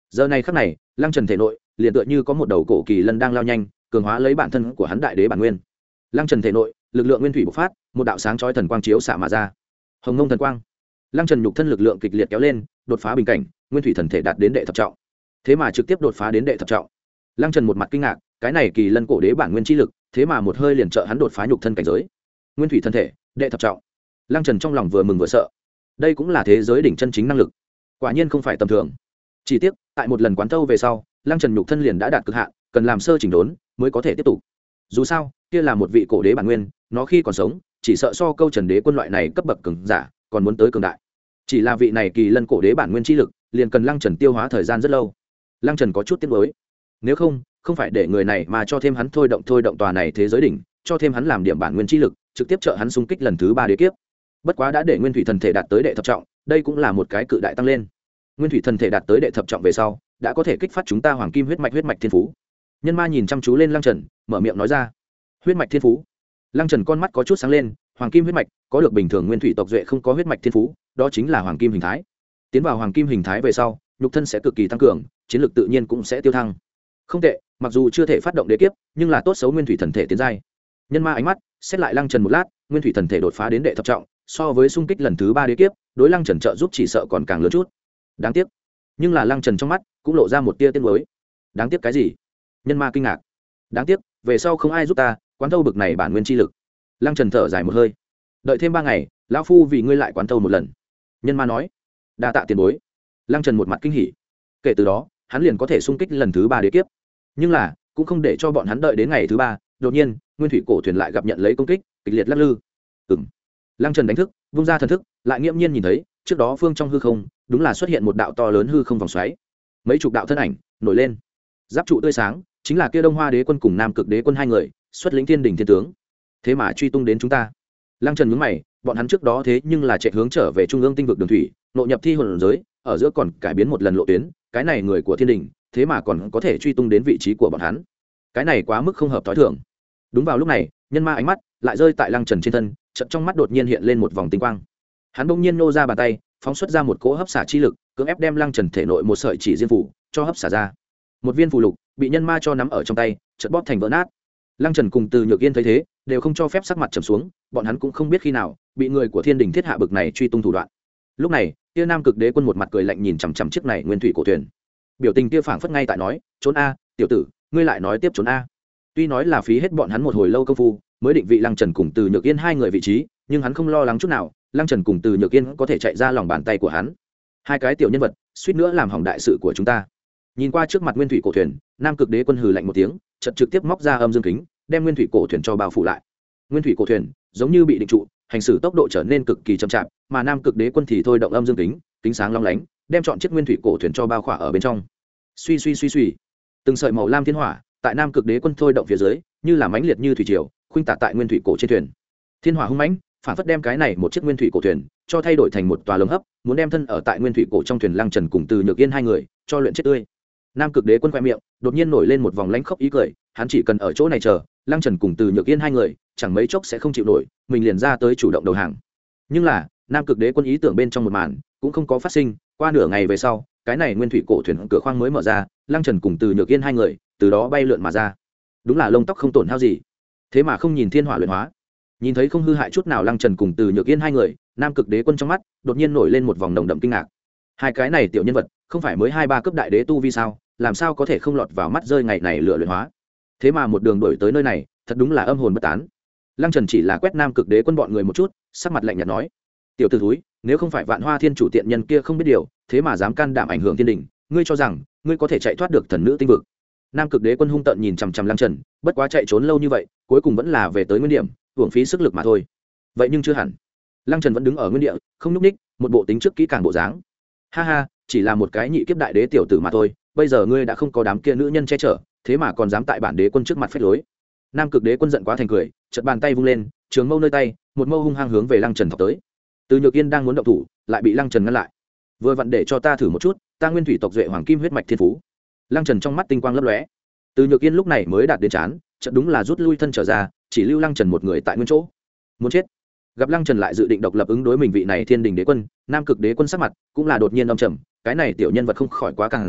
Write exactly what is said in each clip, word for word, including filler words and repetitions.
Giờ này khắc này lăng trần thể nội liền tựa như có một đầu cổ kỳ lân đang lao nhanh, cường hóa lấy bản thân của hắn đại đế bản nguyên. Lăng trần thể nội lực lượng nguyên thủy bộc phát, một đạo sáng chói thần quang chiếu xạ mà ra. Hồng ngông thần quang. Lăng trần nhục thân lực lượng kịch liệt kéo lên, đột phá bình cảnh, nguyên thủy thần thể đạt đến đệ thập trọng. Thế mà trực tiếp đột phá đến đệ thập trọng. Lăng trần một mặt kinh ngạc, cái này kỳ lân cổ đế bản nguyên chi lực, thế mà một hơi liền trợ hắn đột phá nhục thân cảnh giới. Nguyên thủy thần thể, đệ thập trọng. Lăng trần trong lòng vừa mừng vừa sợ. Đây cũng là thế giới đỉnh chân chính năng lực, quả nhiên không phải tầm thường. Chỉ tiếc tại một lần quán thâu về sau, lăng trần nhục thân liền đã đạt cực hạn, cần làm sơ chỉnh đốn mới có thể tiếp tục. Dù sao kia là một vị cổ đế bản nguyên, nó khi còn sống chỉ sợ so câu trần đế quân loại này cấp bậc cường giả còn muốn tới cường đại. Chỉ là vị này kỳ lân cổ đế bản nguyên chi lực liền cần lăng trần tiêu hóa thời gian rất lâu. Lăng trần có chút tiếc nuối, nếu không không phải để người này mà cho thêm hắn thôi động thôi động tòa này thế giới đỉnh, cho thêm hắn làm điểm bản nguyên chi lực, trực tiếp trợ hắn xung kích lần thứ ba đế kiếp. Bất quá đã để nguyên thủy thần thể đạt tới đệ thập trọng, đây cũng là một cái cự đại tăng lên. Nguyên thủy thần thể đạt tới đệ thập trọng về sau, đã có thể kích phát chúng ta hoàng kim huyết mạch huyết mạch thiên phú. Nhân ma nhìn chăm chú lên lăng trần, mở miệng nói ra. Huyết mạch thiên phú. Lăng trần con mắt có chút sáng lên, hoàng kim huyết mạch có được bình thường nguyên thủy tộc duệ không có huyết mạch thiên phú, đó chính là hoàng kim hình thái. Tiến vào hoàng kim hình thái về sau, nhục thân sẽ cực kỳ tăng cường, chiến lược tự nhiên cũng sẽ tiêu thăng. Không tệ, mặc dù chưa thể phát động đế kiếp, nhưng là tốt xấu nguyên thủy thần thể tiến giai. Nhân ma ánh mắt xét lại lăng trần một lát, nguyên thủy thần thể đột phá đến đệ thập trọng, so với xung kích lần thứ ba đế kiếp, đối lăng trần trợ giúp chỉ sợ còn càng lớn chút. Đáng tiếc. Nhưng là lăng trần trong mắt cũng lộ ra một tia tiếc nuối. Đáng tiếc cái gì? Nhân ma kinh ngạc. Đáng tiếc về sau không ai giúp ta quán thâu bực này bản nguyên chi lực. Lăng trần thở dài một hơi. Đợi thêm ba ngày, lão phu vì ngươi lại quán thâu một lần. Nhân ma nói. Đa tạ tiền bối. Lăng trần một mặt kinh hỉ. Kể từ đó hắn liền có thể xung kích lần thứ ba đế kiếp. Nhưng là cũng không để cho bọn hắn đợi đến ngày thứ ba, đột nhiên nguyên thủy cổ thuyền lại gặp nhận lấy công kích, kịch liệt lắc lư. Ừm. Lăng trần đánh thức, vung ra thần thức, lại nghiễm nhiên nhìn thấy trước đó phương trong hư không đúng là xuất hiện một đạo to lớn hư không vòng xoáy, mấy chục đạo thân ảnh nổi lên, giáp trụ tươi sáng, chính là kia Đông Hoa đế quân cùng Nam Cực đế quân hai người xuất lĩnh thiên đình thiên tướng, thế mà truy tung đến chúng ta. Lăng trần nhướng mày, bọn hắn trước đó thế nhưng là chạy hướng trở về trung ương tinh vực đường thủy, nội nhập thi hồn giới, ở giữa còn cải biến một lần lộ tuyến, cái này người của thiên đình thế mà còn có thể truy tung đến vị trí của bọn hắn, cái này quá mức không hợp thói thường. Đúng vào lúc này, nhân ma ánh mắt lại rơi tại lăng trần trên thân, chợt trong mắt đột nhiên hiện lên một vòng tinh quang. Hắn bỗng nhiên nô ra bàn tay, phóng xuất ra một cỗ hấp xả chi lực, cưỡng ép đem lăng trần thể nội một sợi chỉ diên phủ cho hấp xả ra. Một viên phù lục bị nhân ma cho nắm ở trong tay, chợt bóp thành vỡ nát. Lăng trần cùng Từ Nhược Yên thấy thế, đều không cho phép sắc mặt trầm xuống, bọn hắn cũng không biết khi nào bị người của thiên đình thiết hạ bực này truy tung thủ đoạn. Lúc này kia Nam Cực đế quân một mặt cười lạnh nhìn chằm chằm chiếc này nguyên thủy cổ thuyền, biểu tình kia phảng phất ngay tại nói, trốn a, tiểu tử, ngươi lại nói tiếp trốn a. Tuy nói là phí hết bọn hắn một hồi lâu công phu mới định vị lăng trần cùng Từ Nhược Yên hai người vị trí, nhưng hắn không lo lắng chút nào, lăng trần cùng Từ Nhược Yên có thể chạy ra lòng bàn tay của hắn. Hai cái tiểu nhân vật suýt nữa làm hỏng đại sự của chúng ta. Nhìn qua trước mặt nguyên thủy cổ thuyền, Nam Cực đế quân hừ lạnh một tiếng, chợt trực tiếp móc ra âm dương kính, đem nguyên thủy cổ thuyền cho bao phủ lại. Nguyên thủy cổ thuyền giống như bị định trụ, hành xử tốc độ trở nên cực kỳ chậm chạp, mà Nam Cực đế quân thì thôi động âm dương kính, kính sáng long lánh, đem chọn chiếc nguyên thủy cổ thuyền cho bao khỏa ở bên trong. Suy suy suy suy, từng sợi màu lam thiên hỏa tại Nam Cực đế quân thôi động phía dưới, như là mãnh liệt như thủy triều, khuynh tả tại nguyên thủy cổ trên thuyền. Thiên hỏa hung mãnh, phản phất đem cái này một chiếc nguyên thủy cổ thuyền cho thay đổi thành một tòa lồng hấp, muốn đem thân ở tại nguyên thủy cổ trong thuyền lăng trần cùng Từ Nhược Yên hai người cho luyện chết tươi. Nam Cực đế quân khoe miệng đột nhiên nổi lên một vòng lãnh khốc ý cười, hắn chỉ cần ở chỗ này chờ, lăng trần cùng Từ Nhược Yên hai người chẳng mấy chốc sẽ không chịu nổi, mình liền ra tới chủ động đầu hàng. Nhưng là Nam Cực đế quân ý tưởng bên trong một màn cũng không có phát sinh. Qua nửa ngày về sau, cái này nguyên thủy cổ thuyền cửa khoang mới mở ra, lăng trần cùng Từ Nhược Yên hai người từ đó bay lượn mà ra. Đúng là lông tóc không tổn hao gì, thế mà không nhìn thiên hỏa luyện hóa. Nhìn thấy không hư hại chút nào lăng trần cùng Từ Nhược Yên hai người, Nam Cực đế quân trong mắt đột nhiên nổi lên một vòng nồng đậm kinh ngạc. Hai cái này tiểu nhân vật không phải mới hai ba cấp đại đế tu vi sao, làm sao có thể không lọt vào mắt rơi ngày này lửa luyện hóa. Thế mà một đường đổi tới nơi này, thật đúng là âm hồn bất tán. Lăng trần chỉ là quét Nam Cực đế quân bọn người một chút, sắc mặt lạnh nhạt nói, tiểu tử thúi, nếu không phải Vạn Hoa Thiên chủ tiện nhân kia không biết điều, thế mà dám can đảm ảnh hưởng thiên đình, ngươi cho rằng ngươi có thể chạy thoát được thần nữ tinh vực? Nam Cực đế quân hung tợn nhìn chằm chằm Lăng trần, bất quá chạy trốn lâu như vậy, cuối cùng vẫn là về tới nguyên điểm, hưởng phí sức lực mà thôi. Vậy nhưng chưa hẳn. Lăng trần vẫn đứng ở nguyên địa, không nhúc ních, một bộ tính trước kỹ càng bộ dáng. Ha ha, chỉ là một cái nhị kiếp đại đế tiểu tử mà thôi, bây giờ ngươi đã không có đám kia nữ nhân che chở, thế mà còn dám tại bản đế quân trước mặt phách lối. Nam Cực đế quân giận quá thành cười, chợt bàn tay vung lên, trường mâu nơi tay, một mâu hung hăng hướng về Lăng trần thọc tới. Từ Nhược Yên đang muốn động thủ, lại bị Lăng trần ngăn lại. Vừa vặn để cho ta thử một chút, ta nguyên thủy tộc duệ hoàng kim huyết mạch thiên phú. Lăng trần trong mắt tinh quang lấp lóe. Từ Nhược Yên lúc này mới đạt đến chán, chợt đúng là rút lui thân trở ra, chỉ lưu Lăng trần một người tại nguyên chỗ. Muốn chết. Gặp Lăng trần lại dự định độc lập ứng đối mình vị này thiên đình đế quân, Nam Cực đế quân sắc mặt cũng là đột nhiên âm trầm, cái này tiểu nhân vật không khỏi quá càng rỡ,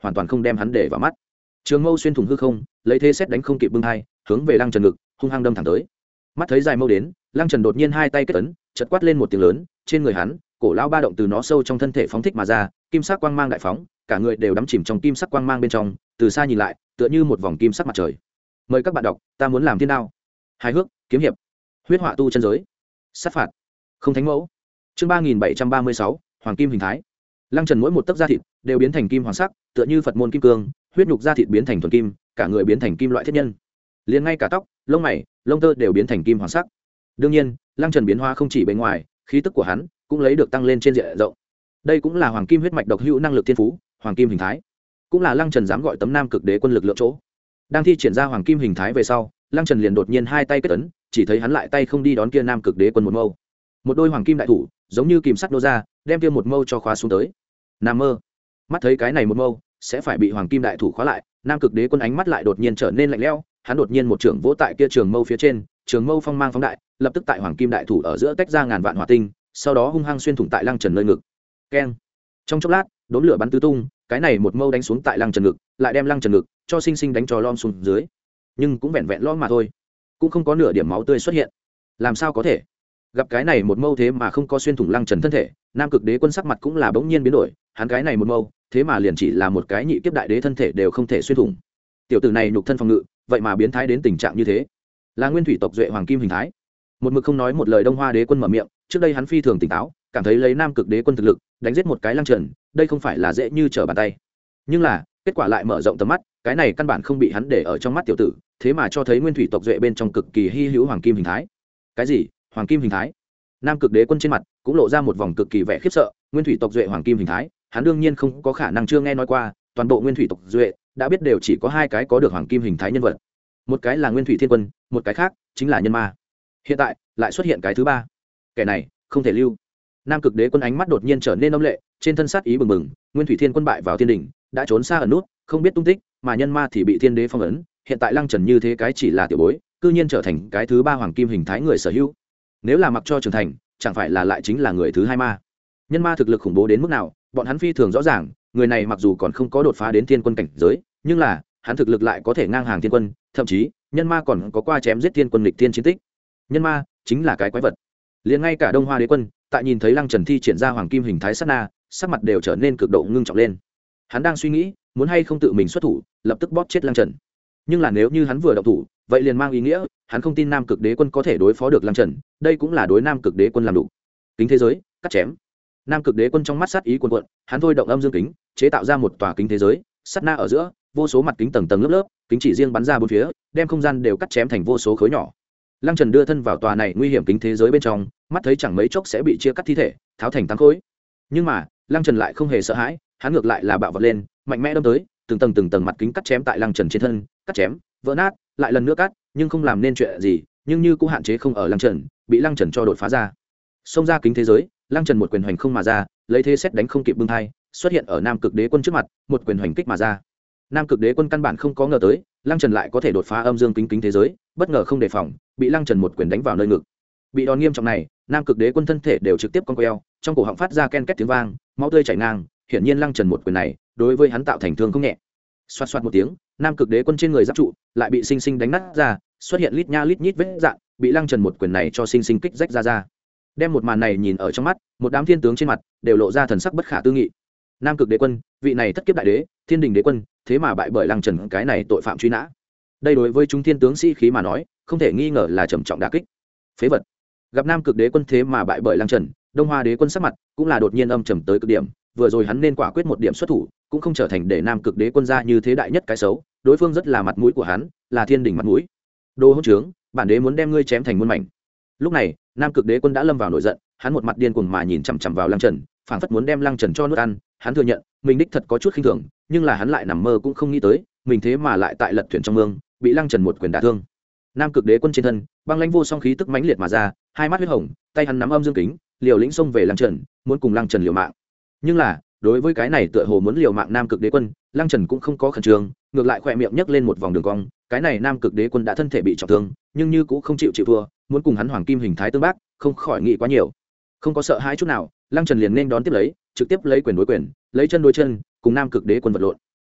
hoàn toàn không đem hắn để vào mắt. Trường mâu xuyên thủng hư không, lấy thế xét đánh không kịp bưng hai, hướng về Lăng Trần ngực hung hăng đâm thẳng tới. Mắt thấy dài mâu đến, Lăng Trần đột nhiên hai tay kết ấn, chợt quát lên một tiếng lớn, trên người hắn cổ lao ba động từ nó sâu trong thân thể phóng thích mà ra, kim sắc quang mang đại phóng, cả người đều đắm chìm trong kim sắc quang mang bên trong, từ xa nhìn lại tựa như một vòng kim sắc mặt trời. Mời các bạn đọc, ta muốn làm thiên đao, hài hước, kiếm hiệp, huyết họa tu chân giới, sát phạt, không thánh mẫu. Chương ba nghìn bảy trăm ba mươi sáu, hoàng kim hình thái. Lăng Trần mỗi một tấc da thịt đều biến thành kim hoàng sắc, tựa như Phật môn kim cương, huyết nhục da thịt biến thành thuần kim, cả người biến thành kim loại thiết nhân. Liền ngay cả tóc, lông mày, lông tơ đều biến thành kim hoàng sắc. Đương nhiên, Lăng Trần biến hóa không chỉ bề ngoài, khí tức của hắn cũng lấy được tăng lên trên diện rộng. Đây cũng là hoàng kim huyết mạch độc hữu năng lực thiên phú, hoàng kim hình thái, cũng là Lăng Trần dám gọi tấm Nam Cực Đế quân lực lượng chỗ. Đang thi triển ra hoàng kim hình thái về sau, Lăng Trần liền đột nhiên hai tay kết ấn, chỉ thấy hắn lại tay không đi đón kia Nam Cực Đế quân một mâu. Một đôi hoàng kim đại thủ, giống như kìm sắt nô ra, đem kia một mâu cho khóa xuống tới. Nam mơ. Mắt thấy cái này một mâu sẽ phải bị hoàng kim đại thủ khóa lại, Nam Cực Đế quân ánh mắt lại đột nhiên trở nên lạnh lẽo, hắn đột nhiên một trường vỗ tại kia trường mâu phía trên, trường mâu phong mang phóng đại, lập tức tại hoàng kim đại thủ ở giữa tách ra ngàn vạn hỏa tinh, sau đó hung hăng xuyên thủng tại Lăng Trần nơi ngực. Keng. Trong chốc lát, đốm lửa bắn tứ tung, cái này một mâu đánh xuống tại Lăng Trần ngực, lại đem Lăng Trần ngực cho sinh sinh đánh cho lom xuống dưới. Nhưng cũng vẹn vẹn lom mà thôi, cũng không có nửa điểm máu tươi xuất hiện. Làm sao có thể? Gặp cái này một mâu thế mà không có xuyên thủng Lăng Trần thân thể, Nam Cực Đế quân sắc mặt cũng là bỗng nhiên biến đổi, hắn cái này một mâu, thế mà liền chỉ là một cái nhị kiếp đại đế thân thể đều không thể xuyên thủng. Tiểu tử này nhục thân phòng ngự, vậy mà biến thái đến tình trạng như thế. Là nguyên thủy tộc duệ hoàng kim hình thái. Một mực không nói một lời Đông Hoa Đế quân mở miệng, trước đây hắn phi thường tỉnh táo, cảm thấy lấy Nam Cực Đế quân thực lực, đánh giết một cái Lăng Trần, đây không phải là dễ như trở bàn tay. Nhưng là, kết quả lại mở rộng tầm mắt, cái này căn bản không bị hắn để ở trong mắt tiểu tử, thế mà cho thấy nguyên thủy tộc duệ bên trong cực kỳ hi hữu hoàng kim hình thái. Cái gì? Hoàng kim hình thái? Nam Cực Đế quân trên mặt cũng lộ ra một vòng cực kỳ vẻ khiếp sợ, nguyên thủy tộc duệ hoàng kim hình thái, hắn đương nhiên không có khả năng chưa nghe nói qua, toàn bộ nguyên thủy tộc duệ đã biết đều chỉ có hai cái có được hoàng kim hình thái nhân vật. Một cái là Nguyên Thủy Thiên Quân, một cái khác chính là Nhân Ma. Hiện tại lại xuất hiện cái thứ ba. Kẻ này không thể lưu. Nam Cực Đế quân ánh mắt đột nhiên trở nên âm lệ, trên thân sát ý bừng bừng, Nguyên Thủy Thiên Quân bại vào thiên đỉnh, đã trốn xa ẩn nút, không biết tung tích, mà Nhân Ma thì bị Thiên Đế phong ấn, hiện tại Lăng Trần như thế cái chỉ là tiểu bối, cư nhiên trở thành cái thứ ba hoàng kim hình thái người sở hữu. Nếu là mặc cho trưởng thành, chẳng phải là lại chính là người thứ hai ma. Nhân Ma thực lực khủng bố đến mức nào, bọn hắn phi thường rõ ràng, người này mặc dù còn không có đột phá đến thiên quân cảnh giới, nhưng là hắn thực lực lại có thể ngang hàng thiên quân, thậm chí Nhân Ma còn có qua chém giết thiên quân lịch thiên chiến tích. Nhân Ma chính là cái quái vật. Liền ngay cả Đông Hoa Đế quân, tại nhìn thấy Lăng Trần thi triển ra hoàng kim hình thái sát na, sắc mặt đều trở nên cực độ ngưng trọng lên. Hắn đang suy nghĩ, muốn hay không tự mình xuất thủ, lập tức bóp chết Lăng Trần. Nhưng là nếu như hắn vừa động thủ, vậy liền mang ý nghĩa, hắn không tin Nam Cực Đế quân có thể đối phó được Lăng Trần, đây cũng là đối Nam Cực Đế quân làm đủ. Kính thế giới, cắt chém. Nam Cực Đế quân trong mắt sát ý cuồn cuộn, hắn thôi động âm dương kính, chế tạo ra một tòa kính thế giới, sát na ở giữa, vô số mặt kính tầng tầng lớp lớp, kính chỉ riêng bắn ra bốn phía, đem không gian đều cắt chém thành vô số khối nhỏ. Lăng Trần đưa thân vào tòa này nguy hiểm kính thế giới bên trong, mắt thấy chẳng mấy chốc sẽ bị chia cắt thi thể, tháo thành tám khối. Nhưng mà, Lăng Trần lại không hề sợ hãi, hắn ngược lại là bạo vật lên, mạnh mẽ đâm tới, từng tầng từng tầng mặt kính cắt chém tại Lăng Trần trên thân, cắt chém, vỡ nát, lại lần nữa cắt, nhưng không làm nên chuyện gì, nhưng như cũng hạn chế không ở Lăng Trần, bị Lăng Trần cho đột phá ra. Xông ra kính thế giới, Lăng Trần một quyền hoành không mà ra, lấy thế xét đánh không kịp bưng thai, xuất hiện ở Nam Cực Đế quân trước mặt, một quyền hoành kích mà ra. Nam Cực Đế quân căn bản không có ngờ tới, Lăng Trần lại có thể đột phá âm dương kính kính thế giới, bất ngờ không đề phòng, bị Lăng Trần một quyền đánh vào nơi ngực. Bị đòn nghiêm trọng này, Nam Cực Đế quân thân thể đều trực tiếp cong queo, trong cổ họng phát ra ken két tiếng vang, máu tươi chảy ngang, hiển nhiên Lăng Trần một quyền này, đối với hắn tạo thành thương không nhẹ. Xoạt xoạt một tiếng, Nam Cực Đế quân trên người giáp trụ lại bị sinh sinh đánh nát ra, xuất hiện lít nha lít nhít vết rạn, bị Lăng Trần một quyền này cho sinh sinh kích rách ra ra. Đem một màn này nhìn ở trong mắt, một đám thiên tướng trên mặt đều lộ ra thần sắc bất khả tư nghị. Nam Cực Đế quân, vị này thất kiếp đại đế, Thiên Đình Đế quân, thế mà bại bởi Lăng Trần cái này tội phạm truy nã. Đây đối với chúng thiên tướng sĩ khí mà nói, không thể nghi ngờ là trầm trọng đả kích. Phế vật. Gặp Nam Cực Đế quân thế mà bại bởi Lăng Trần, Đông Hoa Đế quân sắc mặt cũng là đột nhiên âm trầm tới cực điểm, vừa rồi hắn nên quả quyết một điểm xuất thủ, cũng không trở thành để Nam Cực Đế quân ra như thế đại nhất cái xấu, đối phương rất là mặt mũi của hắn, là Thiên Đình mặt mũi. Đồ hỗn trướng, bản đế muốn đem ngươi chém thành muôn mảnh. Lúc này, Nam Cực Đế quân đã lâm vào nổi giận, hắn một mặt điên cuồng mà nhìn chằm chằm vào Lăng Trần, phảng phất muốn đem Lăng Trần cho nuốt ăn. Hắn thừa nhận, mình đích thật có chút khinh thường, nhưng là hắn lại nằm mơ cũng không nghĩ tới, mình thế mà lại tại lật thuyền trong mương, bị Lăng Trần một quyền đả thương. Nam Cực Đế quân trên thân, băng lãnh vô song khí tức mãnh liệt mà ra, hai mắt huyết hồng, tay hắn nắm âm dương kính, liều lĩnh xông về Lăng Trần, muốn cùng Lăng Trần liều mạng. Nhưng là, đối với cái này tựa hồ muốn liều mạng Nam Cực Đế quân, Lăng Trần cũng không có khẩn trương, ngược lại khỏe miệng nhấc lên một vòng đường cong. Cái này Nam Cực Đế quân đã thân thể bị trọng thương, nhưng như cũng không chịu chịu thua, muốn cùng hắn hoàng kim hình thái tương bác, không khỏi nghĩ quá nhiều. Không có sợ hãi chút nào, Lăng Trần liền nên đón tiếp lấy, trực tiếp lấy quyền đối quyền, lấy chân đối chân, cùng Nam Cực Đế quân vật lộn.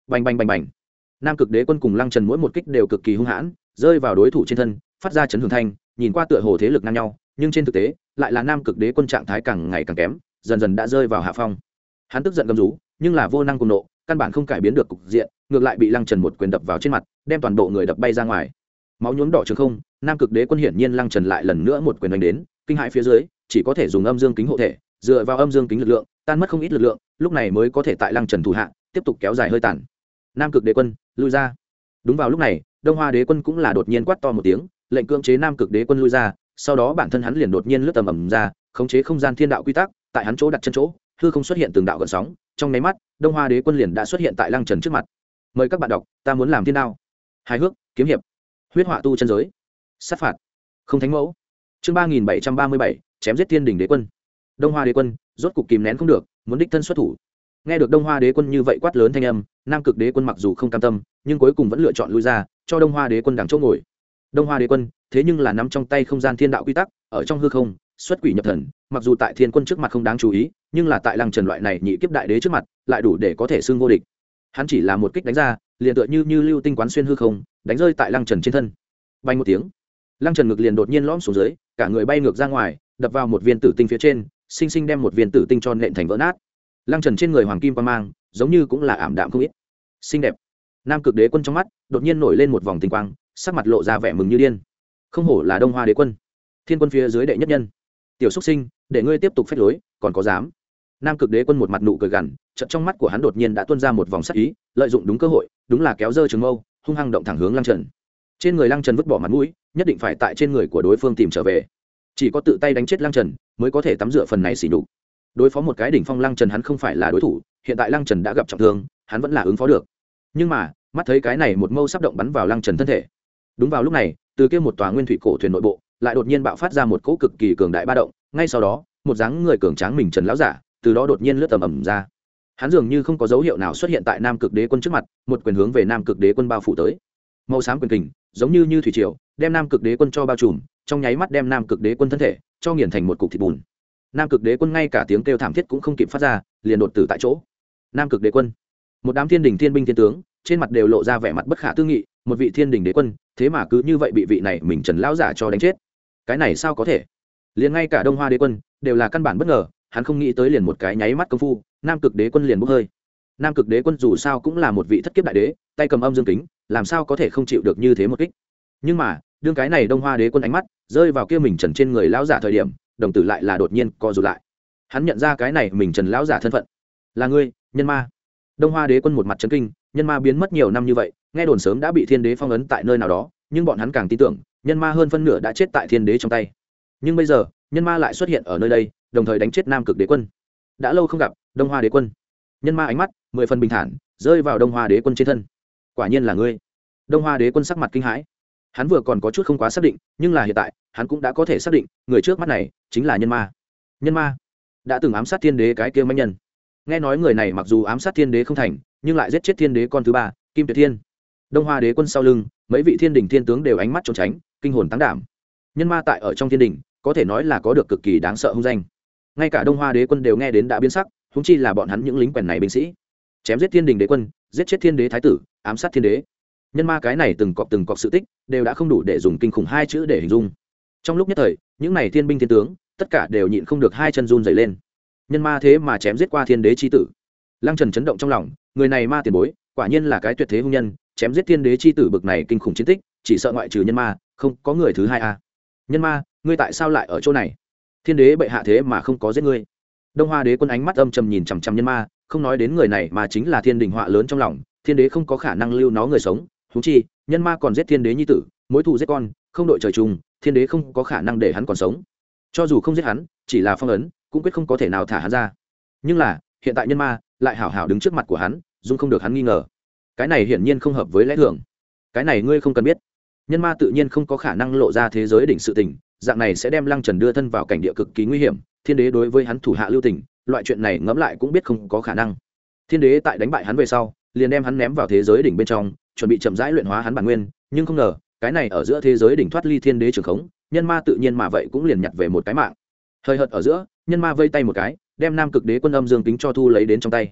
bành bành bành bành. Nam Cực Đế Quân cùng Lăng Trần mỗi một kích đều cực kỳ hung hãn, rơi vào đối thủ trên thân, phát ra chấn hưởng thanh, nhìn qua tựa hồ thế lực ngang nhau, nhưng trên thực tế, lại là Nam Cực Đế Quân trạng thái càng ngày càng kém, dần dần đã rơi vào hạ phong. Hắn tức giận gầm rú, nhưng là vô năng cùng nộ, căn bản không cải biến được cục diện, ngược lại bị Lăng Trần một quyền đập vào trên mặt, đem toàn bộ người đập bay ra ngoài. Máu nhuốm đỏ trường không, Nam Cực Đế Quân hiển nhiên Lăng Trần lại lần nữa một quyền đánh đến, kinh hãi phía dưới, chỉ có thể dùng âm dương kính hộ thể, dựa vào âm dương kính lực lượng, tan mất không ít lực lượng, lúc này mới có thể tại Lăng Trần thủ hạ, tiếp tục kéo dài hơi tàn. Nam Cực Đế Quân, lui ra. Đúng vào lúc này, Đông Hoa Đế Quân cũng là đột nhiên quát to một tiếng, lệnh cưỡng chế Nam Cực Đế Quân lui ra, sau đó bản thân hắn liền đột nhiên lướt tầm ầm ra, khống chế không gian thiên đạo quy tắc, tại hắn chỗ đặt chân chỗ, hư không xuất hiện từng đạo gợn sóng, trong nháy mắt, Đông Hoa Đế Quân liền đã xuất hiện tại Lăng Trần trước mặt. Mời các bạn đọc, ta muốn làm thiên đạo. Hài hước, kiếm hiệp, huyết họa tu chân giới, sát phạt, không thánh mẫu. Chương ba nghìn bảy trăm ba mươi bảy, chém giết Thiên Đình Đế Quân. Đông Hoa Đế Quân rốt cục kìm nén không được, muốn đích thân xuất thủ. Nghe được Đông Hoa Đế Quân như vậy quát lớn thanh âm, Nam Cực Đế Quân mặc dù không cam tâm, nhưng cuối cùng vẫn lựa chọn lui ra, cho Đông Hoa Đế Quân đằng chỗ ngồi. Đông Hoa Đế Quân thế nhưng là nắm trong tay không gian thiên đạo quy tắc, ở trong hư không xuất quỷ nhập thần, mặc dù tại Thiên Quân trước mặt không đáng chú ý, nhưng là tại Lăng Trần loại này nhị kiếp đại đế trước mặt, lại đủ để có thể xưng vô địch. Hắn chỉ là một kích đánh ra, liền tựa như như lưu tinh quán xuyên hư không, đánh rơi tại Lăng Trần trên thân. Bay một tiếng, Lăng Trần ngực liền đột nhiên lõm xuống dưới, cả người bay ngược ra ngoài, đập vào một viên tử tinh phía trên, sinh sinh đem một viên tử tinh cho nện thành vỡ nát. Lăng Trần trên người hoàng kim quang mang, giống như cũng là ảm đạm không ít. Xinh đẹp. Nam Cực Đế Quân trong mắt đột nhiên nổi lên một vòng tinh quang, sắc mặt lộ ra vẻ mừng như điên. Không hổ là Đông Hoa Đế Quân, Thiên Quân phía dưới đệ nhất nhân. Tiểu Súc Sinh, để ngươi tiếp tục phách lối, còn có dám? Nam Cực Đế Quân một mặt nụ cười gằn, chợt trong mắt của hắn đột nhiên đã tuôn ra một vòng sắc ý, lợi dụng đúng cơ hội, đúng là kéo dơ trường mâu, hung hăng động thẳng hướng Lăng Trần. Trên người Lăng Trần vứt bỏ mặt mũi, nhất định phải tại trên người của đối phương tìm trở về. Chỉ có tự tay đánh chết Lăng Trần, mới có thể tắm rửa phần này xỉ nhục. Đối phó một cái đỉnh phong Lăng Trần hắn không phải là đối thủ, hiện tại Lăng Trần đã gặp trọng thương, hắn vẫn là ứng phó được. Nhưng mà, mắt thấy cái này một mâu sắp động bắn vào Lăng Trần thân thể. Đúng vào lúc này, từ kia một tòa nguyên thủy cổ thuyền nội bộ, lại đột nhiên bạo phát ra một cỗ cực kỳ cường đại ba động, ngay sau đó, một dáng người cường tráng mình Trần lão giả, từ đó đột nhiên lướt tầm ầm ra. Hắn dường như không có dấu hiệu nào xuất hiện tại Nam Cực Đế Quân trước mặt, một quyền hướng về Nam Cực Đế Quân bao phủ tới. Màu xám quyền kình, giống như như thủy triều, đem Nam Cực Đế Quân cho bao trùm, trong nháy mắt đem Nam Cực Đế Quân thân thể cho nghiền thành một cục thịt bùn. Nam Cực Đế Quân ngay cả tiếng kêu thảm thiết cũng không kịp phát ra, liền đột tử tại chỗ. Nam Cực Đế Quân, một đám thiên đình thiên binh thiên tướng, trên mặt đều lộ ra vẻ mặt bất khả tư nghị, một vị thiên đình đế quân, thế mà cứ như vậy bị vị này mình Trần lão giả cho đánh chết. Cái này sao có thể? Liền ngay cả Đông Hoa Đế Quân đều là căn bản bất ngờ, hắn không nghĩ tới liền một cái nháy mắt công phu, Nam Cực Đế Quân liền bốc hơi. Nam Cực Đế Quân dù sao cũng là một vị thất kiếp đại đế, tay cầm âm dương kính, làm sao có thể không chịu được như thế một kích. Nhưng mà, đương cái này Đông Hoa Đế Quân ánh mắt rơi vào kia mình Trần trên người lão giả thời điểm, đồng tử lại là đột nhiên co rụt lại. Hắn nhận ra cái này mình Trần lão giả thân phận, là ngươi, nhân ma. Đông Hoa Đế Quân một mặt chấn kinh, nhân ma biến mất nhiều năm như vậy, nghe đồn sớm đã bị thiên đế phong ấn tại nơi nào đó, nhưng bọn hắn càng tin tưởng, nhân ma hơn phân nửa đã chết tại thiên đế trong tay. Nhưng bây giờ, nhân ma lại xuất hiện ở nơi đây, đồng thời đánh chết Nam Cực Đế Quân. Đã lâu không gặp, Đông Hoa Đế Quân. Nhân ma ánh mắt mười phần bình thản, rơi vào Đông Hoa Đế Quân trên thân. Quả nhiên là ngươi. Đông Hoa Đế Quân sắc mặt kinh hãi. Hắn vừa còn có chút không quá xác định, nhưng là hiện tại, hắn cũng đã có thể xác định, người trước mắt này chính là nhân ma. Nhân ma đã từng ám sát thiên đế cái kia manh nhân. Nghe nói người này mặc dù ám sát thiên đế không thành, nhưng lại giết chết thiên đế con thứ ba, Kim Tuyệt Thiên. Đông Hoa Đế Quân sau lưng, mấy vị thiên đình thiên tướng đều ánh mắt trốn tránh, kinh hồn tăng đảm. Nhân ma tại ở trong thiên đình, có thể nói là có được cực kỳ đáng sợ hung danh. Ngay cả Đông Hoa Đế Quân đều nghe đến đã biến sắc, huống chi là bọn hắn những lính quèn này binh sĩ. Chém giết thiên đình đế quân, giết chết thiên đế thái tử, ám sát thiên đế. Nhân ma cái này từng cọp từng cọp sự tích, đều đã không đủ để dùng kinh khủng hai chữ để hình dung. Trong lúc nhất thời, những này thiên binh thiên tướng, tất cả đều nhịn không được hai chân run rẩy lên. Nhân ma thế mà chém giết qua thiên đế chi tử. Lăng Trần chấn động trong lòng, người này ma tiền bối, quả nhiên là cái tuyệt thế hung nhân, chém giết thiên đế chi tử bực này kinh khủng chiến tích, chỉ sợ ngoại trừ nhân ma, không có người thứ hai a. À. Nhân ma, ngươi tại sao lại ở chỗ này? Thiên đế bệ hạ thế mà không có giết ngươi. Đông Hoa Đế Quân ánh mắt âm trầm nhìn chằm chằm nhân ma, không nói đến người này mà chính là thiên đình họa lớn trong lòng, thiên đế không có khả năng lưu nó người sống, huống chi, nhân ma còn giết thiên đế nhi tử, mối thù giết con, không đội trời chung, thiên đế không có khả năng để hắn còn sống. Cho dù không giết hắn, chỉ là phong ấn, cũng quyết không có thể nào thả hắn ra. Nhưng là, hiện tại nhân ma lại hảo hảo đứng trước mặt của hắn, dung không được hắn nghi ngờ. Cái này hiển nhiên không hợp với lẽ thường. Cái này ngươi không cần biết. Nhân ma tự nhiên không có khả năng lộ ra thế giới đỉnh sự tình, dạng này sẽ đem Lăng Trần đưa thân vào cảnh địa cực kỳ nguy hiểm, thiên đế đối với hắn thủ hạ lưu tình, loại chuyện này ngẫm lại cũng biết không có khả năng. Thiên đế tại đánh bại hắn về sau, liền đem hắn ném vào thế giới đỉnh bên trong, chuẩn bị chậm rãi luyện hóa hắn bản nguyên, nhưng không ngờ, cái này ở giữa thế giới đỉnh thoát ly thiên đế trường khống, nhân ma tự nhiên mà vậy cũng liền nhặt về một cái mạng. Hơi hợt ở giữa, nhân ma vây tay một cái, đem Nam Cực Đế Quân âm dương kính cho thu lấy đến trong tay.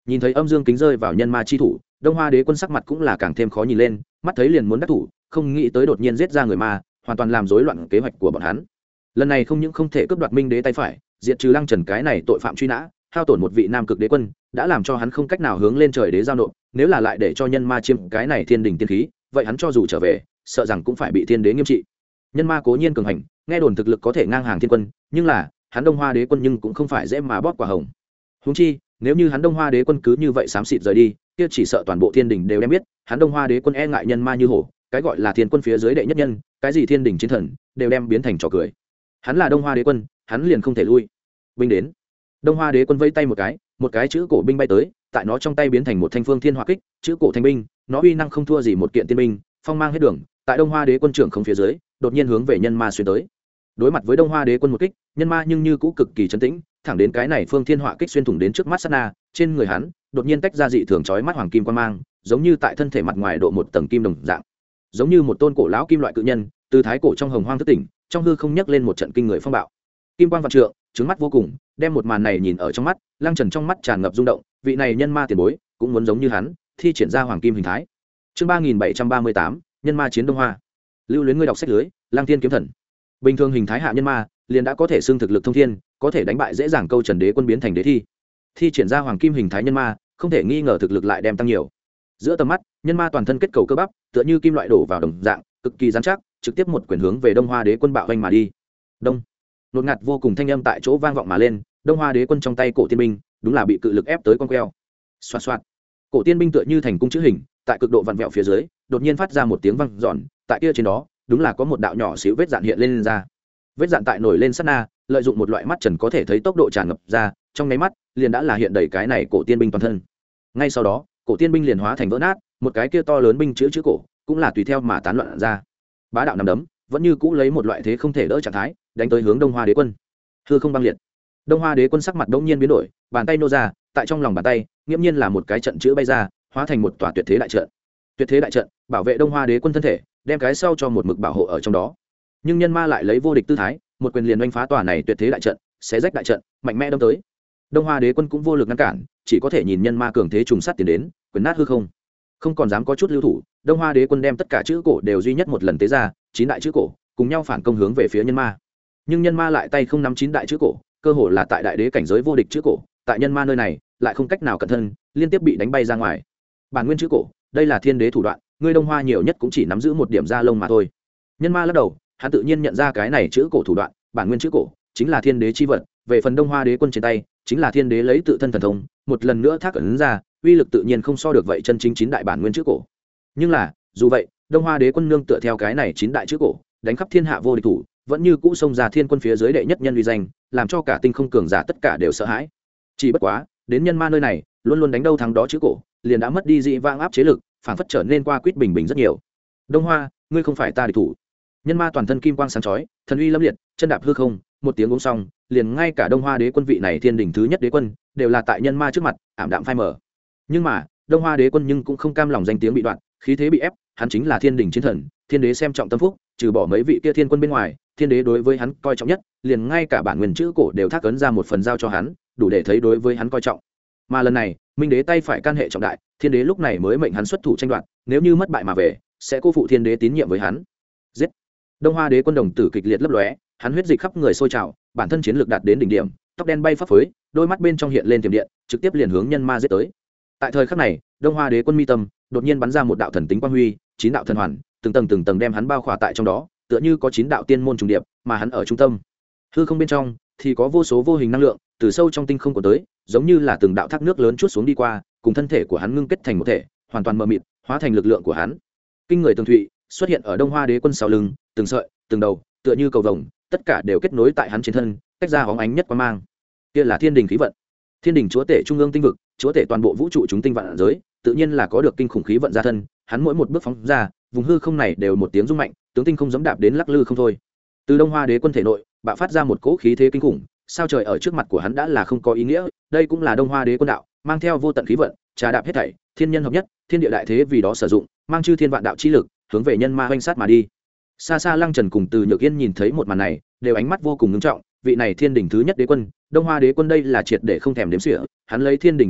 Nhìn thấy âm dương kính rơi vào nhân ma chi thủ, đông hoa đế quân sắc mặt cũng là càng thêm khó nhìn lên, mắt thấy liền muốn đắc thủ, không nghĩ tới đột nhiên giết ra người ma, hoàn toàn làm rối loạn kế hoạch của bọn hắn. Lần này không những không thể cướp đoạt minh đế tay phải, diệt trừ Lăng Trần cái này tội phạm truy nã, hao tổn một vị nam cực đế quân, đã làm cho hắn không cách nào hướng lên trời đế giao nộp. Nếu là lại để cho nhân ma chiếm cái này thiên đình tiên khí, vậy hắn cho dù trở về, sợ rằng cũng phải bị thiên đế nghiêm trị. Nhân ma cố nhiên cường hành, nghe đồn thực lực có thể ngang hàng thiên quân, nhưng là hắn đông hoa đế quân nhưng cũng không phải dễ mà bóp quả hồng. Huống chi nếu như hắn đông hoa đế quân cứ như vậy xám xịt rời đi, kia chỉ sợ toàn bộ thiên đình đều đem biết hắn đông hoa đế quân e ngại nhân ma như hổ, cái gọi là thiên quân phía dưới đệ nhất nhân, cái gì thiên đình chiến thần đều đem biến thành trò cười. Hắn là đông hoa đế quân, hắn liền không thể lui. Binh đến. Đông hoa đế quân vẫy tay một cái, một cái chữ cổ binh bay tới, tại nó trong tay biến thành một thanh phương thiên hỏa kích, chữ cổ thanh binh, nó uy năng không thua gì một kiện tiên binh, phong mang hết đường, tại đông hoa đế quân trưởng không phía dưới, đột nhiên hướng về nhân ma xuyên tới. Đối mặt với đông hoa đế quân một kích, nhân ma nhưng như cũ cực kỳ trấn tĩnh, thẳng đến cái này phương thiên hỏa kích xuyên thủng đến trước mắt sát na, trên người hắn đột nhiên tách ra dị thường chói mắt hoàng kim quang mang, giống như tại thân thể mặt ngoài độ một tầng kim đồng dạng, giống như một tôn cổ lão kim loại cự nhân từ thái cổ trong hồng hoang thức tỉnh, trong hư không nhấc lên một trận kinh người phong bạo. Kim quang vạn trượng, trứng mắt vô cùng, đem một màn này nhìn ở trong mắt, Lăng Trần trong mắt tràn ngập rung động, vị này nhân ma tiền bối cũng muốn giống như hắn, thi triển ra hoàng kim hình thái. Chương ba nghìn bảy trăm ba mươi tám, nhân ma chiến đông hoa. Lưu luyến ngươi đọc sách lưới, Lang Thiên kiếm thần. Bình thường hình thái hạ nhân ma, liền đã có thể xưng thực lực thông thiên, có thể đánh bại dễ dàng câu Trần đế quân biến thành đế thi. Thi triển ra hoàng kim hình thái nhân ma, không thể nghi ngờ thực lực lại đem tăng nhiều. Giữa tầm mắt, nhân ma toàn thân kết cầu cơ bắp, tựa như kim loại đổ vào đồng dạng, cực kỳ rắn chắc, trực tiếp một quyền hướng về Đông Hoa đế quân bạo vành mà đi. Đông. Nột ngạt vô cùng thanh âm tại chỗ vang vọng mà lên, Đông Hoa đế quân trong tay cổ tiên binh, đúng là bị cự lực ép tới con queo. Xoạt xoạt. Cổ tiên binh tựa như thành cung chữ hình, tại cực độ vặn vẹo phía dưới, đột nhiên phát ra một tiếng vang dọn, tại kia trên đó, đúng là có một đạo nhỏ xíu vết dạn hiện lên, lên ra. Vết dạn tại nổi lên sát na, lợi dụng một loại mắt trần có thể thấy tốc độ tràn ngập ra, trong nháy mắt, liền đã là hiện đầy cái này cổ tiên binh toàn thân. Ngay sau đó, cổ tiên binh liền hóa thành vỡ nát, một cái kia to lớn binh chữ chữ cổ, cũng là tùy theo mà tán loạn ra. Bá đạo nằm đấm, vẫn như cũ lấy một loại thế không thể đỡ trạng thái, đánh tới hướng Đông Hoa đế quân. Hư không băng liệt. Đông Hoa đế quân sắc mặt đống nhiên biến đổi, bàn tay nô ra, tại trong lòng bàn tay, nghiễm nhiên là một cái trận chữ bay ra, hóa thành một tòa tuyệt thế đại trận. Tuyệt thế đại trận, bảo vệ Đông Hoa đế quân thân thể, đem cái sau cho một mực bảo hộ ở trong đó. Nhưng nhân ma lại lấy vô địch tư thái, một quyền liền đánh phá tòa này tuyệt thế đại trận, xé rách đại trận, mạnh mẽ đâm tới. Đông Hoa đế quân cũng vô lực ngăn cản, chỉ có thể nhìn nhân ma cường thế trùng sát tiến đến, quyền nát hư không. Không còn dám có chút lưu thủ, Đông Hoa đế quân đem tất cả chữ cổ đều duy nhất một lần tế ra, chín đại chữ cổ, cùng nhau phản công hướng về phía nhân ma. Nhưng nhân ma lại tay không nắm chín đại chữ cổ, cơ hồ là tại đại đế cảnh giới vô địch chữ cổ, tại nhân ma nơi này, lại không cách nào cẩn thân, liên tiếp bị đánh bay ra ngoài. Bản nguyên chữ cổ, đây là thiên đế thủ đoạn, ngươi Đông Hoa nhiều nhất cũng chỉ nắm giữ một điểm da lông mà thôi. Nhân ma lắc đầu, hắn tự nhiên nhận ra cái này chữ cổ thủ đoạn, bản nguyên chữ cổ chính là thiên đế chi vật, về phần Đông Hoa đế quân trên tay, chính là thiên đế lấy tự thân thần thông, một lần nữa thác ấn ra, uy lực tự nhiên không so được vậy chân chính chín đại bản nguyên chữ cổ. Nhưng là, dù vậy, Đông Hoa đế quân nương tựa theo cái này chín đại chữ cổ, đánh khắp thiên hạ vô địch thủ, vẫn như cũ xông ra thiên quân phía dưới đệ nhất nhân uy danh, làm cho cả tinh không cường giả tất cả đều sợ hãi. Chỉ bất quá, đến nhân ma nơi này, luôn luôn đánh đâu thắng đó chữ cổ, liền đã mất đi dị vãng áp chế lực, phản phất trở nên qua quýt bình bình rất nhiều. Đông Hoa, ngươi không phải ta địch thủ. Nhân ma toàn thân kim quang sáng chói, thần uy lâm liệt, chân đạp hư không, một tiếng uống xong, liền ngay cả Đông Hoa đế quân vị này thiên đỉnh thứ nhất đế quân, đều là tại nhân ma trước mặt, ảm đạm phai mờ. Nhưng mà, Đông Hoa đế quân nhưng cũng không cam lòng danh tiếng bị đoạn, khí thế bị ép, hắn chính là thiên đỉnh chiến thần, thiên đế xem trọng tâm phúc, trừ bỏ mấy vị kia thiên quân bên ngoài, thiên đế đối với hắn coi trọng nhất, liền ngay cả bản nguyên chữ cổ đều thác ấn ra một phần giao cho hắn, đủ để thấy đối với hắn coi trọng. Mà lần này, minh đế tay phải can hệ trọng đại, thiên đế lúc này mới mệnh hắn xuất thủ tranh đoạt, nếu như mất bại mà về, sẽ cô phụ thiên đế tín nhiệm với hắn. Giết! Đông Hoa đế quân đồng tử kịch liệt lấp lóe, hắn huyết dịch khắp người sôi trào, bản thân chiến lược đạt đến đỉnh điểm, tóc đen bay phấp phới, đôi mắt bên trong hiện lên tiềm điện, trực tiếp liền hướng nhân ma giết tới. Tại thời khắc này, Đông Hoa đế quân mi tâm đột nhiên bắn ra một đạo thần tính quang huy, chín đạo thần hoàn, từng tầng từng tầng đem hắn bao khỏa tại trong đó, tựa như có chín đạo tiên môn trùng điệp, mà hắn ở trung tâm. Hư không bên trong thì có vô số vô hình năng lượng từ sâu trong tinh không của tới, giống như là từng đạo thác nước lớn chuốt xuống đi qua, cùng thân thể của hắn ngưng kết thành một thể, hoàn toàn mờ mịt, hóa thành lực lượng của hắn. Kinh người tường thụy xuất hiện ở Đông Hoa đế quân sau lưng, từng sợi, từng đầu, tựa như cầu vồng, tất cả đều kết nối tại hắn trên thân, tách ra hóng ánh nhất quang mang. Kia là thiên đình khí vận. Thiên đình chúa tể trung ương tinh vực, chúa tể toàn bộ vũ trụ chúng tinh vạn giới, tự nhiên là có được kinh khủng khí vận ra thân, hắn mỗi một bước phóng ra, vùng hư không này đều một tiếng rung mạnh, tướng tinh không giẫm đạp đến lắc lư không thôi. Từ Đông Hoa đế quân thể nội, bạo phát ra một cỗ khí thế kinh khủng, sao trời ở trước mặt của hắn đã là không có ý nghĩa, đây cũng là Đông Hoa đế quân đạo, mang theo vô tận khí vận, trà đạp hết thảy, thiên nhân hợp nhất, thiên địa đại thế vì đó sử dụng, mang chư thiên vạn đạo chi lực, hướng về nhân ma hoành sát mà đi. Xa xa Lăng Trần cùng Từ Nhược Yên nhìn thấy một màn này, đều ánh mắt vô cùng nghiêm trọng, vị này thiên đình thứ nhất đế quân, Đông Hoa đế quân đây là triệt để không thèm đếm xỉa, hắn lấy thiên đình đại đạo,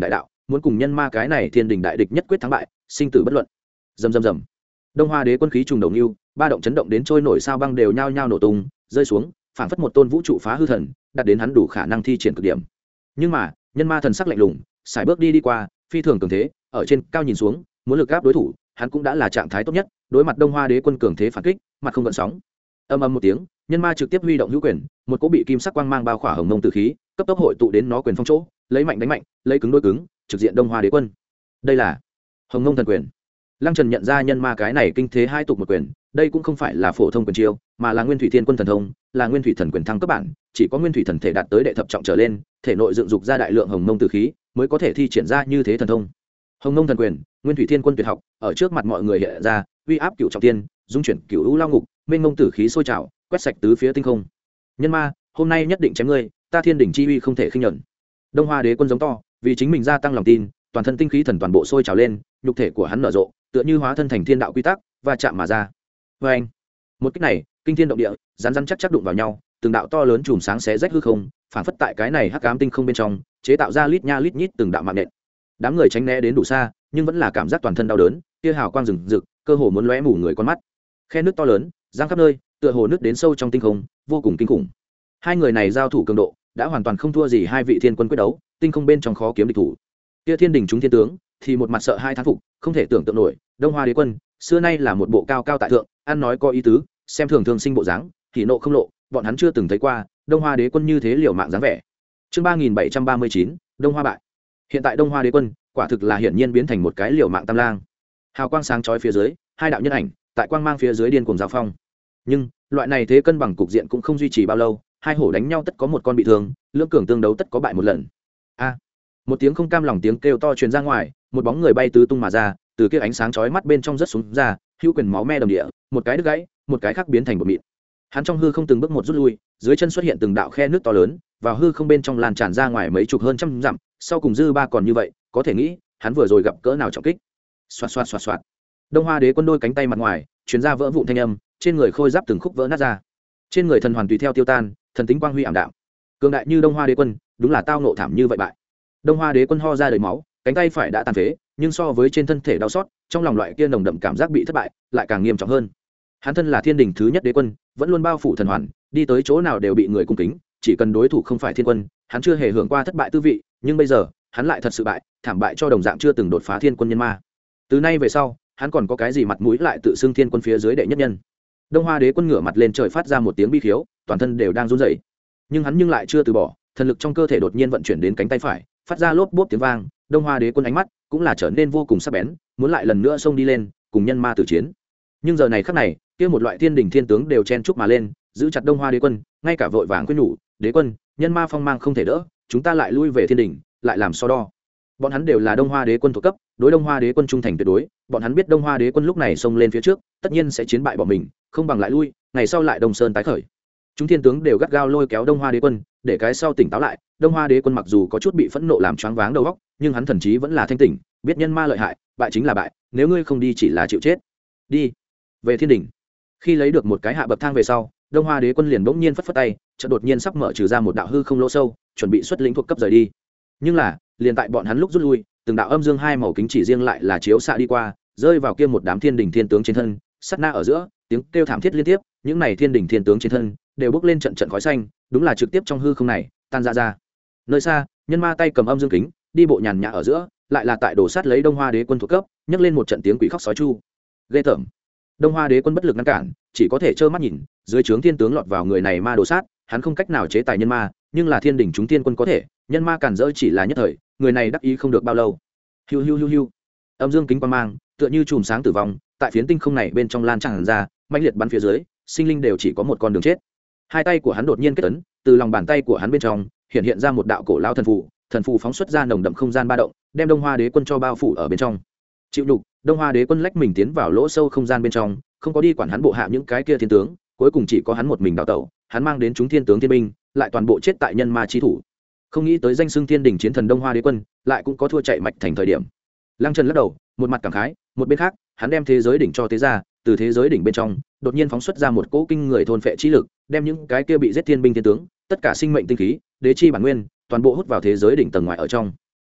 muốn cùng nhân ma cái này thiên đình đại địch nhất quyết thắng bại, sinh tử bất luận. Rầm rầm rầm. Đông Hoa Đế quân khí trùng đầu nưu, ba động chấn động đến trôi nổi sao băng đều nhao nhao nổ tung, rơi xuống, phảng phất một tôn vũ trụ phá hư thần, đạt đến hắn đủ khả năng thi triển cực điểm. Nhưng mà, nhân ma thần sắc lạnh lùng, sải bước đi đi qua, phi thường cường thế, ở trên cao nhìn xuống, muốn lực gáp đối thủ, hắn cũng đã là trạng thái tốt nhất, đối mặt Đông Hoa Đế quân cường thế phản kích, mặt không gợn sóng. Âm ầm một tiếng, nhân ma trực tiếp huy động hữu quyền, một cỗ bị kim sắc quang mang bao khỏa hồng mông tử khí, cấp tốc hội tụ đến nó quyền phong chỗ, lấy mạnh đánh mạnh, lấy cứng đối cứng, trực diện Đông Hoa Đế quân. Đây là Hồng Mông thần quyền. Lăng Trần nhận ra nhân ma cái này kinh thế hai tục một quyền, đây cũng không phải là phổ thông quyền chiêu, mà là Nguyên Thủy Thiên Quân thần thông, là Nguyên Thủy thần quyền thăng cấp bản, chỉ có Nguyên Thủy thần thể đạt tới đệ thập trọng trở lên, thể nội dựng dục ra đại lượng hồng mông tử khí, mới có thể thi triển ra như thế thần thông. Hồng Mông thần quyền, Nguyên Thủy Thiên Quân tuyệt học, ở trước mặt mọi người hiện ra, uy áp cửu trọng thiên, dung chuyển cửu u lao ngục, mênh mông tử khí sôi trào, quét sạch tứ phía tinh không. Nhân ma, hôm nay nhất định chém ngươi, ta Thiên đỉnh chi uy không thể khinh nhẫn. Đông Hoa Đế quân giống to, vì chính mình gia tăng lòng tin, toàn thân tinh khí thần toàn bộ sôi trào lên, nhục thể của hắn nở rộ, tựa như hóa thân thành thiên đạo quy tắc, và chạm mà ra. Và anh, một kích này, kinh thiên động địa, rắn rắn chắc chắc đụng vào nhau, từng đạo to lớn chùm sáng xé rách hư không, phản phất tại cái này hắc ám tinh không bên trong, chế tạo ra lít nha lít nhít từng đạo mạng nện. Đám người tránh né đến đủ xa, nhưng vẫn là cảm giác toàn thân đau đớn, kia hào quang rừng rực, cơ hồ muốn lóe mù người con mắt. Khe nước to lớn, giang khắp nơi, tựa hồ nước đến sâu trong tinh không, vô cùng kinh khủng. Hai người này giao thủ cường độ, đã hoàn toàn không thua gì hai vị thiên quân quyết đấu, tinh không bên trong khó kiếm địch thủ. Kia thiên đình chúng thiên tướng thì một mặt sợ hai thán phục, không thể tưởng tượng nổi, Đông Hoa Đế quân xưa nay là một bộ cao cao tại thượng, ăn nói có ý tứ, xem thường thường sinh bộ dáng, thì nộ không lộ, bọn hắn chưa từng thấy qua Đông Hoa Đế quân như thế liều mạng dáng vẻ. Chương ba nghìn bảy trăm ba mươi chín, Đông Hoa bại. Hiện tại Đông Hoa Đế quân quả thực là hiển nhiên biến thành một cái liều mạng tam lang. Hào quang sáng chói phía dưới, hai đạo nhân ảnh tại quang mang phía dưới điên cuồng giao phong. Nhưng loại này thế cân bằng cục diện cũng không duy trì bao lâu, hai hổ đánh nhau tất có một con bị thương, lưỡng cường tương đấu tất có bại một lần. A! Một tiếng không cam lòng tiếng kêu to truyền ra ngoài, một bóng người bay tứ tung mà ra, từ kia ánh sáng chói mắt bên trong rất xuống ra, hữu quyền máu me đầm địa, một cái đứt gãy, một cái khác biến thành bột mịn. Hắn trong hư không từng bước một rút lui, dưới chân xuất hiện từng đạo khe nước to lớn, vào hư không bên trong lan tràn ra ngoài mấy chục hơn trăm dặm, sau cùng dư ba còn như vậy, có thể nghĩ, hắn vừa rồi gặp cỡ nào trọng kích. Xoạt xoạt xoạt xoạt. Đông Hoa Đế quân đôi cánh tay mặt ngoài, truyền ra vỡ vụn thanh âm, trên người khôi giáp từng khúc vỡ nát ra. Trên người thần hoàn tùy theo tiêu tan, thần tính quang huy ảm đạm. Cường đại như Đông Hoa Đế quân, đúng là tao nộ thảm như vậy bại. Đông Hoa Đế quân ho ra đầy máu, cánh tay phải đã tàn phế, nhưng so với trên thân thể đau xót, trong lòng loại kia nồng đậm cảm giác bị thất bại, lại càng nghiêm trọng hơn. Hắn thân là thiên đình thứ nhất đế quân, vẫn luôn bao phủ thần hoàn, đi tới chỗ nào đều bị người cung kính, chỉ cần đối thủ không phải thiên quân, hắn chưa hề hưởng qua thất bại tư vị, nhưng bây giờ, hắn lại thật sự bại, thảm bại cho đồng dạng chưa từng đột phá thiên quân nhân ma. Từ nay về sau, hắn còn có cái gì mặt mũi lại tự xưng thiên quân phía dưới đệ nhất nhân. Đông Hoa Đế quân ngửa mặt lên trời phát ra một tiếng bi khiếu, toàn thân đều đang run rẩy. Nhưng hắn nhưng lại chưa từ bỏ, thần lực trong cơ thể đột nhiên vận chuyển đến cánh tay phải, phát ra lốp bốp tiếng vang. Đông Hoa Đế quân ánh mắt cũng là trở nên vô cùng sắc bén, muốn lại lần nữa xông đi lên, cùng nhân ma tử chiến. Nhưng giờ này khắc này, kia một loại thiên đình thiên tướng đều chen chúc mà lên, giữ chặt Đông Hoa Đế quân, ngay cả vội vàng khuyên nhủ, "Đế quân, nhân ma phong mang không thể đỡ, chúng ta lại lui về thiên đình, lại làm so đo." Bọn hắn đều là Đông Hoa Đế quân thuộc cấp, đối Đông Hoa Đế quân trung thành tuyệt đối, bọn hắn biết Đông Hoa Đế quân lúc này xông lên phía trước, tất nhiên sẽ chiến bại bọn mình, không bằng lại lui, ngày sau lại Đông Sơn tái khởi. Chúng thiên tướng đều gắt gao lôi kéo Đông Hoa Đế quân, để cái sau tỉnh táo lại. Đông Hoa Đế quân mặc dù có chút bị phẫn nộ làm choáng váng đầu óc, nhưng hắn thần trí vẫn là thanh tỉnh, biết nhân ma lợi hại, bại chính là bại, nếu ngươi không đi chỉ là chịu chết. Đi về thiên đình. Khi lấy được một cái hạ bậc thang về sau, Đông Hoa Đế quân liền bỗng nhiên phất phất tay, chợt đột nhiên sắp mở trừ ra một đạo hư không lỗ sâu, chuẩn bị xuất lĩnh thuộc cấp rời đi. Nhưng là, liền tại bọn hắn lúc rút lui, từng đạo âm dương hai màu kính chỉ riêng lại là chiếu xạ đi qua, rơi vào kia một đám thiên đình thiên tướng trên thân, sát na ở giữa, tiếng kêu thảm thiết liên tiếp, những này thiên đình thiên tướng trên thân đều bốc lên trận trận khói xanh, đúng là trực tiếp trong hư không này tan ra ra. Nơi xa, nhân ma tay cầm âm dương kính, đi bộ nhàn nhã ở giữa, lại là tại đổ sát lấy Đông Hoa Đế quân thuộc cấp, nhấc lên một trận tiếng quỷ khóc sói chu. Ghê tởm. Đông Hoa Đế quân bất lực ngăn cản, chỉ có thể trơ mắt nhìn, dưới trướng thiên tướng lọt vào người này ma đổ sát, hắn không cách nào chế tài nhân ma, nhưng là thiên đình chúng thiên quân có thể, nhân ma cản rỡ chỉ là nhất thời, người này đắc ý không được bao lâu. Hiu hiu hiu hiu. Âm dương kính quang mang, tựa như chùm sáng tử vong, tại phiến tinh không này bên trong lan tràn ra, mãnh liệt bắn phía dưới, sinh linh đều chỉ có một con đường chết. Hai tay của hắn đột nhiên kết ấn, từ lòng bàn tay của hắn bên trong hiện hiện ra một đạo cổ lao thần phù, thần phù phóng xuất ra nồng đậm không gian ba động, đem Đông Hoa Đế quân cho bao phủ ở bên trong. Chịu nhục, Đông Hoa Đế quân lách mình tiến vào lỗ sâu không gian bên trong, không có đi quản hắn bộ hạ những cái kia thiên tướng, cuối cùng chỉ có hắn một mình đào tẩu, hắn mang đến chúng thiên tướng thiên binh, lại toàn bộ chết tại nhân ma chi thủ. Không nghĩ tới danh xưng thiên đỉnh chiến thần Đông Hoa Đế quân, lại cũng có thua chạy mạch thành thời điểm. Lăng Trần lắc đầu, một mặt cảm khái, một bên khác, hắn đem thế giới đỉnh cho tế ra, từ thế giới đỉnh bên trong, đột nhiên phóng xuất ra một cỗ kinh người thôn phệ chi lực, đem những cái kia bị giết thiên binh thiên tướng, tất cả sinh mệnh tinh khí, đế chi bản nguyên, toàn bộ hút vào thế giới đỉnh tầng ngoài ở trong.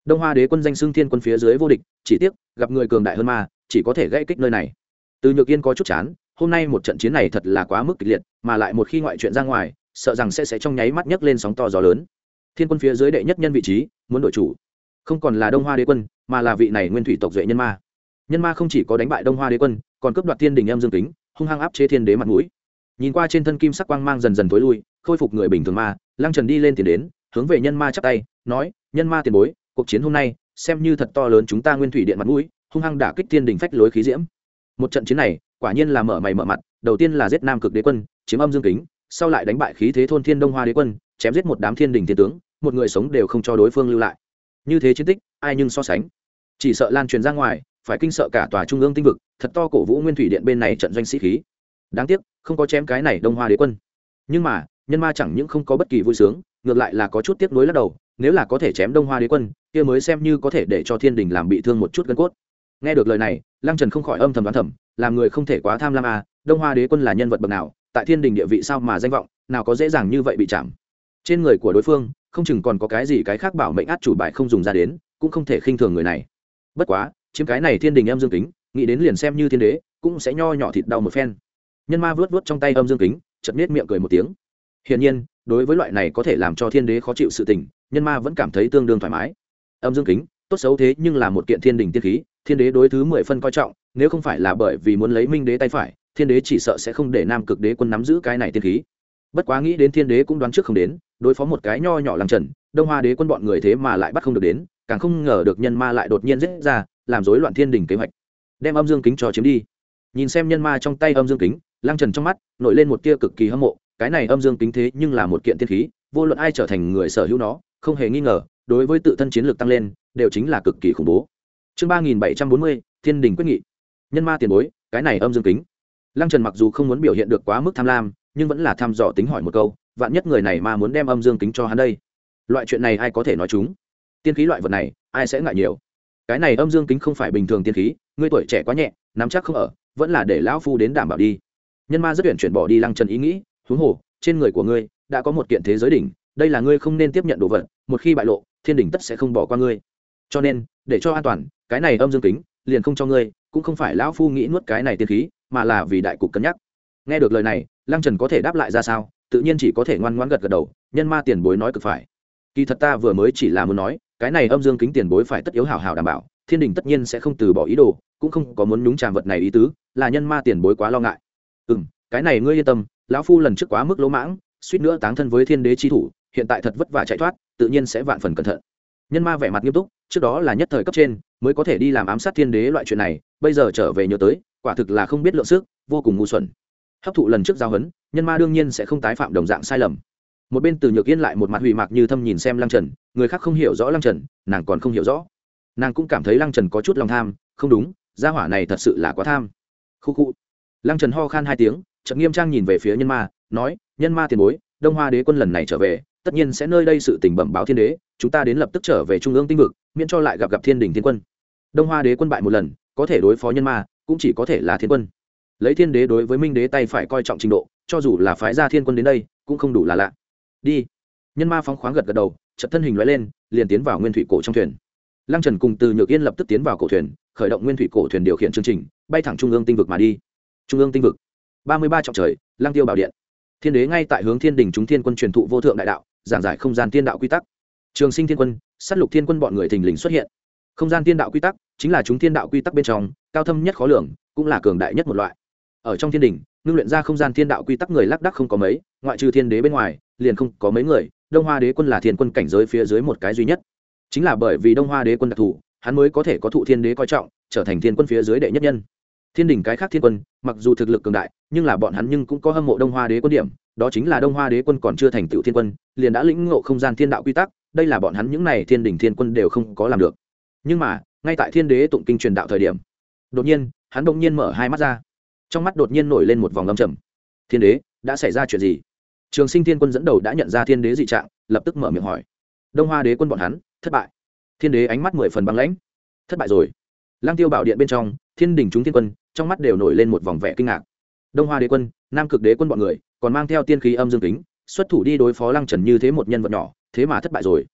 Đông Hoa Đế quân danh xưng thiên quân phía dưới vô địch, chỉ tiếc gặp người cường đại hơn ma, chỉ có thể gãy kích nơi này. Từ Nhược Yên có chút chán, hôm nay một trận chiến này thật là quá mức kịch liệt, mà lại một khi ngoại chuyện ra ngoài, sợ rằng sẽ sẽ trong nháy mắt nhấc lên sóng to gió lớn. Thiên quân phía dưới đệ nhất nhân vị trí, muốn đổi chủ, không còn là Đông Hoa Đế quân, mà là vị này nguyên thủy tộc duệ nhân ma. Nhân ma không chỉ có đánh bại Đông Hoa Đế quân, còn cướp đoạt thiên đình em dương kính, hung hăng áp chế thiên đế mặt mũi. Nhìn qua trên thân kim sắc quang mang dần dần tối lui, khôi phục người bình thường ma, Lăng Trần đi lên tiền đến, hướng về nhân ma chắp tay, nói: "Nhân ma tiền bối, cuộc chiến hôm nay xem như thật to lớn chúng ta nguyên thủy điện mặt mũi, hung hăng đả kích thiên đình phách lối khí diễm. Một trận chiến này, quả nhiên là mở mày mở mặt, đầu tiên là giết Nam Cực Đế quân, chiếm âm dương kính, sau lại đánh bại khí thế thôn thiên Đông Hoa Đế quân, chém giết một đám thiên đình thiên tướng, một người sống đều không cho đối phương lưu lại. Như thế chiến tích, ai nhưng so sánh, chỉ sợ lan truyền ra ngoài, phải kinh sợ cả tòa trung ương tinh vực, thật to cổ vũ nguyên thủy điện bên này trận doanh sĩ khí. Đáng tiếc, không có chém cái này Đông Hoa Đế quân. Nhưng mà, nhân ma chẳng những không có bất kỳ vui sướng, ngược lại là có chút tiếc nuối lắc đầu, nếu là có thể chém Đông Hoa Đế quân, kia mới xem như có thể để cho thiên đình làm bị thương một chút gân cốt." Nghe được lời này, Lăng Trần không khỏi âm thầm đoán thầm, làm người không thể quá tham lam à, Đông Hoa Đế quân là nhân vật bậc nào, tại thiên đình địa vị sao mà danh vọng, nào có dễ dàng như vậy bị chạm. Trên người của đối phương, không chừng còn có cái gì cái khác bảo mệnh át chủ bài không dùng ra đến, cũng không thể khinh thường người này. Bất quá, chiếm cái này thiên đình em dương kính, nghĩ đến liền xem như thiên đế, cũng sẽ nho nhỏ thịt đau một phen. Nhân ma vớt vớt trong tay âm dương kính, chợt nhếch miệng cười một tiếng. Hiển nhiên, đối với loại này có thể làm cho thiên đế khó chịu sự tình, nhân ma vẫn cảm thấy tương đương thoải mái. Âm dương kính, tốt xấu thế nhưng là một kiện thiên đình tiên khí, thiên đế đối thứ mười phân coi trọng, nếu không phải là bởi vì muốn lấy minh đế tay phải, thiên đế chỉ sợ sẽ không để Nam Cực Đế quân nắm giữ cái này tiên khí. Bất quá nghĩ đến thiên đế cũng đoán trước không đến, đối phó một cái nho nhỏ Lăng Trần, Đông Hoa Đế quân bọn người thế mà lại bắt không được đến, càng không ngờ được nhân ma lại đột nhiên giết ra, làm rối loạn thiên đình kế hoạch, đem âm dương kính cho chiếm đi. Nhìn xem nhân ma trong tay âm dương kính, Lăng Trần trong mắt nổi lên một tia cực kỳ hâm mộ, cái này âm dương kính thế nhưng là một kiện tiên khí, vô luận ai trở thành người sở hữu nó, không hề nghi ngờ, đối với tự thân chiến lược tăng lên, đều chính là cực kỳ khủng bố. Chương ba nghìn bảy trăm bốn mươi, Thiên đình quyết nghị. Nhân ma tiền bối, cái này âm dương kính. Lăng Trần mặc dù không muốn biểu hiện được quá mức tham lam, nhưng vẫn là thăm dò tính hỏi một câu, vạn nhất người này mà muốn đem âm dương kính cho hắn đây. Loại chuyện này ai có thể nói chúng? Tiên khí loại vật này, ai sẽ ngại nhiều. Cái này âm dương kính không phải bình thường tiên khí, ngươi tuổi trẻ quá nhẹ, nắm chắc không ở, vẫn là để lão phu đến đảm bảo đi. Nhân ma rất tuyển chuyển bỏ đi Lăng Trần ý nghĩ, huống hồ, trên người của ngươi đã có một kiện thế giới đỉnh, đây là ngươi không nên tiếp nhận đồ vật, một khi bại lộ, thiên đình tất sẽ không bỏ qua ngươi. Cho nên, để cho an toàn, cái này âm dương kính liền không cho ngươi, cũng không phải lão phu nghĩ nuốt cái này tiên khí, mà là vì đại cục cân nhắc. Nghe được lời này, Lăng Trần có thể đáp lại ra sao, tự nhiên chỉ có thể ngoan ngoãn gật gật đầu. Nhân ma tiền bối nói cực phải, kỳ thật ta vừa mới chỉ là muốn nói, cái này âm dương kính tiền bối phải tất yếu hảo hảo đảm bảo, thiên đình tất nhiên sẽ không từ bỏ ý đồ, cũng không có muốn nhúng chàm vật này ý tứ, là nhân ma tiền bối quá lo ngại. Ừm, cái này ngươi yên tâm, lão phu lần trước quá mức lỗ mãng, suýt nữa táng thân với thiên đế chi thủ, hiện tại thật vất vả chạy thoát, tự nhiên sẽ vạn phần cẩn thận. Nhân ma vẻ mặt nghiêm túc, trước đó là nhất thời cấp trên mới có thể đi làm ám sát thiên đế loại chuyện này, bây giờ trở về nhớ tới, quả thực là không biết lượng sức, vô cùng ngu xuẩn. Hấp thụ lần trước giao hấn, nhân ma đương nhiên sẽ không tái phạm đồng dạng sai lầm. Một bên Từ Nhược Yên lại một mặt hủy mạc như thâm nhìn xem Lăng Trần, người khác không hiểu rõ Lăng Trần, nàng còn không hiểu rõ. Nàng cũng cảm thấy Lăng Trần có chút lòng tham, không đúng, gia hỏa này thật sự là quá tham. Khu khu. Lăng Trần ho khan hai tiếng, chợt nghiêm trang nhìn về phía nhân ma, nói: "Nhân ma tiền bối, Đông Hoa Đế quân lần này trở về, tất nhiên sẽ nơi đây sự tình bẩm báo thiên đế, chúng ta đến lập tức trở về trung ương tinh vực, miễn cho lại gặp gặp thiên đình thiên quân. Đông Hoa Đế quân bại một lần, có thể đối phó nhân ma, cũng chỉ có thể là thiên quân. Lấy thiên đế đối với minh đế tay phải coi trọng trình độ, cho dù là phái ra thiên quân đến đây, cũng không đủ là lạ. Đi." Nhân ma phóng khoáng gật gật đầu, chợt thân hình lóe lên, liền tiến vào nguyên thủy cổ trong thuyền. Lăng Trần cùng Từ Nhược Yên lập tức tiến vào cổ thuyền, khởi động nguyên thủy cổ thuyền điều khiển chương trình, bay thẳng trung ương tinh vực mà đi. Trung ương tinh vực, ba mươi ba trọng trời, Lăng Tiêu bảo điện. Thiên đế ngay tại hướng thiên đình chúng thiên quân truyền thụ vô thượng đại đạo, giảng giải không gian tiên đạo quy tắc. Trường Sinh thiên quân, sát lục thiên quân bọn người thình lình xuất hiện. Không gian tiên đạo quy tắc chính là chúng thiên đạo quy tắc bên trong cao thâm nhất khó lường, cũng là cường đại nhất một loại. Ở trong thiên đình, ngưng luyện ra không gian thiên đạo quy tắc người lác đác không có mấy, ngoại trừ thiên đế bên ngoài, liền không có mấy người. Đông Hoa Đế quân là thiên quân cảnh giới phía dưới một cái duy nhất. Chính là bởi vì Đông Hoa Đế quân đặc thù, hắn mới có thể có thụ thiên đế coi trọng, trở thành thiên quân phía dưới đệ nhất nhân. Thiên đình cái khác thiên quân, mặc dù thực lực cường đại, nhưng là bọn hắn nhưng cũng có hâm mộ Đông Hoa Đế quân điểm, đó chính là Đông Hoa Đế quân còn chưa thành tựu thiên quân, liền đã lĩnh ngộ không gian thiên đạo quy tắc, đây là bọn hắn những này thiên đình thiên quân đều không có làm được. Nhưng mà, ngay tại thiên đế tụng kinh truyền đạo thời điểm, đột nhiên, hắn đột nhiên mở hai mắt ra. Trong mắt đột nhiên nổi lên một vòng âm trầm. Thiên đế, đã xảy ra chuyện gì? Trường Sinh thiên quân dẫn đầu đã nhận ra thiên đế dị trạng, lập tức mở miệng hỏi. Đông Hoa Đế quân bọn hắn thất bại. Thiên đế ánh mắt mười phần băng lãnh. Thất bại rồi? Lang Tiêu bảo điện bên trong, thiên đình chúng thiên quân trong mắt đều nổi lên một vòng vẻ kinh ngạc. Đông Hoa Đế quân, Nam Cực Đế quân bọn người còn mang theo tiên khí âm dương kính, xuất thủ đi đối phó Lăng Trần như thế một nhân vật nhỏ, thế mà thất bại rồi.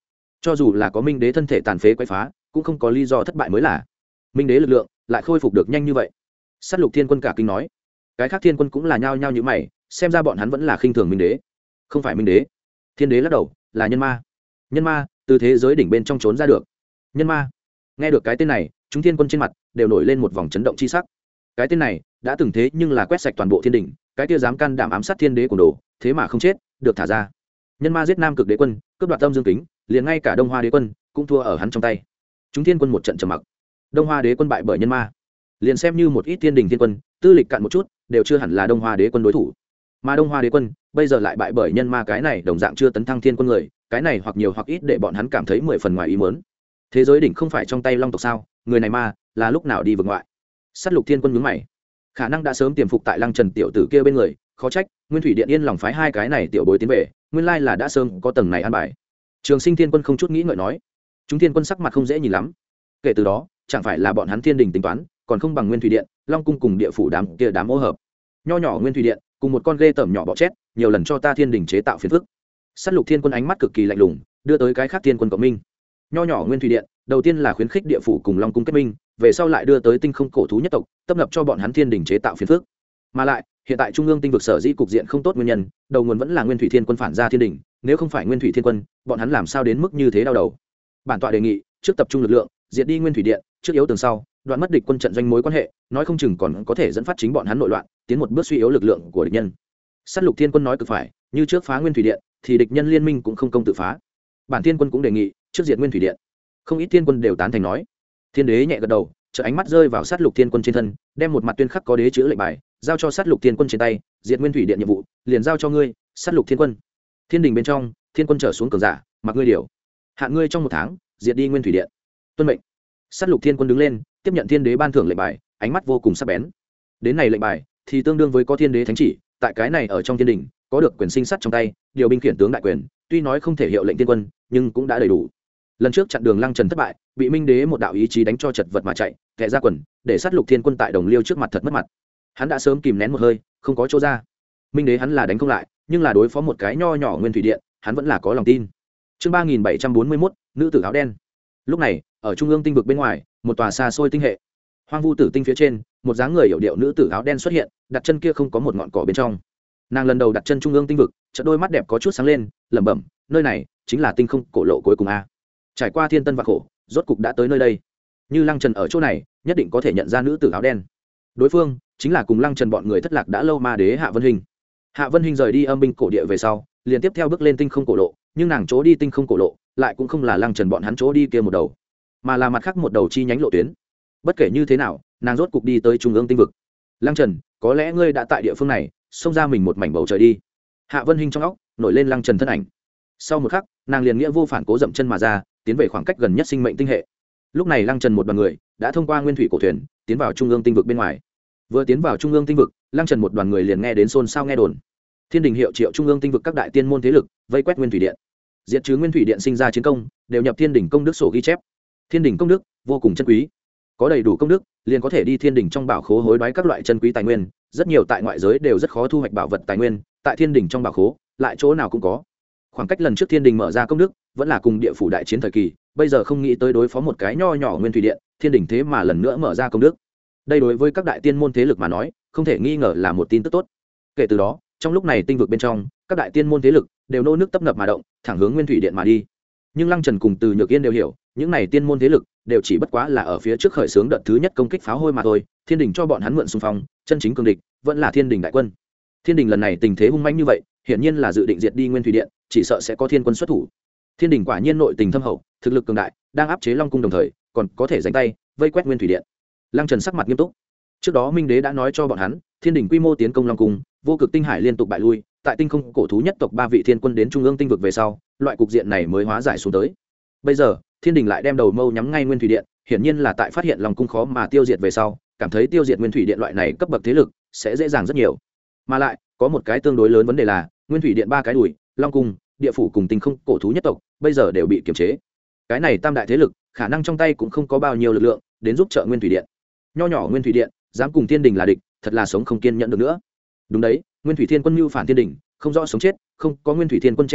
cho dù là có minh đế thân thể tàn phế quay phá cũng không có lý do thất bại mới là. Minh đế lực lượng lại khôi phục được nhanh như vậy. Sát lục thiên quân cả kinh nói. Cái khác thiên quân cũng là nhao nhao như mày, xem ra bọn hắn vẫn là khinh thường minh đế. Không phải minh đế. Thiên đế lắc đầu, là nhân ma. Nhân ma từ thế giới đỉnh bên trong trốn ra được. Nhân ma. Nghe được cái tên này, chúng thiên quân trên mặt đều nổi lên một vòng chấn động chi sắc. Cái tên này đã từng thế nhưng là quét sạch toàn bộ thiên đỉnh, cái kia dám can đảm ám sát thiên đế của đồ, thế mà không chết, được thả ra. Nhân ma giết nam cực đế quân, cướp đoạt tâm dương kính, liền ngay cả đông hoa đế quân cũng thua ở hắn trong tay. Chúng thiên quân một trận trầm mặc. Đông hoa đế quân bại bởi nhân ma, liền xem như một ít thiên đình thiên quân tư lịch cạn một chút đều chưa hẳn là đông hoa đế quân đối thủ. Mà đông hoa đế quân bây giờ lại bại bởi nhân ma, cái này đồng dạng chưa tấn thăng thiên quân người, cái này hoặc nhiều hoặc ít để bọn hắn cảm thấy mười phần ngoài ý muốn. Thế giới đỉnh không phải trong tay long tộc sao, người này ma là lúc nào đi vực ngoại? Sát lục thiên quân nhướng mày, khả năng đã sớm tiềm phục tại lăng trần tiểu tử kia bên người, khó trách nguyên thủy điện yên lòng phái hai cái này tiểu bối tiến về, nguyên lai là đã sớm có tầng này an bài. Trường sinh thiên quân không chút nghĩ ngợi nói. Chúng thiên quân sắc mặt không dễ nhìn lắm. Kể từ đó chẳng phải là bọn hắn thiên đình tính toán còn không bằng nguyên thủy điện, long cung cùng địa phủ đám kia đám ô hợp. Nho nhỏ nguyên thủy điện cùng một con ghê tởm nhỏ bọ chét, nhiều lần cho ta thiên đình chế tạo phiền phức. Sát lục thiên quân ánh mắt cực kỳ lạnh lùng, đưa tới cái khác thiên quân cộng minh. Nho nhỏ nguyên thủy điện đầu tiên là khuyến khích địa phủ cùng long cung kết minh, về sau lại đưa tới tinh không cổ thú nhất tộc tập lập cho bọn hắn thiên đình chế tạo phiền phức. Mà lại hiện tại trung ương tinh vực sở dĩ cục diện không tốt, nguyên nhân đầu nguồn vẫn là nguyên thủy thiên quân phản ra thiên đình. Nếu không phải nguyên thủy thiên quân, bọn hắn làm sao đến mức như thế đau đầu? Bản tọa đề nghị trước tập trung lực lượng diệt đi nguyên thủy điện, trước yếu tường sau, đoạn mất địch quân trận doanh mối quan hệ, nói không chừng còn có thể dẫn phát chính bọn hắn nội loạn, tiến một bước suy yếu lực lượng của địch nhân. Sát lục thiên quân nói cực phải, như trước phá nguyên thủy điện thì địch nhân liên minh cũng không công tự phá. Bản thiên quân cũng đề nghị trước diệt nguyên thủy điện. Không ít thiên quân đều tán thành nói. Thiên đế nhẹ gật đầu, chợ ánh mắt rơi vào sát lục thiên quân trên thân, đem một mặt tuyên khắc có đế chữ lệnh bài giao cho sát lục thiên quân trên tay. Diệt nguyên thủy điện nhiệm vụ liền giao cho ngươi, sát lục thiên quân. Thiên đình bên trong, thiên quân trở xuống cường giả, mặc ngươi điều hạn ngươi trong một tháng diệt đi nguyên thủy điện. Tuân mệnh. Sát lục thiên quân đứng lên, tiếp nhận thiên đế ban thưởng lệnh bài, ánh mắt vô cùng sắc bén. Đến này lệnh bài thì tương đương với có thiên đế thánh chỉ, tại cái này ở trong thiên đình có được quyền sinh sát trong tay, điều binh khiển tướng đại quyền, tuy nói không thể hiệu lệnh thiên quân nhưng cũng đã đầy đủ. Lần trước chặn đường lăng trần thất bại, bị minh đế một đạo ý chí đánh cho chật vật mà chạy, kẻ ra quần, để sát lục thiên quân tại đồng liêu trước mặt thật mất mặt. Hắn đã sớm kìm nén một hơi, không có chỗ ra. Minh đế hắn là đánh không lại, nhưng là đối phó một cái nho nhỏ nguyên thủy điện, hắn vẫn là có lòng tin. Chương ba nghìn bảy trăm bốn mươi mốt, nữ tử áo đen. Lúc này ở trung ương tinh vực bên ngoài, một tòa xa xôi tinh hệ, hoang vu tử tinh phía trên, một dáng người hiểu điệu nữ tử áo đen xuất hiện, đặt chân kia không có một ngọn cỏ bên trong. Nàng lần đầu đặt chân trung ương tinh vực, chợt đôi mắt đẹp có chút sáng lên, lẩm bẩm, nơi này chính là tinh không cổ lộ cuối cùng a. Trải qua thiên tân vạn khổ, rốt cục đã tới nơi đây. Như Lăng Trần ở chỗ này, nhất định có thể nhận ra nữ tử áo đen. Đối phương chính là cùng Lăng Trần bọn người thất lạc đã lâu ma đế Hạ Vân Hình. Hạ Vân Hình rời đi âm binh cổ địa về sau, liền tiếp theo bước lên tinh không cổ lộ, nhưng nàng chỗ đi tinh không cổ lộ lại cũng không là Lăng Trần bọn hắn chỗ đi kia một đầu, mà là mặt khác một đầu chi nhánh lộ tuyến. Bất kể như thế nào, nàng rốt cục đi tới trung ương tinh vực. Lăng Trần, có lẽ ngươi đã tại địa phương này xông ra mình một mảnh bầu trời đi. Hạ Vân Hình trong óc nổi lên Lăng Trần thân ảnh. Sau một khắc, nàng liền nghĩa vô phản cố dậm chân mà ra, tiến về khoảng cách gần nhất sinh mệnh tinh hệ. Lúc này Lăng Trần một đoàn người đã thông qua nguyên thủy cổ thuyền tiến vào trung ương tinh vực bên ngoài. Vừa tiến vào trung ương tinh vực, Lăng Trần một đoàn người liền nghe đến xôn xao nghe đồn. Thiên đình hiệu triệu trung ương tinh vực các đại tiên môn thế lực vây quét nguyên thủy điện, diệt trừ nguyên thủy điện sinh ra chiến công đều nhập thiên đình công đức sổ ghi chép. Thiên đình công đức vô cùng chân quý, có đầy đủ công đức liền có thể đi thiên đình trong bảo khố hối đoái các loại chân quý tài nguyên. Rất nhiều tại ngoại giới đều rất khó thu hoạch bảo vật tài nguyên, tại thiên đình trong bảo khố lại chỗ nào cũng có. Khoảng cách lần trước thiên đình mở ra công đức vẫn là cùng địa phủ đại chiến thời kỳ, bây giờ không nghĩ tới đối phó một cái nho nhỏ nguyên thủy điện, thiên đình thế mà lần nữa mở ra công đức. Đây đối với các đại tiên môn thế lực mà nói, không thể nghi ngờ là một tin tức tốt. Kể từ đó, trong lúc này tinh vực bên trong, các đại tiên môn thế lực đều nô nước tấp nập mà động, thẳng hướng nguyên thủy điện mà đi. Nhưng Lăng Trần cùng Từ Nhược Yên đều hiểu, những này tiên môn thế lực đều chỉ bất quá là ở phía trước khởi xướng đợt thứ nhất công kích pháo hôi mà thôi. Thiên đình cho bọn hắn mượn xung phong, chân chính cường địch vẫn là thiên đình đại quân. Thiên đình lần này tình thế hung manh như vậy, hiển nhiên là dự định diệt đi nguyên thủy điện, chỉ sợ sẽ có thiên quân xuất thủ. Thiên đình quả nhiên nội tình thâm hậu, thực lực cường đại, đang áp chế Long cung đồng thời còn có thể giành tay vây quét nguyên thủy điện. Lăng Trần sắc mặt nghiêm túc. Trước đó Minh Đế đã nói cho bọn hắn, thiên đình quy mô tiến công Long cung, vô cực tinh hải liên tục bại lui, tại tinh không cổ thú nhất tộc ba vị thiên quân đến trung ương tinh vực về sau, loại cục diện này mới hóa giải xuống tới. Bây giờ thiên đình lại đem đầu mâu nhắm ngay nguyên thủy điện, hiển nhiên là tại phát hiện Long cung khó mà tiêu diệt về sau, cảm thấy tiêu diệt nguyên thủy điện loại này cấp bậc thế lực sẽ dễ dàng rất nhiều. Mà lại có một cái tương đối lớn vấn đề là, nguyên thủy điện ba cái đùi, Long cung, địa phủ cùng tinh không cổ thú nhất tộc bây giờ đều bị kiềm chế. Cái này tam đại thế lực khả năng trong tay cũng không có bao nhiêu lực lượng đến giúp trợ nguyên thủy điện. Nho nhỏ nguyên thủy điện dám cùng thiên đình là địch, thật là sống không kiên nhẫn được nữa. Đúng đấy, nguyên thủy thiên quân mưu phản thiên đình, không rõ sống chết, không có nguyên thủy thiên quân che chở,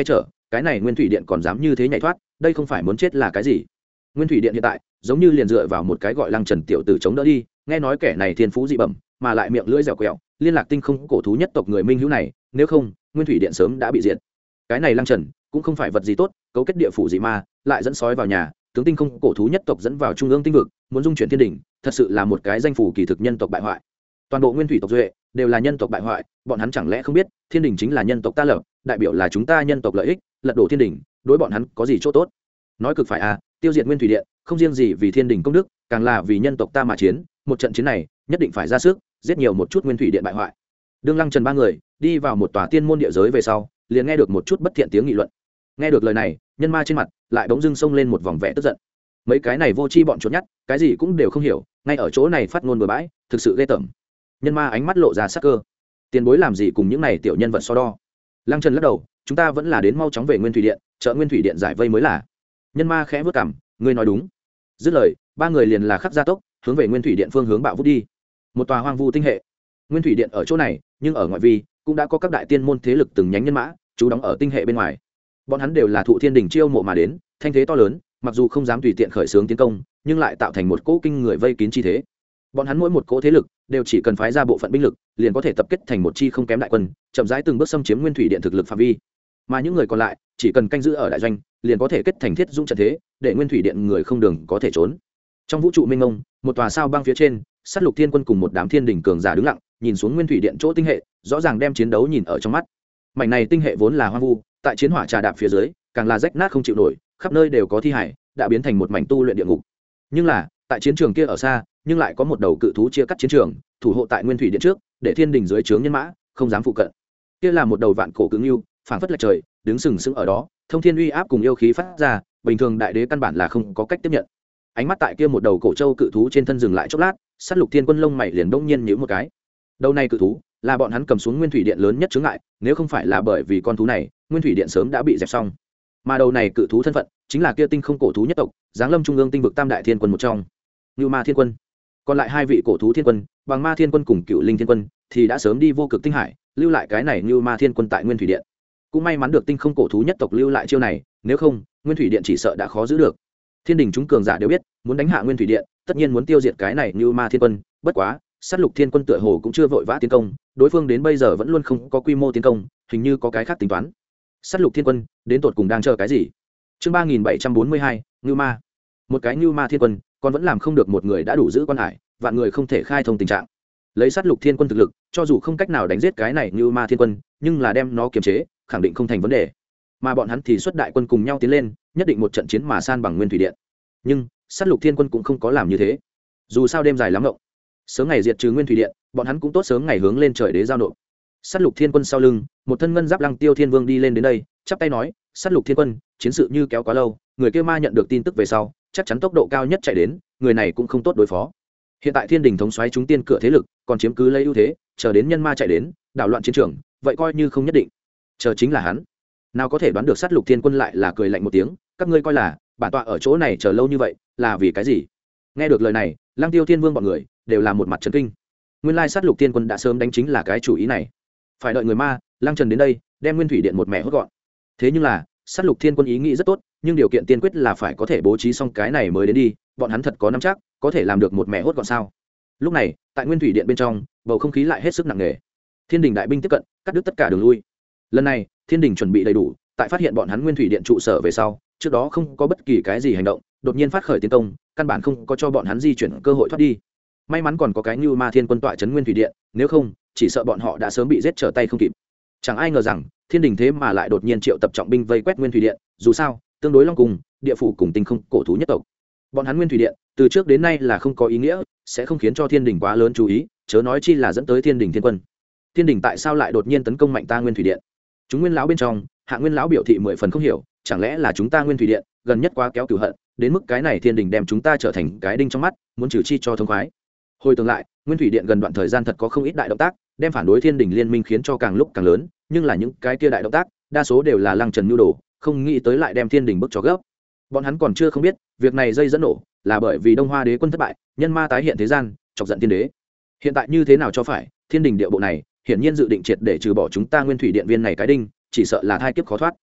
cái này nguyên thủy điện còn dám như thế nhảy thoát, đây không phải muốn chết là cái gì? Nguyên thủy điện hiện tại giống như liền dựa vào một cái gọi Lăng Trần tiểu tử chống đỡ đi, nghe nói kẻ này thiên phú dị bẩm, mà lại miệng lưỡi dẻo quẹo, liên lạc tinh không cổ thú nhất tộc người minh hữu này, nếu không nguyên thủy điện sớm đã bị diệt. Cái này Lăng Trần cũng không phải vật gì tốt, cấu kết địa phủ dị ma, lại dẫn sói vào nhà, tướng tinh không cổ thú nhất tộc dẫn vào trung ương tinh vực, muốn dung chuyển thiên đỉnh, thật sự là một cái danh phủ kỳ thực nhân tộc bại hoại. Toàn bộ nguyên thủy tộc duệ đều là nhân tộc bại hoại, bọn hắn chẳng lẽ không biết thiên đỉnh chính là nhân tộc ta lập, đại biểu là chúng ta nhân tộc lợi ích, lật đổ thiên đỉnh, đối bọn hắn có gì chỗ tốt? Nói cực phải à, tiêu diệt nguyên thủy điện không riêng gì vì thiên đỉnh công đức, càng là vì nhân tộc ta mà chiến, một trận chiến này nhất định phải ra sức giết nhiều một chút nguyên thủy điện bại hoại. Đương Lăng Trần ba người đi vào một tòa tiên môn địa giới về sau, liền nghe được một chút bất thiện tiếng nghị luận. Nghe được lời này, nhân ma trên mặt lại bỗng dưng xông lên một vòng vẻ tức giận. Mấy cái này vô tri bọn chuột nhắt, cái gì cũng đều không hiểu, ngay ở chỗ này phát ngôn bừa bãi, thực sự ghê tởm. Nhân ma ánh mắt lộ ra sắc cơ. Tiền bối làm gì cùng những này tiểu nhân vật so đo? Lăng Trần lắc đầu, chúng ta vẫn là đến mau chóng về nguyên thủy điện, trợ nguyên thủy điện giải vây mới là. Nhân ma khẽ vút cằm, ngươi nói đúng. Dứt lời, ba người liền là khắc gia tốc hướng về nguyên thủy điện phương hướng bạo vút đi. Một tòa hoang vu tinh hệ, nguyên thủy điện ở chỗ này, nhưng ở ngoại vi cũng đã có các đại tiên môn thế lực từng nhánh nhân mã trú đóng ở tinh hệ bên ngoài. Bọn hắn đều là thụ thiên đình chiêu mộ mà đến, thanh thế to lớn, mặc dù không dám tùy tiện khởi xướng tiến công, nhưng lại tạo thành một cỗ kinh người vây kín chi thế. Bọn hắn mỗi một cỗ thế lực đều chỉ cần phái ra bộ phận binh lực, liền có thể tập kết thành một chi không kém đại quân, chậm rãi từng bước xâm chiếm nguyên thủy điện thực lực phạm vi. Mà những người còn lại chỉ cần canh giữ ở đại doanh, liền có thể kết thành thiết dũng trận thế, để nguyên thủy điện người không đường có thể trốn. Trong vũ trụ mênh mông, một tòa sao băng phía trên, sát lục thiên quân cùng một đám thiên đỉnh cường giả đứng lặng, nhìn xuống nguyên thủy điện chỗ tinh hệ, rõ ràng đem chiến đấu nhìn ở trong mắt. Mảnh này tinh hệ vốn là hoang vu, tại chiến hỏa trà đạp phía dưới, càng là rách nát không chịu nổi, khắp nơi đều có thi hải, đã biến thành một mảnh tu luyện địa ngục. Nhưng là, tại chiến trường kia ở xa, nhưng lại có một đầu cự thú chia cắt chiến trường, thủ hộ tại nguyên thủy điện trước, để thiên đình dưới trướng nhân mã không dám phụ cận. Kia là một đầu vạn cổ cứng yêu, phảng phất lệch trời, đứng sừng sững ở đó, thông thiên uy áp cùng yêu khí phát ra, bình thường đại đế căn bản là không có cách tiếp nhận. Ánh mắt tại kia một đầu cổ châu cự thú trên thân dừng lại chốc lát, sát lục thiên quân lông mày liền đông nhiên nhíu một cái. Đầu này cự thú là bọn hắn cầm xuống nguyên thủy điện lớn nhất chướng ngại, nếu không phải là bởi vì con thú này, nguyên thủy điện sớm đã bị dẹp xong. Mà đầu này cự thú thân phận chính là kia tinh không cổ thú nhất tộc, giáng lâm trung ương tinh vực tam đại thiên quân một trong, Nưu Ma Thiên Quân. Còn lại hai vị cổ thú thiên quân, Bằng Ma Thiên Quân cùng Cựu Linh Thiên Quân, thì đã sớm đi vô cực tinh hải, lưu lại cái này Nưu Ma Thiên Quân tại nguyên thủy điện. Cũng may mắn được tinh không cổ thú nhất tộc lưu lại chiêu này, nếu không, nguyên thủy điện chỉ sợ đã khó giữ được. Thiên đình chúng cường giả đều biết, muốn đánh hạ nguyên thủy điện, tất nhiên muốn tiêu diệt cái này Nưu Ma Thiên Quân, bất quá, sát lục thiên quân tựa hồ cũng chưa vội vã tiến công, đối phương đến bây giờ vẫn luôn không có quy mô tiến công, hình như có cái khác tính toán. Sát lục thiên quân đến tột cùng đang chờ cái gì? Chương ba nghìn bảy trăm bốn mươi hai, Nưu Ma. Một cái Nưu Ma Thiên Quân, còn vẫn làm không được một người đã đủ giữ quan hải, vạn người không thể khai thông tình trạng. Lấy sát lục thiên quân thực lực, cho dù không cách nào đánh giết cái này Nưu Ma Thiên Quân, nhưng là đem nó kiềm chế, khẳng định không thành vấn đề. Mà bọn hắn thì xuất đại quân cùng nhau tiến lên, nhất định một trận chiến mà san bằng nguyên thủy điện. Nhưng sát lục thiên quân cũng không có làm như thế. Dù sao đêm dài lắm ngộng, sớm ngày diệt trừ nguyên thủy điện, bọn hắn cũng tốt sớm ngày hướng lên trời đế giao nộp. Sát lục thiên quân sau lưng, một thân ngân giáp Lăng Tiêu Thiên Vương đi lên đến đây, chắp tay nói: sát lục thiên quân, chiến sự như kéo quá lâu, người kia ma nhận được tin tức về sau, chắc chắn tốc độ cao nhất chạy đến, người này cũng không tốt đối phó. Hiện tại thiên đình thống soái chúng tiên cửa thế lực còn chiếm cứ lấy ưu thế, chờ đến nhân ma chạy đến, đảo loạn chiến trường, vậy coi như không nhất định. Chờ chính là hắn. Nào có thể đoán được sát lục thiên quân lại là cười lạnh một tiếng: các ngươi coi là bản tọa ở chỗ này chờ lâu như vậy là vì cái gì? Nghe được lời này, Lăng Tiêu Thiên Vương bọn người đều là một mặt chấn kinh. Nguyên lai sát lục thiên quân đã sớm đánh chính là cái chủ ý này, phải đợi người ma Lăng Trần đến đây đem nguyên thủy điện một mẹ hốt gọn. Thế nhưng là sát lục thiên quân ý nghĩ rất tốt, nhưng điều kiện tiên quyết là phải có thể bố trí xong cái này mới đến đi, bọn hắn thật có nắm chắc có thể làm được một mẹ hốt gọn sao? Lúc này tại nguyên thủy điện bên trong, bầu không khí lại hết sức nặng nề. Thiên đình đại binh tiếp cận, cắt đứt tất cả đường lui. Lần này thiên đình chuẩn bị đầy đủ, tại phát hiện bọn hắn nguyên thủy điện trụ sở về sau, trước đó không có bất kỳ cái gì hành động, đột nhiên phát khởi tiến công, căn bản không có cho bọn hắn di chuyển cơ hội thoát đi. May mắn còn có cái Nưu Ma Thiên Quân tọa trấn nguyên thủy điện, nếu không chỉ sợ bọn họ đã sớm bị giết trở tay không kịp. Chẳng ai ngờ rằng thiên đình thế mà lại đột nhiên triệu tập trọng binh vây quét nguyên thủy điện, dù sao tương đối long cùng địa phủ cùng tinh không cổ thú nhất tộc, bọn hắn nguyên thủy điện từ trước đến nay là không có ý nghĩa, sẽ không khiến cho thiên đình quá lớn chú ý, chớ nói chi là dẫn tới thiên đình thiên quân. Thiên đình tại sao lại đột nhiên tấn công mạnh ta nguyên thủy điện? Chúng nguyên lão bên trong, Hạ Nguyên lão biểu thị mười phần không hiểu, chẳng lẽ là chúng ta nguyên thủy điện gần nhất quá kéo cửu hận, đến mức cái này thiên đình đem chúng ta trở thành cái đinh trong mắt, muốn trừ chi cho thông khoái. Hồi tưởng lại, nguyên thủy điện gần đoạn thời gian thật có không ít đại động tác, đem phản đối thiên đình liên minh khiến cho càng lúc càng lớn, nhưng là những cái kia đại động tác đa số đều là Lăng Trần nhu đồ, không nghĩ tới lại đem thiên đình bức cho gấp. Bọn hắn còn chưa không biết, việc này dây dẫn nổ là bởi vì Đông Hoa đế quân thất bại, nhân ma tái hiện thế gian, chọc giận thiên đế. Hiện tại như thế nào cho phải, thiên đình địa bộ này hiển nhiên dự định triệt để trừ bỏ chúng ta nguyên thủy điện viên này cái đinh, chỉ sợ là thai kiếp khó thoát.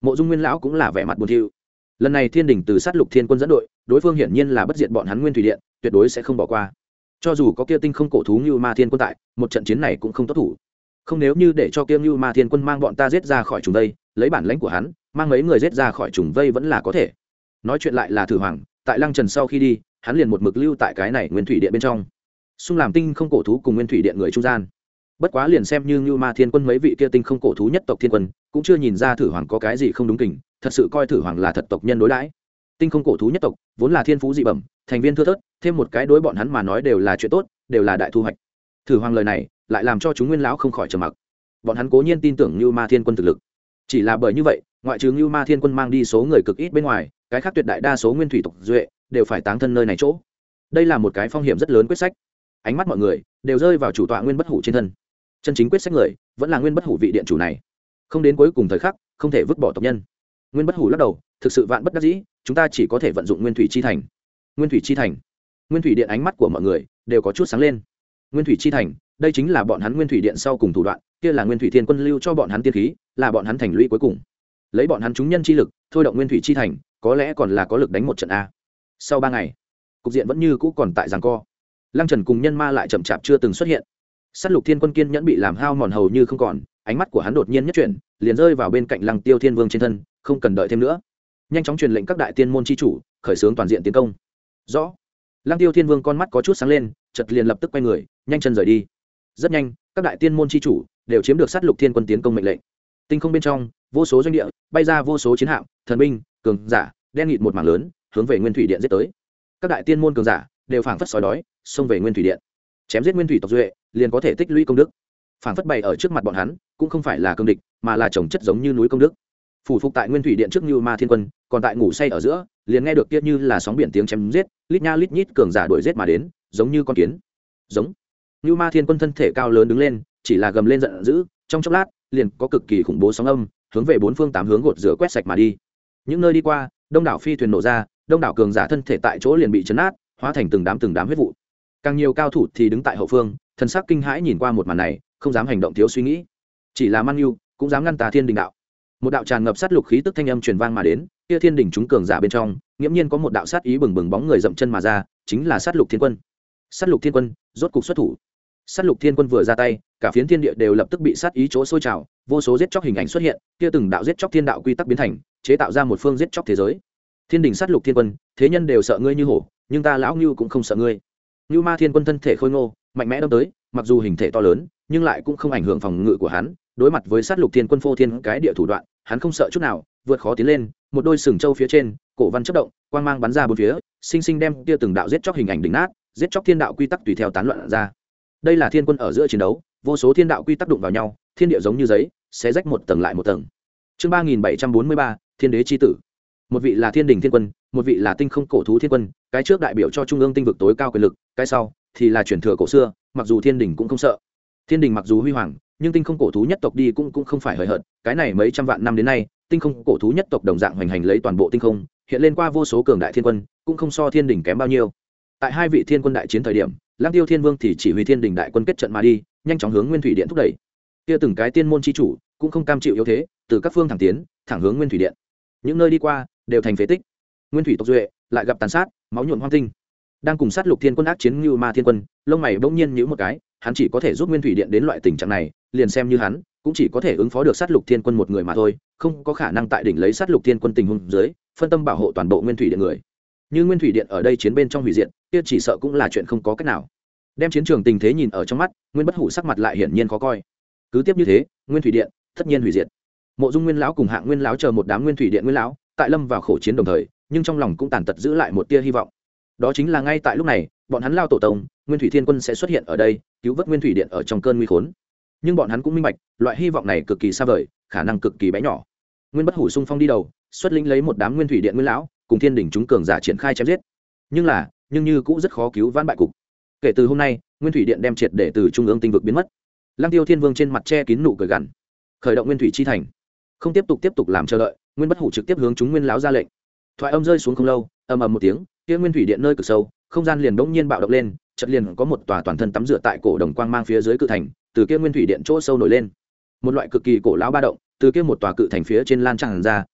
Mộ Dung Nguyên lão cũng là vẻ mặt buồn thiu. Lần này Thiên Đình từ sát lục thiên quân dẫn đội, đối phương hiển nhiên là bất diệt bọn hắn Nguyên Thủy Điện, tuyệt đối sẽ không bỏ qua. Cho dù có kia tinh không cổ thú Như Ma Thiên quân tại, một trận chiến này cũng không tốt thủ. Không, nếu như để cho kia Như Ma Thiên quân mang bọn ta giết ra khỏi trùng vây, lấy bản lãnh của hắn, mang mấy người giết ra khỏi trùng vây vẫn là có thể. Nói chuyện lại là Thử Hoàng, tại Lăng Trần sau khi đi, hắn liền một mực lưu tại cái này Nguyên Thủy Điện bên trong, xung làm tinh không cổ thú cùng Nguyên Thủy Điện người trung gian. Bất quá liền xem như Như Ma Thiên quân mấy vị kia tinh không cổ thú nhất tộc thiên quân, cũng chưa nhìn ra Thử Hoàng có cái gì không đúng kình, thật sự coi Thử Hoàng là thật tộc nhân đối đãi. Tinh không cổ thú nhất tộc vốn là thiên phú dị bẩm, thành viên thưa thớt, thêm một cái đối bọn hắn mà nói đều là chuyện tốt, đều là đại thu hoạch. Thử Hoàng lời này lại làm cho chúng Nguyên lão không khỏi trầm mặc. Bọn hắn cố nhiên tin tưởng Như Ma Thiên quân thực lực, chỉ là bởi như vậy, ngoại trừ Như Ma Thiên quân mang đi số người cực ít bên ngoài, cái khác tuyệt đại đa số nguyên thủy tộc duệ đều phải táng thân nơi này chỗ. Đây là một cái phong hiểm rất lớn quyết sách. Ánh mắt mọi người đều rơi vào chủ tọa Nguyên Bất Hủ trên thân. Chân chính quyết sách người vẫn là Nguyên Bất Hủ vị điện chủ này. Không đến cuối cùng thời khắc, không thể vứt bỏ tộc nhân. Nguyên Bất Hủ lắc đầu, thực sự vạn bất đắc dĩ, chúng ta chỉ có thể vận dụng Nguyên Thủy chi thành. Nguyên Thủy chi thành. Nguyên Thủy điện ánh mắt của mọi người đều có chút sáng lên. Nguyên Thủy chi thành, đây chính là bọn hắn Nguyên Thủy điện sau cùng thủ đoạn, kia là Nguyên Thủy Thiên quân lưu cho bọn hắn tiên khí, là bọn hắn thành lũy cuối cùng. Lấy bọn hắn chúng nhân chi lực, thôi động Nguyên Thủy chi thành, có lẽ còn là có lực đánh một trận a. Sau ba ngày, cục diện vẫn như cũ còn tại giằng co. Lăng Trần cùng Nhân Ma lại chậm chạp chưa từng xuất hiện. Sát Lục Thiên quân kiên nhẫn bị làm hao mòn hầu như không còn, ánh mắt của hắn đột nhiên nhất chuyển, liền rơi vào bên cạnh Lăng Tiêu Thiên Vương trên thân, không cần đợi thêm nữa, nhanh chóng truyền lệnh các đại tiên môn chi chủ khởi xướng toàn diện tiến công. Rõ. Lăng Tiêu Thiên Vương con mắt có chút sáng lên, chợt liền lập tức quay người, nhanh chân rời đi. Rất nhanh, các đại tiên môn chi chủ đều chiếm được Sát Lục Thiên quân tiến công mệnh lệnh. Tinh không bên trong, vô số doanh địa bay ra vô số chiến hạm, thần binh, cường giả, đen nghịt một mảng lớn, hướng về Nguyên Thủy điện giết tới. Các đại tiên môn cường giả đều phảng phất sói đói, xông về Nguyên Thủy điện. Chém giết Nguyên Thủy tộc duệ, liền có thể tích lũy công đức. Phảng phất bày ở trước mặt bọn hắn, cũng không phải là cương địch, mà là chồng chất giống như núi công đức. Phủ phục tại Nguyên Thủy điện trước Như Ma Thiên quân, còn tại ngủ say ở giữa, liền nghe được kia như là sóng biển tiếng chém giết, lít nha lít nhít cường giả đuổi giết mà đến, giống như con kiến. Giống. Như Ma Thiên quân thân thể cao lớn đứng lên, chỉ là gầm lên giận dữ, trong chốc lát, liền có cực kỳ khủng bố sóng âm, hướng về bốn phương tám hướng gột rửa quét sạch mà đi. Những nơi đi qua, đông đảo phi thuyền nổ ra, đông đảo cường giả thân thể tại chỗ liền bị chấn nát, hóa thành từng đám từng đám huyết vụ. Càng nhiều cao thủ thì đứng tại hậu phương, thần sắc kinh hãi nhìn qua một màn này, không dám hành động thiếu suy nghĩ. Chỉ là Man Nhu cũng dám ngăn tà Thiên Đình đạo. Một đạo tràn ngập sát lục khí tức thanh âm truyền vang mà đến, kia Thiên Đình chúng cường giả bên trong, nghiễm nhiên có một đạo sát ý bừng bừng bóng người dậm chân mà ra, chính là Sát Lục Thiên Quân. Sát Lục Thiên Quân rốt cục xuất thủ. Sát Lục Thiên Quân vừa ra tay, cả phiến thiên địa đều lập tức bị sát ý chỗ sôi trào, vô số giết chóc hình ảnh xuất hiện, kia từng đạo giết chóc thiên đạo quy tắc biến thành, chế tạo ra một phương giết chóc thế giới. Thiên Đình Sát Lục Thiên Quân, thế nhân đều sợ ngươi như hổ, nhưng ta lão Nưu cũng không sợ ngươi. Nưu Ma Thiên Quân thân thể khôi ngô, mạnh mẽ đâm tới, mặc dù hình thể to lớn, nhưng lại cũng không ảnh hưởng phòng ngự của hắn, đối mặt với Sát Lục Thiên Quân phô thiên cái địa thủ đoạn, hắn không sợ chút nào, vượt khó tiến lên, một đôi sừng châu phía trên, cổ văn chớp động, quang mang bắn ra bốn phía, sinh sinh đem kia từng đạo giết chóc hình ảnh đỉnh nát, giết chóc thiên đạo quy tắc tùy theo tán loạn ra. Đây là thiên quân ở giữa chiến đấu, vô số thiên đạo quy tắc đụng vào nhau, thiên địa giống như giấy, xé rách một tầng lại một tầng. Chương ba nghìn bảy trăm bốn mươi ba, Thiên Đế chi tử. Một vị là Thiên Đình Thiên Quân, một vị là Tinh Không Cổ Thú Thiên Quân, cái trước đại biểu cho trung ương tinh vực tối cao quyền lực, cái sau thì là truyền thừa cổ xưa, mặc dù Thiên Đình cũng không sợ. Thiên Đình mặc dù huy hoàng, nhưng Tinh Không Cổ Thú nhất tộc đi cũng cũng không phải hời hợt, cái này mấy trăm vạn năm đến nay, Tinh Không Cổ Thú nhất tộc đồng dạng hoành hành lấy toàn bộ tinh không, hiện lên qua vô số cường đại thiên quân, cũng không so Thiên Đình kém bao nhiêu. Tại hai vị thiên quân đại chiến thời điểm, Lăng Tiêu Thiên Vương thì chỉ huy Thiên Đình đại quân kết trận mà đi, nhanh chóng hướng Nguyên Thủy điện thúc đẩy. Kia từng cái tiên môn chi chủ cũng không cam chịu yếu thế, từ các phương thẳng tiến, thẳng hướng Nguyên Thủy điện. Những nơi đi qua đều thành phế tích. Nguyên Thủy tộc duệ lại gặp tàn sát, máu nhuộm hoang tinh. Đang cùng sát lục thiên quân ác chiến Như Ma Thiên Quân, lông mày bỗng nhiên nhíu một cái, hắn chỉ có thể giúp Nguyên Thủy điện đến loại tình trạng này, liền xem như hắn, cũng chỉ có thể ứng phó được sát lục thiên quân một người mà thôi, không có khả năng tại đỉnh lấy sát lục thiên quân tình huống dưới, phân tâm bảo hộ toàn bộ Nguyên Thủy điện người. Như Nguyên Thủy điện ở đây chiến bên trong hủy diệt, kia chỉ sợ cũng là chuyện không có cách nào. Đem chiến trường tình thế nhìn ở trong mắt, Nguyên Bất Hủ sắc mặt lại hiển nhiên khó coi. Cứ tiếp như thế, Nguyên Thủy điện tất nhiên hủy diệt. Mộ Dung Nguyên lão cùng Hạng Nguyên lão chờ một đám Nguyên Thủy điện nguyên lão, tại lâm vào khổ chiến đồng thời, nhưng trong lòng cũng tàn tật giữ lại một tia hy vọng. Đó chính là ngay tại lúc này, bọn hắn lao tổ tông, Nguyên Thủy Thiên Quân sẽ xuất hiện ở đây, cứu vớt Nguyên Thủy điện ở trong cơn nguy khốn. Nhưng bọn hắn cũng minh bạch, loại hy vọng này cực kỳ xa vời, khả năng cực kỳ bé nhỏ. Nguyên Bất Hủ xung phong đi đầu, xuất lĩnh lấy một đám Nguyên Thủy điện nguyên lão, cùng Thiên đỉnh chúng cường giả triển khai chém giết. Nhưng là, nhưng như cũng rất khó cứu vãn bại cục. Kể từ hôm nay, Nguyên Thủy điện đem triệt để từ trung ương tinh vực biến mất. Lăng Tiêu Thiên Vương trên mặt che kín nụ cười gằn, khởi động Nguyên Thủy chi thành, không tiếp tục tiếp tục làm chờ đợi. Nguyên Bất Hủ trực tiếp hướng chúng nguyên lão ra lệnh. Thoại âm rơi xuống không lâu, ầm ầm một tiếng, kia Nguyên Thủy điện nơi cực sâu, không gian liền bỗng nhiên bạo động lên, chợt liền có một tòa toàn thân tắm rửa tại cổ đồng quang mang phía dưới cự thành, từ kia Nguyên Thủy điện chỗ sâu nổi lên. Một loại cực kỳ cổ lão ba động, từ kia một tòa cự thành phía trên lan tràn ra,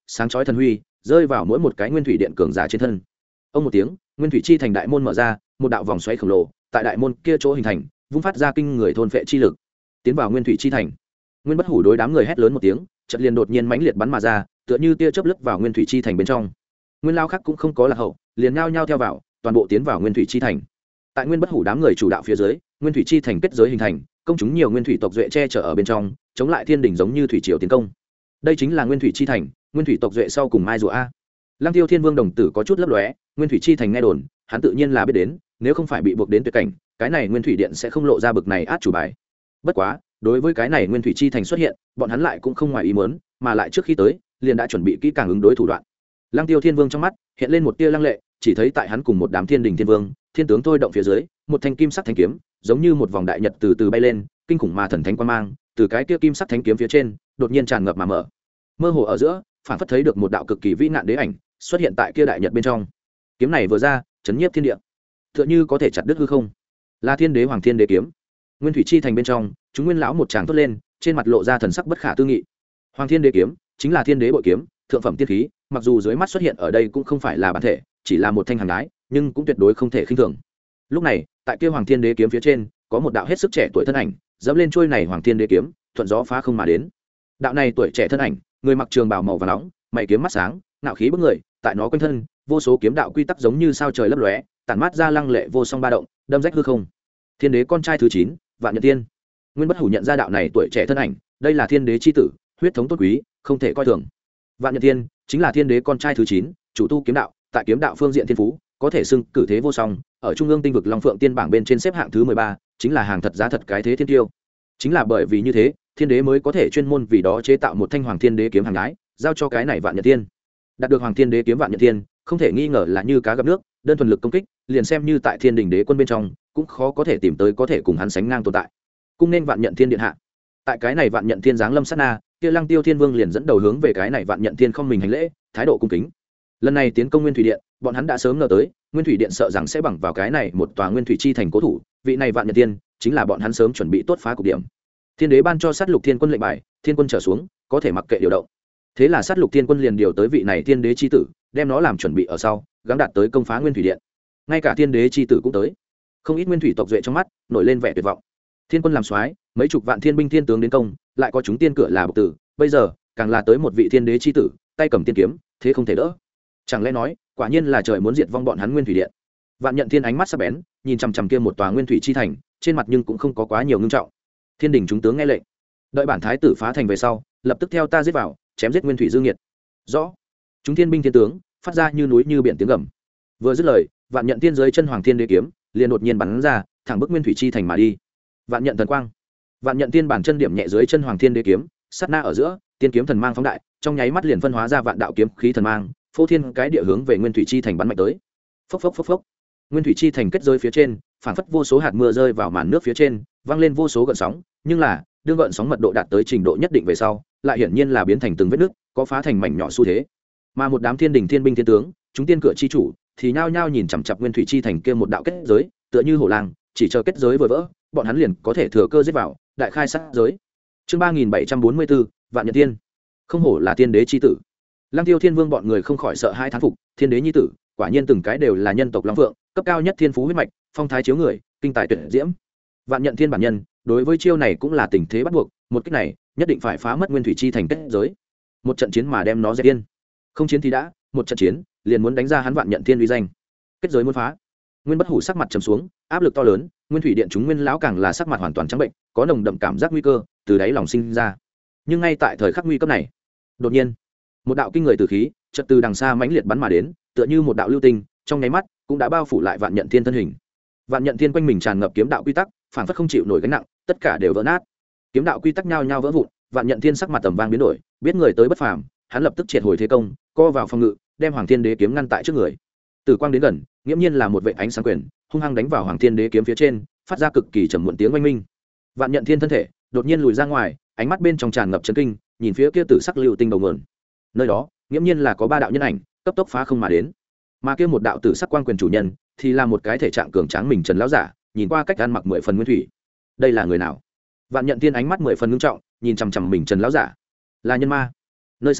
sáng chói thần huy rơi vào mỗi một cái nguyên thủy điện cường giả trên thân. Ông một tiếng, nguyên thủy chi thành đại môn mở ra, một đạo vòng xoáy khổng lồ tại đại môn kia chỗ hình thành, vung phát ra kinh người thôn phệ chi lực, tiến vào nguyên thủy chi thành. Nguyên Bất Hủ đối đám người hét lớn một tiếng, chợt liền đột nhiên mãnh liệt bắn mà ra, tựa như tia chớp lướt vào nguyên thủy chi thành bên trong. Nguyên Lao khác cũng không có lạc hậu, liền nhao nhao theo vào, toàn bộ tiến vào nguyên thủy chi thành. Tại Nguyên Bất Hủ đám người chủ đạo phía dưới, nguyên thủy chi thành kết giới hình thành, công chúng nhiều nguyên thủy tộc duệ che chở ở bên trong, chống lại thiên đỉnh giống như thủy triều tiến công. Đây chính là nguyên thủy chi thành, nguyên thủy tộc duệ sau cùng mai rùa a. Lăng Tiêu Thiên Vương đồng tử có chút lấp lóe, nguyên thủy chi thành nghe đồn, hắn tự nhiên là biết đến, nếu không phải bị buộc đến tuyệt cảnh, cái này nguyên thủy điện sẽ không lộ ra bực này át chủ bài. Bất quá, đối với cái này nguyên thủy chi thành xuất hiện, bọn hắn lại cũng không ngoài ý muốn, mà lại trước khi tới, liền đã chuẩn bị kỹ càng ứng đối thủ đoạn. Lăng Tiêu Thiên Vương trong mắt hiện lên một tia lăng lệ, chỉ thấy tại hắn cùng một đám thiên đình thiên vương, thiên tướng thôi động phía dưới, một thanh kim sắc thanh kiếm, giống như một vòng đại nhật từ từ bay lên, kinh khủng mà thần thánh quang mang, từ cái kia kim sắc thánh kiếm phía trên, đột nhiên tràn ngập mà mở. Mơ hồ ở giữa, phản phất thấy được một đạo cực kỳ vĩ nạn đế ảnh xuất hiện tại kia đại nhật bên trong. Kiếm này vừa ra, chấn nhiếp thiên địa, tựa như có thể chặt đứt hư không. Là Thiên Đế Hoàng Thiên Đế kiếm. Nguyên thủy chi thành bên trong, chúng nguyên lão một tràng thốt lên, trên mặt lộ ra thần sắc bất khả tư nghị. Hoàng Thiên Đế kiếm chính là Thiên Đế bội kiếm, thượng phẩm tiên khí, mặc dù dưới mắt xuất hiện ở đây cũng không phải là bản thể, chỉ là một thanh hàng đái, nhưng cũng tuyệt đối không thể khinh thường. Lúc này, tại kia Hoàng Thiên Đế kiếm phía trên, có một đạo hết sức trẻ tuổi thân ảnh, dẫm lên chuôi này Hoàng Thiên Đế kiếm, thuận gió phá không mà đến. Đạo này tuổi trẻ thân ảnh, người mặc trường bào màu vàng nóng, mày kiếm mắt sáng, ngạo khí bức người, tại nó quanh thân, vô số kiếm đạo quy tắc giống như sao trời lấp lóe, tản mát ra lăng lệ vô song ba động, đâm rách hư không. Thiên Đế con trai thứ chín, Vạn Nhật Tiên. Nguyên Bất Hủ nhận ra đạo này tuổi trẻ thân ảnh, đây là Thiên Đế chi tử, huyết thống tốt quý, không thể coi thường. Vạn Nhật Tiên chính là Thiên Đế con trai thứ chín, chủ tu kiếm đạo, tại kiếm đạo phương diện thiên phú, có thể xưng cử thế vô song, ở trung ương tinh vực Long Phượng Tiên bảng bên trên xếp hạng thứ mười ba, chính là hàng thật giá thật cái thế thiên tiêu. Chính là bởi vì như thế, Thiên Đế mới có thể chuyên môn vì đó chế tạo một thanh Hoàng Thiên Đế kiếm hàng ái, giao cho cái này Vạn Nhật Tiên. Đạt được Hoàng Thiên Đế kiếm Vạn Nhật Tiên, không thể nghi ngờ là như cá gặp nước, đơn thuần lực công kích, liền xem như tại Thiên Đình Đế quân bên trong, cũng khó có thể tìm tới có thể cùng hắn sánh ngang tồn tại. Cung nên Vạn Nhận Thiên điện hạ. Tại cái này Vạn Nhận Thiên giáng lâm sát na, kia Lăng Tiêu Thiên Vương liền dẫn đầu hướng về cái này Vạn Nhận Thiên không mình hành lễ, thái độ cung kính. Lần này tiến công Nguyên Thủy Điện, bọn hắn đã sớm ngờ tới, Nguyên Thủy Điện sợ rằng sẽ bằng vào cái này một tòa Nguyên Thủy chi thành cố thủ, vị này Vạn Nhận Thiên chính là bọn hắn sớm chuẩn bị tốt phá cục điểm. Thiên Đế ban cho sát lục thiên quân lệnh bài, thiên quân trở xuống, có thể mặc kệ điều động. Thế là sát lục thiên quân liền điều tới vị này Thiên Đế chi tử, đem nó làm chuẩn bị ở sau, gắng đạt tới công phá Nguyên Thủy Điện. Ngay cả Thiên Đế chi tử cũng tới. Không ít nguyên thủy tộc duệ trong mắt nổi lên vẻ tuyệt vọng. Thiên quân làm soái, mấy chục vạn thiên binh thiên tướng đến công, lại có chúng tiên cửa là bộc tử, bây giờ càng là tới một vị thiên đế chi tử, tay cầm tiên kiếm, thế không thể đỡ. Chẳng lẽ nói, quả nhiên là trời muốn diệt vong bọn hắn Nguyên Thủy Điện. Vạn Nhận Thiên ánh mắt sắc bén, nhìn chằm chằm kia một tòa Nguyên Thủy chi thành, trên mặt nhưng cũng không có quá nhiều ngưng trọng. Thiên đình chúng tướng nghe lệnh, đợi bản thái tử phá thành về sau, lập tức theo ta giết vào, chém giết Nguyên Thủy dư nghiệt. Rõ. Chúng thiên binh thiên tướng phát ra như núi như biển tiếng gầm. Vừa dứt lời, Vạn Nhận Thiên dưới chân Hoàng Thiên Đế kiếm liền đột nhiên bắn ra, thẳng bức Nguyên Thủy chi thành mà đi. Vạn Nhận thần quang. Vạn Nhận Tiên bản chân điểm nhẹ dưới chân Hoàng Thiên Đế kiếm, sát na ở giữa, tiên kiếm thần mang phóng đại, trong nháy mắt liền phân hóa ra vạn đạo kiếm khí thần mang, phô thiên cái địa hướng về Nguyên Thủy chi thành bắn mạnh tới. Phốc phốc phốc phốc. Nguyên Thủy chi thành kết rơi phía trên, phảng phất vô số hạt mưa rơi vào màn nước phía trên, vang lên vô số gợn sóng, nhưng là, đương gợn sóng mật độ đạt tới trình độ nhất định về sau, lại hiển nhiên là biến thành từng vết nước, có phá thành mảnh nhỏ xu thế. Mà một đám thiên đình thiên binh thiên tướng, chúng tiên cửa chi chủ, thì nhao nhao nhìn chằm chằm Nguyên Thủy chi thành kia một đạo kết giới, tựa như hổ lang, chỉ chờ kết giới vừa vỡ, bọn hắn liền có thể thừa cơ giết vào, đại khai sát giới. Chương ba nghìn bảy trăm bốn mươi bốn, Vạn Nhật Tiên. Không hổ là Thiên Đế chi tử. Lăng Tiêu Thiên Vương bọn người không khỏi sợ hai thán phục, Thiên Đế nhi tử, quả nhiên từng cái đều là nhân tộc Long Phượng, cấp cao nhất thiên phú huyết mạch, phong thái chiếu người, kinh tài tuyệt diễm. Vạn Nhận Thiên bản nhân, đối với chiêu này cũng là tình thế bắt buộc, một cách này, nhất định phải phá mất Nguyên Thủy chi thành kết giới. Một trận chiến mà đem nó dẹp yên. Không chiến thì đã, một trận chiến, liền muốn đánh ra hắn Vạn Nhận Thiên uy danh. Kết giới muốn phá. Nguyên Bất Hủ sắc mặt trầm xuống, áp lực to lớn, Nguyên Thủy Điện chúng nguyên lão càng là sắc mặt hoàn toàn trắng bệnh, có nồng đậm cảm giác nguy cơ từ đáy lòng sinh ra. Nhưng ngay tại thời khắc nguy cấp này, đột nhiên, một đạo kinh người từ khí, chợt từ đằng xa mãnh liệt bắn mà đến, tựa như một đạo lưu tinh, trong nháy mắt cũng đã bao phủ lại Vạn Nhận Thiên thân hình. Vạn Nhận Thiên quanh mình tràn ngập kiếm đạo quy tắc, phản phất không chịu nổi gánh nặng, tất cả đều vỡ nát. Kiếm đạo quy tắc nhao nhao vỡ vụn, Vạn Nhận Thiên sắc mặt tầm vang biến đổi, biết người tới bất phàm, hắn lập tức triệt hồi thế công, co vào phòng ngự, đem Hoàng Thiên Đế kiếm ngăn tại trước người. Tử quang đến gần, nghiễm nhiên là một vệ ánh sáng quyền, hung hăng đánh vào Hoàng Thiên Đế kiếm phía trên, phát ra cực kỳ trầm muộn tiếng oanh minh. Vạn Nhận Thiên thân thể đột nhiên lùi ra ngoài, ánh mắt bên trong tràn ngập chấn kinh, nhìn phía kia tử sắc lưu tinh đầu nguồn. Nơi đó, nghiễm nhiên là có ba đạo nhân ảnh, cấp tốc phá không mà đến. Mà kia một đạo tử sắc quang quyền chủ nhân, thì là một cái thể trạng cường tráng mình Trần lão giả, nhìn qua cách ăn mặc mười phần nguyên thủy. Đây là người nào? Vạn Nhận Thiên ánh mắt mười phần ngưng trọng, nhìn chằm chằm mình Trần lão giả. Là nhân ma. Nơi xa,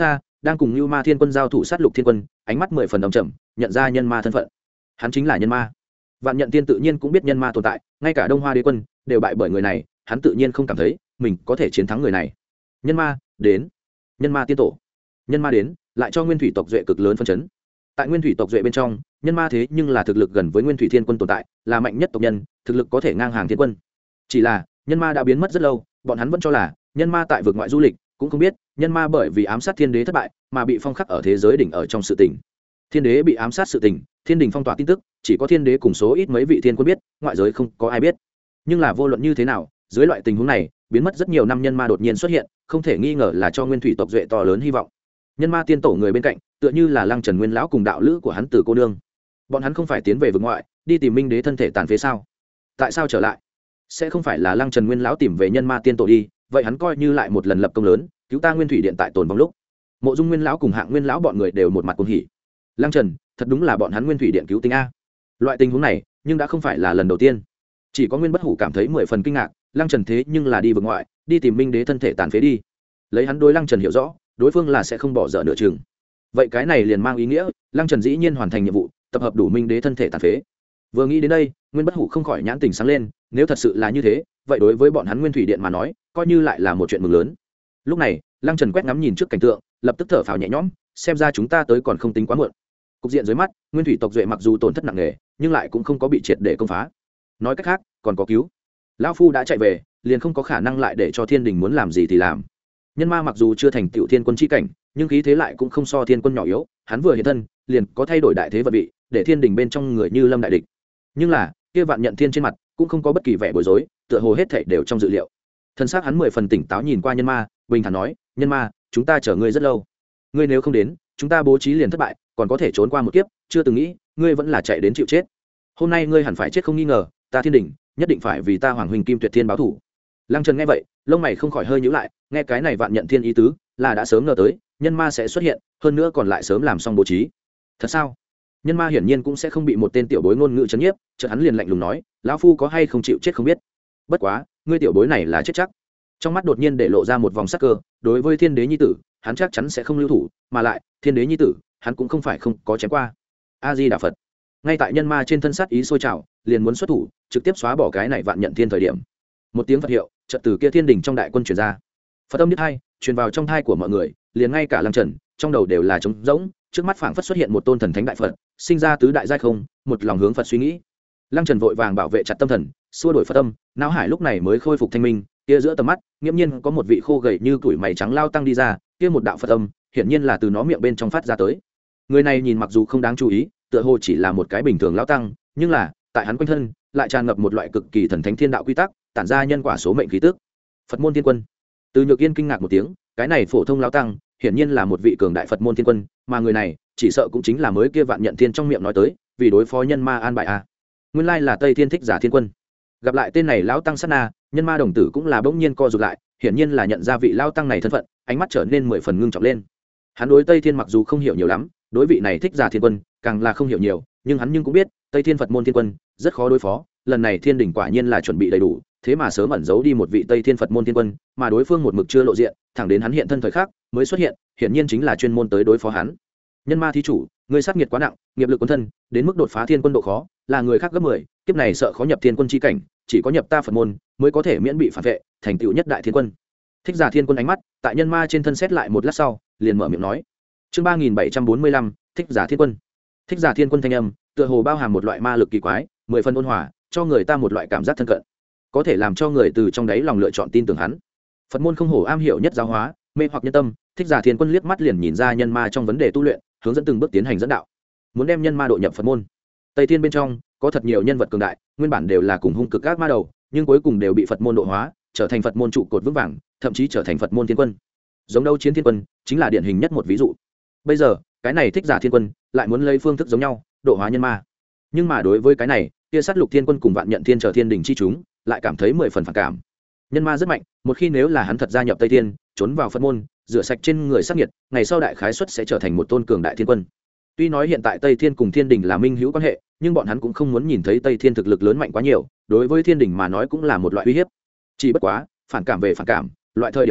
đang cùng Lưu Ma Thiên Quân giao thủ sát Lục Thiên Quân, ánh mắt mười phần đồng trầm, nhận ra nhân ma thân phận. Hắn chính là nhân ma. Vạn Nhận Tiên tự nhiên cũng biết nhân ma tồn tại, ngay cả Đông Hoa Đế Quân đều bại bởi người này, hắn tự nhiên không cảm thấy mình có thể chiến thắng người này. Nhân ma đến, nhân ma tiên tổ, nhân ma đến, lại cho Nguyên Thủy tộc duệ cực lớn phân chấn. Tại Nguyên Thủy tộc duệ bên trong, nhân ma thế nhưng là thực lực gần với Nguyên Thủy Thiên Quân tồn tại, là mạnh nhất tộc nhân, thực lực có thể ngang hàng Thiên Quân. Chỉ là nhân ma đã biến mất rất lâu, bọn hắn vẫn cho là nhân ma tại vực ngoại du lịch, cũng không biết nhân ma bởi vì ám sát thiên đế thất bại mà bị phong khắc ở thế giới đỉnh ở trong sự tình. Thiên đế bị ám sát sự tình, thiên đình phong tỏa tin tức, chỉ có thiên đế cùng số ít mấy vị thiên quân biết, ngoại giới không có ai biết. Nhưng là vô luận như thế nào, dưới loại tình huống này, biến mất rất nhiều năm nhân ma đột nhiên xuất hiện, không thể nghi ngờ là cho Nguyên Thủy tộc duệ to lớn hy vọng. Nhân ma tiên tổ người bên cạnh, tựa như là Lăng Trần Nguyên lão cùng đạo lữ của hắn Tử Cô Nương. Bọn hắn không phải tiến về vực ngoại, đi tìm Minh đế thân thể tàn phế sao? Tại sao trở lại? Sẽ không phải là Lăng Trần Nguyên lão tìm về nhân ma tiên tổ đi, vậy hắn coi như lại một lần lập công lớn, cứu ta Nguyên Thủy điện tại tồn vong lúc. Mộ Dung Nguyên lão cùng Hạng Nguyên lão bọn người đều một mặt cuồng hỉ. Lăng Trần, thật đúng là bọn hắn Nguyên Thủy điện cứu tinh a. Loại tình huống này, nhưng đã không phải là lần đầu tiên. Chỉ có Nguyên Bất Hủ cảm thấy mười phần kinh ngạc, Lăng Trần thế nhưng là đi vực ngoại, đi tìm Minh đế thân thể tàn phế đi. Lấy hắn đối Lăng Trần hiểu rõ, đối phương là sẽ không bỏ dở nửa chừng. Vậy cái này liền mang ý nghĩa, Lăng Trần dĩ nhiên hoàn thành nhiệm vụ, tập hợp đủ Minh đế thân thể tàn phế. Vừa nghĩ đến đây, Nguyên Bất Hủ không khỏi nhãn tình sáng lên, nếu thật sự là như thế, vậy đối với bọn hắn Nguyên Thủy điện mà nói, coi như lại là một chuyện mừng lớn. Lúc này, Lăng Trần quét ngắm nhìn trước cảnh tượng, lập tức thở phào nhẹ nhõm, xem ra chúng ta tới còn không tính quá muộn. Cục diện dưới mắt, Nguyên Thủy tộc duệ mặc dù tổn thất nặng nề, nhưng lại cũng không có bị triệt để công phá. Nói cách khác, còn có cứu. Lão phu đã chạy về, liền không có khả năng lại để cho Thiên đình muốn làm gì thì làm. Nhân ma mặc dù chưa thành tiểu thiên quân chi cảnh, nhưng khí thế lại cũng không so thiên quân nhỏ yếu, hắn vừa hiện thân, liền có thay đổi đại thế vận vị, để Thiên đình bên trong người như lâm đại địch. Nhưng là, kia Vạn Nhận Thiên trên mặt cũng không có bất kỳ vẻ bối rối, tựa hồ hết thảy đều trong dự liệu. Thân xác hắn mười phần tỉnh táo nhìn qua nhân ma, bình thản nói, nhân ma, chúng ta chờ ngươi rất lâu, ngươi nếu không đến, chúng ta bố trí liền thất bại, còn có thể trốn qua một kiếp, chưa từng nghĩ ngươi vẫn là chạy đến chịu chết. Hôm nay ngươi hẳn phải chết không nghi ngờ, ta Thiên đình nhất định phải vì ta Hoàng huynh Kim Tuyệt Thiên báo thù. Lăng Trần nghe vậy, lông mày không khỏi hơi nhíu lại, nghe cái này Vạn Nhận Thiên ý tứ, là đã sớm ngờ tới nhân ma sẽ xuất hiện, hơn nữa còn lại sớm làm xong bố trí. Thật sao? Nhân ma hiển nhiên cũng sẽ không bị một tên tiểu bối ngôn ngữ chấn nhiếp, chợt hắn liền lạnh lùng nói, lão phu có hay không chịu chết không biết, bất quá ngươi tiểu bối này là chết chắc. Trong mắt đột nhiên để lộ ra một vòng sắc cơ, đối với Thiên đế nhi tử, hắn chắc chắn sẽ không lưu thủ, mà lại Thiên đế nhi tử, hắn cũng không phải không có chém qua. A Di Đà Phật. Ngay tại nhân ma trên thân sát ý sôi trào, liền muốn xuất thủ, trực tiếp xóa bỏ cái này Vạn Nhận Thiên thời điểm, một tiếng Phật hiệu chợt từ kia Thiên đình trong đại quân truyền ra. Phật âm biết hai, truyền vào trong thai của mọi người, liền ngay cả Lăng Trần, trong đầu đều là trống rỗng, trước mắt phảng phất xuất hiện một tôn thần thánh đại Phật, sinh ra tứ đại giai không, một lòng hướng Phật suy nghĩ. Lăng Trần vội vàng bảo vệ chặt tâm thần, xua đuổi Phật âm, não hải lúc này mới khôi phục thanh minh, kia giữa tầm mắt, nghiễm nhiên có một vị khô gầy như củi mày trắng lao tăng đi ra, kia một đạo Phật âm, hiển nhiên là từ nó miệng bên trong phát ra tới. Người này nhìn mặc dù không đáng chú ý, tựa hồ chỉ là một cái bình thường lao tăng, nhưng là, tại hắn quanh thân, lại tràn ngập một loại cực kỳ thần thánh thiên đạo quy tắc, tản ra nhân quả số mệnh khí tức. Phật môn thiên quân. Từ Nhược Yên kinh ngạc một tiếng, cái này phổ thông lao tăng, hiển nhiên là một vị cường đại Phật môn thiên quân, mà người này, chỉ sợ cũng chính là mới kia Vạn Nhận Thiên trong miệng nói tới, vì đối phó nhân ma an bài a. Nguyên lai là Tây Thiên Thích Giả Thiên Quân. Gặp lại tên này lão tăng sát na, nhân ma đồng tử cũng là bỗng nhiên co rụt lại, hiển nhiên là nhận ra vị lão tăng này thân phận, ánh mắt trở nên mười phần ngưng trọng lên. Hắn đối Tây Thiên mặc dù không hiểu nhiều lắm, đối vị này Thích Giả Thiên Quân càng là không hiểu nhiều, nhưng hắn nhưng cũng biết, Tây Thiên Phật môn thiên quân rất khó đối phó, lần này Thiên đình quả nhiên là chuẩn bị đầy đủ, thế mà sớm ẩn giấu đi một vị Tây Thiên Phật môn thiên quân, mà đối phương một mực chưa lộ diện, thẳng đến hắn hiện thân thời khắc mới xuất hiện, hiển nhiên chính là chuyên môn tới đối phó hắn. Nhân ma thí chủ, ngươi sát nghiệt quá nặng, nghiệp lực quân thân, đến mức đột phá thiên quân độ khó, là người khác gấp mười, kiếp này sợ khó nhập thiên quân chi cảnh, chỉ có nhập ta Phật môn mới có thể miễn bị phản vệ, thành tựu nhất đại thiên quân. Thích Giả Thiên Quân ánh mắt tại nhân ma trên thân xét lại một lát sau, liền mở miệng nói. Chương ba nghìn bảy trăm bốn mươi lăm, Thích Giả Thiên Quân. Thích Giả Thiên Quân thanh âm, tựa hồ bao hàm một loại ma lực kỳ quái, mười phần ôn hòa, cho người ta một loại cảm giác thân cận, có thể làm cho người từ trong đáy lòng lựa chọn tin tưởng hắn. Phật môn không hổ am hiểu nhất giáo hóa, mê hoặc nhân tâm, Thích Giả Thiên Quân liếc mắt liền nhìn ra nhân ma trong vấn đề tu luyện, hướng dẫn từng bước tiến hành dẫn đạo, muốn đem nhân ma độ nhập Phật môn. Tây Thiên bên trong có thật nhiều nhân vật cường đại, nguyên bản đều là cùng hung cực ác ma đầu, nhưng cuối cùng đều bị Phật môn độ hóa, trở thành Phật môn trụ cột vững vàng, thậm chí trở thành Phật môn thiên quân. Giống Đấu Chiến Thiên Quân chính là điển hình nhất một ví dụ. Bây giờ, cái này Thích Giả Thiên Quân lại muốn lấy phương thức giống nhau, độ hóa nhân ma. Nhưng mà đối với cái này, kia Sát Lục Thiên Quân cùng Vạn Nhận Thiên trở thiên đình chi chúng, lại cảm thấy mười phần phản cảm. Nhân ma rất mạnh, một khi nếu là hắn thật gia nhập Tây Thiên, trốn vào Phật môn, rửa sạch trên người sát nghiệt, ngày sau đại khái suất sẽ trở thành một tôn cường đại thiên quân. Tuy nói hiện tại Tây Thiên cùng Thiên Đình là minh hữu quan hệ, nhưng bọn hắn cũng không muốn nhìn thấy Tây Thiên thực lực lớn mạnh quá nhiều, đối với Thiên Đình mà nói cũng là một loại uy hiếp. Chỉ bất quá, phản cảm về phản cảm, loại thời điểm này,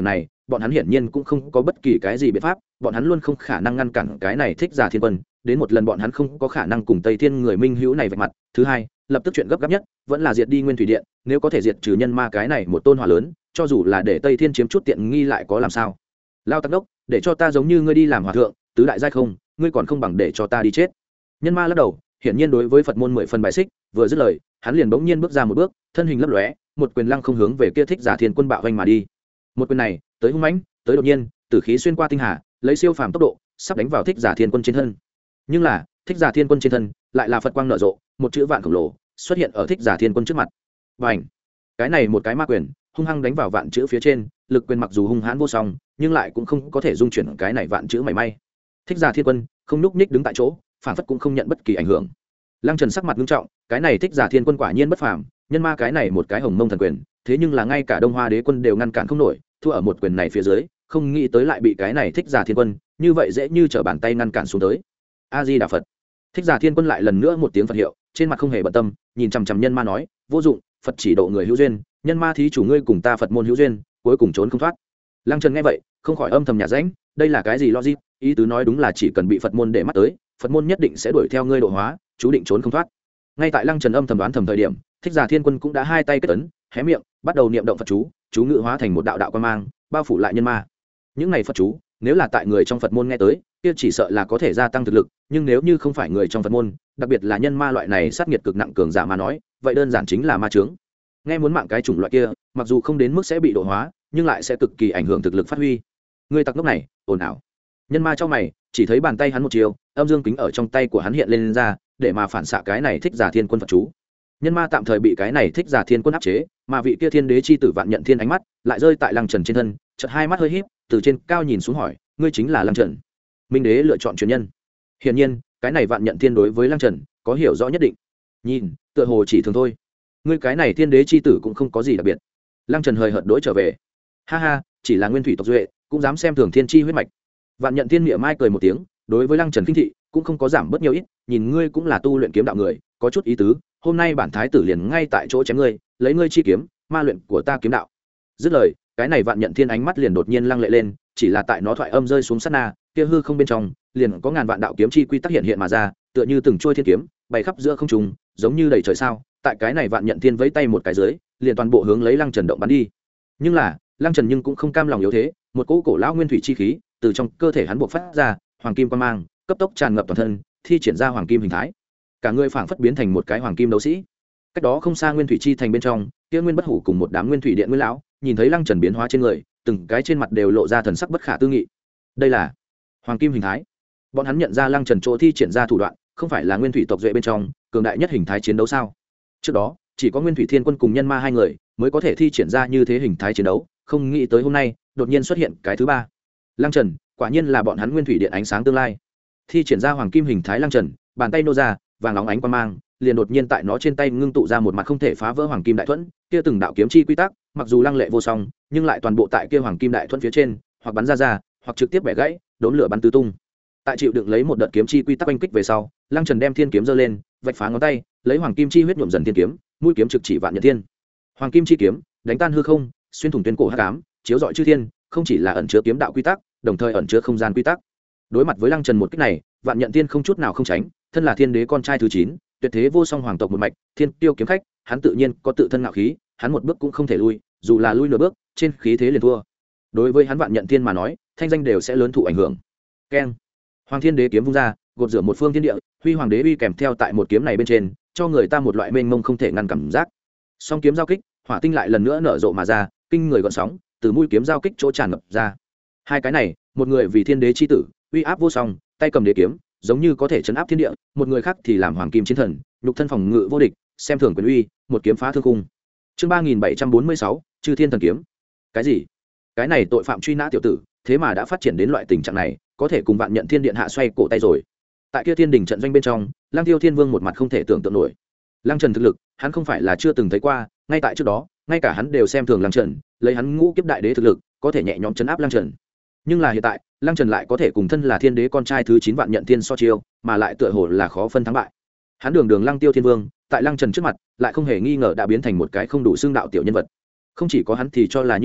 bọn hắn hiển nhiên cũng không có bất kỳ cái gì biện pháp, bọn hắn luôn không khả năng ngăn cản cái này thích giả thiên quân, đến một lần bọn hắn không có khả năng cùng Tây Thiên người minh hữu này vạch mặt. Thứ hai, lập tức chuyện gấp gáp nhất vẫn là diệt đi Nguyên Thủy Điện, nếu có thể diệt trừ nhân ma cái này một tôn hỏa lớn, cho dù là để Tây Thiên chiếm chút tiện nghi lại có làm sao? Lao Tắc Đốc, để cho ta giống như ngươi đi làm hòa thượng, tứ đại giai không, ngươi còn không bằng để cho ta đi chết. Nhân ma lắc đầu, hiển nhiên đối với Phật môn mười phần bài xích, vừa dứt lời, hắn liền bỗng nhiên bước ra một bước, thân hình lấp lóe, một quyền lăng không hướng về kia thích giả thiên quân bạo vành mà đi. Một quyền này, tới hung mãnh, tới đột nhiên, tử khí xuyên qua tinh hà, lấy siêu phàm tốc độ, sắp đánh vào thích giả thiên quân trên thân. Nhưng là, thích giả thiên quân trên thân lại là Phật quang nở rộ, một chữ vạn khổng lồ xuất hiện ở thích giả thiên quân trước mặt. Bành! Cái này một cái ma quyền, hung hăng đánh vào vạn chữ phía trên, lực quyền mặc dù hung hãn vô song, nhưng lại cũng không có thể dung chuyển cái này vạn chữ mảy may. Thích giả thiên quân không nhúc nhích đứng tại chỗ, phản phất cũng không nhận bất kỳ ảnh hưởng. Lăng Trần sắc mặt nghiêm trọng, cái này thích giả thiên quân quả nhiên bất phàm, nhân ma cái này một cái hồng mông thần quyền, thế nhưng là ngay cả Đông Hoa Đế quân đều ngăn cản không nổi, thua ở một quyền này phía dưới, không nghĩ tới lại bị cái này thích giả thiên quân, như vậy dễ như trở bàn tay ngăn cản xuống tới. A Di Đà Phật. Thích giả thiên quân lại lần nữa một tiếng Phật hiệu, trên mặt không hề bận tâm, nhìn chằm chằm nhân ma nói, vô dụng, Phật chỉ độ người hữu duyên, nhân ma thí chủ ngươi cùng ta Phật môn hữu duyên, cuối cùng trốn không thoát. Lăng Trần nghe vậy, không khỏi âm thầm nhả rãnh, đây là cái gì logic, ý tứ nói đúng là chỉ cần bị Phật môn để mắt tới, Phật môn nhất định sẽ đuổi theo ngươi độ hóa, chú định trốn không thoát. Ngay tại Lăng Trần âm thầm đoán thầm thời điểm, thích giả thiên quân cũng đã hai tay kết ấn, hé miệng, bắt đầu niệm động Phật chú, chú ngự hóa thành một đạo đạo quang mang, bao phủ lại nhân ma. Những này Phật chú, nếu là tại người trong Phật môn nghe tới, kia chỉ sợ là có thể gia tăng thực lực, nhưng nếu như không phải người trong Phật môn, đặc biệt là nhân ma loại này sát nghiệt cực nặng cường giả mà nói, vậy đơn giản chính là ma chướng. Nghe muốn mạng cái chủng loại kia, mặc dù không đến mức sẽ bị độ hóa, nhưng lại sẽ cực kỳ ảnh hưởng thực lực phát huy. Người tặc ngốc này, ồn ào. Nhân ma trong mày, chỉ thấy bàn tay hắn một chiều, âm dương kính ở trong tay của hắn hiện lên, lên ra, để mà phản xạ cái này thích giả thiên quân Phật chú. Nhân ma tạm thời bị cái này thích giả thiên quân áp chế, mà vị kia thiên đế chi tử Vạn Nhận Thiên ánh mắt lại rơi tại Lăng Trần trên thân, chợt hai mắt hơi híp, từ trên cao nhìn xuống hỏi, ngươi chính là Lăng Trần? Minh đế lựa chọn truyền nhân. Hiển nhiên, cái này Vạn Nhận Thiên đối với Lăng Trần có hiểu rõ nhất định. Nhìn, tựa hồ chỉ thường thôi. Ngươi cái này thiên đế chi tử cũng không có gì đặc biệt. Lăng Trần hời hợt đối trở về. Ha ha, chỉ là nguyên thủy tộc duệ, cũng dám xem thường thiên chi huyết mạch. Vạn Nhận Thiên miệng mai cười một tiếng, đối với Lăng Trần kinh thị cũng không có giảm bớt nhiều ít, nhìn ngươi cũng là tu luyện kiếm đạo người, có chút ý tứ, hôm nay bản thái tử liền ngay tại chỗ chém ngươi, lấy ngươi chi kiếm, ma luyện của ta kiếm đạo. Dứt lời, cái này Vạn Nhận Thiên ánh mắt liền đột nhiên lăng lệ lên, chỉ là tại nó thoại âm rơi xuống sát na, kia hư không bên trong, liền có ngàn vạn đạo kiếm chi quy tắc hiện hiện mà ra, tựa như từng trôi thiên kiếm, bay khắp giữa không trung, giống như đầy trời sao. Tại cái này Vạn Nhận Thiên vẫy tay một cái dưới, liền toàn bộ hướng lấy Lăng Trần động bắn đi. Nhưng là, Lăng Trần nhưng cũng không cam lòng yếu thế, một cỗ cổ lão nguyên thủy chi khí từ trong cơ thể hắn bộc phát ra, hoàng kim quang mang cấp tốc tràn ngập toàn thân, thi triển ra hoàng kim hình thái, cả người phảng phất biến thành một cái hoàng kim đấu sĩ. Cách đó không xa nguyên thủy chi thành bên trong, kia Nguyên Bất Hủ cùng một đám nguyên thủy điện nguyên lão, nhìn thấy Lăng Trần biến hóa trên người, từng cái trên mặt đều lộ ra thần sắc bất khả tư nghị. Đây là hoàng kim hình thái. Bọn hắn nhận ra Lăng Trần chỗ thi triển ra thủ đoạn, không phải là nguyên thủy tộc duệ bên trong cường đại nhất hình thái chiến đấu sao? Trước đó, chỉ có Nguyên Thủy Thiên Quân cùng nhân ma hai người mới có thể thi triển ra như thế hình thái chiến đấu, không nghĩ tới hôm nay đột nhiên xuất hiện cái thứ ba. Lăng Trần, quả nhiên là bọn hắn Nguyên Thủy Điện ánh sáng tương lai. Thi triển ra hoàng kim hình thái Lăng Trần, bàn tay nô ra, vàng óng ánh quang mang, liền đột nhiên tại nó trên tay ngưng tụ ra một mặt không thể phá vỡ hoàng kim đại thuẫn, kia từng đạo kiếm chi quy tắc, mặc dù lăng lệ vô song, nhưng lại toàn bộ tại kia hoàng kim đại thuẫn phía trên, hoặc bắn ra ra, hoặc trực tiếp bẻ gãy, đốn lửa bắn tứ tung. Tại chịu đựng lấy một đợt kiếm chi quy tắc oanh kích về sau, Lăng Trần đem thiên kiếm giơ lên, vạch phá ngón tay, lấy hoàng kim chi huyết nhuộm dần thiên kiếm, mũi kiếm trực chỉ Vạn Nhận Thiên. Hoàng kim chi kiếm, đánh tan hư không, xuyên thủng tuyến cổ hắc ám, chiếu rọi chư thiên, không chỉ là ẩn chứa kiếm đạo quy tắc, đồng thời ẩn chứa không gian quy tắc. Đối mặt với Lăng Trần một kích này, Vạn Nhận Thiên không chút nào không tránh, thân là thiên đế con trai thứ chín, tuyệt thế vô song hoàng tộc một mạch, thiên tiêu kiếm khách, hắn tự nhiên có tự thân ngạo khí, hắn một bước cũng không thể lui, dù là lui nửa bước, trên khí thế liền thua. Đối với hắn Vạn Nhận Thiên mà nói, thanh danh đều sẽ lớn thụ ảnh hưởng. Keng! Hoàng Thiên Đế kiếm vung ra, gột rửa một phương thiên địa, huy hoàng đế uy kèm theo tại một kiếm này bên trên, cho người ta một loại mênh mông không thể ngăn cảm giác. Song kiếm giao kích, hỏa tinh lại lần nữa nở rộ mà ra, kinh người gợn sóng, từ mũi kiếm giao kích chỗ tràn ngập ra. Hai cái này, một người vì thiên đế chi tử, uy áp vô song, tay cầm đế kiếm, giống như có thể chấn áp thiên địa, một người khác thì làm hoàng kim chiến thần, nhục thân phòng ngự vô địch, xem thường quyền uy, một kiếm phá thương khung. Chương ba nghìn bảy trăm bốn mươi sáu, Chư Thiên Thần Kiếm. Cái gì? Cái này tội phạm truy nã tiểu tử, thế mà đã phát triển đến loại tình trạng này, có thể cùng Vạn Nhận Thiên điện hạ xoay cổ tay rồi. Tại kia thiên đình trận doanh bên trong, Lăng Tiêu Thiên Vương một mặt không thể tưởng tượng nổi. Lăng Trần thực lực, hắn không phải là chưa từng thấy qua, ngay tại trước đó, ngay cả hắn đều xem thường Lăng Trần, lấy hắn ngũ kiếp đại đế thực lực, có thể nhẹ nhõm chấn áp Lăng Trần. Nhưng là hiện tại, Lăng Trần lại có thể cùng thân là thiên đế con trai thứ chín Vạn Nhận Thiên so chiêu, mà lại tựa hồ là khó phân thắng bại. Hắn đường đường Lăng Tiêu Thiên Vương, tại Lăng Trần trước mặt, lại không hề nghi ngờ đã biến thành một cái không đủ xương đạo tiểu nhân vật. Không chỉ có hắn thì cho là như vậy,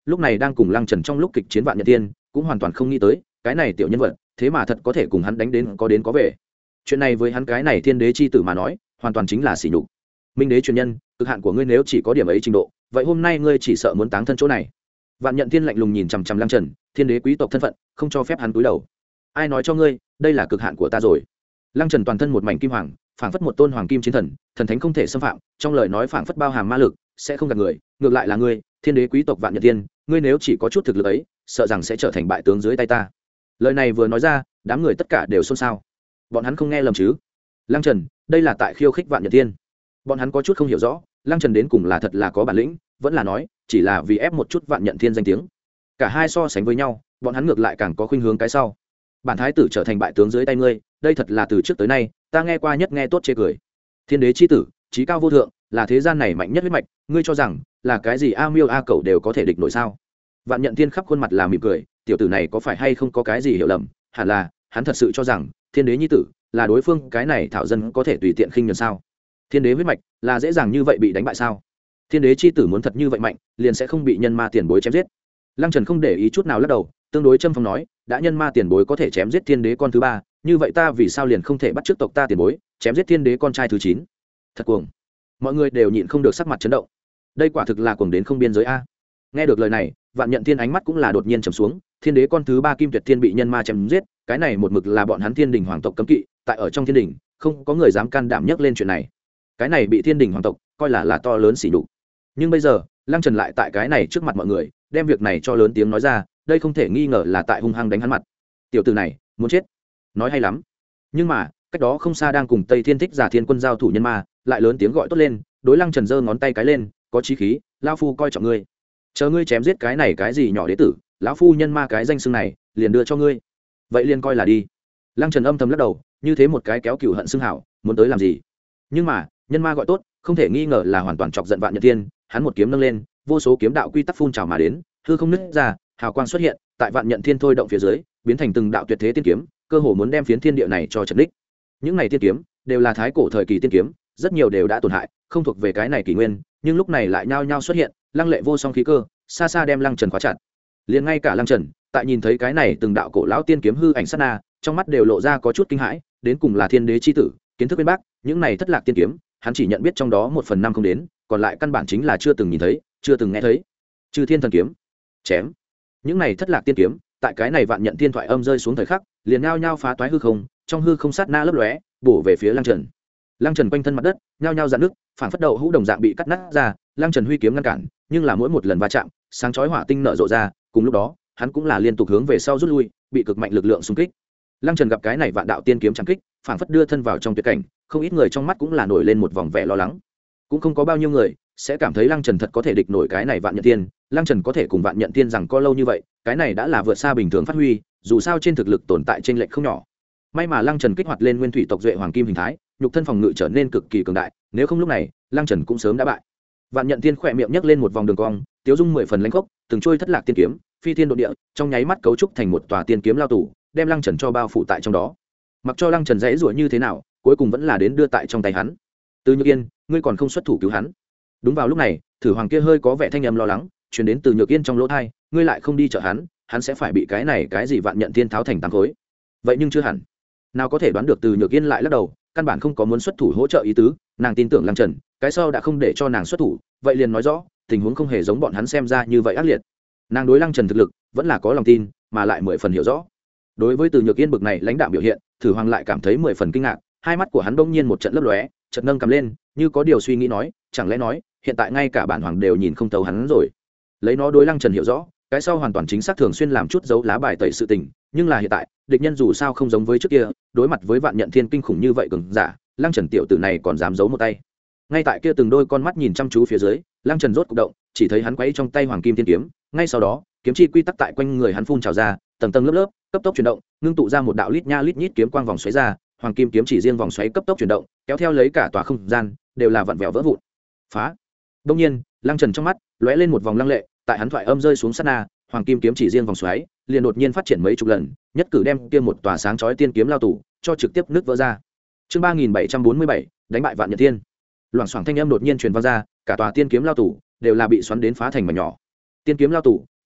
lúc này đang cùng Lăng Trần trong lúc kịch chiến vạn nhật tiên cũng hoàn toàn không nghĩ tới cái này tiểu nhân vật thế mà thật có thể cùng hắn đánh đến có đến có về. Chuyện này với hắn cái này thiên đế chi tử mà nói hoàn toàn chính là sỉ nhục. Minh đế truyền nhân, cực hạn của ngươi nếu chỉ có điểm ấy trình độ, vậy hôm nay ngươi chỉ sợ muốn táng thân chỗ này. Vạn nhận thiên lạnh lùng nhìn chằm chằm Lăng Trần, thiên đế quý tộc thân phận không cho phép hắn cúi đầu. Ai nói cho ngươi đây là cực hạn của ta rồi? Lăng Trần toàn thân một mảnh kim hoàng, phảng phất một tôn hoàng kim chiến thần, thần thánh không thể xâm phạm, trong lời nói phảng phất bao hàm ma lực, sẽ không gạt người, ngược lại là ngươi, thiên đế quý tộc Vạn Nhật Tiên, ngươi nếu chỉ có chút thực lực ấy, sợ rằng sẽ trở thành bại tướng dưới tay ta. Lời này vừa nói ra, đám người tất cả đều xôn xao. Bọn hắn không nghe lầm chứ? Lăng Trần, đây là tại khiêu khích Vạn Nhật Tiên. Bọn hắn có chút không hiểu rõ, Lăng Trần đến cùng là thật là có bản lĩnh, vẫn là nói, chỉ là vì ép một chút Vạn Nhận Thiên danh tiếng. Cả hai so sánh với nhau, bọn hắn ngược lại càng có khuynh hướng cái sau. Bản thái tử trở thành bại tướng dưới tay ngươi, đây thật là từ trước tới nay ta nghe qua nhất nghe tốt chê cười. Thiên đế chi tử, trí cao vô thượng, là thế gian này mạnh nhất huyết mạch, ngươi cho rằng là cái gì a miêu a cẩu đều có thể địch nổi sao? Vạn Nhận Thiên khắp khuôn mặt là mỉm cười, tiểu tử này có phải hay không có cái gì hiểu lầm, hẳn là hắn thật sự cho rằng thiên đế nhi tử là đối phương cái này thảo dân có thể tùy tiện khinh nhẫn sao? Thiên đế huyết mạch là dễ dàng như vậy bị đánh bại sao? Thiên đế chi tử muốn thật như vậy mạnh, liền sẽ không bị nhân ma tiền bối chém giết. Lăng Trần không để ý chút nào lắc đầu, tương đối châm phong nói, đã nhân ma tiền bối có thể chém giết thiên đế con thứ ba, như vậy ta vì sao liền không thể bắt trước tộc ta tiền bối chém giết thiên đế con trai thứ chín? Thật cuồng. Mọi người đều nhịn không được sắc mặt chấn động. Đây quả thực là cuồng đến không biên giới a. Nghe được lời này, Vạn Nhận Thiên ánh mắt cũng là đột nhiên trầm xuống, thiên đế con thứ ba Kim Tuyệt Thiên bị nhân ma chém giết, cái này một mực là bọn hắn Thiên Đình hoàng tộc cấm kỵ, tại ở trong Thiên Đình, không có người dám can đảm nhắc lên chuyện này. Cái này bị Thiên Đình hoàng tộc coi là là to lớn xỉ nhục. Nhưng bây giờ, Lăng Trần lại tại cái này trước mặt mọi người, đem việc này cho lớn tiếng nói ra, đây không thể nghi ngờ là tại hung hăng đánh hắn mặt. Tiểu tử này muốn chết. Nói hay lắm. Nhưng mà cách đó không xa đang cùng Tây Thiên Thích Giả Thiên Quân giao thủ nhân ma lại lớn tiếng gọi tốt lên, đối Lăng Trần giơ ngón tay cái lên, có chí khí, lão phu coi trọng ngươi, chờ ngươi chém giết cái này cái gì nhỏ đế tử, lão phu nhân ma cái danh xưng này liền đưa cho ngươi, vậy liền coi là đi. Lăng Trần âm thầm lắc đầu, như thế một cái kéo cừu hận xưng hảo muốn tới làm gì? Nhưng mà nhân ma gọi tốt không thể nghi ngờ là hoàn toàn chọc giận Vạn Nhật Thiên, hắn một kiếm nâng lên, vô số kiếm đạo quy tắc phun trào mà đến, hư không nứt ra, hào quang xuất hiện tại Vạn Nhận Thiên thôi động phía dưới, biến thành từng đạo tuyệt thế tiên kiếm, cơ hồ muốn đem phiến thiên địa này cho chấn đích. Những này tiên kiếm đều là thái cổ thời kỳ tiên kiếm, rất nhiều đều đã tổn hại, không thuộc về cái này kỷ nguyên, nhưng lúc này lại nhao nhao xuất hiện, lăng lệ vô song khí cơ, xa xa đem Lăng Trần khóa chặt. Liền ngay cả Lăng Trần, tại nhìn thấy cái này từng đạo cổ lão tiên kiếm hư ảnh sát na, trong mắt đều lộ ra có chút kinh hãi, đến cùng là thiên đế chi tử, kiến thức bên bác, những này thất lạc tiên kiếm, hắn chỉ nhận biết trong đó một phần năm không đến, còn lại căn bản chính là chưa từng nhìn thấy, chưa từng nghe thấy. Chư Thiên thần kiếm, chém. Những này thất lạc tiên kiếm, tại cái này Vạn Nhận Thiên thoại âm rơi xuống thời khắc, liền nhao nhao phá toái hư không, trong hư không sát na lấp lóe, bổ về phía Lăng Trần. Lăng Trần quanh thân mặt đất, nhao nhao dạn nước, phản phất đầu hũ đồng dạng bị cắt nát ra, Lăng Trần huy kiếm ngăn cản, nhưng là mỗi một lần va chạm, sáng chói hỏa tinh nở rộ ra, cùng lúc đó, hắn cũng là liên tục hướng về sau rút lui, bị cực mạnh lực lượng xung kích. Lăng Trần gặp cái này vạn đạo tiên kiếm chẳng kích, phản phất đưa thân vào trong tuyệt cảnh, không ít người trong mắt cũng là nổi lên một vòng vẻ lo lắng. Cũng không có bao nhiêu người sẽ cảm thấy Lăng Trần thật có thể địch nổi cái này Vạn Nhận Tiên, Lăng Trần có thể cùng Vạn Nhận Tiên rằng có lâu như vậy, cái này đã là vượt xa bình thường phát huy, dù sao trên thực lực tồn tại trên lệch không nhỏ. May mà Lăng Trần kích hoạt lên nguyên thủy tộc duệ hoàng kim hình thái, nhục thân phòng ngự trở nên cực kỳ cường đại, nếu không lúc này, Lăng Trần cũng sớm đã bại. Vạn Nhận Tiên khẽ miệng nhấc lên một vòng đường cong, tiếu dung mười phần lãnh khốc, từng trôi thất lạc tiên kiếm, phi thiên độ địa, trong nháy mắt cấu trúc thành một tòa tiên kiếm lao tù, đem Lăng Trần cho bao phủ tại trong đó. Mặc cho Lăng Trần dãy rủa như thế nào, cuối cùng vẫn là đến đưa tại trong tay hắn. Từ Nhược Yên, ngươi còn không xuất thủ cứu hắn? Đúng vào lúc này, Thử Hoàng kia hơi có vẻ thanh âm lo lắng, truyền đến từ Nhược Yên trong lỗ tai, ngươi lại không đi trợ hắn, hắn sẽ phải bị cái này cái gì Vạn Nhận Tiên tháo thành tám khối. Vậy nhưng chưa hẳn. Nào có thể đoán được Từ Nhược Yên lại lắc đầu, căn bản không có muốn xuất thủ hỗ trợ ý tứ, nàng tin tưởng Lăng Trần, cái sau đã không để cho nàng xuất thủ, vậy liền nói rõ, tình huống không hề giống bọn hắn xem ra như vậy ác liệt. Nàng đối Lăng Trần thực lực vẫn là có lòng tin, mà lại mười phần hiểu rõ. Đối với Từ Nhược Yên bực này lãnh đạm biểu hiện, Thử Hoàng lại cảm thấy mười phần kinh ngạc, hai mắt của hắn bỗng nhiên một trận lấp lóe, chợt nâng cầm lên, như có điều suy nghĩ nói, chẳng lẽ nói, hiện tại ngay cả bản hoàng đều nhìn không thấu hắn rồi. Lấy nó đối Lăng Trần hiểu rõ, cái sau hoàn toàn chính xác thường xuyên làm chút dấu lá bài tẩy sự tình, nhưng là hiện tại, địch nhân dù sao không giống với trước kia, đối mặt với Vạn Nhận Thiên kinh khủng như vậy cường giả, Lăng Trần tiểu tử này còn dám giấu một tay. Ngay tại kia từng đôi con mắt nhìn chăm chú phía dưới, Lăng Trần rốt cục động, chỉ thấy hắn quấy trong tay hoàng kim thiên kiếm, ngay sau đó, kiếm chi quy tắc tại quanh người hắn phun trào ra, tầng tầng lớp lớp, cấp tốc chuyển động, ngưng tụ ra một đạo lít nha lít nhít kiếm quang vòng xoáy ra, hoàng kim kiếm chỉ riêng vòng xoáy cấp tốc chuyển động, kéo theo lấy cả tòa không gian, đều là vặn vẹo vỡ vụn. Phá! Đương nhiên, Lăng Trần trong mắt lóe lên một vòng lăng lệ, tại hắn thoại âm rơi xuống sát na, hoàng kim kiếm chỉ riêng vòng xoáy, liền đột nhiên phát triển mấy chục lần, nhất cử đem kia một tòa sáng chói tiên kiếm lao tù cho trực tiếp nứt vỡ ra. Chương ba nghìn bảy trăm bốn mươi bảy, đánh bại Vạn Nhận Thiên. Loảng xoảng thanh âm đột nhiên truyền vang ra, cả tòa tiên kiếm lao tù đều là bị xoắn đến phá thành mảnh nhỏ. Tiên kiếm lao tù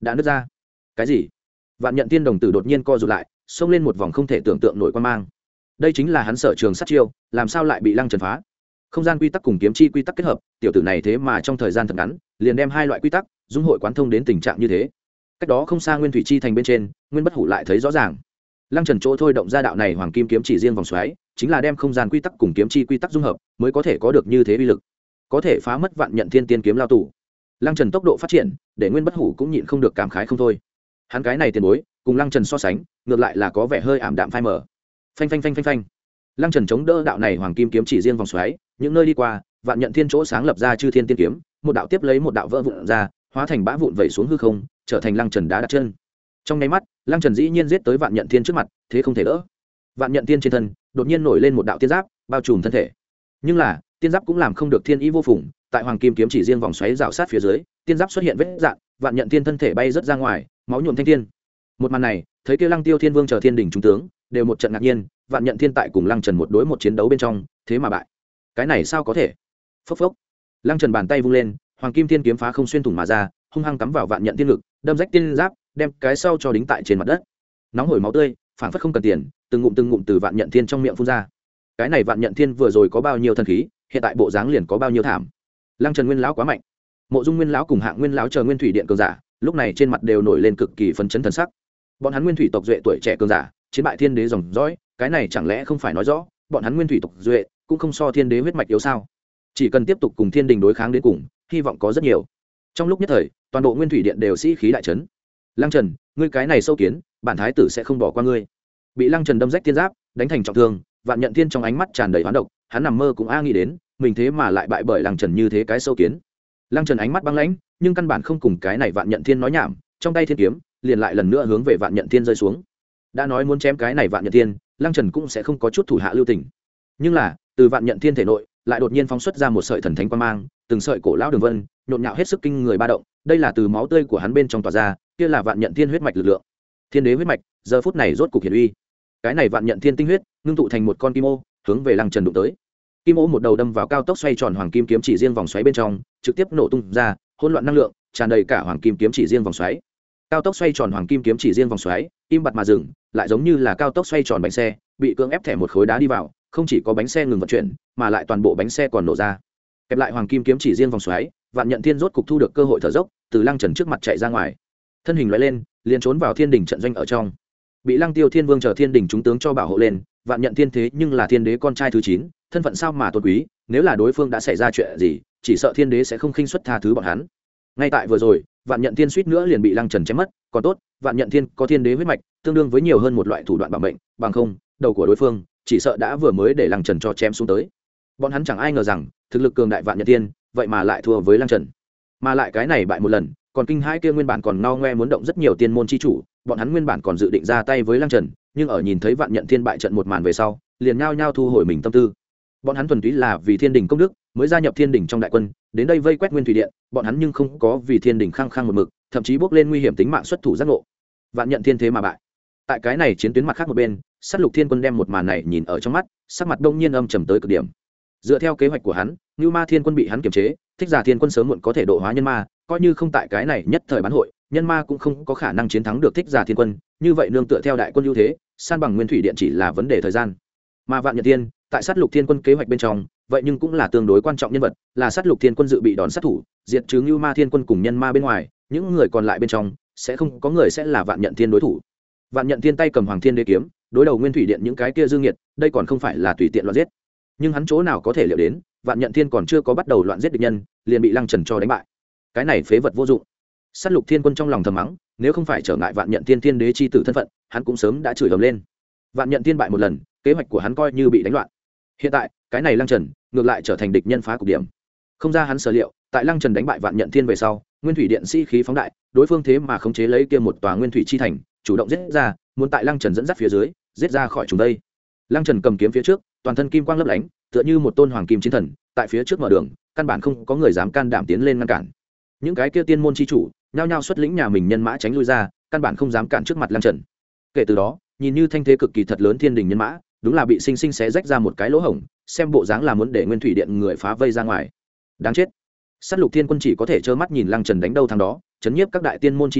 đã nứt ra. Cái gì? Vạn nhận thiên đồng tử đột nhiên co rụt lại, xông lên một vòng không thể tưởng tượng nổi quan mang. Đây chính là hắn sở trường sát chiêu, làm sao lại bị Lăng Trần phá? Không gian quy tắc cùng kiếm chi quy tắc kết hợp, tiểu tử này thế mà trong thời gian thật ngắn liền đem hai loại quy tắc dung hội quán thông đến tình trạng như thế. Cách đó không xa Nguyên Thủy Chi thành bên trên, Nguyên Bất Hủ lại thấy rõ ràng. Lăng Trần chỗ thôi động ra đạo này hoàng kim kiếm chỉ riêng vòng xoáy, chính là đem không gian quy tắc cùng kiếm chi quy tắc dung hợp, mới có thể có được như thế uy lực, có thể phá mất vạn nhận thiên tiên kiếm lao tù. Lăng Trần tốc độ phát triển, để Nguyên Bất Hủ cũng nhịn không được cảm khái không thôi. Hắn cái này tiền bối, cùng Lăng Trần so sánh, ngược lại là có vẻ hơi ảm đạm phai mờ. Phanh phanh phanh phanh phanh. Lăng Trần chống đỡ đạo này hoàng kim kiếm chỉ riêng vòng xoáy, những nơi đi qua, vạn nhận thiên chỗ sáng lập ra chư thiên tiên kiếm, một đạo tiếp lấy một đạo vỡ vụn ra, hóa thành bã vụn vẩy xuống hư không, trở thành Lăng Trần đá đặt chân. Trong nháy mắt, Lăng Trần dĩ nhiên giết tới vạn nhận thiên trước mặt, thế không thể đỡ. Vạn nhận thiên trên thân đột nhiên nổi lên một đạo tiên giáp, bao trùm thân thể. Nhưng là, tiên giáp cũng làm không được thiên ý vô phùng, tại hoàng kim kiếm chỉ riêng vòng xoáy rào sát phía dưới, tiên giáp xuất hiện vết rạn, vạn nhận thiên thân thể bay rất ra ngoài, máu nhuộm thanh thiên. Một màn này, thấy kia Lăng Tiêu Thiên Vương chờ thiên đỉnh trung tướng, đều một trận ngạc nhiên, vạn nhận thiên tại cùng Lăng Trần một đối một chiến đấu bên trong, thế mà bại. Cái này sao có thể? Phốc phốc. Lăng Trần bàn tay vung lên, hoàng kim thiên kiếm phá không xuyên thủng mà ra, hung hăng cắm vào vạn nhận thiên ngực, đâm rách tiên giáp, đem cái sau cho đính tại trên mặt đất. Nóng hổi máu tươi, phản phất không cần tiền, từng ngụm từng ngụm từ vạn nhận thiên trong miệng phun ra. Cái này vạn nhận thiên vừa rồi có bao nhiêu thần khí, hiện tại bộ dáng liền có bao nhiêu thảm. Lăng Trần nguyên lão quá mạnh. Mộ Dung nguyên lão cùng Hạng nguyên lão chờ nguyên thủy điện cường giả, lúc này trên mặt đều nổi lên cực kỳ phấn chấn thần sắc. Bọn hắn nguyên thủy tộc duệ tuổi trẻ cường giả, chiến bại thiên đế dòng dõi, cái này chẳng lẽ không phải nói rõ, bọn hắn nguyên thủy tộc duệ cũng không so thiên đế huyết mạch yếu sao? Chỉ cần tiếp tục cùng thiên đình đối kháng đến cùng, hy vọng có rất nhiều. Trong lúc nhất thời, toàn bộ nguyên thủy điện đều sĩ khí đại chấn. Lăng Trần, ngươi cái này sâu kiến, bản thái tử sẽ không bỏ qua ngươi. Bị Lăng Trần đâm rách tiên giáp, đánh thành trọng thương, vạn nhận thiên trong ánh mắt tràn đầy hoán độc, hắn nằm mơ cũng a nghĩ đến, mình thế mà lại bại bởi Lăng Trần như thế cái sâu kiến. Lăng Trần ánh mắt băng lãnh, nhưng căn bản không cùng cái này vạn nhận thiên nói nhảm, trong tay thiên kiếm liền lại lần nữa hướng về vạn nhận thiên rơi xuống. Đã nói muốn chém cái này vạn nhận thiên, Lăng Trần cũng sẽ không có chút thủ hạ lưu tình. Nhưng là, từ vạn nhận thiên thể nội lại đột nhiên phóng xuất ra một sợi thần thánh quang mang, từng sợi cổ lão đường vân, nhộn nhạo hết sức kinh người ba động, đây là từ máu tươi của hắn bên trong tỏa ra, kia là vạn nhận thiên huyết mạch lực lượng. Thiên đế huyết mạch, giờ phút này rốt cục hiển uy. Cái này vạn nhận thiên tinh huyết, ngưng tụ thành một con kim ô, hướng về Lăng Trần đụng tới. Kim ô một đầu đâm vào cao tốc xoay tròn hoàng kim kiếm chỉ riêng vòng xoáy bên trong, trực tiếp nổ tung ra, hỗn loạn năng lượng tràn đầy cả hoàng kim kiếm chỉ riêng vòng xoáy. Cao tốc xoay tròn hoàng kim kiếm chỉ riêng vòng xoáy, im bặt mà dừng, lại giống như là cao tốc xoay tròn bánh xe, bị cưỡng ép thẻ một khối đá đi vào, không chỉ có bánh xe ngừng vận chuyển, mà lại toàn bộ bánh xe còn nổ ra. Kẹp lại hoàng kim kiếm chỉ riêng vòng xoáy, vạn nhận thiên rốt cục thu được cơ hội thở dốc, từ Lăng Trần trước mặt chạy ra ngoài. Thân hình lóe lên, liền trốn vào thiên đình trận doanh ở trong. Bị Lăng Tiêu Thiên Vương chờ thiên đình chúng tướng cho bảo hộ lên, vạn nhận thiên thế nhưng là thiên đế con trai thứ chín, thân phận sao mà tôn quý, nếu là đối phương đã xảy ra chuyện gì, chỉ sợ thiên đế sẽ không khinh suất tha thứ bọn hắn. Ngay tại vừa rồi, vạn nhận thiên suýt nữa liền bị Lăng Trần chém mất, còn tốt, vạn nhận thiên có thiên đế huyết mạch, tương đương với nhiều hơn một loại thủ đoạn bảo mệnh, bằng không, đầu của đối phương chỉ sợ đã vừa mới để Lăng Trần cho chém xuống tới. Bọn hắn chẳng ai ngờ rằng, thực lực cường đại vạn nhận thiên, vậy mà lại thua với Lăng Trần. Mà lại cái này bại một lần, còn kinh hãi kia nguyên bản còn no ngoe muốn động rất nhiều tiên môn chi chủ, bọn hắn nguyên bản còn dự định ra tay với Lăng Trần, nhưng ở nhìn thấy vạn nhận thiên bại trận một màn về sau, liền nhao nhao thu hồi mình tâm tư. Bọn hắn thuần túy là vì thiên đình công đức mới gia nhập thiên đình trong đại quân, đến đây vây quét nguyên thủy điện, bọn hắn nhưng không có vì thiên đình khăng khăng một mực, thậm chí bước lên nguy hiểm tính mạng xuất thủ giác ngộ. Vạn nhận thiên thế mà bại. Tại cái này chiến tuyến mặt khác một bên, sát lục thiên quân đem một màn này nhìn ở trong mắt, sắc mặt đông nhiên âm trầm tới cực điểm. Dựa theo kế hoạch của hắn, Nưu Ma Thiên Quân bị hắn kiềm chế, Thích Giả Thiên Quân sớm muộn có thể độ hóa nhân ma, coi như không tại cái này nhất thời bán hội, nhân ma cũng không có khả năng chiến thắng được Thích Giả Thiên Quân, như vậy nương tựa theo đại quân ưu thế, san bằng Nguyên Thủy Điện chỉ là vấn đề thời gian. Mà Vạn Nhật Thiên, tại sát lục Thiên Quân kế hoạch bên trong, vậy nhưng cũng là tương đối quan trọng nhân vật, là sát lục Thiên Quân dự bị đòn sát thủ, diệt trừ Nưu Ma Thiên Quân cùng nhân ma bên ngoài, những người còn lại bên trong sẽ không có người sẽ là Vạn Nhận Thiên đối thủ. Vạn Nhận Thiên tay cầm Hoàng Thiên Đế kiếm, đối đầu Nguyên Thủy Điện những cái kia dương nghiệt, đây còn không phải là tùy tiện loạn giết. Nhưng hắn chỗ nào có thể liệu đến, Vạn Nhận Thiên còn chưa có bắt đầu loạn giết địch nhân, liền bị Lăng Trần cho đánh bại. Cái này phế vật vô dụng. Sát lục Thiên Quân trong lòng thầm mắng, nếu không phải trở ngại Vạn Nhận Thiên Thiên Đế chi tử thân phận, hắn cũng sớm đã chửi ầm lên. Vạn Nhận Thiên bại một lần, kế hoạch của hắn coi như bị đánh loạn. Hiện tại, cái này Lăng Trần ngược lại trở thành địch nhân phá cục điểm. Không ra hắn sở liệu, tại Lăng Trần đánh bại Vạn Nhận Thiên về sau, Nguyên Thủy Điện sĩ khí phóng đại, đối phương thế mà khống chế lấy kia một tòa Nguyên Thủy chi thành, chủ động giết ra, muốn tại Lăng Trần dẫn dắt phía dưới, giết ra khỏi chúng đây. Lăng Trần cầm kiếm phía trước, toàn thân kim quang lấp lánh, tựa như một tôn hoàng kim chiến thần, tại phía trước mở đường, căn bản không có người dám can đảm tiến lên ngăn cản. Những cái kia tiên môn chi chủ, nhao nhao xuất lĩnh nhà mình nhân mã tránh lui ra, căn bản không dám cản trước mặt Lăng Trần. Kể từ đó, nhìn như thanh thế cực kỳ thật lớn thiên đình nhân mã, đúng là bị sinh sinh xé rách ra một cái lỗ hổng, xem bộ dáng là muốn để Nguyên Thủy Điện người phá vây ra ngoài. Đáng chết. Sát lục Thiên Quân chỉ có thể trơ mắt nhìn Lăng Trần đánh đâu thằng đó, chấn nhiếp các đại tiên môn chi chủ,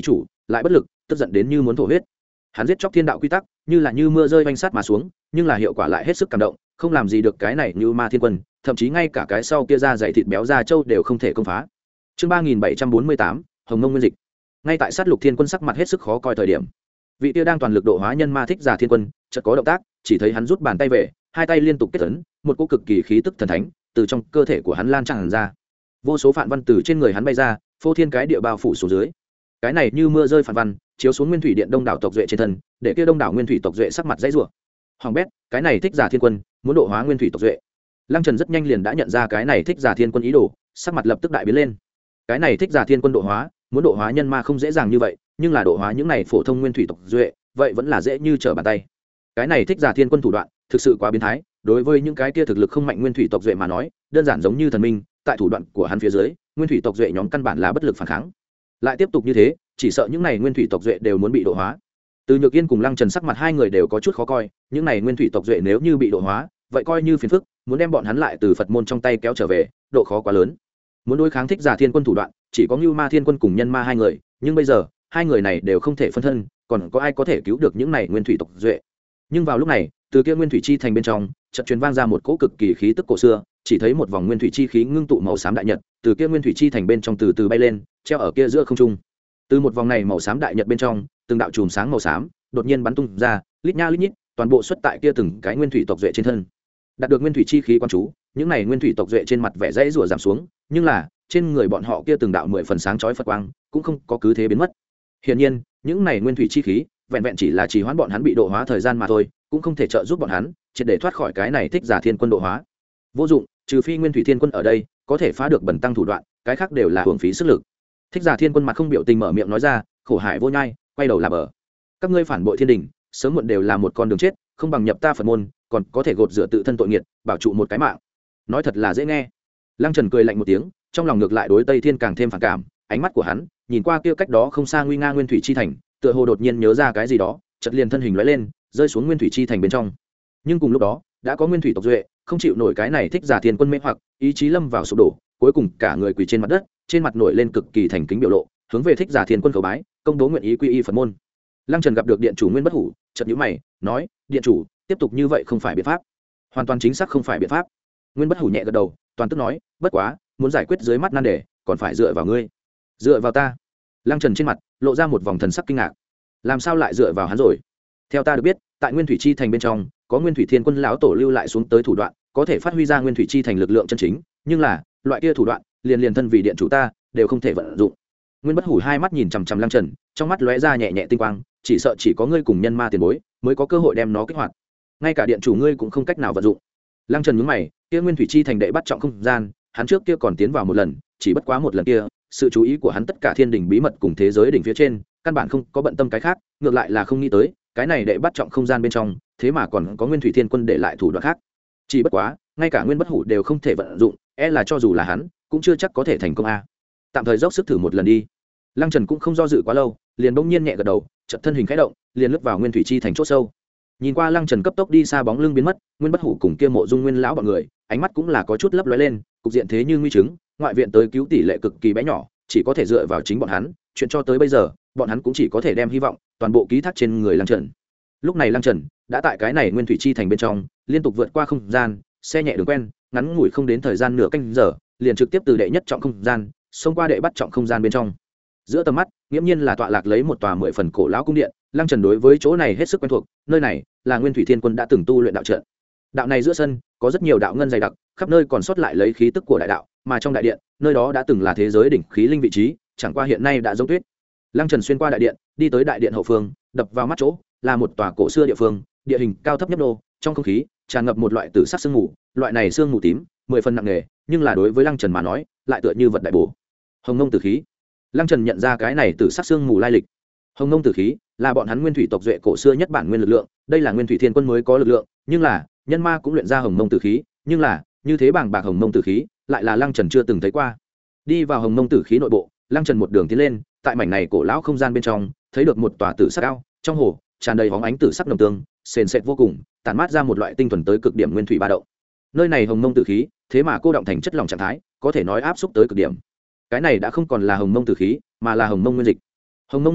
lại bất lực tức giận đến như muốn thổ huyết. Hắn giết chóc thiên đạo quy tắc như là như mưa rơi oanh sát mà xuống, nhưng là hiệu quả lại hết sức cảm động, không làm gì được cái này như ma thiên quân, thậm chí ngay cả cái sau kia ra dày thịt béo da trâu đều không thể công phá. Chương ba nghìn bảy trăm bốn mươi tám, Hồng Mông Nguyên Dịch. Ngay tại sát lục thiên quân sắc mặt hết sức khó coi thời điểm, vị kia đang toàn lực độ hóa nhân ma thích giả thiên quân chợt có động tác, chỉ thấy hắn rút bàn tay về, hai tay liên tục kết ấn, một cỗ cực kỳ khí tức thần thánh từ trong cơ thể của hắn lan tràn ra, vô số phản văn từ trên người hắn bay ra, phô thiên cái địa bao phủ xuống dưới. Cái này như mưa rơi phản văn chiếu xuống nguyên thủy điện đông đảo tộc duệ trên thân, để kia đông đảo nguyên thủy tộc duệ sắc mặt dãy rủa. Hoàng bét, cái này thích giả thiên quân muốn độ hóa nguyên thủy tộc duệ. Lăng Trần rất nhanh liền đã nhận ra cái này thích giả thiên quân ý đồ, sắc mặt lập tức đại biến lên. Cái này thích giả thiên quân độ hóa, muốn độ hóa nhân ma không dễ dàng như vậy, nhưng là độ hóa những này phổ thông nguyên thủy tộc duệ, vậy vẫn là dễ như trở bàn tay. Cái này thích giả thiên quân thủ đoạn thực sự quá biến thái, đối với những cái kia thực lực không mạnh nguyên thủy tộc duệ mà nói, đơn giản giống như thần minh, tại thủ đoạn của hắn phía dưới, nguyên thủy tộc duệ nhóm căn bản là bất lực phản kháng. Lại tiếp tục như thế, chỉ sợ những này nguyên thủy tộc duệ đều muốn bị độ hóa. Từ Nhược Yên cùng Lăng Trần sắc mặt hai người đều có chút khó coi, những này nguyên thủy tộc duệ nếu như bị độ hóa, vậy coi như phiền phức, muốn đem bọn hắn lại từ Phật môn trong tay kéo trở về, độ khó quá lớn. Muốn đối kháng thích giả thiên quân thủ đoạn, chỉ có Nưu Ma Thiên Quân cùng Nhân Ma hai người, nhưng bây giờ, hai người này đều không thể phân thân, còn có ai có thể cứu được những này nguyên thủy tộc duệ. Nhưng vào lúc này, từ kia nguyên thủy chi thành bên trong, chợt truyền vang ra một cỗ cực kỳ khí tức cổ xưa, chỉ thấy một vòng nguyên thủy chi khí ngưng tụ màu xám đại nhật, từ kia nguyên thủy chi thành bên trong từ từ bay lên, treo ở kia giữa không trung. Từ một vòng này màu xám đại nhật bên trong, từng đạo chùm sáng màu xám đột nhiên bắn tung ra, lít nha lít nhít, toàn bộ xuất tại kia từng cái nguyên thủy tộc duệ trên thân. Đạt được nguyên thủy chi khí quan chú, những này nguyên thủy tộc duệ trên mặt vẻ dãy rủa giảm xuống, nhưng là trên người bọn họ kia từng đạo mười phần sáng chói Phật quang cũng không có cứ thế biến mất. Hiển nhiên, những này nguyên thủy chi khí vẹn vẹn chỉ là trì hoãn bọn hắn bị độ hóa thời gian mà thôi, cũng không thể trợ giúp bọn hắn triệt để thoát khỏi cái này thích giả thiên quân độ hóa. Vô dụng, trừ phi nguyên thủy thiên quân ở đây có thể phá được bẩn tăng thủ đoạn, cái khác đều là hưởng phí sức lực. Thích giả thiên quân mặt không biểu tình mở miệng nói ra, khổ hải vô nhai, quay đầu là bờ. Các ngươi phản bội thiên đình, sớm muộn đều là một con đường chết, không bằng nhập ta Phật môn, còn có thể gột rửa tự thân tội nghiệt, bảo trụ một cái mạng. Nói thật là dễ nghe. Lăng Trần cười lạnh một tiếng, trong lòng ngược lại đối Tây Thiên càng thêm phản cảm, ánh mắt của hắn nhìn qua kia cách đó không xa nguy nga nguyên thủy chi thành, tựa hồ đột nhiên nhớ ra cái gì đó, chợt liền thân hình lóe lên, rơi xuống nguyên thủy chi thành bên trong. Nhưng cùng lúc đó, đã có nguyên thủy tộc duệ không chịu nổi cái này thích giả thiên quân mê hoặc, ý chí lâm vào sụp đổ, cuối cùng cả người quỳ trên mặt đất, trên mặt nổi lên cực kỳ thành kính biểu lộ, hướng về thích giả thiên quân cầu bái, công bố nguyện ý quy y Phật môn. Lăng Trần gặp được điện chủ Nguyên Bất Hủ, chợt nhíu mày, nói: "Điện chủ, tiếp tục như vậy không phải biện pháp." Hoàn toàn chính xác không phải biện pháp. Nguyên Bất Hủ nhẹ gật đầu, toàn tức nói: "Bất quá, muốn giải quyết dưới mắt nan đề, còn phải dựa vào ngươi." "Dựa vào ta?" Lăng Trần trên mặt lộ ra một vòng thần sắc kinh ngạc. "Làm sao lại dựa vào hắn rồi?" "Theo ta được biết, tại Nguyên Thủy Chi thành bên trong, có Nguyên Thủy Thiên Quân lão tổ lưu lại xuống tới thủ đoạn, có thể phát huy ra Nguyên Thủy Chi thành lực lượng chân chính, nhưng là, loại kia thủ đoạn, liền liền thân vì điện chủ ta, đều không thể vận dụng." Nguyên Bất Hủ hai mắt nhìn chằm chằm Lăng Trần, trong mắt lóe ra nhẹ nhẹ tinh quang, chỉ sợ chỉ có ngươi cùng nhân ma tiền bối mới có cơ hội đem nó kích hoạt, ngay cả điện chủ ngươi cũng không cách nào vận dụng. Lăng Trần nhướng mày, kia Nguyên Thủy Chi thành đệ bắt trọng không gian, hắn trước kia còn tiến vào một lần, chỉ bất quá một lần kia, sự chú ý của hắn tất cả thiên đình bí mật cùng thế giới đỉnh phía trên, căn bản không có bận tâm cái khác, ngược lại là không nghĩ tới, cái này đệ bắt trọng không gian bên trong, thế mà còn có Nguyên Thủy Thiên Quân để lại thủ đoạn khác. Chỉ bất quá, ngay cả Nguyên Bất Hủ đều không thể vận dụng, e là cho dù là hắn, cũng chưa chắc có thể thành công a. Tạm thời dốc sức thử một lần đi. Lăng Trần cũng không do dự quá lâu, liền bỗng nhiên nhẹ gật đầu, chợt thân hình khẽ động, liền lướt vào Nguyên Thủy Chi thành chỗ sâu. Nhìn qua Lăng Trần cấp tốc đi xa bóng lưng biến mất, Nguyên Bất Hủ cùng kia Mộ Dung Nguyên lão bọn người, ánh mắt cũng là có chút lấp lóe lên, cục diện thế như nguy chứng, ngoại viện tới cứu tỷ lệ cực kỳ bé nhỏ, chỉ có thể dựa vào chính bọn hắn, chuyện cho tới bây giờ, bọn hắn cũng chỉ có thể đem hy vọng toàn bộ ký thác trên người Lăng Trần. Lúc này Lăng Trần đã tại cái này Nguyên Thủy Chi thành bên trong, liên tục vượt qua không gian, xe nhẹ đường quen, ngắn ngủi không đến thời gian nửa canh giờ, liền trực tiếp từ đệ nhất trọng không gian, xông qua đệ bắt trọng không gian bên trong. Giữa tầm mắt, nghiễm nhiên là tọa lạc lấy một tòa mười phần cổ lão cung điện. Lăng Trần đối với chỗ này hết sức quen thuộc, nơi này là Nguyên Thủy Thiên Quân đã từng tu luyện đạo trận. Đạo này giữa sân có rất nhiều đạo ngân dày đặc, khắp nơi còn sót lại lấy khí tức của đại đạo, mà trong đại điện, nơi đó đã từng là thế giới đỉnh khí linh vị trí, chẳng qua hiện nay đã giống tuyết. Lăng Trần xuyên qua đại điện, đi tới đại điện hậu phương, đập vào mắt chỗ là một tòa cổ xưa địa phương, địa hình cao thấp nhấp nhô, trong không khí tràn ngập một loại tử sắc sương mù, loại này sương mù tím, mười phần nặng nề, nhưng là đối với Lăng Trần mà nói, lại tựa như vật đại bổ. Hồng Ngông tử khí. Lăng Trần nhận ra cái này tử sắc sương mù lai lịch. Hồng Ngông tử khí là bọn hắn Nguyên Thủy tộc duệ cổ xưa nhất bản nguyên lực lượng, đây là Nguyên Thủy Thiên Quân mới có lực lượng, nhưng là nhân ma cũng luyện ra Hồng Mông tử khí, nhưng là như thế bảng bạc Hồng Mông tử khí, lại là Lăng Trần chưa từng thấy qua. Đi vào Hồng Mông tử khí nội bộ, Lăng Trần một đường tiến lên, tại mảnh này cổ lão không gian bên trong, thấy được một tòa tử sắc ao, trong hồ tràn đầy hóng ánh tử sắc đồng tương, sền sệt vô cùng, tản mát ra một loại tinh thuần tới cực điểm nguyên thủy ba động. Nơi này Hồng Mông tử khí, thế mà cô động thành chất lỏng trạng thái, có thể nói áp xúc tới cực điểm. Cái này đã không còn là Hồng Mông tử khí, mà là Hồng Mông nguyên dịch. Hồng Mông nguyên chỉ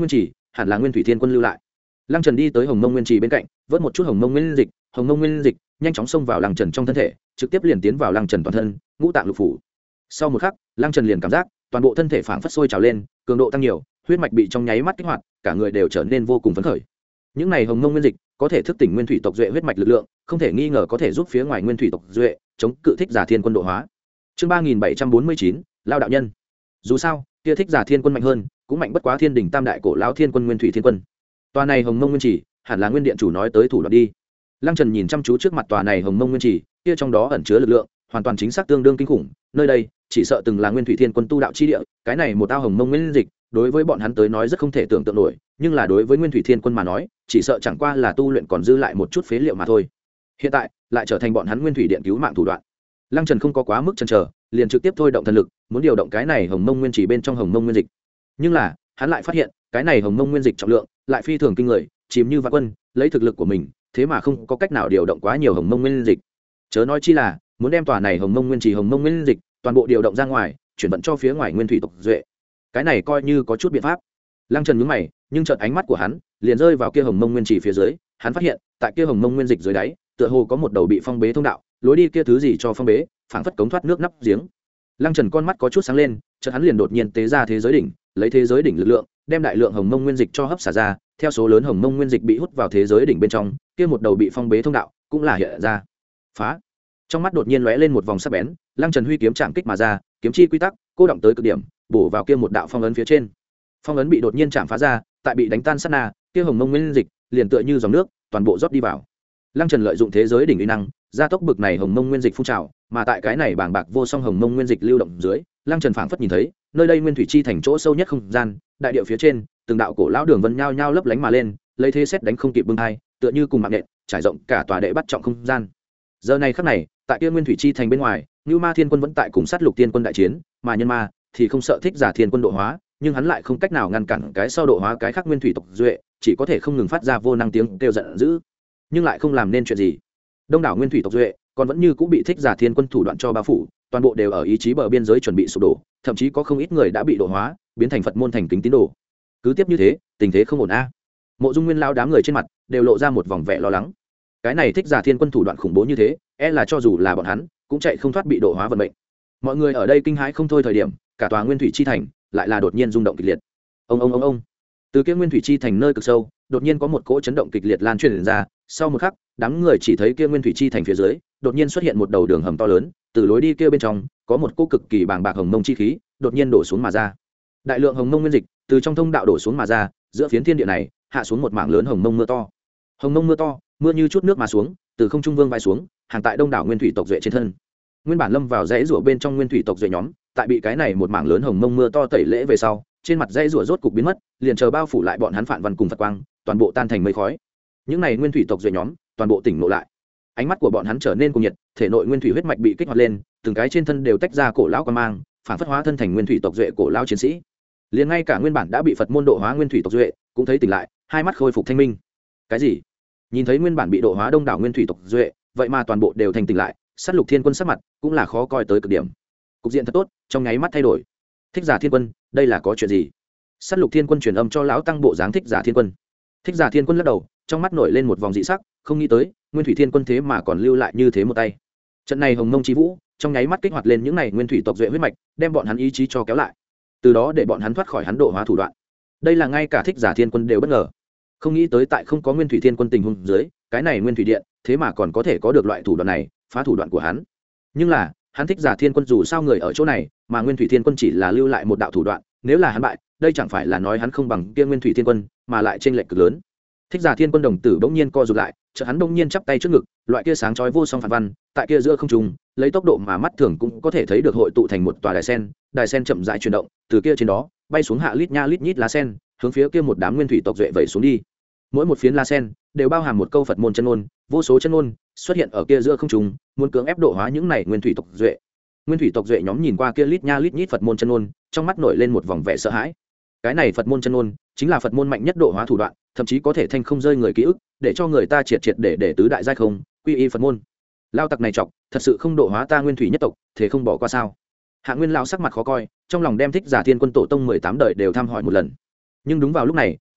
hẳn là nguyên thủy thiên quân lưu lại. Lăng Trần đi tới Hồng Mông Nguyên Trì bên cạnh, vớt một chút Hồng Mông Nguyên dịch, Hồng Mông Nguyên dịch nhanh chóng xông vào Lăng Trần trong thân thể, trực tiếp liền tiến vào Lăng Trần toàn thân, ngũ tạng lục phủ. Sau một khắc, Lăng Trần liền cảm giác toàn bộ thân thể phảng phất sôi trào lên, cường độ tăng nhiều, huyết mạch bị trong nháy mắt kích hoạt, cả người đều trở nên vô cùng phấn khởi. Những này Hồng Mông Nguyên dịch có thể thức tỉnh nguyên thủy tộc duệ huyết mạch lực lượng, không thể nghi ngờ có thể giúp phía ngoài nguyên thủy tộc duệ chống cự thích giả thiên quân độ hóa. Chương ba nghìn bảy trăm bốn mươi chín, Lao đạo nhân. Dù sao, kia thích giả thiên quân mạnh hơn, cũng mạnh bất quá Thiên Đình Tam đại cổ lão thiên quân nguyên thủy thiên quân. Tòa này Hồng Mông Nguyên Chỉ, hẳn là nguyên điện chủ nói tới thủ đoạn đi. Lăng Trần nhìn chăm chú trước mặt tòa này Hồng Mông Nguyên Chỉ, kia trong đó ẩn chứa lực lượng, hoàn toàn chính xác tương đương kinh khủng, nơi đây chỉ sợ từng là nguyên thủy thiên quân tu đạo chi địa, cái này một tao Hồng Mông Nguyên dịch, đối với bọn hắn tới nói rất không thể tưởng tượng nổi, nhưng là đối với nguyên thủy thiên quân mà nói, chỉ sợ chẳng qua là tu luyện còn dư lại một chút phế liệu mà thôi. Hiện tại, lại trở thành bọn hắn nguyên thủy điện cứu mạng thủ đoạn. Lăng Trần không có quá mức chần chờ, liền trực tiếp thôi động thần lực, muốn điều động cái này Hồng Mông Nguyên Chỉ bên trong Hồng Mông Nguyên dịch. Nhưng là, hắn lại phát hiện, cái này Hồng Mông Nguyên dịch trọng lượng lại phi thường kinh người, chìm như vạn quân, lấy thực lực của mình, thế mà không có cách nào điều động quá nhiều Hồng Mông Nguyên dịch. Chớ nói chi là, muốn đem tòa này Hồng Mông Nguyên Chỉ Hồng Mông Nguyên dịch toàn bộ điều động ra ngoài, chuyển vận cho phía ngoài nguyên thủy tộc duệ. Cái này coi như có chút biện pháp. Lăng Trần nhướng mày, nhưng chợt ánh mắt của hắn liền rơi vào kia Hồng Mông Nguyên Chỉ phía dưới, hắn phát hiện, tại kia Hồng Mông Nguyên dịch dưới đáy, tựa hồ có một đầu bị phong bế thông đạo, lối đi kia thứ gì cho phong bế, phảng phất cống thoát nước nắp giếng. Lăng Trần con mắt có chút sáng lên, chợt hắn liền đột nhiên tế ra thế giới đỉnh, lấy thế giới đỉnh lực lượng, đem đại lượng Hồng Mông Nguyên dịch cho hấp xả ra, theo số lớn Hồng Mông Nguyên dịch bị hút vào thế giới đỉnh bên trong, kia một đầu bị phong bế thông đạo cũng là hiện ra. Phá! Trong mắt đột nhiên lóe lên một vòng sắc bén, Lăng Trần huy kiếm chạm kích mà ra, kiếm chi quy tắc, cô động tới cực điểm, bổ vào kia một đạo phong ấn phía trên. Phong ấn bị đột nhiên chạm phá ra, tại bị đánh tan sát na, kia Hồng Mông Nguyên dịch liền tựa như dòng nước, toàn bộ rót đi vào. Lăng Trần lợi dụng thế giới đỉnh uy năng, gia tốc bực này Hồng Mông Nguyên dịch phun trào, mà tại cái này bàng bạc vô song Hồng Mông Nguyên dịch lưu động dưới, Lăng Trần phảng phất nhìn thấy, nơi đây nguyên thủy chi thành chỗ sâu nhất không gian, đại địa phía trên, từng đạo cổ lão đường vân nhao nhao lấp lánh mà lên, lấy thế xét đánh không kịp bưng hai, tựa như cùng mạng nện, trải rộng cả tòa đệ bắt trọng không gian. Giờ này khắc này, tại kia nguyên thủy chi thành bên ngoài, Nưu Ma Thiên Quân vẫn tại cùng sát lục tiên quân đại chiến, mà nhân ma thì không sợ thích giả thiên quân độ hóa, nhưng hắn lại không cách nào ngăn cản cái sau độ hóa cái khác nguyên thủy tộc duệ, chỉ có thể không ngừng phát ra vô năng tiếng kêu giận dữ, nhưng lại không làm nên chuyện gì. Đông đảo nguyên thủy tộc duệ còn vẫn như cũng bị thích giả thiên quân thủ đoạn cho bao phủ, toàn bộ đều ở ý chí bờ biên giới chuẩn bị sụp đổ, thậm chí có không ít người đã bị độ hóa, biến thành Phật môn thành kính tín đồ. Cứ tiếp như thế, tình thế không ổn a. Mộ Dung Nguyên lao đám người trên mặt đều lộ ra một vòng vẻ lo lắng. Cái này thích giả thiên quân thủ đoạn khủng bố như thế, e là cho dù là bọn hắn cũng chạy không thoát bị độ hóa vận mệnh. Mọi người ở đây kinh hãi không thôi thời điểm, cả tòa nguyên thủy chi thành lại là đột nhiên rung động kịch liệt. Ông ông ông ông. Từ kia nguyên thủy chi thành nơi cực sâu, đột nhiên có một cỗ chấn động kịch liệt lan truyền ra, sau một khắc, đám người chỉ thấy kia nguyên thủy chi thành phía dưới, đột nhiên xuất hiện một đầu đường hầm to lớn, từ lối đi kia bên trong, có một cỗ cực kỳ bàng bạc hồng mông chi khí, đột nhiên đổ xuống mà ra. Đại lượng hồng mông nguyên dịch từ trong thông đạo đổ xuống mà ra, giữa phiến thiên địa này, hạ xuống một mảng lớn hồng mông mưa to. Hồng mông mưa to, mưa như chút nước mà xuống, từ không trung vương vai xuống, hàng tại đông đảo nguyên thủy tộc duệ trên thân. Nguyên bản lâm vào dãy rủa bên trong nguyên thủy tộc duệ nhóm, tại bị cái này một mảng lớn hồng mông mưa to tẩy lễ về sau, trên mặt dãy rủa rốt cục biến mất, liền chờ bao phủ lại bọn hắn phản văn cùng Phật quang, toàn bộ tan thành mây khói. Những này nguyên thủy tộc duệ nhóm, toàn bộ tỉnh ngộ lại. Ánh mắt của bọn hắn trở nên cuồng nhiệt, thể nội nguyên thủy huyết mạch bị kích hoạt lên, từng cái trên thân đều tách ra cổ lão quang mang, phản phất hóa thân thành nguyên thủy tộc duệ cổ lão chiến sĩ. Liền ngay cả nguyên bản đã bị Phật môn độ hóa nguyên thủy tộc duệ, cũng thấy tỉnh lại, hai mắt khôi phục thanh minh. Cái gì? Nhìn thấy nguyên bản bị độ hóa đông đảo nguyên thủy tộc duệ, vậy mà toàn bộ đều thành tỉnh lại, sát lục thiên quân sắc mặt cũng là khó coi tới cực điểm. Cục diện thật tốt, trong nháy mắt thay đổi. Thích giả thiên quân, đây là có chuyện gì? Sát lục thiên quân truyền âm cho lão tăng bộ dáng thích giả thiên quân. Thích giả thiên quân lắc đầu, trong mắt nổi lên một vòng dị sắc, không nghĩ tới nguyên thủy thiên quân thế mà còn lưu lại như thế một tay. Trận này hồng mông chi vũ, trong nháy mắt kích hoạt lên những này nguyên thủy tộc duệ huyết mạch, đem bọn hắn ý chí cho kéo lại, từ đó để bọn hắn thoát khỏi hắn độ hóa thủ đoạn. Đây là ngay cả thích giả thiên quân đều bất ngờ, không nghĩ tới tại không có nguyên thủy thiên quân tình huống dưới, cái này nguyên thủy điện thế mà còn có thể có được loại thủ đoạn này, phá thủ đoạn của hắn. Nhưng là hắn thích giả thiên quân dù sao người ở chỗ này, mà nguyên thủy thiên quân chỉ là lưu lại một đạo thủ đoạn, nếu là hắn bại, đây chẳng phải là nói hắn không bằng kia nguyên thủy thiên quân, mà lại chênh lệch cực lớn. Thích giả thiên quân đồng tử bỗng nhiên co rụt lại, chợt hắn bỗng nhiên chắp tay trước ngực, loại kia sáng chói vô song phản văn, tại kia giữa không trung, lấy tốc độ mà mắt thường cũng có thể thấy được hội tụ thành một tòa đài sen, đài sen chậm rãi chuyển động, từ kia trên đó bay xuống hạ lít nha lít nhít lá sen, hướng phía kia một đám nguyên thủy tộc duệ vẩy xuống đi. Mỗi một phiến lá sen đều bao hàm một câu Phật môn chân ngôn, vô số chân ngôn xuất hiện ở kia giữa không trung, muốn cưỡng ép độ hóa những này nguyên thủy tộc duệ. Nguyên thủy tộc duệ nhóm nhìn qua kia lít nha lít nhít Phật môn chân ngôn, trong mắt nổi lên một vòng vẻ sợ hãi. Cái này Phật môn chân ngôn chính là Phật môn mạnh nhất độ hóa thủ đoạn, thậm chí có thể thanh không rơi người ký ức, để cho người ta triệt triệt để để tứ đại giai không quy y Phật môn. Lao tặc này chọc, thật sự không độ hóa ta nguyên thủy nhất tộc, thế không bỏ qua sao? Hạ Nguyên lão sắc mặt khó coi, trong lòng đem thích giả thiên quân tổ tông mười tám đời đều thăm hỏi một lần. Nhưng đúng vào lúc này,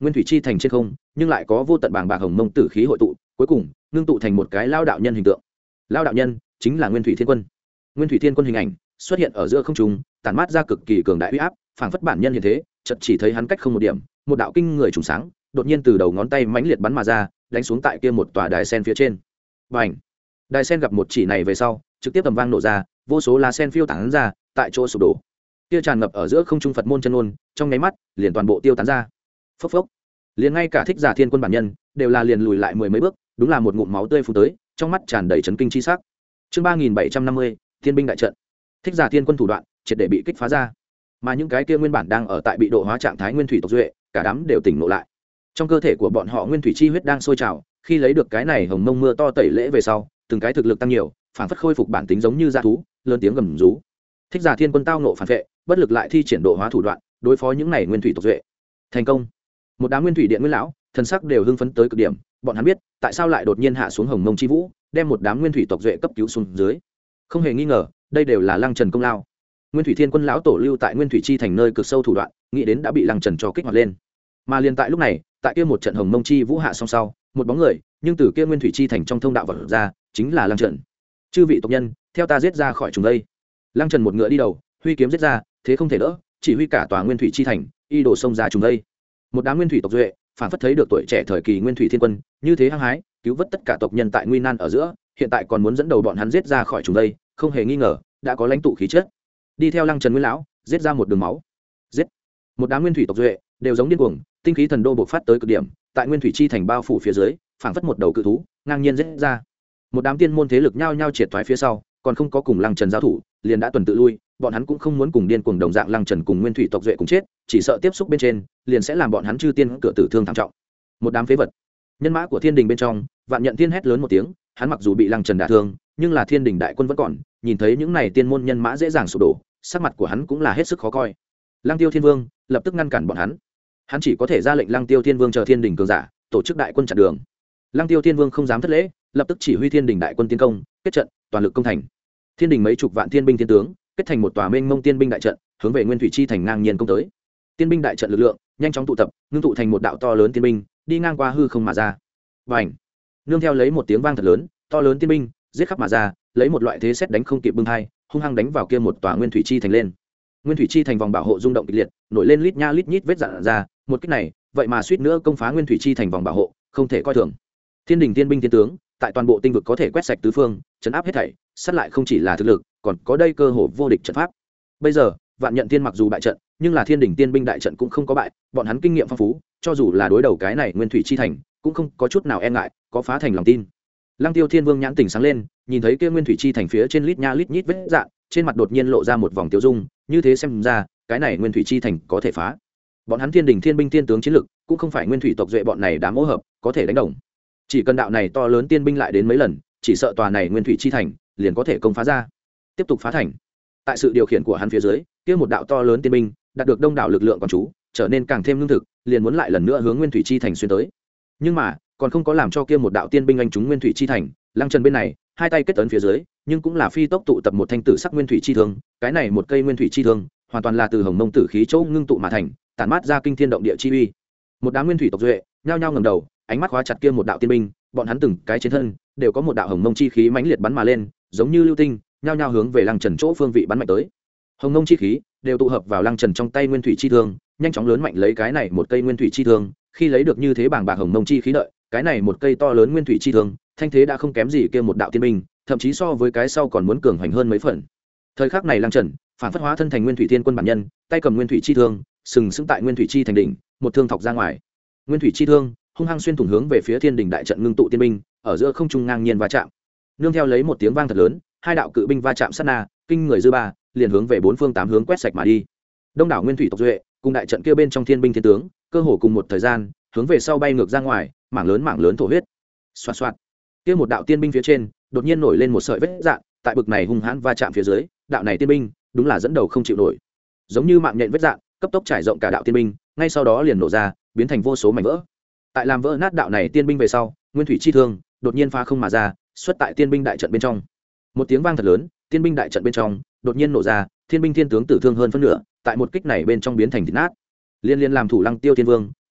nguyên thủy chi thành trên không nhưng lại có vô tận bàng bạc hồng mông tử khí hội tụ, cuối cùng ngưng tụ thành một cái lao đạo nhân hình tượng. Lao đạo nhân chính là Nguyên Thủy Thiên Quân. Nguyên Thủy Thiên Quân hình ảnh xuất hiện ở giữa không trung, tản mát ra cực kỳ cường đại uy áp, phảng phất bản nhân hiện thế. Chợt chỉ thấy hắn cách không một điểm, một đạo kinh người trùng sáng đột nhiên từ đầu ngón tay mãnh liệt bắn mà ra, đánh xuống tại kia một tòa đài sen phía trên. Bành! Đài sen gặp một chỉ này về sau, trực tiếp tầm vang nổ ra, vô số lá sen phiêu tán ra, tại chỗ sụp đổ. Kia tràn ngập ở giữa không trung Phật môn chân ngôn, trong nháy mắt liền toàn bộ tiêu tán ra. Phốc phốc! Liền ngay cả Thích Giả Thiên Quân bản nhân đều là liền lùi lại mười mấy bước, đúng là một ngụm máu tươi phun tới, trong mắt tràn đầy chấn kinh chi sắc. Chương ba nghìn bảy trăm năm mươi, Thiên binh đại trận. Thích Giả Thiên Quân thủ đoạn triệt để bị kích phá ra, mà những cái kia nguyên bản đang ở tại bị độ hóa trạng thái nguyên thủy tộc duệ, cả đám đều tỉnh ngộ lại. Trong cơ thể của bọn họ nguyên thủy chi huyết đang sôi trào, khi lấy được cái này hồng mông mưa to tẩy lễ về sau, từng cái thực lực tăng nhiều, phản phất khôi phục bản tính giống như dã thú, lớn tiếng gầm rú. Thích Giả Thiên Quân tao nộ phản vệ, bất lực lại thi triển độ hóa thủ đoạn, đối phó những này nguyên thủy tộc duệ. Thành công. Một đám nguyên thủy điện nguyên lão, thần sắc đều hưng phấn tới cực điểm, bọn hắn biết, tại sao lại đột nhiên hạ xuống hồng mông chi vũ, đem một đám nguyên thủy tộc duệ cấp cứu xuống dưới. Không hề nghi ngờ, đây đều là Lăng Trần công lao. Nguyên Thủy Thiên Quân lão tổ lưu tại Nguyên Thủy chi thành nơi cực sâu thủ đoạn, nghĩ đến đã bị Lăng Trần cho kích hoạt lên. Mà liền tại lúc này, tại kia một trận hồng mông chi vũ hạ song sau, một bóng người, nhưng từ kia Nguyên Thủy chi thành trong thông đạo vọt ra, chính là Lăng Trần. Chư vị tộc nhân, theo ta giết ra khỏi chúng đây. Lăng Trần một ngựa đi đầu, huy kiếm giết ra, thế không thể đỡ, chỉ huy cả tòa Nguyên Thủy chi thành, y đổ xông ra chúng đây. Một đám nguyên thủy tộc duệ, phản phất thấy được tuổi trẻ thời kỳ Nguyên Thủy Thiên Quân, như thế hăng hái, cứu vớt tất cả tộc nhân tại nguy nan ở giữa, hiện tại còn muốn dẫn đầu bọn hắn giết ra khỏi chúng đây, không hề nghi ngờ, đã có lãnh tụ khí chất. Đi theo Lăng Trần nguyên lão, giết ra một đường máu. Giết. Một đám nguyên thủy tộc duệ, đều giống điên cuồng, tinh khí thần đô bộc phát tới cực điểm, tại Nguyên Thủy chi thành bao phủ phía dưới, phảng phất một đầu cự thú, ngang nhiên giết ra. Một đám tiên môn thế lực nhao nhao triệt thoái phía sau, còn không có cùng Lăng Trần giao thủ, liền đã tuần tự lui, bọn hắn cũng không muốn cùng điên cuồng đồng dạng Lăng Trần cùng nguyên thủy tộc duệ cùng chết, chỉ sợ tiếp xúc bên trên, liền sẽ làm bọn hắn chư tiên cửa tử thương thảm trọng. Một đám phế vật. Nhân mã của Thiên Đình bên trong, Vạn Nhận Tiên hét lớn một tiếng, hắn mặc dù bị Lăng Trần đả thương, nhưng là Thiên Đình đại quân vẫn còn, nhìn thấy những này tiên môn nhân mã dễ dàng sụp đổ, sắc mặt của hắn cũng là hết sức khó coi. Lăng Tiêu Thiên Vương lập tức ngăn cản bọn hắn. Hắn chỉ có thể ra lệnh Lăng Tiêu Thiên Vương chờ Thiên Đình cường giả, tổ chức đại quân chặn đường. Lăng Tiêu Thiên Vương không dám thất lễ, lập tức chỉ huy Thiên Đình đại quân tiến công, kết trận, toàn lực công thành. Thiên Đình mấy chục vạn tiên binh thiên tướng, kết thành một tòa mênh mông tiên binh đại trận, hướng về Nguyên Thủy chi thành ngang nhiên công tới. Tiên binh đại trận lực lượng nhanh chóng tụ tập, ngưng tụ thành một đạo to lớn tiên binh, đi ngang qua hư không mà ra. Bành! Nương theo lấy một tiếng vang thật lớn, to lớn tiên binh giết khắp mà ra, lấy một loại thế xét đánh không kịp bưng hai, hung hăng đánh vào kia một tòa Nguyên Thủy chi thành lên. Nguyên Thủy chi thành vòng bảo hộ rung động kịch liệt, nổi lên lít nha lít nhít vết rạn ra, một kích này, vậy mà suýt nữa công phá Nguyên Thủy chi thành vòng bảo hộ, không thể coi thường. Thiên Đình tiên binh tiên tướng, tại toàn bộ tinh vực có thể quét sạch tứ phương, trấn áp hết thảy, sát lại không chỉ là thực lực, còn có đây cơ hội vô địch trận pháp. Bây giờ, Vạn Nhận Tiên mặc dù bại trận, nhưng là Thiên Đình tiên binh đại trận cũng không có bại, bọn hắn kinh nghiệm phong phú, cho dù là đối đầu cái này Nguyên Thủy chi thành, cũng không có chút nào e ngại, có phá thành lòng tin. Lăng Tiêu Thiên Vương nhãn tỉnh sáng lên, nhìn thấy kia Nguyên Thủy chi thành phía trên lít nha lít nhít vết rạn, trên mặt đột nhiên lộ ra một vòng tiêu dung, như thế xem ra, cái này Nguyên Thủy chi thành có thể phá. Bọn hắn Thiên Đình thiên binh tiên tướng chiến lực, cũng không phải Nguyên Thủy tộc duệ bọn này đám ô hợp, có thể đánh đồng. Chỉ cần đạo này to lớn tiên binh lại đến mấy lần, chỉ sợ tòa này Nguyên Thủy chi thành liền có thể công phá ra. Tiếp tục phá thành. Tại sự điều khiển của hắn phía dưới, kia một đạo to lớn tiên binh đạt được đông đảo lực lượng còn chú, trở nên càng thêm lương thực, liền muốn lại lần nữa hướng Nguyên Thủy chi thành xuyên tới. Nhưng mà, còn không có làm cho kia một đạo tiên binh anh trúng Nguyên Thủy chi thành, Lăng Trần bên này, hai tay kết ấn phía dưới, nhưng cũng là phi tốc tụ tập một thanh tử sắc Nguyên Thủy chi thương, cái này một cây Nguyên Thủy chi thương, hoàn toàn là từ hồng mông tử khí chỗ ngưng tụ mà thành, tản mát ra kinh thiên động địa chi uy. Một đám Nguyên Thủy tộc duệ, nhao nhao ngẩng đầu, ánh mắt khóa chặt kia một đạo tiên binh, bọn hắn từng cái trên thân đều có một đạo hồng mông chi khí mãnh liệt bắn mà lên, giống như lưu tinh, nhao nhao hướng về Lăng Trần chỗ phương vị bắn mạnh tới. Hồng mông chi khí đều tụ hợp vào Lăng Trần trong tay Nguyên Thủy chi thương, nhanh chóng lớn mạnh lấy cái này một cây Nguyên Thủy chi thương, khi lấy được như thế bàng bạc hồng mông chi khí đợi, cái này một cây to lớn Nguyên Thủy chi thương, thanh thế đã không kém gì kia một đạo tiên binh, thậm chí so với cái sau còn muốn cường hoành hơn mấy phần. Thời khắc này Lăng Trần phản phất hóa thân thành Nguyên Thủy Thiên Quân bản nhân, tay cầm Nguyên Thủy chi thương, sừng sững tại Nguyên Thủy chi thành đỉnh, một thương thọc ra ngoài. Nguyên Thủy chi thương hung hăng xuyên thủng hướng về phía Thiên Đình đại trận ngưng tụ tiên binh, ở giữa không trung ngang nhiên va chạm. Nương theo lấy một tiếng vang thật lớn, hai đạo cự binh va chạm sát na, kinh người dư ba, liền hướng về bốn phương tám hướng quét sạch mà đi. Đông đảo Nguyên Thủy tộc duệ, cùng đại trận kia bên trong thiên binh thiên tướng, cơ hồ cùng một thời gian, hướng về sau bay ngược ra ngoài, mảng lớn mảng lớn thổ huyết. Xoạt xoạt. Kia một đạo tiên binh phía trên, đột nhiên nổi lên một sợi vết rạn, tại bực này hung hãn va chạm phía dưới, đạo này tiên binh, đúng là dẫn đầu không chịu nổi. Giống như mạng nhện vết rạn, cấp tốc trải rộng cả đạo tiên binh, ngay sau đó liền nổ ra, biến thành vô số mảnh vỡ. Tại làm vỡ nát đạo này tiên binh về sau, Nguyên Thủy chi thương đột nhiên phá không mà ra, xuất tại tiên binh đại trận bên trong. Một tiếng vang thật lớn, tiên binh đại trận bên trong đột nhiên nổ ra, thiên binh thiên tướng tử thương hơn phân nửa, tại một kích này bên trong biến thành thịt nát. Liên liên làm thủ Lăng Tiêu Thiên Vương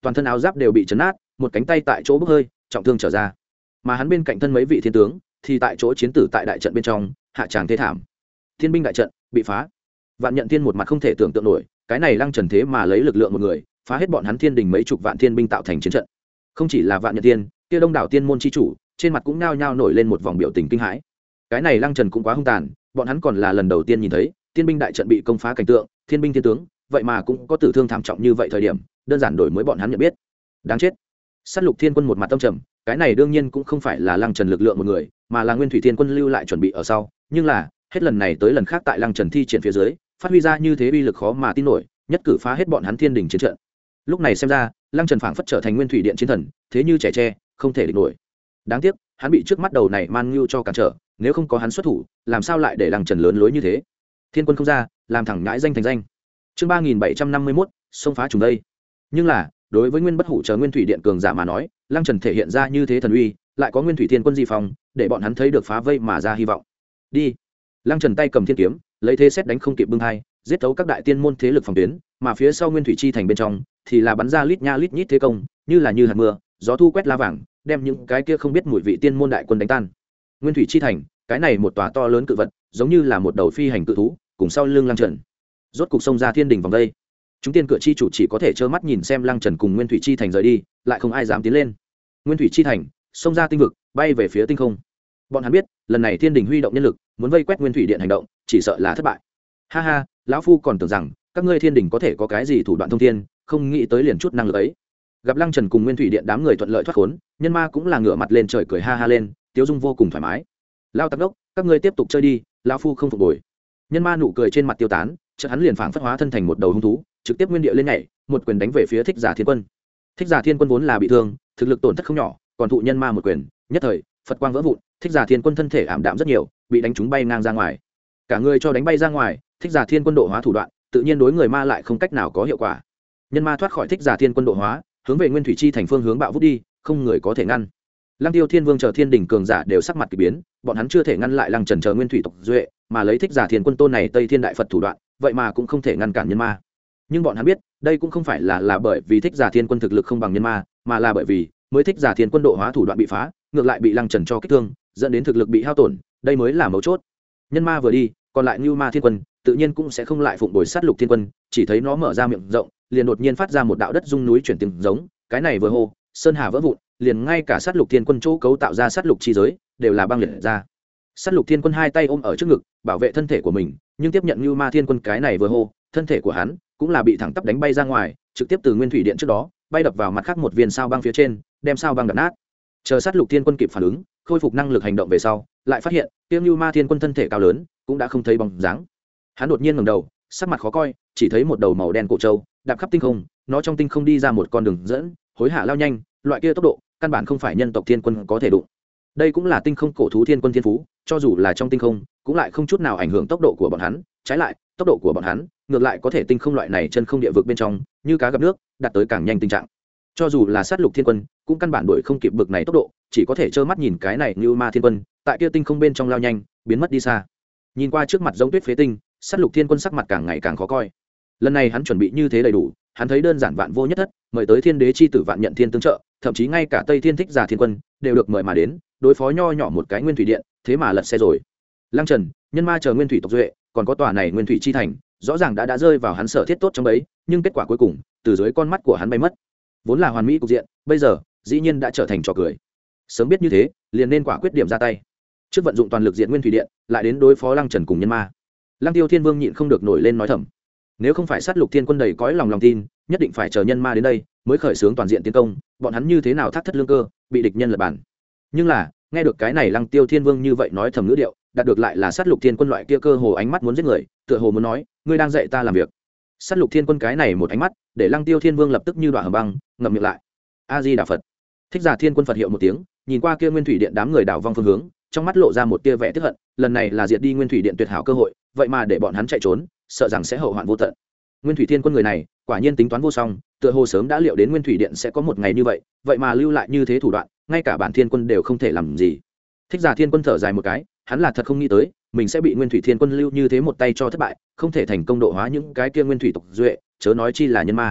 toàn thân áo giáp đều bị chấn nát, một cánh tay tại chỗ bốc hơi, trọng thương trở ra. Mà hắn bên cạnh thân mấy vị thiên tướng thì tại chỗ chiến tử tại đại trận bên trong, hạ tràng thế thảm. Thiên binh đại trận bị phá. Vạn Nhận Thiên một mặt không thể tưởng tượng nổi, cái này Lăng Trần thế mà lấy lực lượng một người, phá hết bọn hắn Thiên Đình mấy chục vạn thiên binh tạo thành chiến trận. Không chỉ là Vạn Nhận Thiên, kia đông đảo tiên môn chi chủ, trên mặt cũng nhao nhao nổi lên một vòng biểu tình kinh hãi. Cái này Lăng Trần cũng quá hung tàn, bọn hắn còn là lần đầu tiên nhìn thấy, tiên binh đại trận bị công phá cảnh tượng, thiên binh thiên tướng, vậy mà cũng có tử thương thảm trọng như vậy thời điểm, đơn giản đổi mới bọn hắn nhận biết. Đáng chết. Sát Lục Thiên Quân một mặt tâm trầm, cái này đương nhiên cũng không phải là Lăng Trần lực lượng một người, mà là Nguyên Thủy Thiên Quân lưu lại chuẩn bị ở sau, nhưng là, hết lần này tới lần khác tại Lăng Trần thi triển phía dưới, phát huy ra như thế uy lực khó mà tin nổi, nhất cử phá hết bọn hắn Thiên Đình chiến trận. Lúc này xem ra, Lăng Trần phảng phất trở thành Nguyên Thủy Điện chiến thần, thế như trẻ tre, không thể địch nổi. Đáng tiếc, hắn bị trước mắt đầu này Man Ngưu cho cản trở, nếu không có hắn xuất thủ, làm sao lại để Lăng Trần lớn lối như thế? Thiên Quân không ra, làm thẳng ngãi danh thành danh. Chương ba nghìn bảy trăm năm mươi mốt, xông phá trùng đây. Nhưng là, đối với Nguyên Bất Hủ chờ Nguyên Thủy Điện cường giả mà nói, Lăng Trần thể hiện ra như thế thần uy, lại có Nguyên Thủy Thiên Quân di phong, để bọn hắn thấy được phá vây mà ra hy vọng. Đi. Lăng Trần tay cầm thiên kiếm, lấy thế xét đánh không kịp bưng hai, giết thấu các đại tiên môn thế lực phòng tuyến, mà phía sau Nguyên Thủy chi thành bên trong thì là bắn ra lít nha lít nhít thế công, như là như hạt mưa, gió thu quét la vàng, đem những cái kia không biết mùi vị tiên môn đại quân đánh tan. Nguyên Thủy chi thành, cái này một tòa to lớn cự vật, giống như là một đầu phi hành cự thú, cùng sau lưng Lăng Trần. Rốt cục xông ra Thiên Đình vòng đây. Chúng tiên cửa chi chủ chỉ có thể trơ mắt nhìn xem Lăng Trần cùng Nguyên Thủy chi thành rời đi, lại không ai dám tiến lên. Nguyên Thủy chi thành xông ra tinh vực, bay về phía tinh không. Bọn hắn biết, lần này Thiên Đình huy động nhân lực, muốn vây quét Nguyên Thủy Điện hành động, chỉ sợ là thất bại. Ha ha, lão phu còn tưởng rằng các ngươi Thiên Đình có thể có cái gì thủ đoạn thông thiên, không nghĩ tới liền chút năng lực ấy. Gặp Lăng Trần cùng Nguyên Thủy Điện đám người thuận lợi thoát khốn, Nhân Ma cũng là ngửa mặt lên trời cười ha ha lên, tiếu dung vô cùng thoải mái. Lao tặc đốc, các ngươi tiếp tục chơi đi, lão phu không phục bồi. Nhân Ma nụ cười trên mặt tiêu tán, chợt hắn liền phảng phất hóa thân thành một đầu hung thú, trực tiếp nguyên địa lên nhảy, một quyền đánh về phía Thích Giả Thiên Quân. Thích Giả Thiên Quân vốn là bị thương, thực lực tổn thất không nhỏ, còn thụ Nhân Ma một quyền, nhất thời Phật quang vỡ vụn, Thích Giả Thiên Quân thân thể ảm đạm rất nhiều, bị đánh trúng bay ngang ra ngoài. Cả người cho đánh bay ra ngoài, Thích Giả Thiên Quân độ hóa thủ đoạn, tự nhiên đối người ma lại không cách nào có hiệu quả. Nhân Ma thoát khỏi Thích Giả Thiên Quân độ hóa, hướng về Nguyên Thủy chi thành phương hướng bạo vút đi, không người có thể ngăn. Lăng Tiêu Thiên Vương chờ Thiên Đình cường giả đều sắc mặt kỳ biến, bọn hắn chưa thể ngăn lại Lăng Trần chờ Nguyên Thủy tộc duệ, mà lấy Thích Giả Thiên Quân tôn này Tây Thiên Đại Phật thủ đoạn, vậy mà cũng không thể ngăn cản Nhân Ma. Nhưng bọn hắn biết, đây cũng không phải là là bởi vì Thích Giả Thiên Quân thực lực không bằng Nhân Ma, mà là bởi vì mới Thích Giả Thiên Quân độ hóa thủ đoạn bị phá, ngược lại bị Lăng Trần cho kích thương, dẫn đến thực lực bị hao tổn, đây mới là mấu chốt. Nhân Ma vừa đi, còn lại Nưu Ma Thiên Quân tự nhiên cũng sẽ không lại phụng bồi sát Lục Thiên Quân, chỉ thấy nó mở ra miệng rộng, liền đột nhiên phát ra một đạo đất rung núi chuyển tiếng giống, cái này vừa hô, sơn hà vỡ vụn, liền ngay cả sát Lục Thiên Quân chỗ cấu tạo ra sát lục chi giới đều là băng liệt ra. Sát Lục Thiên Quân hai tay ôm ở trước ngực, bảo vệ thân thể của mình, nhưng tiếp nhận Nưu Ma Thiên Quân cái này vừa hô, thân thể của hắn cũng là bị thẳng tắp đánh bay ra ngoài, trực tiếp từ Nguyên Thủy Điện trước đó bay đập vào mặt khác một viên sao băng phía trên, đem sao băng đập nát. Chờ sát Lục Thiên Quân kịp phản ứng, khôi phục năng lực hành động về sau, lại phát hiện Tiêu Nưu Ma Thiên Quân thân thể cao lớn, cũng đã không thấy bóng dáng. Hắn đột nhiên ngẩng đầu, sắc mặt khó coi, chỉ thấy một đầu màu đen cổ trâu đạp khắp tinh không, nó trong tinh không đi ra một con đường dẫn, hối hả lao nhanh, loại kia tốc độ, căn bản không phải nhân tộc Thiên Quân có thể đụng. Đây cũng là tinh không cổ thú Thiên Quân thiên phú, cho dù là trong tinh không, cũng lại không chút nào ảnh hưởng tốc độ của bọn hắn, trái lại, tốc độ của bọn hắn ngược lại có thể tinh không loại này chân không địa vực bên trong, như cá gặp nước, đạt tới càng nhanh tình trạng. Cho dù là sát Lục Thiên Quân, cũng căn bản đuổi không kịp bực này tốc độ, chỉ có thể trơ mắt nhìn cái này Nưu Ma Thiên Quân, tại kia tinh không bên trong lao nhanh, biến mất đi xa. Nhìn qua trước mặt giống tuyết phế tinh, sát Lục Thiên Quân sắc mặt càng ngày càng khó coi. Lần này hắn chuẩn bị như thế đầy đủ, hắn thấy đơn giản vạn vô nhất thất, mời tới Thiên Đế chi tử Vạn Nhận Thiên tương trợ, thậm chí ngay cả Tây Thiên Thích Giả Thiên Quân đều được mời mà đến, đối phó nho nhỏ một cái Nguyên Thủy Điện, thế mà lật xe rồi. Lăng Trần, Nhân Ma chờ Nguyên Thủy tộc duệ, còn có tòa này Nguyên Thủy chi thành, rõ ràng đã đã rơi vào hắn sở thiết tốt trong bấy, nhưng kết quả cuối cùng, từ dưới con mắt của hắn bay mất. Vốn là hoàn mỹ cục diện, bây giờ, dĩ nhiên đã trở thành trò cười. Sớm biết như thế, liền nên quả quyết điểm ra tay. Trước vận dụng toàn lực diện Nguyên Thủy Điện, lại đến đối phó Lăng Trần cùng Nhân Ma. Lăng Tiêu Thiên Vương nhịn không được nổi lên nói thầm. Nếu không phải sát Lục Thiên Quân đầy cõi lòng lòng tin, nhất định phải chờ Nhân Ma đến đây mới khởi xướng toàn diện tiến công, bọn hắn như thế nào thác thất lương cơ, bị địch nhân lật bàn. Nhưng là, nghe được cái này Lăng Tiêu Thiên Vương như vậy nói thầm ngữ điệu, đạt được lại là sát Lục Thiên Quân loại kia cơ hồ ánh mắt muốn giết người, tựa hồ muốn nói, ngươi đang dạy ta làm việc. Sát Lục Thiên Quân cái này một ánh mắt, để Lăng Tiêu Thiên Vương lập tức như đoạn hầm băng, ngậm miệng lại. A Di Đà Phật. Thích Giả Thiên Quân Phật hiệu một tiếng, nhìn qua kia Nguyên Thủy Điện đám người đảo vong phương hướng, trong mắt lộ ra một tia vẻ tức hận, lần này là diệt đi Nguyên Thủy Điện tuyệt hảo cơ hội, vậy mà để bọn hắn chạy trốn, sợ rằng sẽ hậu hoạn vô tận. Nguyên Thủy Thiên Quân người này, quả nhiên tính toán vô song, tựa hồ sớm đã liệu đến Nguyên Thủy Điện sẽ có một ngày như vậy, vậy mà lưu lại như thế thủ đoạn, ngay cả bản Thiên Quân đều không thể làm gì. Thích Giả Thiên Quân thở dài một cái, hắn là thật không nghĩ tới, mình sẽ bị Nguyên Thủy Thiên Quân lưu như thế một tay cho thất bại, không thể thành công độ hóa những cái kia Nguyên Thủy tộc duệ, chớ nói chi là Nhân Ma.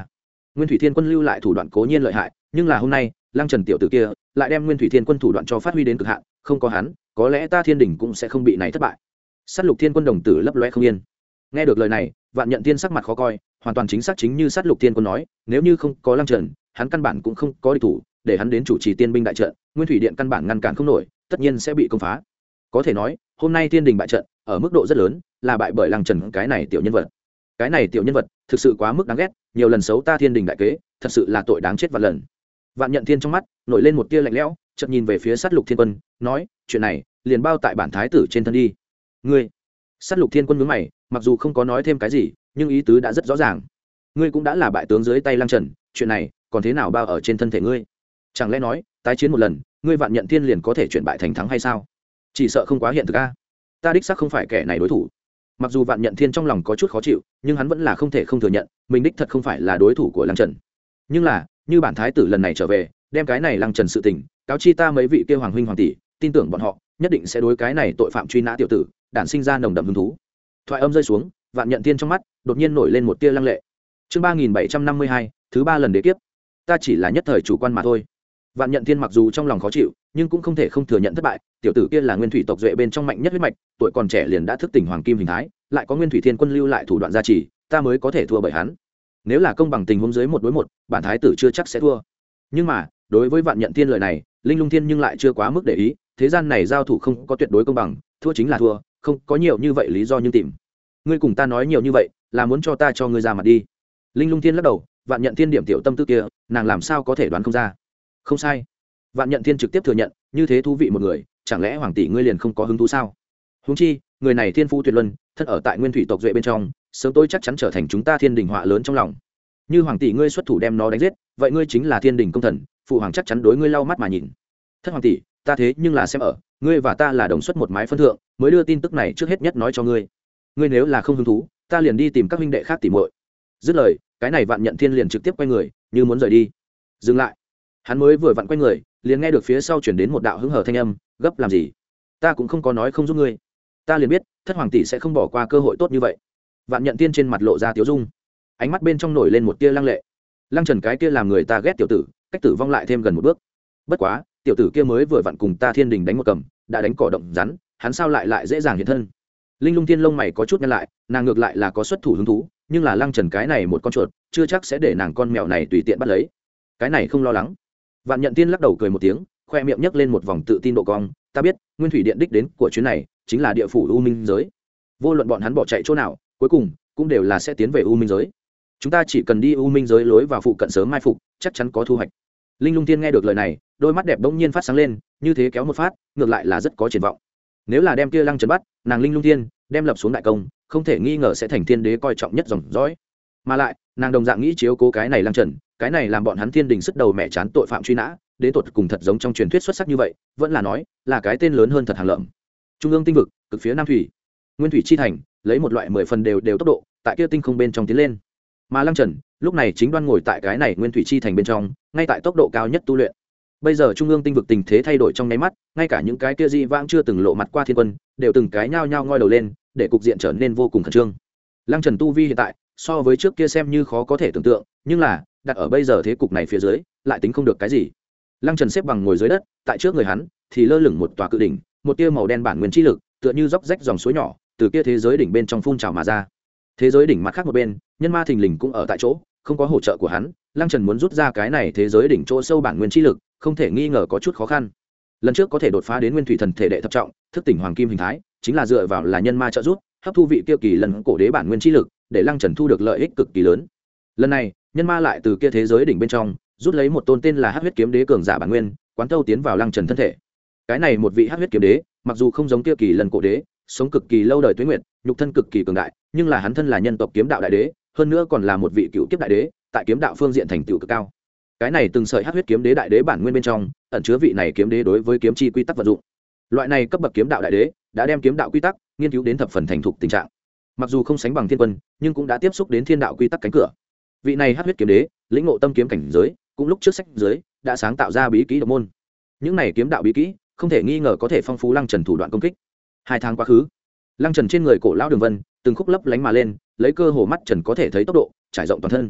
Nguyên Thủy Thiên Quân lưu lại thủ đoạn cố nhiên lợi hại, nhưng là hôm nay Lăng Trần tiểu tử kia lại đem Nguyên Thủy Thiên Quân thủ đoạn cho phát huy đến cực hạn, không có hắn có lẽ ta Thiên Đình cũng sẽ không bị này thất bại. Sát Lục Thiên Quân đồng tử lấp loe không yên. Nghe được lời này, Vạn Nhận Tiên sắc mặt khó coi, hoàn toàn chính xác chính như Sát Lục Thiên Quân nói, nếu như không có Lăng Trần, hắn căn bản cũng không có địch thủ, để hắn đến chủ trì tiên binh đại trận, Nguyên Thủy Điện căn bản ngăn cản không nổi, tất nhiên sẽ bị công phá. Có thể nói, hôm nay Thiên Đình bại trận, ở mức độ rất lớn, là bại bởi Lăng Trần cái này tiểu nhân vật. Cái này tiểu nhân vật, thực sự quá mức đáng ghét, nhiều lần xấu ta Thiên Đình đại kế, thật sự là tội đáng chết vạn lần. Vạn Nhận Thiên trong mắt nổi lên một tia lạnh lẽo, chợt nhìn về phía Sát Lục Thiên Quân, nói, chuyện này liền bao tại bản thái tử trên thân đi. Ngươi? Sát Lục Thiên Quân nhướng mày, mặc dù không có nói thêm cái gì, nhưng ý tứ đã rất rõ ràng. Ngươi cũng đã là bại tướng dưới tay Lăng Trần, chuyện này còn thế nào bao ở trên thân thể ngươi? Chẳng lẽ nói, tái chiến một lần, ngươi Vạn Nhận Thiên liền có thể chuyển bại thành thắng hay sao? Chỉ sợ không quá hiện thực a. Ta đích xác không phải kẻ này đối thủ. Mặc dù Vạn Nhận Thiên trong lòng có chút khó chịu, nhưng hắn vẫn là không thể không thừa nhận, mình đích thật không phải là đối thủ của Lăng Trần. Nhưng là, như bản thái tử lần này trở về, đem cái này Lăng Trần sự tình cáo chi ta mấy vị kia hoàng huynh hoàng tỷ, tin tưởng bọn họ nhất định sẽ đối cái này tội phạm truy nã tiểu tử đản sinh ra nồng đậm hứng thú. Thoại âm rơi xuống, Vạn Nhận Thiên trong mắt đột nhiên nổi lên một tia lăng lệ. Chương ba nghìn bảy trăm năm mươi hai, thứ ba lần đế kiếp. Ta chỉ là nhất thời chủ quan mà thôi. Vạn Nhận Thiên mặc dù trong lòng khó chịu, nhưng cũng không thể không thừa nhận thất bại, tiểu tử kia là Nguyên Thủy tộc duệ bên trong mạnh nhất huyết mạch, tuổi còn trẻ liền đã thức tỉnh hoàng kim hình thái, lại có Nguyên Thủy Thiên Quân lưu lại thủ đoạn gia trì, ta mới có thể thua bởi hắn. Nếu là công bằng tình huống dưới một đối một, bản thái tử chưa chắc sẽ thua. Nhưng mà, đối với Vạn Nhận Thiên lời này, Linh Lung Thiên nhưng lại chưa quá mức để ý, thế gian này giao thủ không có tuyệt đối công bằng, thua chính là thua, không có nhiều như vậy lý do nhưng tìm. Ngươi cùng ta nói nhiều như vậy, là muốn cho ta cho ngươi ra mặt đi. Linh Lung Thiên lắc đầu, Vạn Nhận Thiên điểm tiểu tâm tư kia, nàng làm sao có thể đoán không ra. Không sai. Vạn Nhận Thiên trực tiếp thừa nhận, như thế thú vị một người, chẳng lẽ hoàng tỷ ngươi liền không có hứng thú sao? Huống chi, người này thiên phu tuyệt luân, thân ở tại Nguyên Thủy tộc duệ bên trong, sớm tôi chắc chắn trở thành chúng ta Thiên Đình họa lớn trong lòng. Như hoàng tỷ ngươi xuất thủ đem nó đánh giết, vậy ngươi chính là Thiên Đình công thần, phụ hoàng chắc chắn đối ngươi lau mắt mà nhìn. Thất hoàng tỷ, ta thế nhưng là xem ở, ngươi và ta là đồng xuất một mái phân thượng, mới đưa tin tức này trước hết nhất nói cho ngươi. Ngươi nếu là không hứng thú, ta liền đi tìm các huynh đệ khác tỉ muội. Dứt lời, cái này Vạn Nhận Thiên liền trực tiếp quay người, như muốn rời đi. Dừng lại. Hắn mới vừa vặn quay người, liền nghe được phía sau chuyển đến một đạo hứng hở thanh âm, gấp làm gì? Ta cũng không có nói không giúp ngươi. Ta liền biết, thất hoàng tỷ sẽ không bỏ qua cơ hội tốt như vậy. Vạn Nhận Thiên trên mặt lộ ra tiếu dung, ánh mắt bên trong nổi lên một tia lăng lệ. Lăng Trần cái kia làm người ta ghét tiểu tử, cách tử vong lại thêm gần một bước. Bất quá, tiểu tử kia mới vừa vặn cùng ta Thiên Đình đánh một cầm, đã đánh cỏ động rắn, hắn sao lại lại dễ dàng hiện thân? Linh Lung Thiên lông mày có chút nhăn lại, nàng ngược lại là có xuất thủ hứng thú, nhưng là Lăng Trần cái này một con chuột, chưa chắc sẽ để nàng con mèo này tùy tiện bắt lấy. Cái này không lo lắng. Vạn Nhận Tiên lắc đầu cười một tiếng, khoe miệng nhấc lên một vòng tự tin độ cong, ta biết, Nguyên Thủy Điện đích đến của chuyến này chính là địa phủ U Minh giới. Vô luận bọn hắn bỏ chạy chỗ nào, cuối cùng cũng đều là sẽ tiến về U Minh giới. Chúng ta chỉ cần đi U Minh giới lối vào phụ cận sớm mai phục, chắc chắn có thu hoạch. Linh Lung Tiên nghe được lời này, đôi mắt đẹp bỗng nhiên phát sáng lên, như thế kéo một phát, ngược lại là rất có triển vọng. Nếu là đem kia Lăng Trần bắt, nàng Linh Lung Tiên đem lập xuống đại công, không thể nghi ngờ sẽ thành thiên đế coi trọng nhất dòng dõi. Mà lại, nàng đồng dạng nghĩ chiếu cố cái này Lăng Trần, cái này làm bọn hắn Thiên Đình sức đầu mẹ chán tội phạm truy nã, đến tột cùng thật giống trong truyền thuyết xuất sắc như vậy, vẫn là nói, là cái tên lớn hơn thật hàng lợm. Trung ương tinh vực, cực phía Nam thủy, Nguyên Thủy chi thành, lấy một loại mười phần đều đều tốc độ, tại kia tinh không bên trong tiến lên. Mà Lăng Trần, lúc này chính đoan ngồi tại cái này Nguyên Thủy chi thành bên trong, ngay tại tốc độ cao nhất tu luyện. Bây giờ trung ương tinh vực tình thế thay đổi trong nháy mắt, ngay cả những cái kia dị vãng chưa từng lộ mặt qua thiên quân, đều từng cái nhao nhao ngoi đầu lên, để cục diện trở nên vô cùng khẩn trương. Lăng Trần tu vi hiện tại, so với trước kia xem như khó có thể tưởng tượng, nhưng là, đặt ở bây giờ thế cục này phía dưới, lại tính không được cái gì. Lăng Trần xếp bằng ngồi dưới đất, tại trước người hắn thì lơ lửng một tòa cự đỉnh, một tia màu đen bản nguyên chi lực, tựa như róc rách dòng suối nhỏ, từ kia thế giới đỉnh bên trong phun trào mà ra. Thế giới đỉnh mặt khác một bên, nhân ma thình lình cũng ở tại chỗ, không có hỗ trợ của hắn, Lăng Trần muốn rút ra cái này thế giới đỉnh chỗ sâu bản nguyên chi lực, không thể nghi ngờ có chút khó khăn. Lần trước có thể đột phá đến nguyên thủy thần thể đệ thập trọng, thức tỉnh hoàng kim hình thái, chính là dựa vào là nhân ma trợ giúp, hấp thu vị kia kỳ lần cổ đế bản nguyên chi lực, để Lăng Trần thu được lợi ích cực kỳ lớn. Lần này, nhân ma lại từ kia thế giới đỉnh bên trong rút lấy một tôn tên là Hắc huyết kiếm đế cường giả bản nguyên, quán thâu tiến vào Lăng Trần thân thể. Cái này một vị Hắc huyết kiếm đế, mặc dù không giống kia kỳ lần cổ đế, sống cực kỳ lâu đời tuế nguyệt, nhục thân cực kỳ cường đại, nhưng là hắn thân là nhân tộc kiếm đạo đại đế, hơn nữa còn là một vị cựu kiếp đại đế, tại kiếm đạo phương diện thành tựu cực cao. Cái này từng sợi Hắc huyết kiếm đế đại đế bản nguyên bên trong, ẩn chứa vị này kiếm đế đối với kiếm chi quy tắc vận dụng. Loại này cấp bậc kiếm đạo đại đế, đã đem kiếm đạo quy tắc nghiên cứu đến thập phần thành thục tình trạng. Mặc dù không sánh bằng thiên quân, nhưng cũng đã tiếp xúc đến thiên đạo quy tắc cánh cửa. Vị này Hắc huyết kiếm đế, lĩnh ngộ tâm kiếm cảnh giới, cũng lúc trước sách giới đã sáng tạo ra bí kỹ độc môn. Những này kiếm đạo bí kỹ, không thể nghi ngờ có thể phong phú Lăng Trần thủ đoạn công kích. Hai tháng quá khứ, Lăng Trần trên người cổ lão đường vân, từng khúc lấp lánh mà lên, lấy cơ hồ mắt Trần có thể thấy tốc độ, trải rộng toàn thân.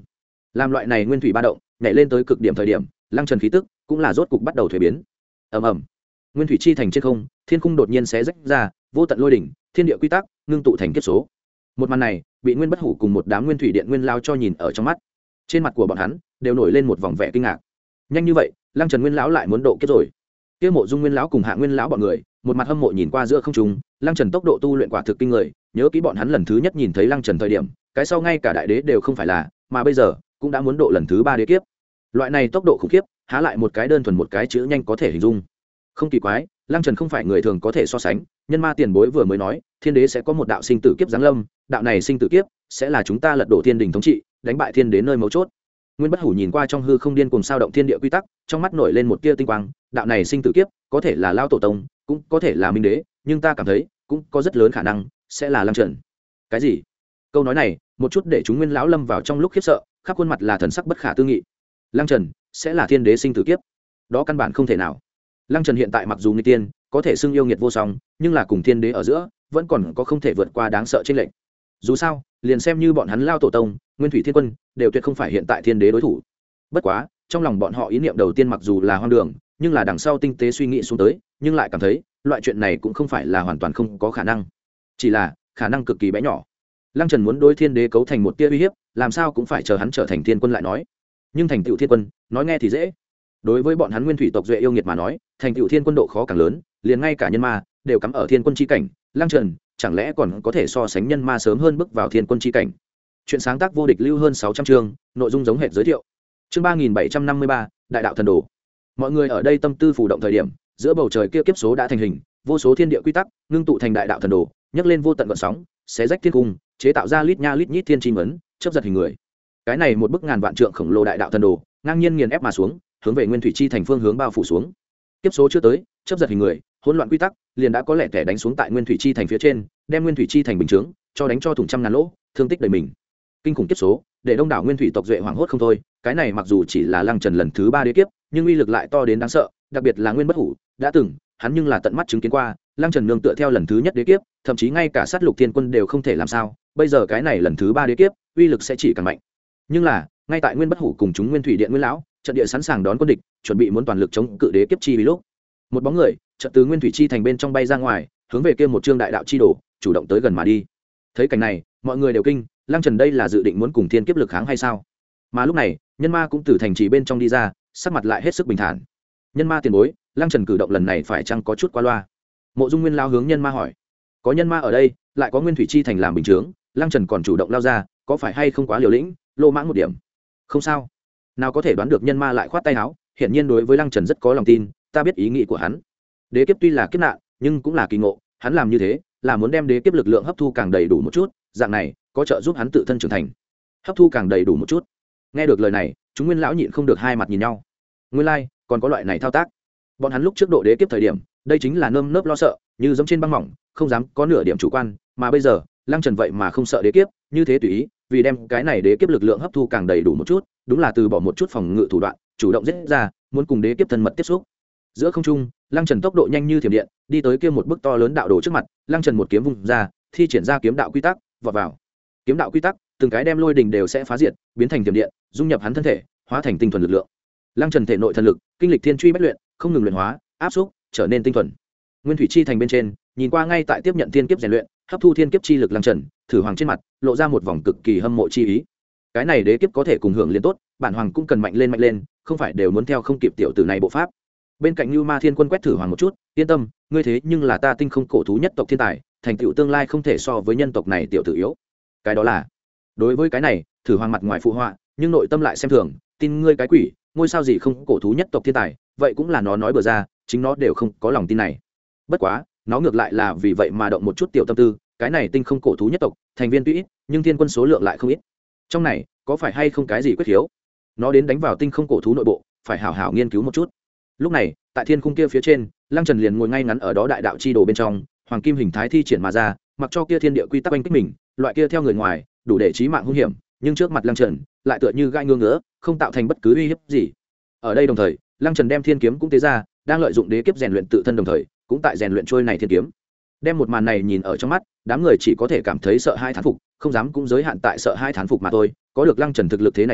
làm loại này nguyên thủy ba động nhảy lên tới cực điểm thời điểm, lăng trần khí tức cũng là rốt cục bắt đầu thuế biến. ầm ầm, nguyên thủy chi thành trên không, thiên khung đột nhiên xé rách ra, vô tận lôi đỉnh, thiên địa quy tắc ngưng tụ thành kiếp số. Một màn này bị Nguyên Bất Hủ cùng một đám nguyên thủy điện nguyên lao cho nhìn ở trong mắt, trên mặt của bọn hắn đều nổi lên một vòng vẻ kinh ngạc. Nhanh như vậy, lăng trần nguyên lão lại muốn độ kiếp rồi. Kia Mộ Dung nguyên lão cùng Hạ nguyên lão bọn người một mặt hâm mộ nhìn qua giữa không trung, lăng trần tốc độ tu luyện quả thực kinh người. Nhớ kỹ bọn hắn lần thứ nhất nhìn thấy lăng trần thời điểm, cái sau ngay cả đại đế đều không phải là, mà bây giờ cũng đã muốn độ lần thứ ba đế kiếp. Loại này tốc độ khủng khiếp, há lại một cái đơn thuần một cái chữ nhanh có thể hình dung. Không kỳ quái, lăng trần không phải người thường có thể so sánh. Nhân ma tiền bối vừa mới nói, thiên đế sẽ có một đạo sinh tử kiếp giáng lâm, đạo này sinh tử kiếp sẽ là chúng ta lật đổ thiên đình thống trị, đánh bại thiên đế nơi mấu chốt. Nguyên Bất Hủ nhìn qua trong hư không điên cùng sao động thiên địa quy tắc, trong mắt nổi lên một tia tinh quang. Đạo này sinh tử kiếp có thể là lao tổ tông, cũng có thể là minh đế, nhưng ta cảm thấy cũng có rất lớn khả năng sẽ là lăng trần. Cái gì? Câu nói này một chút để chúng nguyên lão lâm vào trong lúc khiếp sợ, khắp khuôn mặt là thần sắc bất khả tư nghị. Lăng trần sẽ là thiên đế sinh tử kiếp? Đó căn bản không thể nào. Lăng trần hiện tại mặc dù nghịch tiên, có thể xưng yêu nghiệt vô song, nhưng là cùng thiên đế ở giữa vẫn còn có không thể vượt qua đáng sợ trên lệnh. Dù sao liền xem như bọn hắn lao tổ tông, nguyên thủy thiên quân đều tuyệt không phải hiện tại thiên đế đối thủ. Bất quá trong lòng bọn họ ý niệm đầu tiên mặc dù là hoang đường, nhưng là đằng sau tinh tế suy nghĩ xuống tới, nhưng lại cảm thấy loại chuyện này cũng không phải là hoàn toàn không có khả năng, chỉ là khả năng cực kỳ bé nhỏ. Lăng trần muốn đối thiên đế cấu thành một tia uy hiếp, làm sao cũng phải chờ hắn trở thành thiên quân lại nói. Nhưng thành tựu thiên quân nói nghe thì dễ, đối với bọn hắn nguyên thủy tộc duệ yêu nghiệt mà nói, thành tựu thiên quân độ khó càng lớn, liền ngay cả nhân ma đều cắm ở thiên quân chi cảnh. Lăng trần chẳng lẽ còn có thể so sánh nhân ma sớm hơn bước vào thiên quân chi cảnh? Chuyện sáng tác vô địch lưu hơn sáu trăm chương, nội dung giống hệt giới thiệu. Chương ba nghìn bảy trăm năm mươi ba, đại đạo thần đồ. Mọi người ở đây tâm tư phủ động thời điểm, giữa bầu trời kia kiếp số đã thành hình, vô số thiên địa quy tắc ngưng tụ thành đại đạo thần đồ, nhấc lên vô tận gợn sóng, xé rách thiên cung, chế tạo ra lít nha lít nhít thiên chi ấn, chớp giật hình người. Cái này một bức ngàn vạn trượng khổng lồ đại đạo thần đồ, ngang nhiên nghiền ép mà xuống, hướng về nguyên thủy chi thành phương hướng bao phủ xuống. Kiếp số chưa tới, chớp giật hình người, hỗn loạn quy tắc liền đã có lẽ kẻ đánh xuống tại nguyên thủy chi thành phía trên, đem nguyên thủy chi thành bình chướng cho đánh cho thủng trăm ngàn lỗ, thương tích đầy mình. Kinh khủng kiếp số để đông đảo nguyên thủy tộc duệ hoảng hốt không thôi. Cái này mặc dù chỉ là lăng trần lần thứ ba đế kiếp, nhưng uy lực lại to đến đáng sợ. Đặc biệt là Nguyên Bất Hủ đã từng, hắn nhưng là tận mắt chứng kiến qua lăng trần nương tựa theo lần thứ nhất đế kiếp, thậm chí ngay cả sát lục thiên quân đều không thể làm sao. Bây giờ cái này lần thứ ba đế kiếp, uy lực sẽ chỉ càng mạnh. Nhưng là ngay tại Nguyên Bất Hủ cùng chúng nguyên thủy điện nguyên lão trận địa sẵn sàng đón quân địch, chuẩn bị muốn toàn lực chống cự đế kiếp chi vì lúc, một bóng người trận từ nguyên thủy chi thành bên trong bay ra ngoài, hướng về kia một trương đại đạo chi đồ chủ động tới gần mà đi. Thấy cảnh này, mọi người đều kinh. Lăng trần đây là dự định muốn cùng thiên kiếp lực kháng hay sao? Mà lúc này nhân ma cũng từ thành trì bên trong đi ra, sắc mặt lại hết sức bình thản. Nhân ma tiền bối, lăng trần cử động lần này phải chăng có chút qua loa? Mộ Dung nguyên lao hướng nhân ma hỏi. Có nhân ma ở đây, lại có nguyên thủy chi thành làm bình chướng, lăng trần còn chủ động lao ra, có phải hay không quá liều lĩnh, lô mãng một điểm? Không sao. Nào có thể đoán được nhân ma lại khoát tay áo, hiển nhiên đối với lăng trần rất có lòng tin. Ta biết ý nghĩ của hắn. Đế kiếp tuy là kiếp nạn, nhưng cũng là kỳ ngộ, hắn làm như thế là muốn đem đế kiếp lực lượng hấp thu càng đầy đủ một chút, dạng này có trợ giúp hắn tự thân trưởng thành, hấp thu càng đầy đủ một chút. Nghe được lời này, chúng nguyên lão nhịn không được hai mặt nhìn nhau. Nguyên lai like, còn có loại này thao tác. Bọn hắn lúc trước độ đế kiếp thời điểm, đây chính là nơm nớp lo sợ, như giống trên băng mỏng, không dám có nửa điểm chủ quan. Mà bây giờ lăng trần vậy mà không sợ đế kiếp, như thế tùy ý, vì đem cái này đế kiếp lực lượng hấp thu càng đầy đủ một chút, đúng là từ bỏ một chút phòng ngự thủ đoạn, chủ động giết ra, muốn cùng đế kiếp thân mật tiếp xúc. Giữa không trung, lăng trần tốc độ nhanh như thiểm điện, đi tới kia một bức to lớn đạo đồ trước mặt. Lăng trần một kiếm vung ra, thi triển ra kiếm đạo quy tắc, vọt vào. Kiếm đạo quy tắc từng cái đem lôi đình đều sẽ phá diệt, biến thành thiểm điện, dung nhập hắn thân thể, hóa thành tinh thuần lực lượng. Lăng trần thể nội thần lực kinh lịch thiên truy bất luyện, không ngừng luyện hóa, áp xúc, trở nên tinh thuần. Nguyên thủy chi thành bên trên, nhìn qua ngay tại tiếp nhận thiên kiếp rèn luyện, hấp thu thiên kiếp chi lực lăng trần, thử hoàng trên mặt lộ ra một vòng cực kỳ hâm mộ chi ý. Cái này đế kiếp có thể cùng hưởng liên tốt, bản hoàng cũng cần mạnh lên mạnh lên, không phải đều muốn theo không kịp tiểu tử này bộ pháp. Bên cạnh Nưu Ma Thiên Quân quét thử hoàng một chút, yên tâm, ngươi thế nhưng là ta tinh không cổ thú nhất tộc thiên tài, thành tựu tương lai không thể so với nhân tộc này tiểu tử yếu. Cái đó là, đối với cái này, thử hoàng mặt ngoài phụ họa, nhưng nội tâm lại xem thường, tin ngươi cái quỷ, ngôi sao gì không cổ thú nhất tộc thiên tài, vậy cũng là nó nói bừa ra, chính nó đều không có lòng tin này. Bất quá, nó ngược lại là vì vậy mà động một chút tiểu tâm tư, cái này tinh không cổ thú nhất tộc, thành viên tuy ít, nhưng thiên quân số lượng lại không ít. Trong này, có phải hay không cái gì quyết khiếu? Nó đến đánh vào tinh không cổ thú nội bộ, phải hảo hảo nghiên cứu một chút. Lúc này, tại thiên khung kia phía trên, lăng trần liền ngồi ngay ngắn ở đó đại đạo chi đồ bên trong, hoàng kim hình thái thi triển mà ra, mặc cho kia thiên địa quy tắc anh kích mình, loại kia theo người ngoài đủ để chí mạng hung hiểm, nhưng trước mặt lăng trần lại tựa như gai ngứa ngứa, không tạo thành bất cứ uy hiếp gì. Ở đây đồng thời, lăng trần đem thiên kiếm cũng tế ra, đang lợi dụng đế kiếp rèn luyện tự thân, đồng thời cũng tại rèn luyện trôi này thiên kiếm. Đem một màn này nhìn ở trong mắt, đám người chỉ có thể cảm thấy sợ hai thán phục, không dám cũng giới hạn tại sợ hai thán phục mà thôi. Có được lăng trần thực lực thế này người,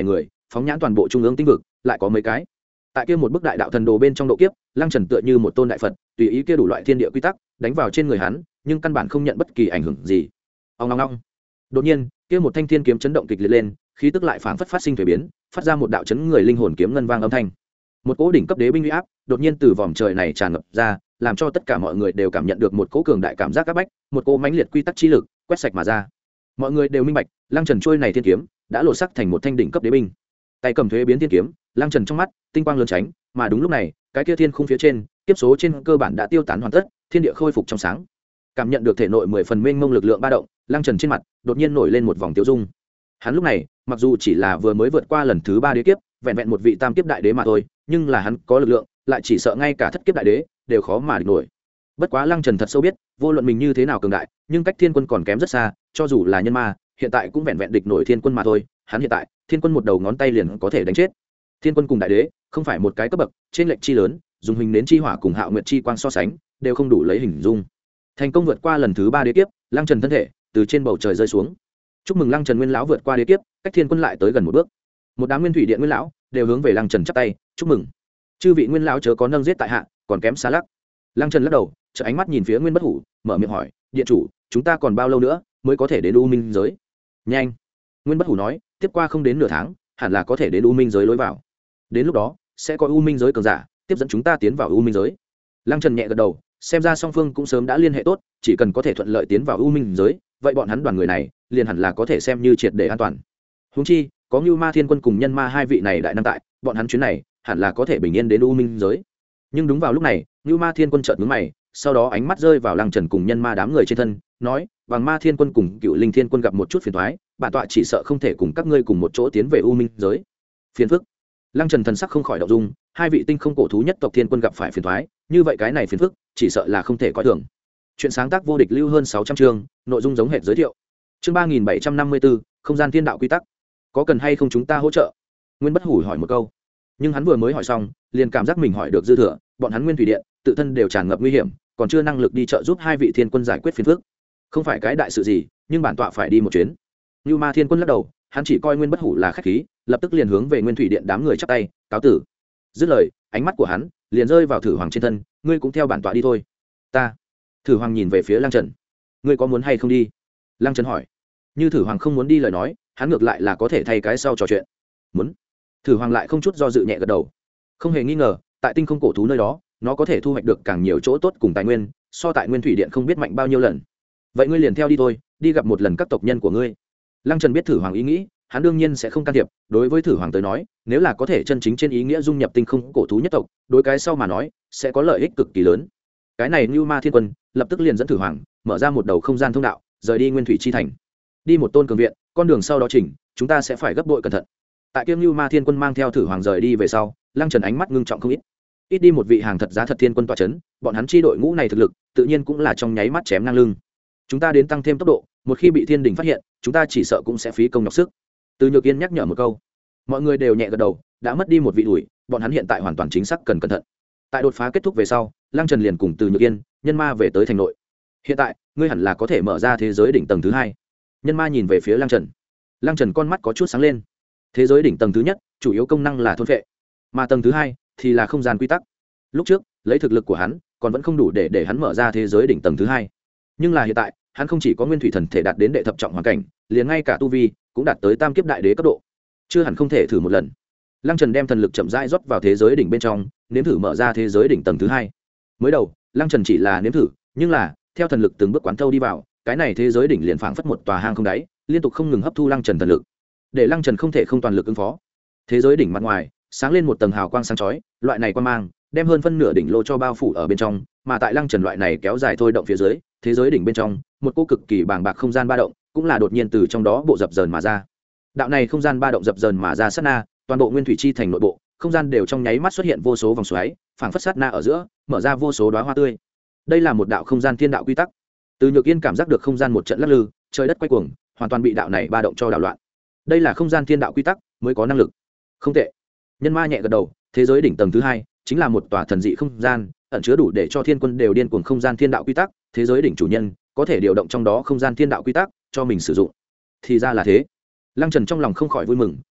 phóng nhãn toàn bộ trung ương tinh vực lại có mấy cái. Tại kia một bức đại đạo thần đồ bên trong độ kiếp, Lăng Trần tựa như một tôn đại phật, tùy ý kia đủ loại thiên địa quy tắc đánh vào trên người hắn, nhưng căn bản không nhận bất kỳ ảnh hưởng gì. Ong ong ong. Đột nhiên, kia một thanh thiên kiếm chấn động kịch liệt lên, khí tức lại phảng phất phát sinh thay biến, phát ra một đạo chấn người linh hồn kiếm ngân vang âm thanh. Một cỗ đỉnh cấp đế binh uy áp đột nhiên từ vòm trời này tràn ngập ra, làm cho tất cả mọi người đều cảm nhận được một cỗ cường đại cảm giác áp bách, một cỗ mãnh liệt quy tắc chi lực quét sạch mà ra. Mọi người đều minh bạch, Lăng Trần trôi này thiên kiếm đã lộ sắc thành một thanh đỉnh cấp đế binh. Tay cầm thuế biến thiên kiếm, Lăng Trần trong mắt tinh quang lớn tránh, mà đúng lúc này, cái kia thiên khung phía trên, kiếp số trên cơ bản đã tiêu tán hoàn tất, thiên địa khôi phục trong sáng. Cảm nhận được thể nội mười phần mênh mông lực lượng ba động, Lăng Trần trên mặt đột nhiên nổi lên một vòng tiêu dung. Hắn lúc này, mặc dù chỉ là vừa mới vượt qua lần thứ ba đế kiếp, vẹn vẹn một vị tam kiếp đại đế mà thôi, nhưng là hắn có lực lượng, lại chỉ sợ ngay cả thất kiếp đại đế đều khó mà địch nổi. Bất quá Lăng Trần thật sâu biết, vô luận mình như thế nào cường đại, nhưng cách thiên quân còn kém rất xa, cho dù là nhân ma, hiện tại cũng vẹn vẹn địch nổi thiên quân mà thôi. Hắn hiện tại, thiên quân một đầu ngón tay liền có thể đánh chết. Thiên quân cùng đại đế không phải một cái cấp bậc, trên lệch chi lớn, dùng hình đến chi hỏa cùng hạo nguyệt chi quang so sánh, đều không đủ lấy hình dung. Thành công vượt qua lần thứ ba đế kiếp, Lăng Trần thân thể từ trên bầu trời rơi xuống. Chúc mừng Lăng Trần Nguyên lão vượt qua đế kiếp, cách thiên quân lại tới gần một bước. Một đám nguyên thủy điện nguyên lão đều hướng về Lăng Trần chắp tay, chúc mừng. Chư vị nguyên lão chớ có nâng giết tại hạ, còn kém xa lắc. Lăng Trần lắc đầu, chợ ánh mắt nhìn phía Nguyên Bất Hủ, mở miệng hỏi, điện chủ, chúng ta còn bao lâu nữa mới có thể đến U Minh giới? Nhanh. Nguyên Bất Hủ nói, tiếp qua không đến nửa tháng, hẳn là có thể đến U Minh giới lối vào. Đến lúc đó, sẽ có U Minh giới cường giả tiếp dẫn chúng ta tiến vào U Minh giới. Lăng Trần nhẹ gật đầu, xem ra song phương cũng sớm đã liên hệ tốt, chỉ cần có thể thuận lợi tiến vào U Minh giới, vậy bọn hắn đoàn người này liền hẳn là có thể xem như triệt để an toàn. Huống chi, có Nưu Ma Thiên Quân cùng Nhân Ma hai vị này đại năng tại, bọn hắn chuyến này hẳn là có thể bình yên đến U Minh giới. Nhưng đúng vào lúc này, Nưu Ma Thiên Quân chợt nhướng mày, sau đó ánh mắt rơi vào Lăng Trần cùng Nhân Ma đám người trên thân, nói, "Bằng Ma Thiên Quân cùng Cựu Linh Thiên Quân gặp một chút phiền toái, bản tọa chỉ sợ không thể cùng các ngươi cùng một chỗ tiến về U Minh giới." Phiền phức. Lăng Trần thần sắc không khỏi động dung, hai vị tinh không cổ thú nhất tộc thiên quân gặp phải phiền toái, như vậy cái này phiền phức, chỉ sợ là không thể coi thường. Chuyện sáng tác vô địch lưu hơn sáu trăm chương, nội dung giống hệt giới thiệu. Chương ba nghìn bảy trăm năm mươi bốn, không gian thiên đạo quy tắc. Có cần hay không chúng ta hỗ trợ? Nguyên Bất Hủ hỏi một câu. Nhưng hắn vừa mới hỏi xong, liền cảm giác mình hỏi được dư thừa, bọn hắn Nguyên Thủy Điện, tự thân đều tràn ngập nguy hiểm, còn chưa năng lực đi trợ giúp hai vị thiên quân giải quyết phiền phức. Không phải cái đại sự gì, nhưng bản tọa phải đi một chuyến. Nưu Ma Thiên Quân lắc đầu, hắn chỉ coi Nguyên Bất Hủ là khách khí, lập tức liền hướng về Nguyên Thủy Điện đám người chắp tay, cáo tử. Dứt lời, ánh mắt của hắn liền rơi vào Thử Hoàng trên thân, ngươi cũng theo bản tọa đi thôi. Ta. Thử Hoàng nhìn về phía Lăng Trần, ngươi có muốn hay không đi? Lăng Trần hỏi. Như Thử Hoàng không muốn đi lời nói, hắn ngược lại là có thể thay cái sau trò chuyện. Muốn. Thử Hoàng lại không chút do dự nhẹ gật đầu. Không hề nghi ngờ, tại tinh không cổ thú nơi đó, nó có thể thu hoạch được càng nhiều chỗ tốt cùng tài nguyên, so tại Nguyên Thủy Điện không biết mạnh bao nhiêu lần. Vậy ngươi liền theo đi thôi, đi gặp một lần các tộc nhân của ngươi. Lăng Trần biết Thử Hoàng ý nghĩ, hắn đương nhiên sẽ không can thiệp. Đối với Thử Hoàng tới nói, nếu là có thể chân chính trên ý nghĩa dung nhập tinh không cổ thú nhất tộc, đối cái sau mà nói sẽ có lợi ích cực kỳ lớn. Cái này Nưu Ma Thiên Quân lập tức liền dẫn Thử Hoàng mở ra một đầu không gian thông đạo, rời đi Nguyên Thủy chi thành. Đi một tôn cường viện, con đường sau đó chỉnh, chúng ta sẽ phải gấp bội cẩn thận. Tại Kiêm Nưu Ma Thiên Quân mang theo Thử Hoàng rời đi về sau, Lăng Trần ánh mắt ngưng trọng không ít. Ít đi một vị hàng thật giá thật thiên quân tọa chấn, bọn hắn chi đội ngũ này thực lực, tự nhiên cũng là trong nháy mắt chém ngang lưng. Chúng ta đến tăng thêm tốc độ, một khi bị thiên đình phát hiện, chúng ta chỉ sợ cũng sẽ phí công nhọc sức. Từ Nhược Yên nhắc nhở một câu. Mọi người đều nhẹ gật đầu, đã mất đi một vị đuổi, bọn hắn hiện tại hoàn toàn chính xác cần cẩn thận. Tại đột phá kết thúc về sau, Lăng Trần liền cùng Từ Nhược Yên, Nhân Ma về tới thành nội. Hiện tại, ngươi hẳn là có thể mở ra thế giới đỉnh tầng thứ hai. Nhân Ma nhìn về phía Lăng Trần. Lăng Trần con mắt có chút sáng lên. Thế giới đỉnh tầng thứ nhất, chủ yếu công năng là thôn phệ, mà tầng thứ hai thì là không gian quy tắc. Lúc trước, lấy thực lực của hắn, còn vẫn không đủ để để hắn mở ra thế giới đỉnh tầng thứ hai. Nhưng là hiện tại, hắn không chỉ có nguyên thủy thần thể đạt đến đệ thập trọng hoàn cảnh, liền ngay cả tu vi cũng đạt tới tam kiếp đại đế cấp độ. Chưa hẳn không thể thử một lần. Lăng Trần đem thần lực chậm rãi rót vào thế giới đỉnh bên trong, nếm thử mở ra thế giới đỉnh tầng thứ hai. Mới đầu, Lăng Trần chỉ là nếm thử, nhưng là theo thần lực từng bước quán thâu đi vào, cái này thế giới đỉnh liền phảng phất một tòa hang không đáy, liên tục không ngừng hấp thu Lăng Trần thần lực, để Lăng Trần không thể không toàn lực ứng phó. Thế giới đỉnh mặt ngoài sáng lên một tầng hào quang sáng chói, loại này quang mang đem hơn phân nửa đỉnh lô cho bao phủ ở bên trong, mà tại Lăng Trần loại này kéo dài thôi động phía dưới, thế giới đỉnh bên trong, một cỗ cực kỳ bàng bạc không gian ba động, cũng là đột nhiên từ trong đó bộ dập dờn mà ra. Đạo này không gian ba động dập dờn mà ra sát na, toàn bộ nguyên thủy chi thành nội bộ, không gian đều trong nháy mắt xuất hiện vô số vòng xoáy, phảng phất sát na ở giữa, mở ra vô số đóa hoa tươi. Đây là một đạo không gian thiên đạo quy tắc. Từ Nhược Yên cảm giác được không gian một trận lắc lư, trời đất quay cuồng, hoàn toàn bị đạo này ba động cho đảo loạn. Đây là không gian thiên đạo quy tắc mới có năng lực. Không tệ. Nhân Ma nhẹ gật đầu, thế giới đỉnh tầng thứ hai chính là một tòa thần dị không gian, ẩn chứa đủ để cho thiên quân đều điên cuồng không gian thiên đạo quy tắc, thế giới đỉnh chủ nhân có thể điều động trong đó không gian thiên đạo quy tắc cho mình sử dụng. Thì ra là thế. Lăng Trần trong lòng không khỏi vui mừng,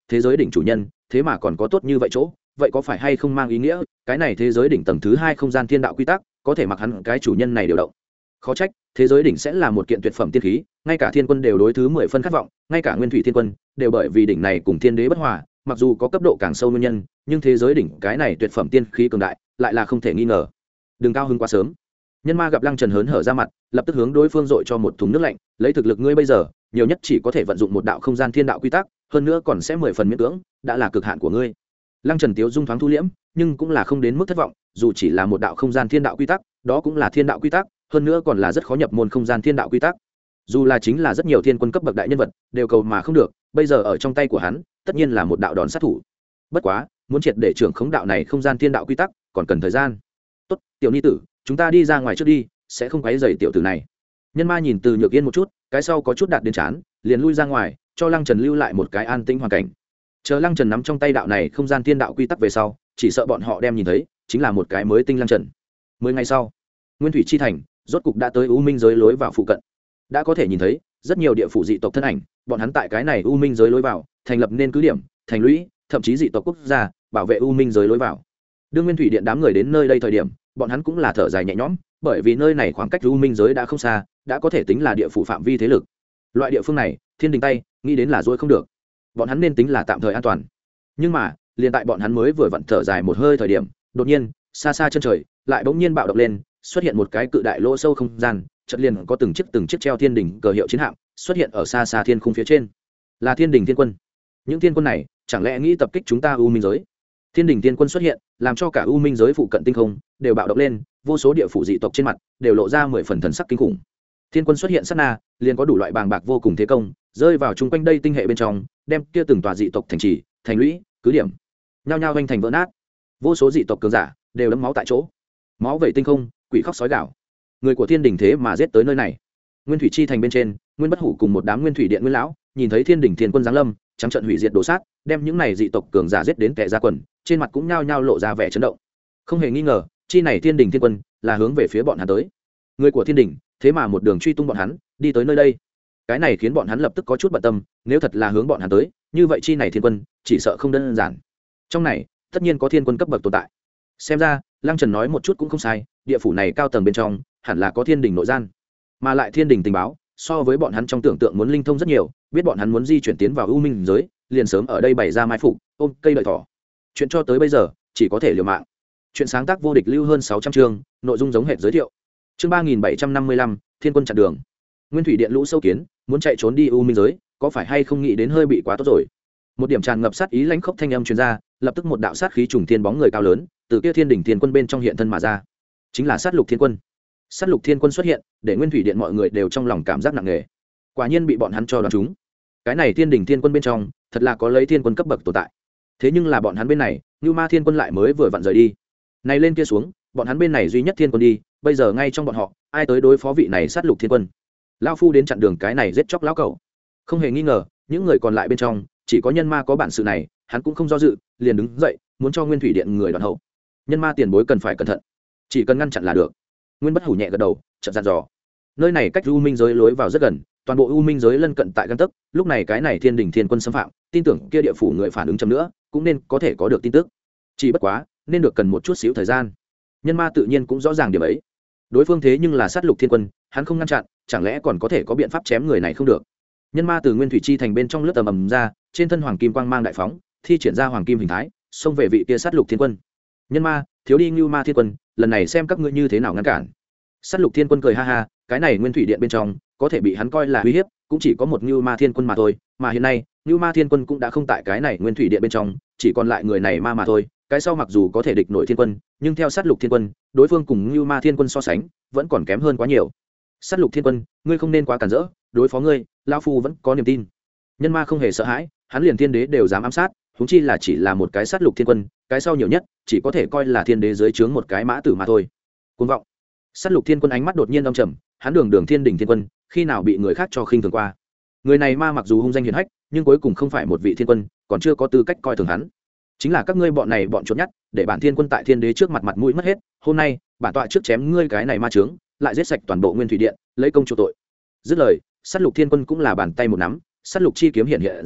thế giới đỉnh chủ nhân thế mà còn có tốt như vậy chỗ, vậy có phải hay không mang ý nghĩa cái này thế giới đỉnh tầng thứ hai không gian thiên đạo quy tắc có thể mặc hắn cái chủ nhân này điều động. Khó trách thế giới đỉnh sẽ là một kiện tuyệt phẩm tiên khí, ngay cả thiên quân đều đối thứ mười phân khát vọng, ngay cả nguyên thủy thiên quân đều bởi vì đỉnh này cùng thiên đế bất hòa, mặc dù có cấp độ càng sâu nguyên nhân, nhưng thế giới đỉnh cái này tuyệt phẩm tiên khí cường đại lại là không thể nghi ngờ. Đừng cao hứng quá sớm. Nhân ma gặp Lăng Trần hớn hở ra mặt, lập tức hướng đối phương dội cho một thùng nước lạnh, lấy thực lực ngươi bây giờ nhiều nhất chỉ có thể vận dụng một đạo không gian thiên đạo quy tắc, hơn nữa còn sẽ mười phần miễn cưỡng, đã là cực hạn của ngươi. Lăng Trần tiếu dung thoáng thu liễm, nhưng cũng là không đến mức thất vọng, dù chỉ là một đạo không gian thiên đạo quy tắc, đó cũng là thiên đạo quy tắc, hơn nữa còn là rất khó nhập môn không gian thiên đạo quy tắc. Dù là chính là rất nhiều thiên quân cấp bậc đại nhân vật, đều cầu mà không được, bây giờ ở trong tay của hắn, tất nhiên là một đạo đòn sát thủ. Bất quá, muốn triệt để trưởng khống đạo này không gian thiên đạo quy tắc, còn cần thời gian. Tốt, tiểu ni tử, chúng ta đi ra ngoài trước đi, sẽ không quấy rầy tiểu tử này. Nhân ma nhìn Từ Nhược Yên một chút, cái sau có chút đạt đến chán, liền lui ra ngoài, cho Lăng Trần lưu lại một cái an tĩnh hoàn cảnh. Chờ Lăng Trần nắm trong tay đạo này không gian thiên đạo quy tắc về sau, chỉ sợ bọn họ đem nhìn thấy chính là một cái mới tinh Lăng Trần. Mười ngày sau, Nguyên Thủy chi thành rốt cục đã tới U Minh giới lối vào phụ cận. Đã có thể nhìn thấy rất nhiều địa phủ dị tộc thân ảnh, bọn hắn tại cái này U Minh giới lối vào thành lập nên cứ điểm, thành lũy, thậm chí dị tộc quốc gia bảo vệ U Minh giới lối vào. Đương Nguyên Thủy điện đám người đến nơi đây thời điểm, bọn hắn cũng là thở dài nhẹ nhõm, bởi vì nơi này khoảng cách U Minh giới đã không xa, đã có thể tính là địa phủ phạm vi thế lực. Loại địa phương này, Thiên Đình tay nghĩ đến là dối không được. Bọn hắn nên tính là tạm thời an toàn. Nhưng mà, liền tại bọn hắn mới vừa vặn thở dài một hơi thời điểm, đột nhiên, xa xa chân trời lại bỗng nhiên bạo động lên, xuất hiện một cái cự đại lỗ sâu không gian, chợt liền có từng chiếc từng chiếc treo thiên đỉnh cờ hiệu chiến hạm xuất hiện ở xa xa thiên khung phía trên. Là Thiên Đình thiên quân. Những thiên quân này chẳng lẽ nghĩ tập kích chúng ta U Minh giới? Thiên Đình thiên quân xuất hiện, làm cho cả U Minh giới phụ cận tinh không đều bạo động lên, vô số địa phủ dị tộc trên mặt đều lộ ra mười phần thần sắc kinh khủng. Thiên quân xuất hiện sát na, liền có đủ loại bàng bạc vô cùng thế công rơi vào chung quanh đây tinh hệ bên trong, đem kia từng tòa dị tộc thành trì, thành lũy, cứ điểm nhao nhao vênh thành vỡ nát. Vô số dị tộc cường giả đều đẫm máu tại chỗ, máu vẩy tinh không, quỷ khóc sói gào. Người của Thiên Đình thế mà giết tới nơi này. Nguyên Thủy chi thành bên trên, Nguyên Bất Hủ cùng một đám Nguyên Thủy điện nguyên lão nhìn thấy Thiên Đình thiên quân giáng lâm, trắng trận hủy diệt đổ sát, đem những này dị tộc cường giả giết đến kẻ ra quần, trên mặt cũng nhao nhao lộ ra vẻ chấn động. Không hề nghi ngờ, chi này Thiên Đình thiên quân là hướng về phía bọn hắn tới. Người của Thiên Đình thế mà một đường truy tung bọn hắn đi tới nơi đây, cái này khiến bọn hắn lập tức có chút bận tâm, nếu thật là hướng bọn hắn tới, như vậy chi này thiên quân chỉ sợ không đơn giản. Trong này tất nhiên có thiên quân cấp bậc tồn tại. Xem ra Lăng Trần nói một chút cũng không sai, địa phủ này cao tầng bên trong hẳn là có Thiên Đình nội gian, mà lại Thiên Đình tình báo so với bọn hắn trong tưởng tượng muốn linh thông rất nhiều, biết bọn hắn muốn di chuyển tiến vào U Minh giới, liền sớm ở đây bày ra mai phục, ôm cây đợi thỏ. Chuyện cho tới bây giờ chỉ có thể liều mạng. Chuyện sáng tác vô địch lưu hơn sáu trăm chương, nội dung giống hệt giới thiệu. Chương ba nghìn bảy trăm năm mươi lăm, Thiên quân chặn đường. Nguyên Thủy điện lũ sâu kiến muốn chạy trốn đi U Minh giới, có phải hay không nghĩ đến hơi bị quá tốt rồi. Một điểm tràn ngập sát ý lãnh khốc thanh âm truyền ra, lập tức một đạo sát khí trùng thiên bóng người cao lớn từ kia Thiên Đình thiên quân bên trong hiện thân mà ra, chính là Sát Lục thiên quân. Sát Lục thiên quân xuất hiện, để Nguyên Thủy điện mọi người đều trong lòng cảm giác nặng nề. Quả nhiên bị bọn hắn cho đoán trúng. Cái này Thiên Đình thiên quân bên trong thật là có lấy thiên quân cấp bậc tồn tại. Thế nhưng là bọn hắn bên này, Như Ma thiên quân lại mới vừa vặn rời đi. Này lên kia xuống, bọn hắn bên này duy nhất thiên quân đi, bây giờ ngay trong bọn họ, ai tới đối phó vị này Sát Lục thiên quân? Lão phu đến chặn đường cái này giết chóc lão cẩu. Không hề nghi ngờ, những người còn lại bên trong, chỉ có Nhân Ma có bản sự này, hắn cũng không do dự, liền đứng dậy, muốn cho Nguyên Thủy điện người đoạn hậu. Nhân Ma tiền bối cần phải cẩn thận, chỉ cần ngăn chặn là được. Nguyên Bất Hủ nhẹ gật đầu, chợt dặn dò. Nơi này cách U Minh giới lối vào rất gần, toàn bộ U Minh giới lân cận tại gang tấc, lúc này cái này Thiên Đình thiên quân xâm phạm, tin tưởng kia địa phủ người phản ứng chậm nữa, cũng nên có thể có được tin tức. Chỉ bất quá, nên được cần một chút xíu thời gian. Nhân Ma tự nhiên cũng rõ ràng điểm ấy. Đối phương thế nhưng là Sát Lục thiên quân, hắn không ngăn chặn, chẳng lẽ còn có thể có biện pháp chém người này không được. Nhân Ma từ Nguyên Thủy chi thành bên trong lướt tầm ầm ra, trên thân hoàng kim quang mang đại phóng, thi triển ra hoàng kim hình thái, xông về vị kia Sát Lục thiên quân. Nhân Ma, thiếu đi Như Ma thiên quân, lần này xem các ngươi như thế nào ngăn cản. Sát Lục thiên quân cười ha ha, cái này Nguyên Thủy điện bên trong có thể bị hắn coi là uy hiếp, cũng chỉ có một Như Ma thiên quân mà thôi, mà hiện nay Như Ma thiên quân cũng đã không tại cái này Nguyên Thủy điện bên trong, chỉ còn lại người này ma mà thôi. Cái sau mặc dù có thể địch nổi thiên quân, nhưng theo Sát Lục thiên quân, đối phương cùng Như Ma thiên quân so sánh, vẫn còn kém hơn quá nhiều. Sát Lục thiên quân, ngươi không nên quá cản rỡ, đối phó ngươi, lão phu vẫn có niềm tin. Nhân Ma không hề sợ hãi, hắn liền thiên đế đều dám ám sát, huống chi là chỉ là một cái Sát Lục thiên quân, cái sau nhiều nhất chỉ có thể coi là thiên đế dưới trướng một cái mã tử mà thôi. Cuồng vọng. Sát Lục thiên quân ánh mắt đột nhiên âm trầm, hắn đường đường Thiên Đình thiên quân, khi nào bị người khác cho khinh thường qua? Người này ma mặc dù hung danh hiển hách, nhưng cuối cùng không phải một vị thiên quân, còn chưa có tư cách coi thường hắn. Chính là các ngươi bọn này bọn chốt nhắt, để bản thiên quân tại thiên đế trước mặt mặt mũi mất hết, hôm nay, bản tọa trước chém ngươi cái này ma chướng, lại giết sạch toàn bộ Nguyên Thủy điện, lấy công chu tội. Dứt lời, Sát Lục thiên quân cũng là bàn tay một nắm, Sát Lục chi kiếm hiện hiện ra,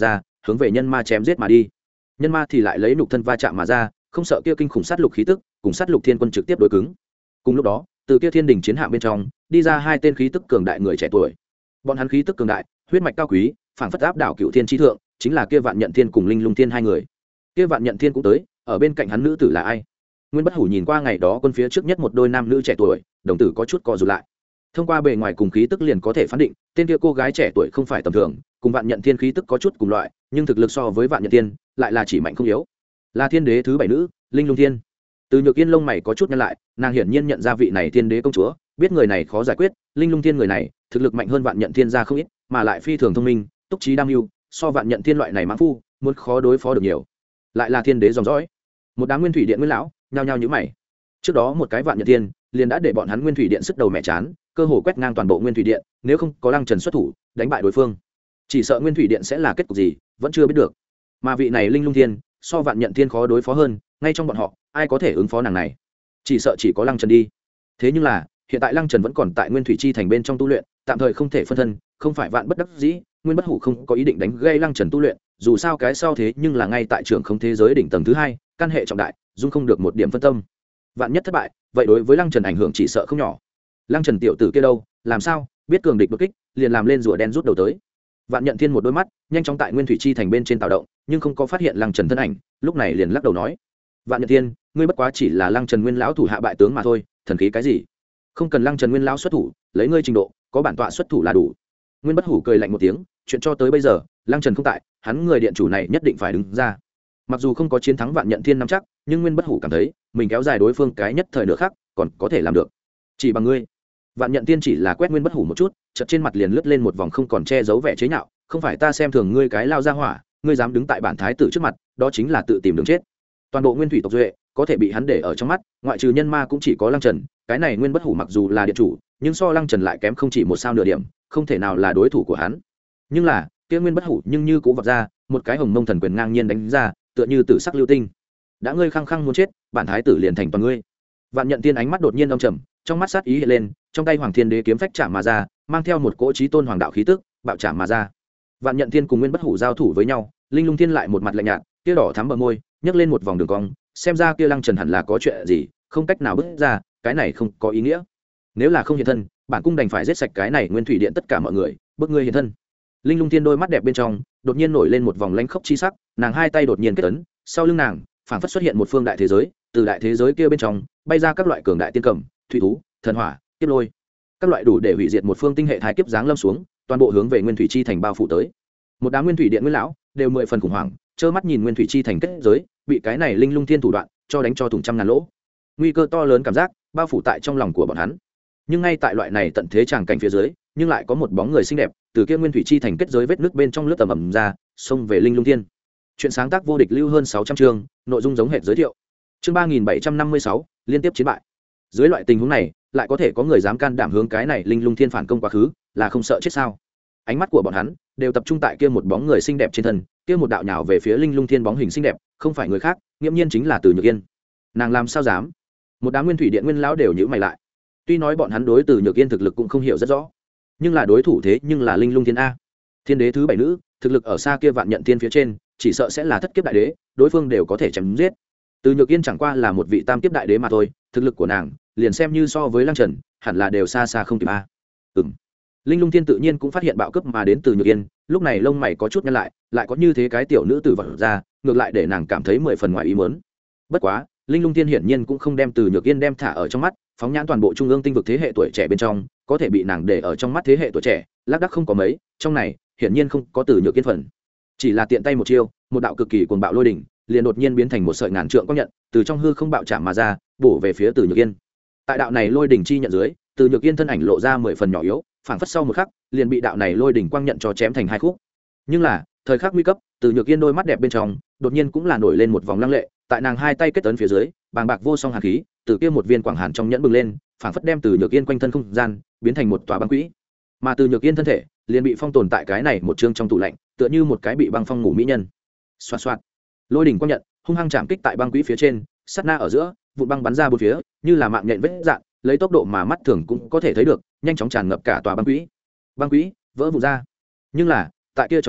hướng về nhân ma chém giết mà đi. Nhân ma thì lại lấy nhục thân va chạm mà ra, không sợ kia kinh khủng sát lục khí tức, cùng sát lục thiên quân trực tiếp đối cứng. Cùng lúc đó, từ kia thiên đình chiến hạm bên trong đi ra hai tên khí tức cường đại người trẻ tuổi. Bọn hắn khí tức cường đại, huyết mạch cao quý, phảng phất áp đảo cựu thiên chi thượng, chính là kia Vạn Nhận Thiên cùng Linh Lung Thiên hai người. Kia Vạn Nhận Thiên cũng tới, ở bên cạnh hắn nữ tử là ai? Nguyên Bất Hủ nhìn qua ngày đó quân phía trước nhất một đôi nam nữ trẻ tuổi, đồng tử có chút co rụt lại. Thông qua bề ngoài cùng khí tức liền có thể phán định, tên kia cô gái trẻ tuổi không phải tầm thường, cùng Vạn Nhận Thiên khí tức có chút cùng loại, nhưng thực lực so với Vạn Nhận Thiên lại là chỉ mạnh không yếu. Là thiên đế thứ bảy nữ, Linh Lung Thiên. Từ Nhược Yên lông mày có chút nhăn lại, nàng hiển nhiên nhận ra vị này thiên đế công chúa, biết người này khó giải quyết, Linh Lung Thiên người này, thực lực mạnh hơn Vạn Nhận Thiên ra không ít, mà lại phi thường thông minh, túc trí đam mưu, so Vạn Nhận Thiên loại này mãng phu, muốn khó đối phó được nhiều. Lại là thiên đế dòng dõi. Một đám Nguyên Thủy Điện nguyên lão, nhao nhao nhíu mày. Trước đó một cái Vạn Nhận Thiên, liền đã để bọn hắn Nguyên Thủy Điện sức đầu mẹ chán, cơ hồ quét ngang toàn bộ Nguyên Thủy Điện, nếu không có Lăng Trần xuất thủ, đánh bại đối phương, chỉ sợ Nguyên Thủy Điện sẽ là kết cục gì, vẫn chưa biết được. Mà vị này Linh Lung Thiên, so Vạn Nhận Thiên khó đối phó hơn, ngay trong bọn họ, ai có thể ứng phó nàng này? Chỉ sợ chỉ có Lăng Trần đi. Thế nhưng là, hiện tại Lăng Trần vẫn còn tại Nguyên Thủy Chi thành bên trong tu luyện, tạm thời không thể phân thân, không phải vạn bất đắc dĩ, Nguyên Bất Hủ không có ý định đánh gây Lăng Trần tu luyện, dù sao cái sau thế nhưng là ngay tại trường không thế giới đỉnh tầng thứ hai, căn hệ trọng đại, dung không được một điểm phân tâm. Vạn nhất thất bại, vậy đối với Lăng Trần ảnh hưởng chỉ sợ không nhỏ. Lăng Trần tiểu tử kia đâu, làm sao, biết cường địch đột kích, liền làm lên rùa đen rút đầu tới. Vạn Nhận Thiên một đôi mắt nhanh chóng tại Nguyên Thủy Chi thành bên trên tạo động, nhưng không có phát hiện Lăng Trần thân ảnh, lúc này liền lắc đầu nói: "Vạn Nhận Thiên, ngươi bất quá chỉ là Lăng Trần Nguyên lão thủ hạ bại tướng mà thôi, thần khí cái gì? Không cần Lăng Trần Nguyên lão xuất thủ, lấy ngươi trình độ, có bản tọa xuất thủ là đủ." Nguyên Bất Hủ cười lạnh một tiếng, chuyện cho tới bây giờ, Lăng Trần không tại, hắn người điện chủ này nhất định phải đứng ra. Mặc dù không có chiến thắng Vạn Nhận Thiên nắm chắc, nhưng Nguyên Bất Hủ cảm thấy, mình kéo dài đối phương cái nhất thời nửa khắc, còn có thể làm được. Chỉ bằng ngươi. Vạn Nhận Thiên chỉ là quét Nguyên Bất Hủ một chút, chợt trên mặt liền lướt lên một vòng không còn che giấu vẻ chế nhạo, không phải ta xem thường ngươi cái lao ra hỏa, ngươi dám đứng tại bản thái tử trước mặt, đó chính là tự tìm đường chết. Toàn bộ Nguyên Thủy tộc duệ, có thể bị hắn để ở trong mắt, ngoại trừ nhân ma cũng chỉ có Lăng Trần, cái này Nguyên Bất Hủ mặc dù là điện chủ, nhưng so Lăng Trần lại kém không chỉ một sao nửa điểm, không thể nào là đối thủ của hắn. Nhưng là, kia Nguyên Bất Hủ nhưng như cũng vọt ra, một cái hồng mông thần quyền ngang nhiên đánh ra, tựa như tử sắc lưu tinh. Đã ngươi khăng khăng muốn chết, bản thái tử liền thành toàn ngươi. Vạn Nhận Thiên ánh mắt đột nhiên âm trầm, trong mắt sát ý hiện lên, trong tay Hoàng Thiên Đế kiếm phách chạm mà ra, mang theo một cỗ chí tôn hoàng đạo khí tức, bạo chạm mà ra. Vạn Nhận Thiên cùng Nguyên Bất Hủ giao thủ với nhau, Linh Lung Thiên lại một mặt lạnh nhạt, kia đỏ thắm bờ môi, nhấc lên một vòng đường cong, xem ra kia Lăng Trần hẳn là có chuyện gì, không cách nào bước ra, cái này không có ý nghĩa. Nếu là không hiện thân, bản cung đành phải giết sạch cái này Nguyên Thủy Điện tất cả mọi người, bước ngươi hiện thân. Linh Lung Thiên đôi mắt đẹp bên trong, đột nhiên nổi lên một vòng lanh khốc chi sắc, nàng hai tay đột nhiên kết ấn, sau lưng nàng, phảng phất xuất hiện một phương đại thế giới, từ đại thế giới kia bên trong, bay ra các loại cường đại tiên cầm, thủy thú, thần hỏa, kiếp lôi, các loại đủ để hủy diệt một phương tinh hệ thái kiếp giáng lâm xuống, toàn bộ hướng về Nguyên Thủy Chi thành bao phủ tới. Một đám Nguyên Thủy Điện nguyên lão đều mười phần khủng hoảng, trơ mắt nhìn Nguyên Thủy Chi thành kết giới bị cái này Linh Lung Thiên thủ đoạn cho đánh cho thủng trăm ngàn lỗ. Nguy cơ to lớn cảm giác bao phủ tại trong lòng của bọn hắn. Nhưng ngay tại loại này tận thế tràng cảnh phía dưới, nhưng lại có một bóng người xinh đẹp từ kia Nguyên Thủy Chi thành kết giới vết nước bên trong lớp tầm ẩm ra, xông về Linh Lung Thiên. Chuyện sáng tác vô địch lưu hơn sáu trăm chương, nội dung giống hệt giới thiệu. Chương ba nghìn bảy trăm năm mươi sáu, liên tiếp chiến bại. Dưới loại tình huống này, lại có thể có người dám can đảm hướng cái này Linh Lung Thiên phản công quá khứ, là không sợ chết sao? Ánh mắt của bọn hắn đều tập trung tại kia một bóng người xinh đẹp trên thân, kia một đạo nhào về phía Linh Lung Thiên bóng hình xinh đẹp, không phải người khác, nghiễm nhiên chính là Từ Nhược Yên. Nàng làm sao dám? Một đám Nguyên Thủy Điện nguyên lão đều nhíu mày lại. Tuy nói bọn hắn đối Từ Nhược Yên thực lực cũng không hiểu rất rõ, nhưng là đối thủ thế nhưng là Linh Lung Thiên a, thiên đế thứ bảy nữ, thực lực ở xa kia Vạn Nhận Thiên phía trên, chỉ sợ sẽ là thất kiếp đại đế, đối phương đều có thể chém giết. Từ Nhược Yên chẳng qua là một vị tam kiếp đại đế mà thôi, thực lực của nàng liền xem như so với Lăng Trần, hẳn là đều xa xa không kịp a. Ừm. Linh Lung Thiên tự nhiên cũng phát hiện bạo cấp mà đến Từ Nhược Yên, lúc này lông mày có chút nhăn lại, lại có như thế cái tiểu nữ tử vật ra, ngược lại để nàng cảm thấy mười phần ngoài ý muốn. Bất quá, Linh Lung Thiên hiển nhiên cũng không đem Từ Nhược Yên đem thả ở trong mắt, phóng nhãn toàn bộ trung ương tinh vực thế hệ tuổi trẻ bên trong, có thể bị nàng để ở trong mắt thế hệ tuổi trẻ, lác đác không có mấy, trong này hiển nhiên không có Từ Nhược Yên phần. Chỉ là tiện tay một chiêu, một đạo cực kỳ cuồng bạo lôi đỉnh, liền đột nhiên biến thành một sợi ngàn trượng quang nhận, từ trong hư không bạo chạm mà ra, bổ về phía Từ Nhược Yên. Tại đạo này lôi đỉnh chi nhận dưới, Từ Nhược Yên thân ảnh lộ ra mười phần nhỏ yếu, phảng phất sau một khắc, liền bị đạo này lôi đỉnh quang nhận cho chém thành hai khúc. Nhưng là, thời khắc nguy cấp, Từ Nhược Yên đôi mắt đẹp bên trong, đột nhiên cũng là nổi lên một vòng lăng lệ, tại nàng hai tay kết ấn phía dưới, bàng bạc vô song hàn khí, từ kia một viên quảng hàn trong nhẫn bừng lên, phảng phất đem Từ Nhược Yên quanh thân không gian biến thành một tòa băng quỹ. Mà Từ Nhược Yên thân thể liền bị phong tồn tại cái này một chương trong tủ lạnh, tựa như một cái bị băng phong ngủ mỹ nhân. Xoạt xoạt, lôi đỉnh quang nhận hung hăng chạm kích tại băng quỹ phía trên, sát na ở giữa, vụn băng bắn ra bốn phía, như là mạng nhện vết dạn, lấy tốc độ mà mắt thường cũng có thể thấy được, nhanh chóng tràn ngập cả tòa băng quỹ. Băng quỹ vỡ vụn ra. Nhưng là, tại kia trong đó,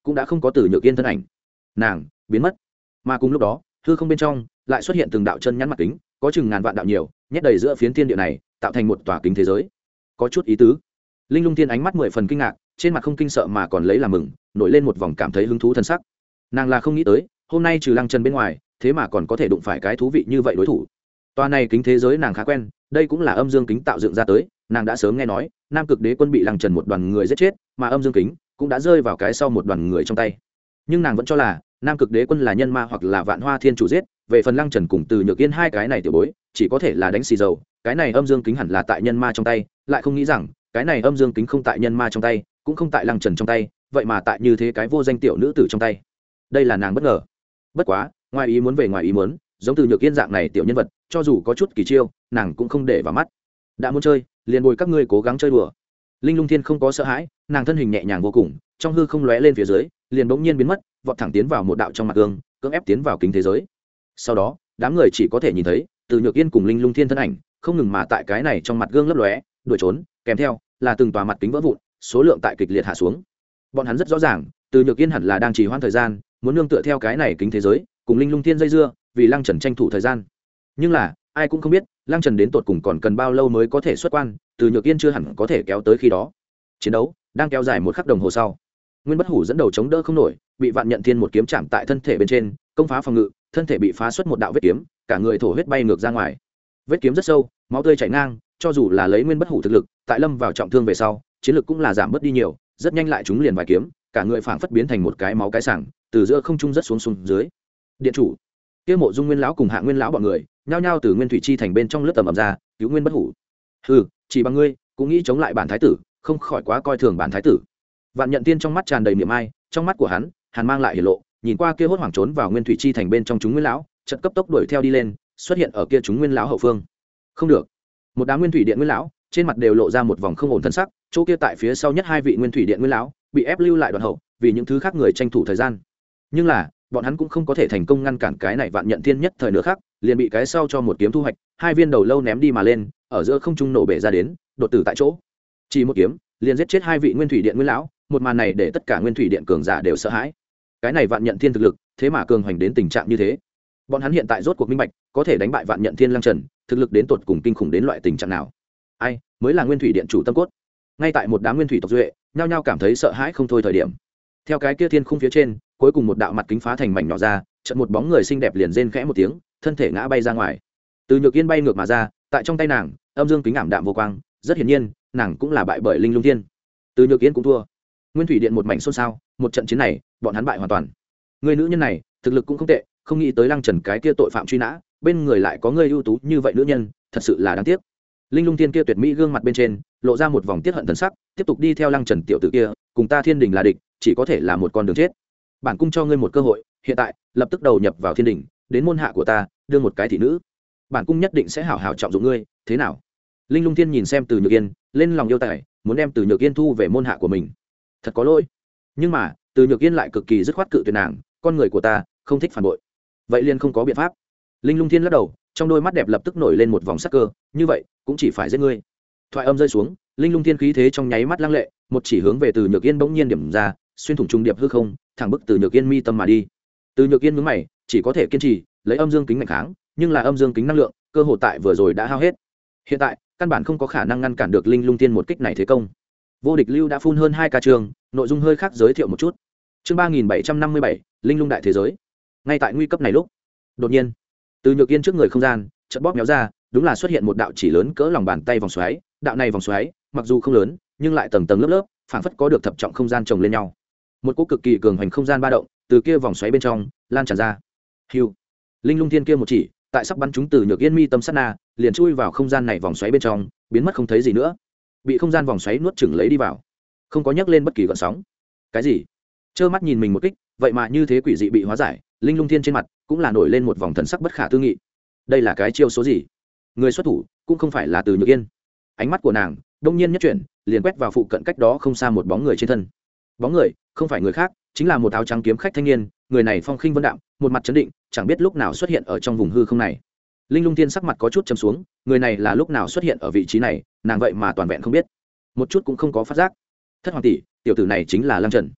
cũng đã không có từ nhược yên thân ảnh, nàng biến mất. Mà cùng lúc đó hư không bên trong lại xuất hiện từng đạo chân nhắn mặt kính, có chừng ngàn vạn đạo nhiều, nhét đầy giữa phiến thiên địa này, tạo thành một tòa kính thế giới. Có chút ý tứ. Linh Lung Thiên ánh mắt mười phần kinh ngạc, trên mặt không kinh sợ mà còn lấy làm mừng, nổi lên một vòng cảm thấy hứng thú thân sắc. Nàng là không nghĩ tới hôm nay trừ Lăng Trần bên ngoài, thế mà còn có thể đụng phải cái thú vị như vậy đối thủ. Tòa này kính thế giới nàng khá quen, đây cũng là âm dương kính tạo dựng ra tới, nàng đã sớm nghe nói Nam Cực Đế quân bị Lăng Trần một đoàn người giết chết, mà âm dương kính cũng đã rơi vào cái sau một đoàn người trong tay. Nhưng nàng vẫn cho là Nam Cực Đế quân là nhân ma hoặc là Vạn Hoa Thiên chủ giết, về phần Lăng Trần cùng Từ Nhược Yên hai cái này tiểu bối, chỉ có thể là đánh xì dầu, cái này âm dương kính hẳn là tại nhân ma trong tay, lại không nghĩ rằng cái này âm dương kính không tại nhân ma trong tay, cũng không tại Lăng Trần trong tay, vậy mà tại như thế cái vô danh tiểu nữ tử trong tay. Đây là nàng bất ngờ. Bất quá ngoài ý muốn về ngoài ý muốn, giống Từ Nhược Yên dạng này tiểu nhân vật, cho dù có chút kỳ chiêu, nàng cũng không để vào mắt. Đã muốn chơi, liền bồi các ngươi cố gắng chơi đùa. Linh Lung Thiên không có sợ hãi, nàng thân hình nhẹ nhàng vô cùng, trong hư không lóe lên phía dưới, liền bỗng nhiên biến mất, vọt thẳng tiến vào một đạo trong mặt gương, cưỡng ép tiến vào kính thế giới. Sau đó đám người chỉ có thể nhìn thấy Từ Nhược Yên cùng Linh Lung Thiên thân ảnh không ngừng mà tại cái này trong mặt gương lấp lóe, đuổi trốn, kèm theo là từng tòa mặt kính vỡ vụn, số lượng tại kịch liệt hạ xuống. Bọn hắn rất rõ ràng, Từ Nhược Yên hẳn là đang trì hoãn thời gian, muốn nương tựa theo cái này kính thế giới, cùng Linh Lung Thiên dây dưa, vì Lăng Trần tranh thủ thời gian. Nhưng là ai cũng không biết Lăng Trần đến tột cùng còn cần bao lâu mới có thể xuất quan, Từ Nhược Yên chưa hẳn có thể kéo tới khi đó. Chiến đấu đang kéo dài một khắc đồng hồ sau, Nguyên Bất Hủ dẫn đầu chống đỡ không nổi, bị Vạn Nhận Thiên một kiếm chạm tại thân thể bên trên, công phá phòng ngự, thân thể bị phá xuất một đạo vết kiếm, cả người thổ huyết bay ngược ra ngoài. Vết kiếm rất sâu, máu tươi chảy ngang, cho dù là lấy Nguyên Bất Hủ thực lực, tại lâm vào trọng thương về sau, chiến lực cũng là giảm bớt đi nhiều, rất nhanh lại trúng liền vài kiếm, cả người phảng phất biến thành một cái máu cái sảng, từ giữa không trung rất xuống xuống dưới. Điện chủ, kia Mộ Dung Nguyên lão cùng Hạ Nguyên lão bọn người, nhao nhao từ Nguyên Thủy Chi thành bên trong lướt tầm ầm ra, cứu Nguyên Bất Hủ. Hừ, chỉ bằng ngươi, cũng nghĩ chống lại bản thái tử, không khỏi quá coi thường bản thái tử. Vạn Nhận Tiên trong mắt tràn đầy niềm ai, trong mắt của hắn, hàn mang lại hiển lộ, nhìn qua kia hốt hoảng trốn vào Nguyên Thủy Chi thành bên trong chúng Nguyên lão, chợt cấp tốc đuổi theo đi lên, xuất hiện ở kia chúng Nguyên lão hậu phương. Không được. Một đám Nguyên Thủy Điện Nguyên lão, trên mặt đều lộ ra một vòng không ổn thân sắc, chỗ kia tại phía sau nhất hai vị Nguyên Thủy Điện Nguyên lão, bị ép lưu lại đoạn hậu, vì những thứ khác người tranh thủ thời gian. Nhưng là, bọn hắn cũng không có thể thành công ngăn cản cái này Vạn Nhận Thiên nhất thời nữa khác, liền bị cái sau cho một kiếm thu hoạch, hai viên đầu lâu ném đi mà lên, ở giữa không trung nổ bể ra đến, đột tử tại chỗ. Chỉ một kiếm, liền giết chết hai vị Nguyên Thủy Điện Nguyên lão, một màn này để tất cả Nguyên Thủy Điện cường giả đều sợ hãi. Cái này Vạn Nhận Thiên thực lực, thế mà cường hoành đến tình trạng như thế. Bọn hắn hiện tại rốt cuộc minh bạch, có thể đánh bại Vạn Nhận Thiên Lăng Trần, thực lực đến tột cùng kinh khủng đến loại tình trạng nào. Ai mới là Nguyên Thủy Điện chủ tâm cốt? Ngay tại một đám Nguyên Thủy tộc duệ, nhao nhao cảm thấy sợ hãi không thôi thời điểm. Theo cái kia thiên khung phía trên, cuối cùng một đạo mặt kính phá thành mảnh nhỏ ra, chợt một bóng người xinh đẹp liền rên khẽ một tiếng, thân thể ngã bay ra ngoài. Từ Nhược Yên bay ngược mà ra, tại trong tay nàng, âm dương kính ảm đạm vô quang, rất hiển nhiên, nàng cũng là bại bởi Linh Lung Thiên. Từ Nhược Yên cũng thua. Nguyên Thủy Điện một mảnh xôn xao, một trận chiến này, bọn hắn bại hoàn toàn. Người nữ nhân này, thực lực cũng không tệ, không nghĩ tới Lăng Trần cái kia tội phạm truy nã, bên người lại có người ưu tú như vậy nữ nhân, thật sự là đáng tiếc. Linh Lung Thiên kia tuyệt mỹ gương mặt bên trên, lộ ra một vòng tiết hận thần sắc, tiếp tục đi theo Lăng Trần tiểu tử kia, cùng ta Thiên Đình là địch, chỉ có thể là một con đường chết. Bản cung cho ngươi một cơ hội, hiện tại, lập tức đầu nhập vào Thiên Đình, đến môn hạ của ta, đưa một cái thị nữ. Bản cung nhất định sẽ hảo hảo trọng dụng ngươi, thế nào? Linh Lung Thiên nhìn xem Từ Nhược Yên, lên lòng yêu tài, muốn đem Từ Nhược Yên thu về môn hạ của mình. Thật có lỗi. Nhưng mà, Từ Nhược Yên lại cực kỳ dứt khoát cự tuyệt nàng, con người của ta không thích phản bội. Vậy liền không có biện pháp. Linh Lung Thiên lắc đầu, trong đôi mắt đẹp lập tức nổi lên một vòng sắc cơ, như vậy, cũng chỉ phải giết ngươi. Thoại âm rơi xuống, Linh Lung Thiên khí thế trong nháy mắt lăng lệ, một chỉ hướng về Từ Nhược Yên bỗng nhiên điểm ra, xuyên thủng trung điệp hư không, thẳng bức Từ Nhược Yên mi tâm mà đi. Từ Nhược Yên nhướng mày, chỉ có thể kiên trì, lấy âm dương kính mạnh kháng, nhưng là âm dương kính năng lượng, cơ hội tại vừa rồi đã hao hết. Hiện tại, căn bản không có khả năng ngăn cản được Linh Lung Thiên một kích này thế công. Vô địch lưu đã phun hơn hai ca trường, nội dung hơi khác giới thiệu một chút. Chương ba nghìn bảy trăm năm mươi bảy, Linh Lung đại thế giới. Ngay tại nguy cấp này lúc, đột nhiên, Từ Nhược Yên trước người không gian, chợt bóp méo ra, đúng là xuất hiện một đạo chỉ lớn cỡ lòng bàn tay vòng xoáy, đạo này vòng xoáy, mặc dù không lớn, nhưng lại tầng tầng lớp lớp, phảng phất có được thập trọng không gian chồng lên nhau. Một cỗ cực kỳ cường hành không gian ba động, từ kia vòng xoáy bên trong lan tràn ra. Hưu. Linh Lung Thiên kia một chỉ, tại sắp bắn chúng Từ Nhược Yên mi tâm sát na, liền chui vào không gian này vòng xoáy bên trong, biến mất không thấy gì nữa. Bị không gian vòng xoáy nuốt chửng lấy đi vào, không có nhấc lên bất kỳ gợn sóng. Cái gì? Trơ mắt nhìn mình một kích, vậy mà như thế quỷ dị bị hóa giải, Linh Lung Thiên trên mặt cũng là nổi lên một vòng thần sắc bất khả tư nghị. Đây là cái chiêu số gì? Người xuất thủ cũng không phải là Từ Nhược Yên. Ánh mắt của nàng đông nhiên nhất chuyển, liền quét vào phụ cận cách đó không xa một bóng người trên thân. Bóng người không phải người khác, chính là một áo trắng kiếm khách thanh niên, người này phong khinh vân đạm, một mặt trấn định, chẳng biết lúc nào xuất hiện ở trong vùng hư không này. Linh Lung Thiên sắc mặt có chút trầm xuống, người này là lúc nào xuất hiện ở vị trí này, nàng vậy mà toàn vẹn không biết, một chút cũng không có phát giác. Thất hoàng tỷ, tiểu tử này chính là Lăng Trần.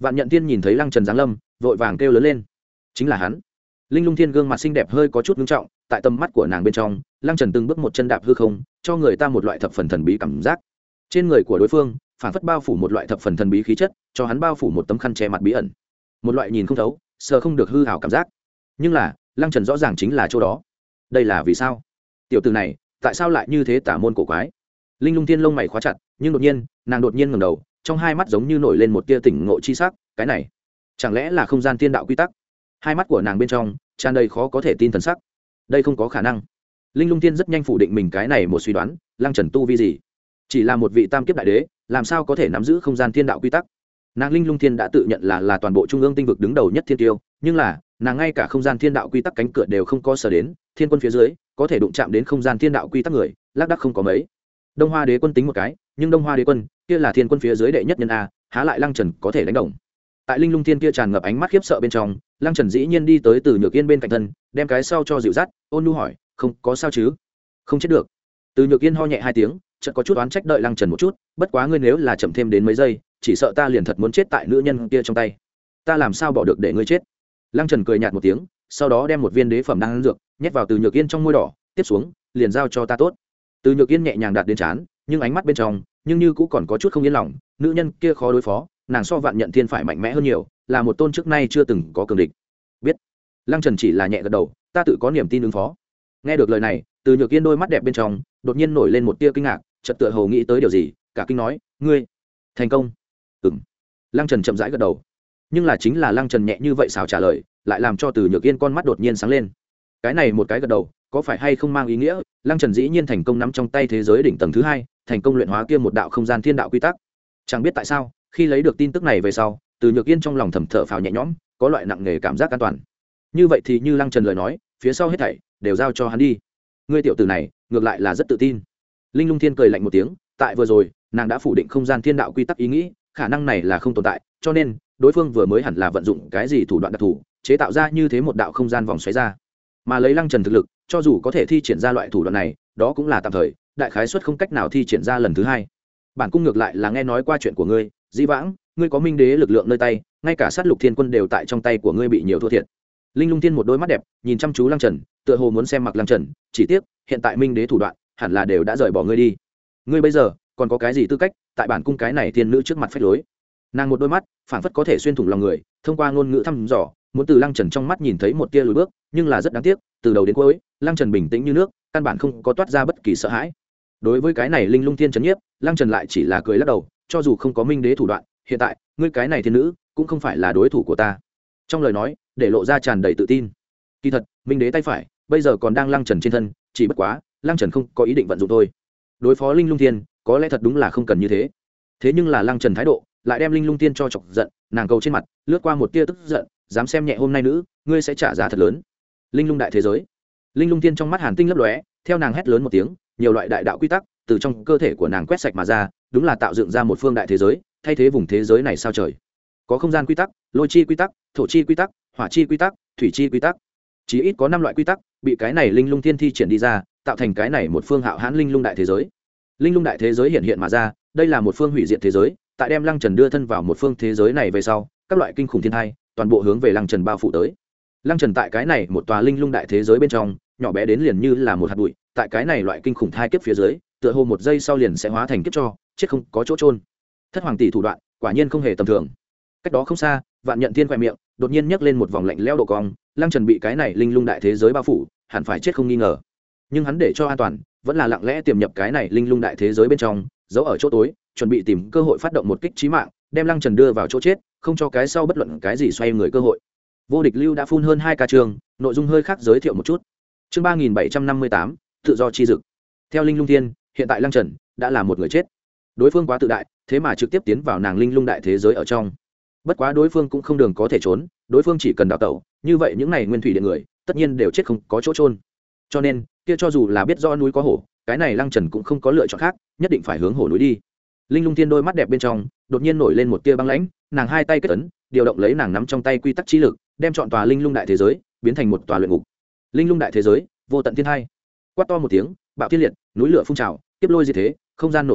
Vạn Nhận Thiên nhìn thấy Lăng Trần giáng lâm, vội vàng kêu lớn lên, chính là hắn. Linh Lung Thiên gương mặt xinh đẹp hơi có chút nghiêm trọng, tại tầm mắt của nàng bên trong, Lăng Trần từng bước một chân đạp hư không, cho người ta một loại thập phần thần bí cảm giác. Trên người của đối phương, phản phất bao phủ một loại thập phần thần bí khí chất, cho hắn bao phủ một tấm khăn che mặt bí ẩn, một loại nhìn không thấu, sờ không được hư ảo cảm giác. Nhưng là, Lăng Trần rõ ràng chính là chỗ đó. Đây là vì sao? Tiểu tử này, tại sao lại như thế tả môn cổ quái? Linh Lung Thiên lông mày khóa chặt, nhưng đột nhiên, nàng đột nhiên ngẩng đầu, trong hai mắt giống như nổi lên một tia tỉnh ngộ chi sắc, cái này, chẳng lẽ là không gian thiên đạo quy tắc? Hai mắt của nàng bên trong tràn đầy khó có thể tin thần sắc. Đây không có khả năng. Linh Lung Thiên rất nhanh phủ định mình cái này một suy đoán, Lăng Trần tu vi gì? Chỉ là một vị tam kiếp đại đế, làm sao có thể nắm giữ không gian thiên đạo quy tắc? Nàng Linh Lung Thiên đã tự nhận là là toàn bộ trung ương tinh vực đứng đầu nhất thiên tiêu, nhưng là, nàng ngay cả không gian thiên đạo quy tắc cánh cửa đều không có sở đến, thiên quân phía dưới, có thể đụng chạm đến không gian thiên đạo quy tắc người, lác đác không có mấy. Đông Hoa Đế quân tính một cái, nhưng Đông Hoa Đế quân, kia là thiên quân phía dưới đệ nhất nhân a, há lại Lăng Trần có thể đánh đồng. Tại Linh Lung Thiên kia tràn ngập ánh mắt khiếp sợ bên trong, Lăng Trần dĩ nhiên đi tới Từ Nhược Yên bên cạnh thân, đem cái sau cho dịu dắt, ôn nhu hỏi, "Không, có sao chứ? Không chết được." Từ Nhược Yên ho nhẹ hai tiếng, chợt có chút oán trách đợi Lăng Trần một chút, "Bất quá ngươi nếu là chậm thêm đến mấy giây, chỉ sợ ta liền thật muốn chết tại nữ nhân kia trong tay. Ta làm sao bỏ được để ngươi chết?" Lăng Trần cười nhạt một tiếng, sau đó đem một viên đế phẩm đan dược nhét vào Từ Nhược Yên trong môi đỏ, "Tiếp xuống, liền giao cho ta tốt." Từ Nhược Yên nhẹ nhàng đặt đến trán, nhưng ánh mắt bên trong, nhưng như cũng còn có chút không yên lòng, nữ nhân kia khó đối phó, nàng so Vạn Nhận Thiên phải mạnh mẽ hơn nhiều, là một tôn trước nay chưa từng có cường địch. Biết. Lăng Trần chỉ là nhẹ gật đầu, "Ta tự có niềm tin ứng phó." Nghe được lời này, Từ Nhược Yên đôi mắt đẹp bên trong đột nhiên nổi lên một tia kinh ngạc, chợt tựa hồ nghĩ tới điều gì, cả kinh nói, "Ngươi thành công?" "Ừm." Lăng Trần chậm rãi gật đầu. Nhưng là chính là Lăng Trần nhẹ như vậy xảo trả lời, lại làm cho Từ Nhược Yên con mắt đột nhiên sáng lên. Cái này một cái gật đầu, có phải hay không mang ý nghĩa, Lăng Trần dĩ nhiên thành công nắm trong tay thế giới đỉnh tầng thứ hai, thành công luyện hóa kia một đạo không gian thiên đạo quy tắc. Chẳng biết tại sao, khi lấy được tin tức này về sau, Từ Nhược Yên trong lòng thầm thở phào nhẹ nhõm, có loại nặng nề cảm giác an toàn. Như vậy thì như Lăng Trần lời nói, phía sau hết thảy đều giao cho hắn đi. Ngươi tiểu tử này, ngược lại là rất tự tin. Linh Lung Thiên cười lạnh một tiếng, tại vừa rồi, nàng đã phủ định không gian thiên đạo quy tắc ý nghĩ, khả năng này là không tồn tại, cho nên, đối phương vừa mới hẳn là vận dụng cái gì thủ đoạn đặc thù, chế tạo ra như thế một đạo không gian vòng xoáy ra. Mà lấy Lăng Trần thực lực, cho dù có thể thi triển ra loại thủ đoạn này, đó cũng là tạm thời, đại khái suất không cách nào thi triển ra lần thứ hai. Bản cung ngược lại là nghe nói qua chuyện của ngươi, dĩ vãng, ngươi có minh đế lực lượng nơi tay, ngay cả sát lục thiên quân đều tại trong tay của ngươi bị nhiều thua thiệt. Linh Lung Thiên một đôi mắt đẹp nhìn chăm chú Lăng Trần, tựa hồ muốn xem mặc Lăng Trần, chỉ tiếc hiện tại minh đế thủ đoạn hẳn là đều đã rời bỏ ngươi đi. Ngươi bây giờ còn có cái gì tư cách tại bản cung cái này thiên nữ trước mặt phách lối? Nàng một đôi mắt phảng phất có thể xuyên thủng lòng người, thông qua ngôn ngữ thăm dò, muốn từ Lăng Trần trong mắt nhìn thấy một tia lùi bước, nhưng là rất đáng tiếc, từ đầu đến cuối, Lăng Trần bình tĩnh như nước, căn bản không có toát ra bất kỳ sợ hãi. Đối với cái này Linh Lung Thiên chấn nhiếp, Lăng Trần lại chỉ là cười lắc đầu, cho dù không có minh đế thủ đoạn, hiện tại, ngươi cái này thiên nữ cũng không phải là đối thủ của ta. Trong lời nói, để lộ ra tràn đầy tự tin. Kỳ thật, minh đế tay phải bây giờ còn đang Lăng Trần trên thân, chỉ bất quá, Lăng Trần không có ý định vận dụng thôi. Đối phó Linh Lung Thiên, có lẽ thật đúng là không cần như thế. Thế nhưng là Lăng Trần thái độ, lại đem Linh Lung Thiên cho chọc giận, nàng cầu trên mặt, lướt qua một tia tức giận, dám xem nhẹ hôm nay nữ, ngươi sẽ trả giá thật lớn. Linh Lung đại thế giới. Linh Lung Thiên trong mắt hàn tinh lấp lóe, theo nàng hét lớn một tiếng, nhiều loại đại đạo quy tắc từ trong cơ thể của nàng quét sạch mà ra, đúng là tạo dựng ra một phương đại thế giới, thay thế vùng thế giới này sao trời. Có không gian quy tắc, lôi chi quy tắc, thổ chi quy tắc, hỏa chi quy tắc, thủy chi quy tắc. Chỉ ít có năm loại quy tắc bị cái này Linh Lung Thiên thi triển đi ra, tạo thành cái này một phương hạo hãn linh lung đại thế giới. Linh lung đại thế giới hiện hiện mà ra, đây là một phương hủy diệt thế giới, tại đem Lăng Trần đưa thân vào một phương thế giới này về sau, các loại kinh khủng thiên tai toàn bộ hướng về Lăng Trần bao phủ tới. Lăng Trần tại cái này một tòa linh lung đại thế giới bên trong, nhỏ bé đến liền như là một hạt bụi, tại cái này loại kinh khủng thai kiếp phía dưới, tựa hồ một giây sau liền sẽ hóa thành kiếp cho, chết không có chỗ trôn. Thất hoàng tỷ thủ đoạn, quả nhiên không hề tầm thường. Cách đó không xa, Vạn Nhận Thiên khẽ miệng, đột nhiên nhấc lên một vòng lạnh lẽo độ cong, Lăng Trần bị cái này linh lung đại thế giới bao phủ, hẳn phải chết không nghi ngờ. Nhưng hắn để cho an toàn, vẫn là lặng lẽ tiềm nhập cái này linh lung đại thế giới bên trong, giấu ở chỗ tối, chuẩn bị tìm cơ hội phát động một kích chí mạng, đem Lăng Trần đưa vào chỗ chết, không cho cái sau bất luận cái gì xoay người cơ hội. Vô địch lưu đã phun hơn hai ca trường, nội dung hơi khác giới thiệu một chút. Chương ba nghìn bảy trăm năm mươi tám, tự do chi dực. Theo Linh Lung Thiên, hiện tại Lăng Trần đã là một người chết. Đối phương quá tự đại, thế mà trực tiếp tiến vào nàng linh lung đại thế giới ở trong. Bất quá đối phương cũng không đường có thể trốn, đối phương chỉ cần đào tẩu, như vậy những này nguyên thủy điện người, tất nhiên đều chết không có chỗ trôn. Cho nên, kia cho dù là biết rõ núi có hổ, cái này Lăng Trần cũng không có lựa chọn khác, nhất định phải hướng hổ núi đi. Linh Lung Thiên đôi mắt đẹp bên trong, đột nhiên nổi lên một tia băng lãnh, nàng hai tay kết ấn, điều động lấy nàng nắm trong tay quy tắc trí lực, đem chọn tòa linh lung đại thế giới biến thành một tòa luyện ngục. Linh lung đại thế giới, vô tận thiên hai. Quát to một tiếng, bạo thiên liệt, núi lửa phun trào, tiếp lôi diệt thế, không gian nổ tung,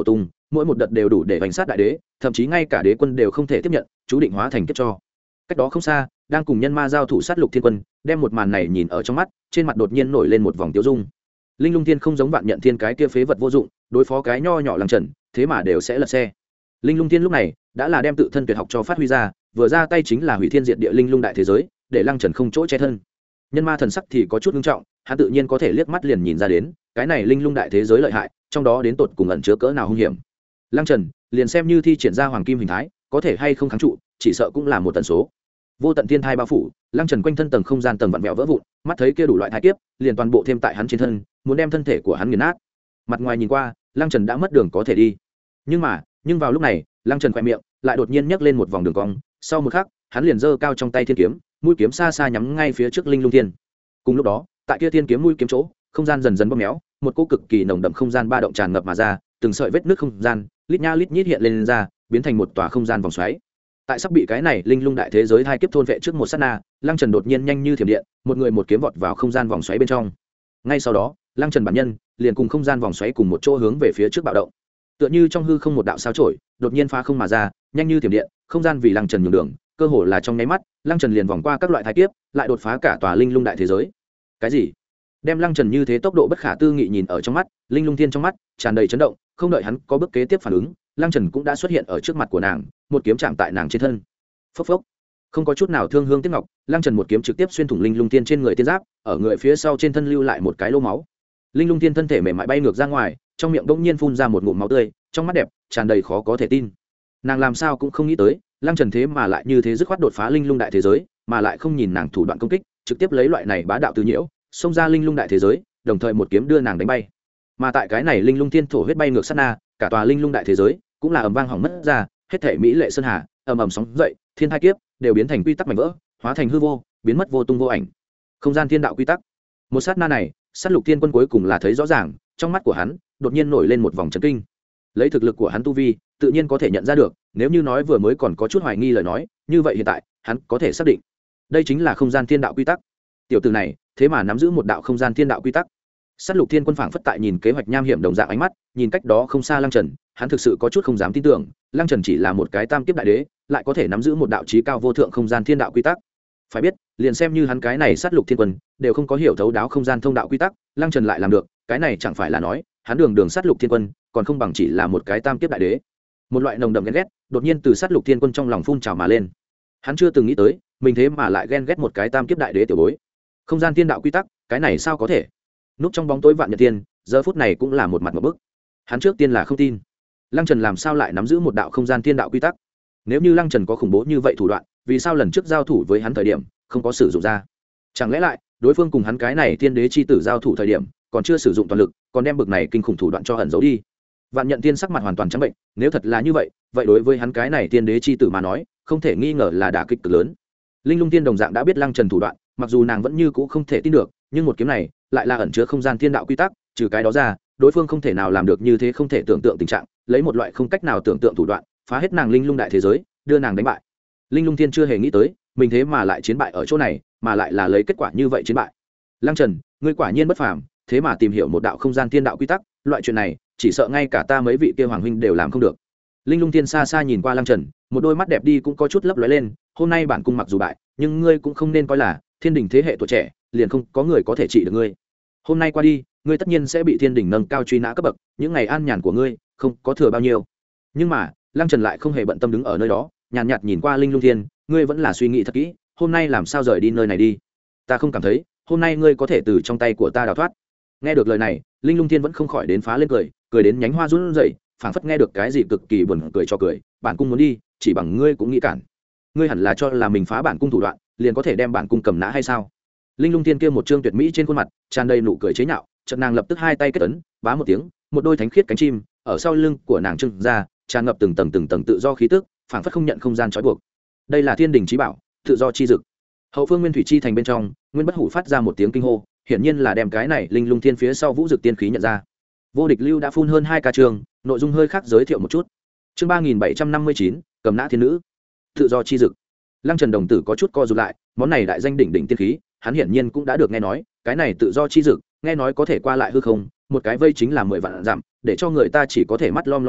mỗi một đợt đều đủ để bánh sát đại đế, thậm chí ngay cả đế quân đều không thể tiếp nhận, chú định hóa thành kiếp cho. Cách đó không xa, đang cùng nhân ma giao thủ sát lục thiên quân, đem một màn này nhìn ở trong mắt, trên mặt đột nhiên nổi lên một vòng tiêu dung. Linh lung thiên không giống vạn nhận thiên cái kia phế vật vô dụng, đối phó cái nho nhỏ Lăng Trần, thế mà đều sẽ lật xe. Linh lung thiên lúc này đã là đem tự thân tuyệt học cho phát huy ra, vừa ra tay chính là hủy thiên diệt địa linh lung đại thế giới, để Lăng Trần không chỗ che thân. Nhân ma thần sắc thì có chút nghiêm trọng, hắn tự nhiên có thể liếc mắt liền nhìn ra đến, cái này linh lung đại thế giới lợi hại, trong đó đến tột cùng ẩn chứa cỡ nào hung hiểm. Lăng Trần liền xem như thi triển ra hoàng kim hình thái, có thể hay không kháng trụ, chỉ sợ cũng là một tần số. Vô tận thiên thai bao phủ, Lăng Trần quanh thân tầng không gian tầng vặn vẹo vỡ vụn, mắt thấy kia đủ loại thai kiếp, liền toàn bộ thêm tại hắn trên thân, muốn đem thân thể của hắn nghiền nát. Mặt ngoài nhìn qua, Lăng Trần đã mất đường có thể đi. Nhưng mà, nhưng vào lúc này, Lăng Trần khẽ miệng, lại đột nhiên nhấc lên một vòng đường cong, sau một khắc, hắn liền giơ cao trong tay thiên kiếm, mũi kiếm xa xa nhắm ngay phía trước linh lung thiên. Cùng lúc đó, tại kia thiên kiếm mũi kiếm chỗ, không gian dần dần bóp méo, một cỗ cực kỳ nồng đậm không gian ba động tràn ngập mà ra, từng sợi vết nước không gian, lít nha lít nhít hiện lên, lên ra, biến thành một tòa không gian vòng xoáy. Tại sắp bị cái này linh lung đại thế giới hai kiếp thôn vệ trước một sát na, Lăng Trần đột nhiên nhanh như thiểm điện, một người một kiếm vọt vào không gian vòng xoáy bên trong. Ngay sau đó, Lăng Trần bản nhân liền cùng không gian vòng xoáy cùng một chỗ hướng về phía trước bạo động. Tựa như trong hư không một đạo sao chổi, đột nhiên phá không mà ra, nhanh như thiểm điện, không gian vì Lăng Trần nhường đường, cơ hồ là trong nháy mắt, Lăng Trần liền vòng qua các loại thái kiếp, lại đột phá cả tòa linh lung đại thế giới. Cái gì? Đem Lăng Trần như thế tốc độ bất khả tư nghị nhìn ở trong mắt, linh lung thiên trong mắt tràn đầy chấn động, không đợi hắn có bước kế tiếp phản ứng, Lăng Trần cũng đã xuất hiện ở trước mặt của nàng, một kiếm chạm tại nàng trên thân. Phốc phốc. Không có chút nào thương hương tiếc ngọc, Lăng Trần một kiếm trực tiếp xuyên thủng linh lung tiên trên người tiên giáp, ở người phía sau trên thân lưu lại một cái lỗ máu. Linh lung tiên thân thể mềm mại bay ngược ra ngoài, trong miệng bỗng nhiên phun ra một ngụm máu tươi, trong mắt đẹp tràn đầy khó có thể tin. Nàng làm sao cũng không nghĩ tới, Lăng Trần thế mà lại như thế dứt khoát đột phá linh lung đại thế giới, mà lại không nhìn nàng thủ đoạn công kích, trực tiếp lấy loại này bá đạo từ nhiễu, xông ra linh lung đại thế giới, đồng thời một kiếm đưa nàng đánh bay. Mà tại cái này linh lung tiên thổ huyết bay ngược sát na, cả tòa linh lung đại thế giới cũng là ầm vang hỏng mất ra, hết thảy mỹ lệ sơn hà, ầm ầm sóng dậy, thiên thai kiếp đều biến thành quy tắc mảnh vỡ, hóa thành hư vô, biến mất vô tung vô ảnh. Không gian thiên đạo quy tắc. Một sát na này, sát lục thiên quân cuối cùng là thấy rõ ràng, trong mắt của hắn đột nhiên nổi lên một vòng chấn kinh. Lấy thực lực của hắn tu vi, tự nhiên có thể nhận ra được, nếu như nói vừa mới còn có chút hoài nghi lời nói, như vậy hiện tại, hắn có thể xác định, đây chính là không gian thiên đạo quy tắc. Tiểu tử này, thế mà nắm giữ một đạo không gian thiên đạo quy tắc. Sát lục thiên quân phảng phất tại nhìn kế hoạch nham hiểm đồng dạng ánh mắt, nhìn cách đó không xa Lăng Trần, hắn thực sự có chút không dám tin tưởng, Lăng Trần chỉ là một cái tam kiếp đại đế, lại có thể nắm giữ một đạo chí cao vô thượng không gian thiên đạo quy tắc. Phải biết, liền xem như hắn cái này sát lục thiên quân, đều không có hiểu thấu đáo không gian thông đạo quy tắc, Lăng Trần lại làm được, cái này chẳng phải là nói, hắn đường đường sát lục thiên quân, còn không bằng chỉ là một cái tam kiếp đại đế. Một loại nồng đậm ghen ghét, đột nhiên từ sát lục thiên quân trong lòng phun trào mà lên. Hắn chưa từng nghĩ tới, mình thế mà lại ghen ghét một cái tam kiếp đại đế tiểu bối. Không gian thiên đạo quy tắc, cái này sao có thể? Núp trong bóng tối vạn nhật tiên, giờ phút này cũng là một mặt một bức. Hắn trước tiên là không tin, Lăng Trần làm sao lại nắm giữ một đạo không gian thiên đạo quy tắc? Nếu như Lăng Trần có khủng bố như vậy thủ đoạn, vì sao lần trước giao thủ với hắn thời điểm không có sử dụng ra? Chẳng lẽ lại đối phương cùng hắn cái này thiên đế chi tử giao thủ thời điểm còn chưa sử dụng toàn lực, còn đem bực này kinh khủng thủ đoạn cho ẩn giấu đi? Vạn nhận tiên sắc mặt hoàn toàn trắng bệnh, nếu thật là như vậy, vậy đối với hắn cái này thiên đế chi tử mà nói, không thể nghi ngờ là đả kích cực lớn. Linh lung tiên đồng dạng đã biết Lăng Trần thủ đoạn, mặc dù nàng vẫn như cũ không thể tin được, nhưng một kiếm này lại là ẩn chứa không gian thiên đạo quy tắc, trừ cái đó ra, đối phương không thể nào làm được như thế không thể tưởng tượng tình trạng, lấy một loại không cách nào tưởng tượng thủ đoạn, phá hết nàng linh lung đại thế giới, đưa nàng đánh bại. Linh lung thiên chưa hề nghĩ tới, mình thế mà lại chiến bại ở chỗ này, mà lại là lấy kết quả như vậy chiến bại. Lăng Trần, ngươi quả nhiên bất phàm, thế mà tìm hiểu một đạo không gian thiên đạo quy tắc, loại chuyện này, chỉ sợ ngay cả ta mấy vị kia hoàng huynh đều làm không được. Linh lung thiên xa xa nhìn qua Lăng Trần, một đôi mắt đẹp đi cũng có chút lấp lóe lên, hôm nay bản cung mặc dù bại, nhưng ngươi cũng không nên coi là thiên đình thế hệ tuổi trẻ, liền không có người có thể trị được ngươi. Hôm nay qua đi, ngươi tất nhiên sẽ bị thiên đình nâng cao truy nã cấp bậc, những ngày an nhàn của ngươi không có thừa bao nhiêu. Nhưng mà Lăng Trần lại không hề bận tâm đứng ở nơi đó, nhàn nhạt, nhạt nhìn qua linh lung thiên, ngươi vẫn là suy nghĩ thật kỹ, hôm nay làm sao rời đi nơi này đi? Ta không cảm thấy hôm nay ngươi có thể từ trong tay của ta đào thoát. Nghe được lời này, linh lung thiên vẫn không khỏi đến phá lên cười, cười đến nhánh hoa run rẩy, phảng phất nghe được cái gì cực kỳ buồn cười cho cười. Bản cung muốn đi, chỉ bằng ngươi cũng nghĩ cản? Ngươi hẳn là cho là mình phá bản cung thủ đoạn, liền có thể đem bản cung cầm nã hay sao? Linh lung thiên kia một trương tuyệt mỹ trên khuôn mặt tràn đầy nụ cười chế nhạo, chợt nàng lập tức hai tay kết ấn, bá một tiếng, một đôi thánh khiết cánh chim ở sau lưng của nàng trưng ra, tràn ngập từng tầng từng tầng tự do khí tức, phảng phất không nhận không gian trói buộc. Đây là thiên đình chí bảo, tự do chi dực. Hậu phương nguyên thủy chi thành bên trong, Nguyên Bất Hủ phát ra một tiếng kinh hô, hiển nhiên là đem cái này linh lung thiên phía sau vũ dực tiên khí nhận ra. Vô địch lưu đã phun hơn hai ca trường, nội dung hơi khác giới thiệu một chút. Chương ba nghìn bảy trăm năm mươi chín, cầm nã thiên nữ, tự do chi dực. Lăng Trần đồng tử có chút co rụt lại, món này đại danh đỉnh đỉnh tiên khí, hắn hiển nhiên cũng đã được nghe nói, cái này tự do chi dực, nghe nói có thể qua lại hư không, một cái vây chính là mười vạn dặm, để cho người ta chỉ có thể mắt lom lom nhìn,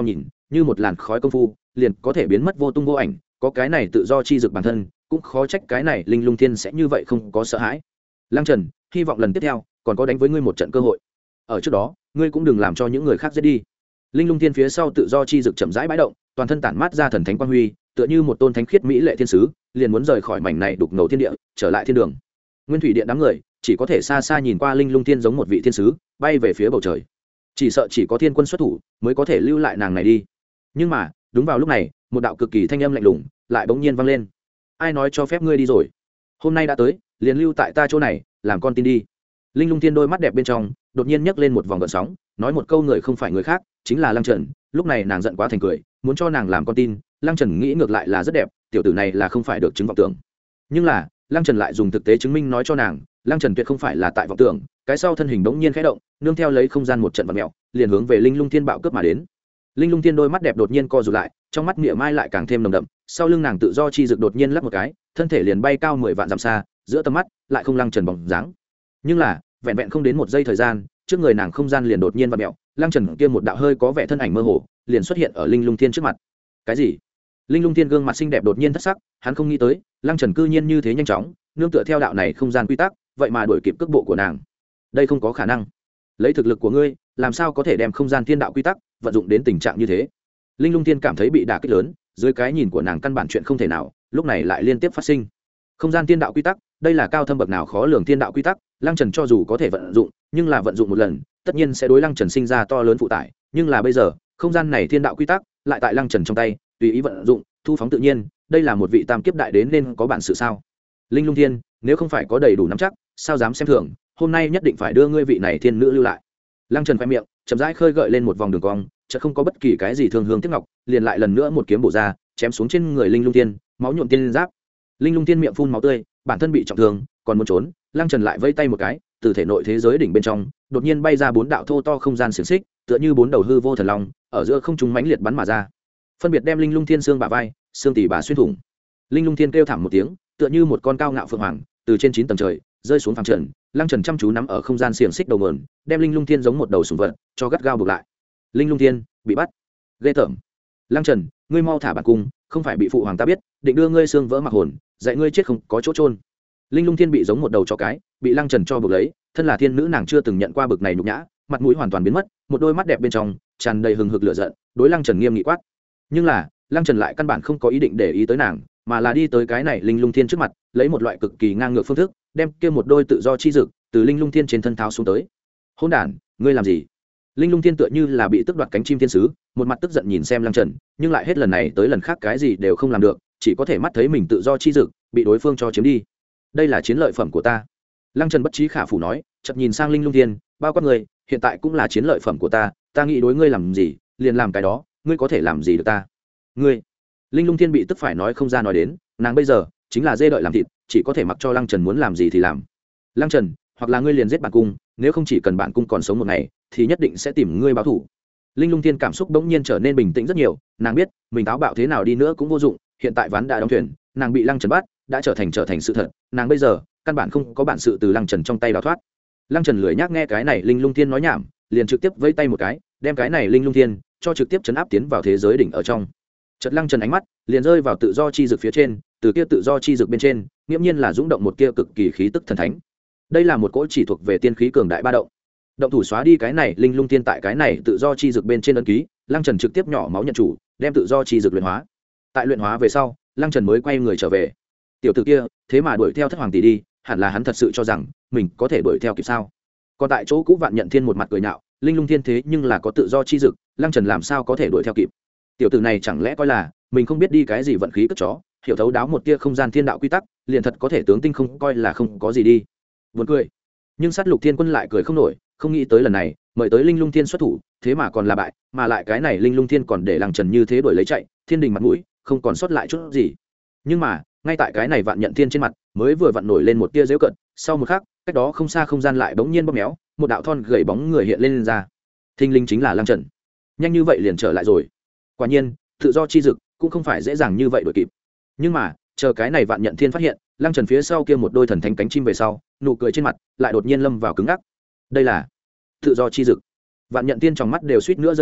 như một làn khói công phu liền có thể biến mất vô tung vô ảnh. Có cái này tự do chi dực bản thân cũng khó trách cái này linh lung thiên sẽ như vậy không có sợ hãi. Lăng Trần, hy vọng lần tiếp theo còn có đánh với ngươi một trận cơ hội, ở trước đó ngươi cũng đừng làm cho những người khác giết đi. Linh lung thiên phía sau tự do chi dực chậm rãi bãi động, toàn thân tản mát ra thần thánh quang huy, tựa như một tôn thánh khiết mỹ lệ thiên sứ, liền muốn rời khỏi mảnh này đục ngầu thiên địa, trở lại thiên đường. Nguyên thủy điện đám người chỉ có thể xa xa nhìn qua linh lung thiên giống một vị thiên sứ bay về phía bầu trời, chỉ sợ chỉ có thiên quân xuất thủ mới có thể lưu lại nàng này đi. Nhưng mà đúng vào lúc này, một đạo cực kỳ thanh âm lạnh lùng lại bỗng nhiên vang lên. Ai nói cho phép ngươi đi rồi? Hôm nay đã tới, liền lưu tại ta chỗ này làm con tin đi. Linh lung thiên đôi mắt đẹp bên trong đột nhiên nhấc lên một vòng gợn sóng, nói một câu người không phải người khác, chính là Lăng Trần. Lúc này nàng giận quá thành cười, muốn cho nàng làm con tin. Lăng Trần nghĩ ngược lại là rất đẹp, tiểu tử này là không phải được chứng vọng tưởng. Nhưng là Lăng Trần lại dùng thực tế chứng minh nói cho nàng, Lăng Trần tuyệt không phải là tại vọng tưởng. Cái sau thân hình bỗng nhiên khẽ động, nương theo lấy không gian một trận vặn mèo, liền hướng về Linh lung thiên bạo cướp mà đến. Linh lung thiên đôi mắt đẹp đột nhiên co rụt lại, trong mắt mỉa mai lại càng thêm nồng đậm. Sau lưng nàng tự do chi dực đột nhiên lắc một cái, thân thể liền bay cao mười vạn dặm xa, giữa tầm mắt lại không Lăng Trần bóng dáng. Nhưng là vẹn vẹn không đến một giây thời gian, trước người nàng không gian liền đột nhiên vặn mèo, Lăng Trần kia một đạo hơi có vẻ thân ảnh mơ hồ liền xuất hiện ở Linh lung thiên trước mặt. Cái gì? Linh lung thiên gương mặt xinh đẹp đột nhiên thất sắc, hắn không nghĩ tới Lăng Trần cư nhiên như thế nhanh chóng nương tựa theo đạo này không gian quy tắc, vậy mà đuổi kịp cước bộ của nàng. Đây không có khả năng. Lấy thực lực của ngươi, làm sao có thể đem không gian thiên đạo quy tắc vận dụng đến tình trạng như thế? Linh lung thiên cảm thấy bị đả kích lớn, dưới cái nhìn của nàng căn bản chuyện không thể nào, lúc này lại liên tiếp phát sinh. Không gian thiên đạo quy tắc, đây là cao thâm bậc nào khó lường thiên đạo quy tắc, Lăng Trần cho dù có thể vận dụng, nhưng là vận dụng một lần, tất nhiên sẽ đối Lăng Trần sinh ra to lớn phụ tải, nhưng là bây giờ, không gian này thiên đạo quy tắc lại tại Lăng Trần trong tay, tùy ý vận dụng, thu phóng tự nhiên, đây là một vị tam kiếp đại đến nên có bản sự sao? Linh lung thiên, nếu không phải có đầy đủ nắm chắc, sao dám xem thường, hôm nay nhất định phải đưa ngươi vị này thiên nữ lưu lại. Lăng Trần khoe miệng chậm rãi khơi gợi lên một vòng đường cong, chợt không có bất kỳ cái gì thương hương tiếc ngọc, liền lại lần nữa một kiếm bổ ra, chém xuống trên người Linh lung thiên, máu nhuộm tiên giáp. Linh lung thiên miệng phun máu tươi, bản thân bị trọng thương, còn muốn trốn, Lăng Trần lại vây tay một cái, từ thể nội thế giới đỉnh bên trong đột nhiên bay ra bốn đạo thô to không gian xiềng xích, tựa như bốn đầu hư vô thần long, ở giữa không trung mãnh liệt bắn mà ra, phân biệt đem Linh lung thiên xương bả vai, xương tỉ bà xuyên thủng. Linh lung thiên kêu thảm một tiếng, tựa như một con cao ngạo phượng hoàng từ trên chín tầng trời rơi xuống phàm trần. Lăng Trần chăm chú nắm ở không gian xiềng xích đầu mườn, đem Linh lung thiên giống một đầu sùng vật cho gắt gao buộc lại. Linh lung thiên bị bắt, ghê tởm. Lăng Trần, ngươi mau thả bản cung, không phải bị phụ hoàng ta biết, định đưa ngươi xương vỡ mặc hồn, dạy ngươi chết không có chỗ trôn. Linh lung thiên bị giống một đầu chó cái, bị Lăng Trần cho buộc lấy, thân là thiên nữ nàng chưa từng nhận qua bực này nhục nhã, mặt mũi hoàn toàn biến mất, một đôi mắt đẹp bên trong tràn đầy hừng hực lửa giận, đối Lăng Trần nghiêm nghị quát. Nhưng là Lăng Trần lại căn bản không có ý định để ý tới nàng, mà là đi tới cái này Linh lung thiên trước mặt, lấy một loại cực kỳ ngang ngược phương thức, đem kia một đôi tự do chi dực từ Linh lung thiên trên thân tháo xuống tới. Hỗn đản, ngươi làm gì? Linh lung thiên tựa như là bị tức đoạt cánh chim thiên sứ, một mặt tức giận nhìn xem Lăng Trần, nhưng lại hết lần này tới lần khác cái gì đều không làm được, chỉ có thể mắt thấy mình tự do chi dực bị đối phương cho chiếm đi. Đây là chiến lợi phẩm của ta. Lăng Trần bất trí khả phủ nói, chợt nhìn sang Linh lung thiên, bao quát người, hiện tại cũng là chiến lợi phẩm của ta, ta nghĩ đối ngươi làm gì, liền làm cái đó, ngươi có thể làm gì được ta? Ngươi? Linh lung thiên bị tức phải nói không ra nói đến, nàng bây giờ chính là dê đợi làm thịt, chỉ có thể mặc cho Lăng Trần muốn làm gì thì làm. Lăng Trần, hoặc là ngươi liền giết bản cung, nếu không chỉ cần bản cung còn sống một ngày thì nhất định sẽ tìm ngươi báo thù. Linh lung thiên cảm xúc bỗng nhiên trở nên bình tĩnh rất nhiều, nàng biết mình táo bạo thế nào đi nữa cũng vô dụng, hiện tại ván đã đóng thuyền, nàng bị Lăng Trần bắt đã trở thành trở thành sự thật, nàng bây giờ căn bản không có bản sự từ Lăng Trần trong tay đào thoát. Lăng Trần lười nhác nghe cái này Linh lung thiên nói nhảm, liền trực tiếp vẫy tay một cái, đem cái này Linh lung thiên cho trực tiếp chấn áp tiến vào thế giới đỉnh ở trong. Chợt Lăng Trần ánh mắt liền rơi vào tự do chi dực phía trên, từ kia tự do chi dực bên trên nghiễm nhiên là dũng động một kia cực kỳ khí tức thần thánh. Đây là một cỗ chỉ thuộc về tiên khí cường đại ba động. Động thủ xóa đi cái này Linh lung thiên tại cái này tự do chi dực bên trên ấn ký, Lăng Trần trực tiếp nhỏ máu nhận chủ, đem tự do chi dực luyện hóa. Tại luyện hóa về sau, Lăng Trần mới quay người trở về. Tiểu tử kia thế mà đuổi theo thất hoàng tỷ đi, hẳn là hắn thật sự cho rằng mình có thể đuổi theo kịp sao? Còn tại chỗ cũ Vạn Nhận Thiên một mặt cười nhạo, Linh lung thiên thế nhưng là có tự do chi dực, Lăng Trần làm sao có thể đuổi theo kịp? Tiểu tử này chẳng lẽ coi là mình không biết đi cái gì vận khí cất chó, hiểu thấu đáo một tia không gian thiên đạo quy tắc, liền thật có thể tướng tinh không coi là không có gì đi. Buồn cười. Nhưng Sát Lục Thiên Quân lại cười không nổi, không nghĩ tới lần này mời tới Linh lung thiên xuất thủ, thế mà còn là bại, mà lại cái này Linh lung thiên còn để Lăng Trần như thế đuổi lấy chạy, thiên đình mặt mũi không còn sót lại chút gì. Nhưng mà ngay tại cái này Vạn Nhận Thiên trên mặt mới vừa vặn nổi lên một tia giễu cận, sau một khắc cách đó không xa không gian lại bỗng nhiên bóp méo, một đạo thon gầy bóng người hiện lên, lên ra. Thinh linh chính là Lăng Trần. Nhanh như vậy liền trở lại rồi. Quả nhiên tự do chi dực cũng không phải dễ dàng như vậy đuổi kịp. Nhưng mà chờ cái này Vạn Nhận Thiên phát hiện Lăng Trần phía sau kia một đôi thần thánh cánh chim về sau, nụ cười trên mặt lại đột nhiên lâm vào cứng ngắc. Đây là tự do chi dực. Vạn Nhận Thiên trong mắt đều suýt nữa rơi ra,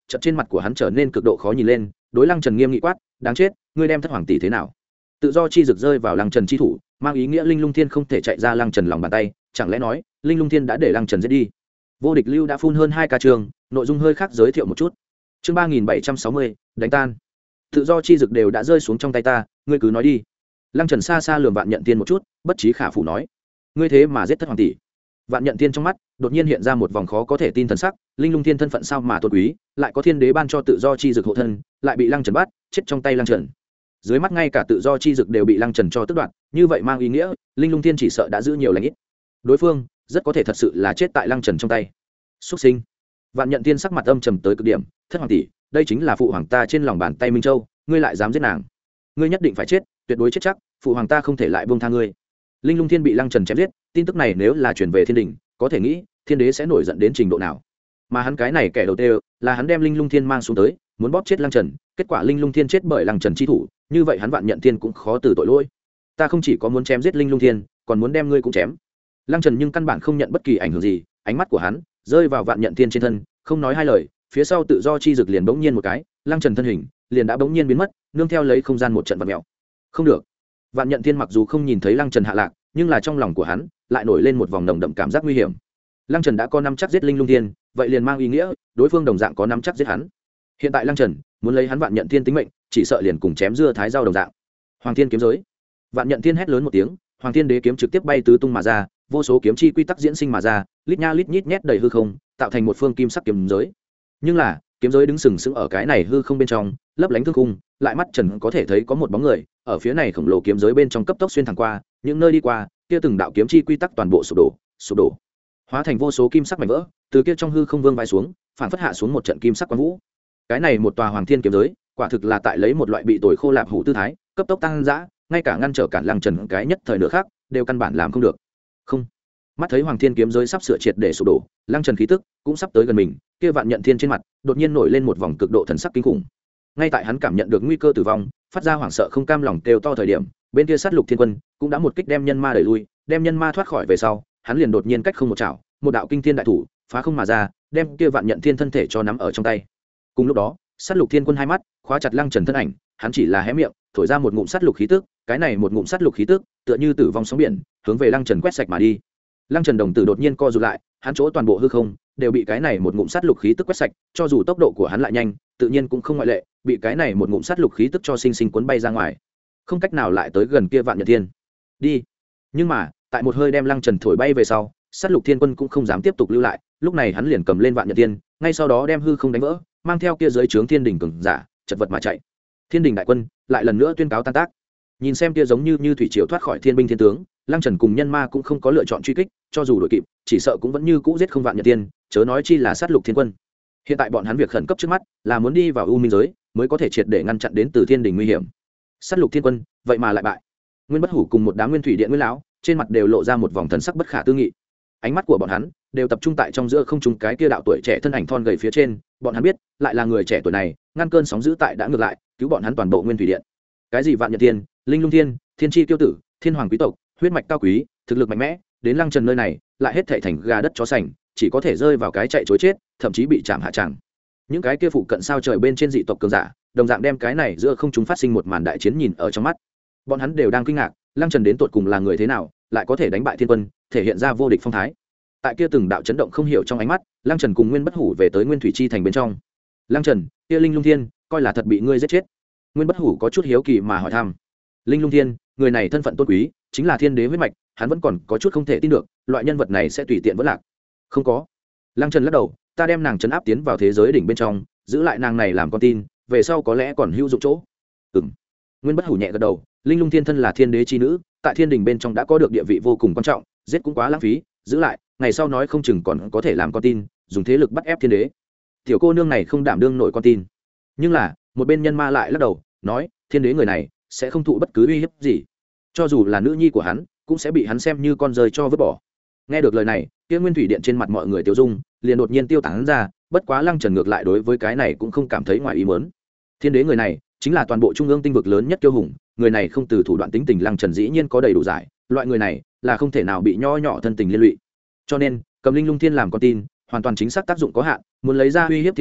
chợt trên mặt của hắn trở nên cực độ khó nhìn lên, đối Lăng Trần nghiêm nghị quát, đáng chết, ngươi đem thất hoàng tỷ thế nào? Tự do chi rực rơi vào Lăng Trần chi thủ, mang ý nghĩa Linh Lung Thiên không thể chạy ra Lăng Trần lòng bàn tay, chẳng lẽ nói Linh Lung Thiên đã để Lăng Trần giết đi? Vô địch lưu đã phun hơn hai ca trường, nội dung hơi khác giới thiệu một chút. Chương ba nghìn bảy trăm sáu mươi, đánh tan. Tự do chi rực đều đã rơi xuống trong tay ta, ngươi cứ nói đi. Lăng Trần xa xa lườm Vạn Nhận Tiên một chút, bất trí khả phủ nói, ngươi thế mà giết thất hoàng tỷ. Vạn Nhận Tiên trong mắt đột nhiên hiện ra một vòng khó có thể tin thần sắc, Linh Lung Thiên thân phận sao mà tôn quý, lại có thiên đế ban cho tự do chi dực hộ thân, lại bị Lăng Trần bắt, chết trong tay Lăng Trần. Dưới mắt ngay cả tự do chi dực đều bị Lăng Trần cho tước đoạt, như vậy mang ý nghĩa, Linh Lung Thiên chỉ sợ đã giữ nhiều lành ít. Đối phương rất có thể thật sự là chết tại Lăng Trần trong tay. Súc sinh. Vạn Nhận Tiên sắc mặt âm trầm tới cực điểm, thất hoàng tỷ, đây chính là phụ hoàng ta trên lòng bàn tay Minh Châu, ngươi lại dám giết nàng, ngươi nhất định phải chết, tuyệt đối chết chắc, phụ hoàng ta không thể lại buông tha ngươi. Linh Lung Thiên bị Lăng Trần chém giết, tin tức này nếu là truyền về thiên đình, có thể nghĩ thiên đế sẽ nổi giận đến trình độ nào. Mà hắn cái này kẻ đầu tiên là hắn đem Linh Lung Thiên mang xuống tới, muốn bóp chết Lăng Trần, kết quả Linh Lung Thiên chết bởi Lăng Trần chi thủ, như vậy hắn Vạn Nhận Thiên cũng khó từ tội lỗi. Ta không chỉ có muốn chém giết Linh Lung Thiên, còn muốn đem ngươi cũng chém. Lăng Trần nhưng căn bản không nhận bất kỳ ảnh hưởng gì, ánh mắt của hắn rơi vào Vạn Nhận Thiên trên thân, không nói hai lời, phía sau tự do chi dực liền bỗng nhiên một cái, Lăng Trần thân hình liền đã bỗng nhiên biến mất, nương theo lấy không gian một trận vặn mèo. Không được. Vạn Nhận Thiên mặc dù không nhìn thấy Lăng Trần hạ lạc, nhưng là trong lòng của hắn lại nổi lên một vòng nồng đậm cảm giác nguy hiểm. Lăng Trần đã có nắm chắc giết Linh Lung Thiên, vậy liền mang ý nghĩa đối phương đồng dạng có nắm chắc giết hắn. Hiện tại Lăng Trần muốn lấy hắn Vạn Nhận Thiên tính mệnh, chỉ sợ liền cùng chém dưa thái rau đồng dạng. Hoàng Thiên kiếm giới. Vạn Nhận Thiên hét lớn một tiếng, Hoàng Thiên đế kiếm trực tiếp bay tứ tung mà ra, vô số kiếm chi quy tắc diễn sinh mà ra, lít nha lít nhít nhét đầy hư không, tạo thành một phương kim sắc kiếm giới. Nhưng là, kiếm giới đứng sừng sững ở cái này hư không bên trong, lấp lánh thương khung, lại mắt Trần có thể thấy có một bóng người ở phía này khổng lồ kiếm giới bên trong cấp tốc xuyên thẳng qua, những nơi đi qua, kia từng đạo kiếm chi quy tắc toàn bộ sụp đổ, sụp đổ, hóa thành vô số kim sắc mảnh vỡ, từ kia trong hư không vương vai xuống, phản phất hạ xuống một trận kim sắc quang vũ. Cái này một tòa Hoàng Thiên kiếm giới, quả thực là tại lấy một loại bị tồi khô lạp hủ tư thái, cấp tốc tăng dã, ngay cả ngăn trở cản Lăng Trần cái nhất thời nữa khác, đều căn bản làm không được. Không. Mắt thấy Hoàng Thiên kiếm giới sắp sửa triệt để sụp đổ, Lăng Trần khí tức cũng sắp tới gần mình, kia Vạn Nhận Thiên trên mặt đột nhiên nổi lên một vòng cực độ thần sắc kinh khủng. Ngay tại hắn cảm nhận được nguy cơ tử vong, phát ra hoảng sợ không cam lòng kêu to thời điểm, bên kia sát lục thiên quân cũng đã một kích đem nhân ma đẩy lui, đem nhân ma thoát khỏi về sau, hắn liền đột nhiên cách không một chảo, một đạo kinh thiên đại thủ phá không mà ra, đem kia Vạn Nhận Thiên thân thể cho nắm ở trong tay. Cùng lúc đó, sát lục thiên quân hai mắt khóa chặt Lăng Trần thân ảnh, hắn chỉ là hé miệng, thổi ra một ngụm sát lục khí tức, cái này một ngụm sát lục khí tức, tựa như tử vong sóng biển, hướng về Lăng Trần quét sạch mà đi. Lăng Trần đồng tử đột nhiên co rụt lại, hắn chỗ toàn bộ hư không đều bị cái này một ngụm sát lục khí tức quét sạch, cho dù tốc độ của hắn lại nhanh, tự nhiên cũng không ngoại lệ, bị cái này một ngụm sát lục khí tức cho sinh sinh cuốn bay ra ngoài, không cách nào lại tới gần kia Vạn Nhận Thiên. Đi. Nhưng mà, tại một hơi đem Lăng Trần thổi bay về sau, sát lục thiên quân cũng không dám tiếp tục lưu lại, lúc này hắn liền cầm lên Vạn Nhận Thiên, ngay sau đó đem hư không đánh vỡ, mang theo kia dưới trướng thiên đình cường giả, chật vật mà chạy. Thiên đình đại quân lại lần nữa tuyên cáo tan tác. Nhìn xem kia giống như như thủy triều thoát khỏi thiên binh thiên tướng, Lăng Trần cùng nhân ma cũng không có lựa chọn truy kích, cho dù đội kịp, chỉ sợ cũng vẫn như cũ giết không Vạn Nhận Thiên, chớ nói chi là sát lục thiên quân. Hiện tại bọn hắn việc khẩn cấp trước mắt là muốn đi vào u minh giới, mới có thể triệt để ngăn chặn đến từ thiên đình nguy hiểm. Sát lục thiên quân vậy mà lại bại. Nguyên Bất Hủ cùng một đám nguyên thủy điện nguyên lão trên mặt đều lộ ra một vòng thần sắc bất khả tư nghị. Ánh mắt của bọn hắn đều tập trung tại trong giữa không trung cái kia đạo tuổi trẻ thân ảnh thon gầy phía trên, bọn hắn biết, lại là người trẻ tuổi này, ngăn cơn sóng dữ tại đã ngược lại, cứu bọn hắn toàn bộ nguyên thủy điện. Cái gì Vạn Nhận Thiên, Linh Lung Thiên, Thiên Chi tiêu tử, Thiên Hoàng quý tộc, huyết mạch cao quý, thực lực mạnh mẽ, đến Lăng Trần nơi này, lại hết thảy thành gà đất chó sành, chỉ có thể rơi vào cái chạy trối chết, thậm chí bị chạm hạ tràng. Những cái kia phụ cận sao trời bên trên dị tộc cường giả, đồng dạng đem cái này giữa không chúng phát sinh một màn đại chiến nhìn ở trong mắt. Bọn hắn đều đang kinh ngạc, Lăng Trần đến tột cùng là người thế nào, lại có thể đánh bại thiên quân, thể hiện ra vô địch phong thái. Tại kia từng đạo chấn động không hiểu trong ánh mắt, Lăng Trần cùng Nguyên Bất Hủ về tới Nguyên Thủy Chi thành bên trong. Lăng Trần, kia Linh Lung Thiên, coi là thật bị ngươi giết chết. Nguyên Bất Hủ có chút hiếu kỳ mà hỏi thăm. Linh Lung Thiên, người này thân phận tôn quý, chính là thiên đế huyết mạch, hắn vẫn còn có chút không thể tin được, loại nhân vật này sẽ tùy tiện vỡ lạc. Không có. Lăng Trần lắc đầu, ta đem nàng trấn áp tiến vào thế giới đỉnh bên trong, giữ lại nàng này làm con tin, về sau có lẽ còn hữu dụng chỗ. Ừm. Nguyên Bất Hủ nhẹ gật đầu, Linh Lung Thiên thân là thiên đế chi nữ, tại thiên đình bên trong đã có được địa vị vô cùng quan trọng, giết cũng quá lãng phí, giữ lại, ngày sau nói không chừng còn có thể làm con tin, dùng thế lực bắt ép thiên đế. Tiểu cô nương này không đảm đương nổi con tin. Nhưng là, một bên nhân ma lại lắc đầu, nói, thiên đế người này sẽ không thụ bất cứ uy hiếp gì, cho dù là nữ nhi của hắn, cũng sẽ bị hắn xem như con rơi cho vứt bỏ. Nghe được lời này, kia Nguyên Thủy điện trên mặt mọi người tiêu dung liền đột nhiên tiêu tán ra, bất quá Lăng Trần ngược lại đối với cái này cũng không cảm thấy ngoài ý muốn. Thiên đế người này chính là toàn bộ trung ương tinh vực lớn nhất kiêu hùng, người này không từ thủ đoạn tính tình, Lăng Trần dĩ nhiên có đầy đủ giải, loại người này là không thể nào bị nho nhỏ thân tình liên lụy. Cho nên, cầm Linh Lung Thiên làm con tin, hoàn toàn chính xác tác dụng có hạn, muốn lấy ra uy hiếp thiên đế,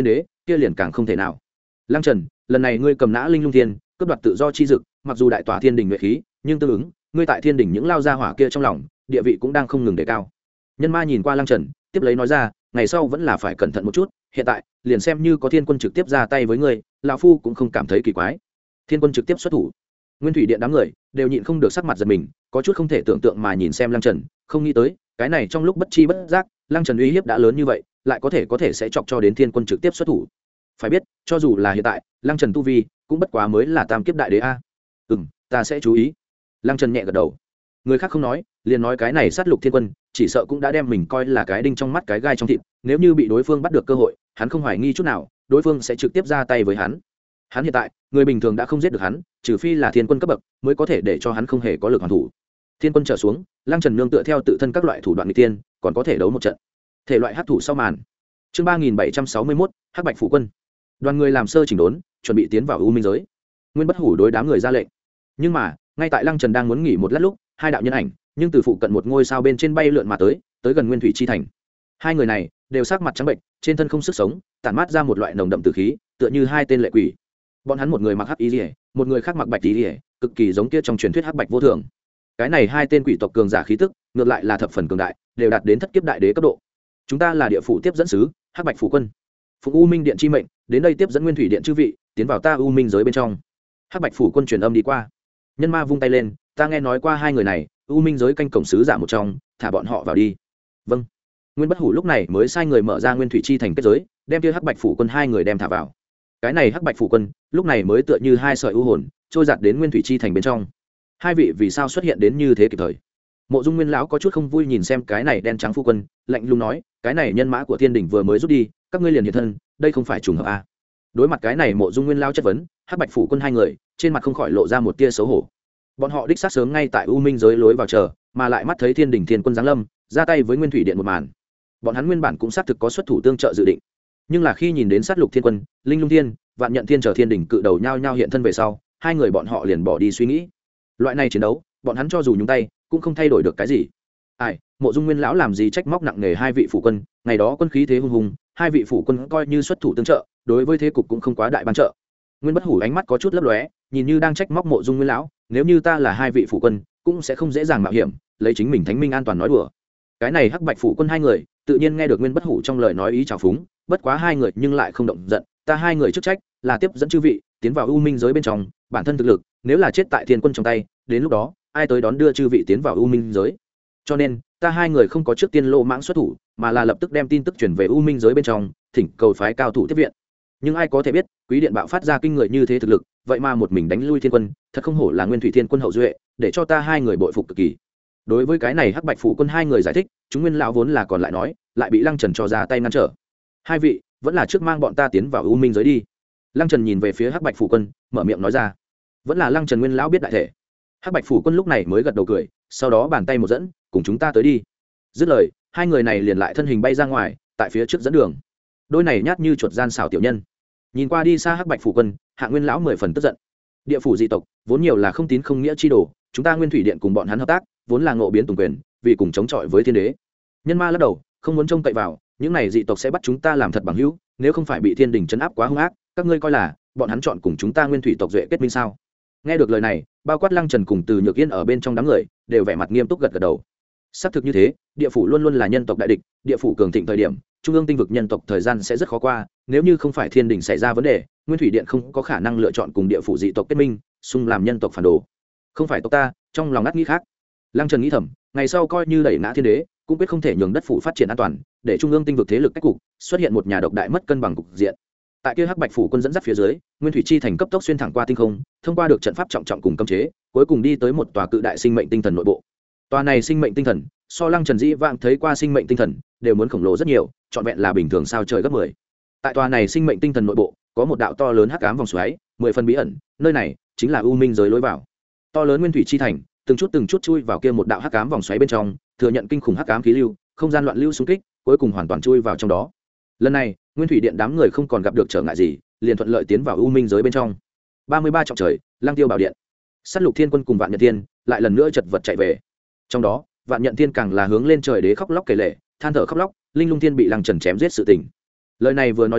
kia liền càng không thể nào. Lăng Trần, lần này ngươi cầm nã linh lung thiên, cướp đoạt tự do chi dực, mặc dù đại tỏa thiên đình nhuệ khí, nhưng tương ứng ngươi tại thiên đình những lao gia hỏa kia trong lòng địa vị cũng đang không ngừng đề cao. Nhân ma nhìn qua Lăng Trần, tiếp lấy nói ra, ngày sau vẫn là phải cẩn thận một chút, hiện tại liền xem như có thiên quân trực tiếp ra tay với ngươi, lão phu cũng không cảm thấy kỳ quái. Thiên quân trực tiếp xuất thủ, Nguyên Thủy Điện đám người đều nhịn không được sắc mặt giật mình, có chút không thể tưởng tượng mà nhìn xem Lăng Trần, không nghĩ tới cái này trong lúc bất chi bất giác, Lăng Trần uy hiếp đã lớn như vậy, lại có thể có thể sẽ chọc cho đến thiên quân trực tiếp xuất thủ. Phải biết, cho dù là hiện tại, Lăng Trần tu vi cũng bất quá mới là tam kiếp đại đế a. Ừm, ta sẽ chú ý. Lăng Trần nhẹ gật đầu. Người khác không nói, liền nói cái này sát lục thiên quân, chỉ sợ cũng đã đem mình coi là cái đinh trong mắt cái gai trong thịt, nếu như bị đối phương bắt được cơ hội, hắn không hoài nghi chút nào, đối phương sẽ trực tiếp ra tay với hắn. Hắn hiện tại, người bình thường đã không giết được hắn, trừ phi là thiên quân cấp bậc, mới có thể để cho hắn không hề có lực hoàn thủ. Thiên quân trở xuống, Lăng Trần nương tựa theo tự thân các loại thủ đoạn nghịch tiên, còn có thể đấu một trận. Thể loại hắc thủ sau màn. Chương ba nghìn bảy trăm sáu mươi mốt, Hắc Bạch phủ quân. Đoàn người làm sơ chỉnh đốn, chuẩn bị tiến vào U Minh giới. Nguyên Bất Hủ đối đám người ra lệnh. Nhưng mà, ngay tại Lăng Trần đang muốn nghỉ một lát lúc, hai đạo nhân ảnh, nhưng từ phụ cận một ngôi sao bên trên bay lượn mà tới, tới gần Nguyên Thủy chi thành. Hai người này đều sắc mặt trắng bệnh, trên thân không sức sống, tản mát ra một loại nồng đậm tử khí, tựa như hai tên lệ quỷ. Bọn hắn một người mặc hắc y liễu, một người khác mặc bạch y liễu, cực kỳ giống kia trong truyền thuyết hắc bạch vô thường. Cái này hai tên quỷ tộc cường giả khí tức, ngược lại là thập phần cường đại, đều đạt đến thất kiếp đại đế cấp độ. Chúng ta là địa phủ tiếp dẫn sứ, Hắc Bạch phủ quân. Phục U Minh điện chi mệnh, đến đây tiếp dẫn Nguyên Thủy điện chư vị, tiến vào ta U Minh giới bên trong. Hắc Bạch phủ quân truyền âm đi qua. Nhân ma vung tay lên, ta nghe nói qua hai người này, U Minh giới canh cổng sứ giả một trong, thả bọn họ vào đi. Vâng. Nguyên Bất Hủ lúc này mới sai người mở ra Nguyên Thủy chi thành kết giới, đem kia Hắc Bạch phủ quân hai người đem thả vào. Cái này Hắc Bạch phủ quân, lúc này mới tựa như hai sợi u hồn, trôi giạt đến Nguyên Thủy chi thành bên trong. Hai vị vì sao xuất hiện đến như thế kịp thời? Mộ Dung Nguyên lão có chút không vui nhìn xem cái này đen trắng phu quân, lạnh lùng nói, cái này nhân mã của thiên đình vừa mới rút đi, các ngươi liền hiện thân, đây không phải trùng hợp à? Đối mặt cái này Mộ Dung Nguyên lão chất vấn, Hắc Bạch phủ quân hai người trên mặt không khỏi lộ ra một tia xấu hổ. Bọn họ đích xác sớm ngay tại U Minh giới lối vào chờ, mà lại mắt thấy thiên đình thiên quân giáng lâm, ra tay với Nguyên Thủy điện một màn. Bọn hắn nguyên bản cũng xác thực có xuất thủ tương trợ dự định, nhưng là khi nhìn đến sát lục thiên quân, linh lung thiên, vạn nhận thiên chờ thiên đình cự đầu nhau nhau hiện thân về sau, hai người bọn họ liền bỏ đi suy nghĩ. Loại này chiến đấu, bọn hắn cho dù nhúng tay cũng không thay đổi được cái gì. Ai, Mộ Dung Nguyên lão làm gì trách móc nặng nề hai vị phủ quân, ngày đó quân khí thế hùng hùng, hai vị phủ quân coi như xuất thủ tương trợ, đối với thế cục cũng không quá đại ban trợ. Nguyên Bất Hủ ánh mắt có chút lấp lóe, nhìn như đang trách móc Mộ Dung Nguyên lão, nếu như ta là hai vị phủ quân, cũng sẽ không dễ dàng mạo hiểm, lấy chính mình thánh minh an toàn nói đùa. Cái này Hắc Bạch phủ quân hai người, tự nhiên nghe được Nguyên Bất Hủ trong lời nói ý trào phúng, bất quá hai người nhưng lại không động giận, ta hai người chức trách là tiếp dẫn chư vị tiến vào U Minh giới bên trong, bản thân thực lực, nếu là chết tại thiên quân trong tay, đến lúc đó ai tới đón đưa chư vị tiến vào U Minh giới. Cho nên ta hai người không có trước tiên lô mãng xuất thủ, mà là lập tức đem tin tức truyền về U Minh giới bên trong, thỉnh cầu phái cao thủ tiếp viện. Nhưng ai có thể biết, Quý điện bạo phát ra kinh người như thế thực lực, vậy mà một mình đánh lui thiên quân, thật không hổ là Nguyên Thủy thiên quân hậu duệ, để cho ta hai người bội phục cực kỳ. Đối với cái này Hắc Bạch phủ quân hai người giải thích, chúng Nguyên lão vốn là còn lại nói, lại bị Lăng Trần cho ra tay ngăn trở. Hai vị vẫn là trước mang bọn ta tiến vào U Minh giới đi. Lăng Trần nhìn về phía Hắc Bạch phủ quân, mở miệng nói ra. Vẫn là Lăng Trần Nguyên lão biết đại thể. Hắc Bạch phủ quân lúc này mới gật đầu cười, sau đó bàn tay một dẫn, cùng chúng ta tới đi. Dứt lời, hai người này liền lại thân hình bay ra ngoài, tại phía trước dẫn đường. Đôi này nhát như chuột gian xảo tiểu nhân. Nhìn qua đi xa Hắc Bạch phủ quân, Hạ Nguyên lão mười phần tức giận. Địa phủ dị tộc vốn nhiều là không tín không nghĩa chi đồ, chúng ta Nguyên Thủy điện cùng bọn hắn hợp tác, vốn là ngộ biến tùng quyền, vì cùng chống chọi với thiên đế. Nhân ma lắc đầu, không muốn trông cậy vào, những này dị tộc sẽ bắt chúng ta làm thật bằng hữu, nếu không phải bị thiên đình trấn áp quá hung ác, các ngươi coi là bọn hắn chọn cùng chúng ta Nguyên Thủy tộc duệ kết minh sao? Nghe được lời này, bao quát Lăng Trần cùng Từ Nhược Yên ở bên trong đám người đều vẻ mặt nghiêm túc gật gật đầu. Xác thực như thế, địa phủ luôn luôn là nhân tộc đại địch, địa phủ cường thịnh thời điểm, trung ương tinh vực nhân tộc thời gian sẽ rất khó qua, nếu như không phải thiên đình xảy ra vấn đề, Nguyên Thủy điện không có khả năng lựa chọn cùng địa phủ dị tộc kết minh, xung làm nhân tộc phản đồ. Không phải tộc ta, trong lòng ngắt nghĩ khác. Lăng Trần nghĩ thầm, ngày sau coi như đẩy ngã thiên đế, cũng quyết không thể nhường đất phủ phát triển an toàn, để trung ương tinh vực thế lực cách cục xuất hiện một nhà độc đại mất cân bằng cục diện. Tại kia Hắc Bạch phủ quân dẫn dắt phía dưới, Nguyên Thủy chi thành cấp tốc xuyên thẳng qua tinh không, thông qua được trận pháp trọng trọng cùng cấm chế, cuối cùng đi tới một tòa cự đại sinh mệnh tinh thần nội bộ. Tòa này sinh mệnh tinh thần, so Lăng Trần dĩ vãng thấy qua sinh mệnh tinh thần, đều muốn khổng lồ rất nhiều, trọn vẹn là bình thường sao trời gấp mười. Tại tòa này sinh mệnh tinh thần nội bộ, có một đạo to lớn hắc ám vòng xoáy, mười phần bí ẩn, nơi này chính là U Minh giới lối vào. To lớn Nguyên Thủy chi thành, từng chút từng chút chui vào kia một đạo hắc ám vòng xoáy bên trong, thừa nhận kinh khủng hắc ám khí lưu, không gian loạn lưu xung kích, cuối cùng hoàn toàn chui vào trong đó. Lần này, Nguyên Thủy điện đám người không còn gặp được trở ngại gì, liền thuận lợi tiến vào U Minh giới bên trong. ba mươi ba trọng trời, Lăng Tiêu bảo điện. Sát lục thiên quân cùng Vạn Nhận Thiên lại lần nữa chật vật chạy về. Trong đó, Vạn Nhận Thiên càng là hướng lên trời đế khóc lóc kể lể, than thở khóc lóc, linh lung thiên bị Lăng Trần chém giết sự tình. Lời này vừa nói ra,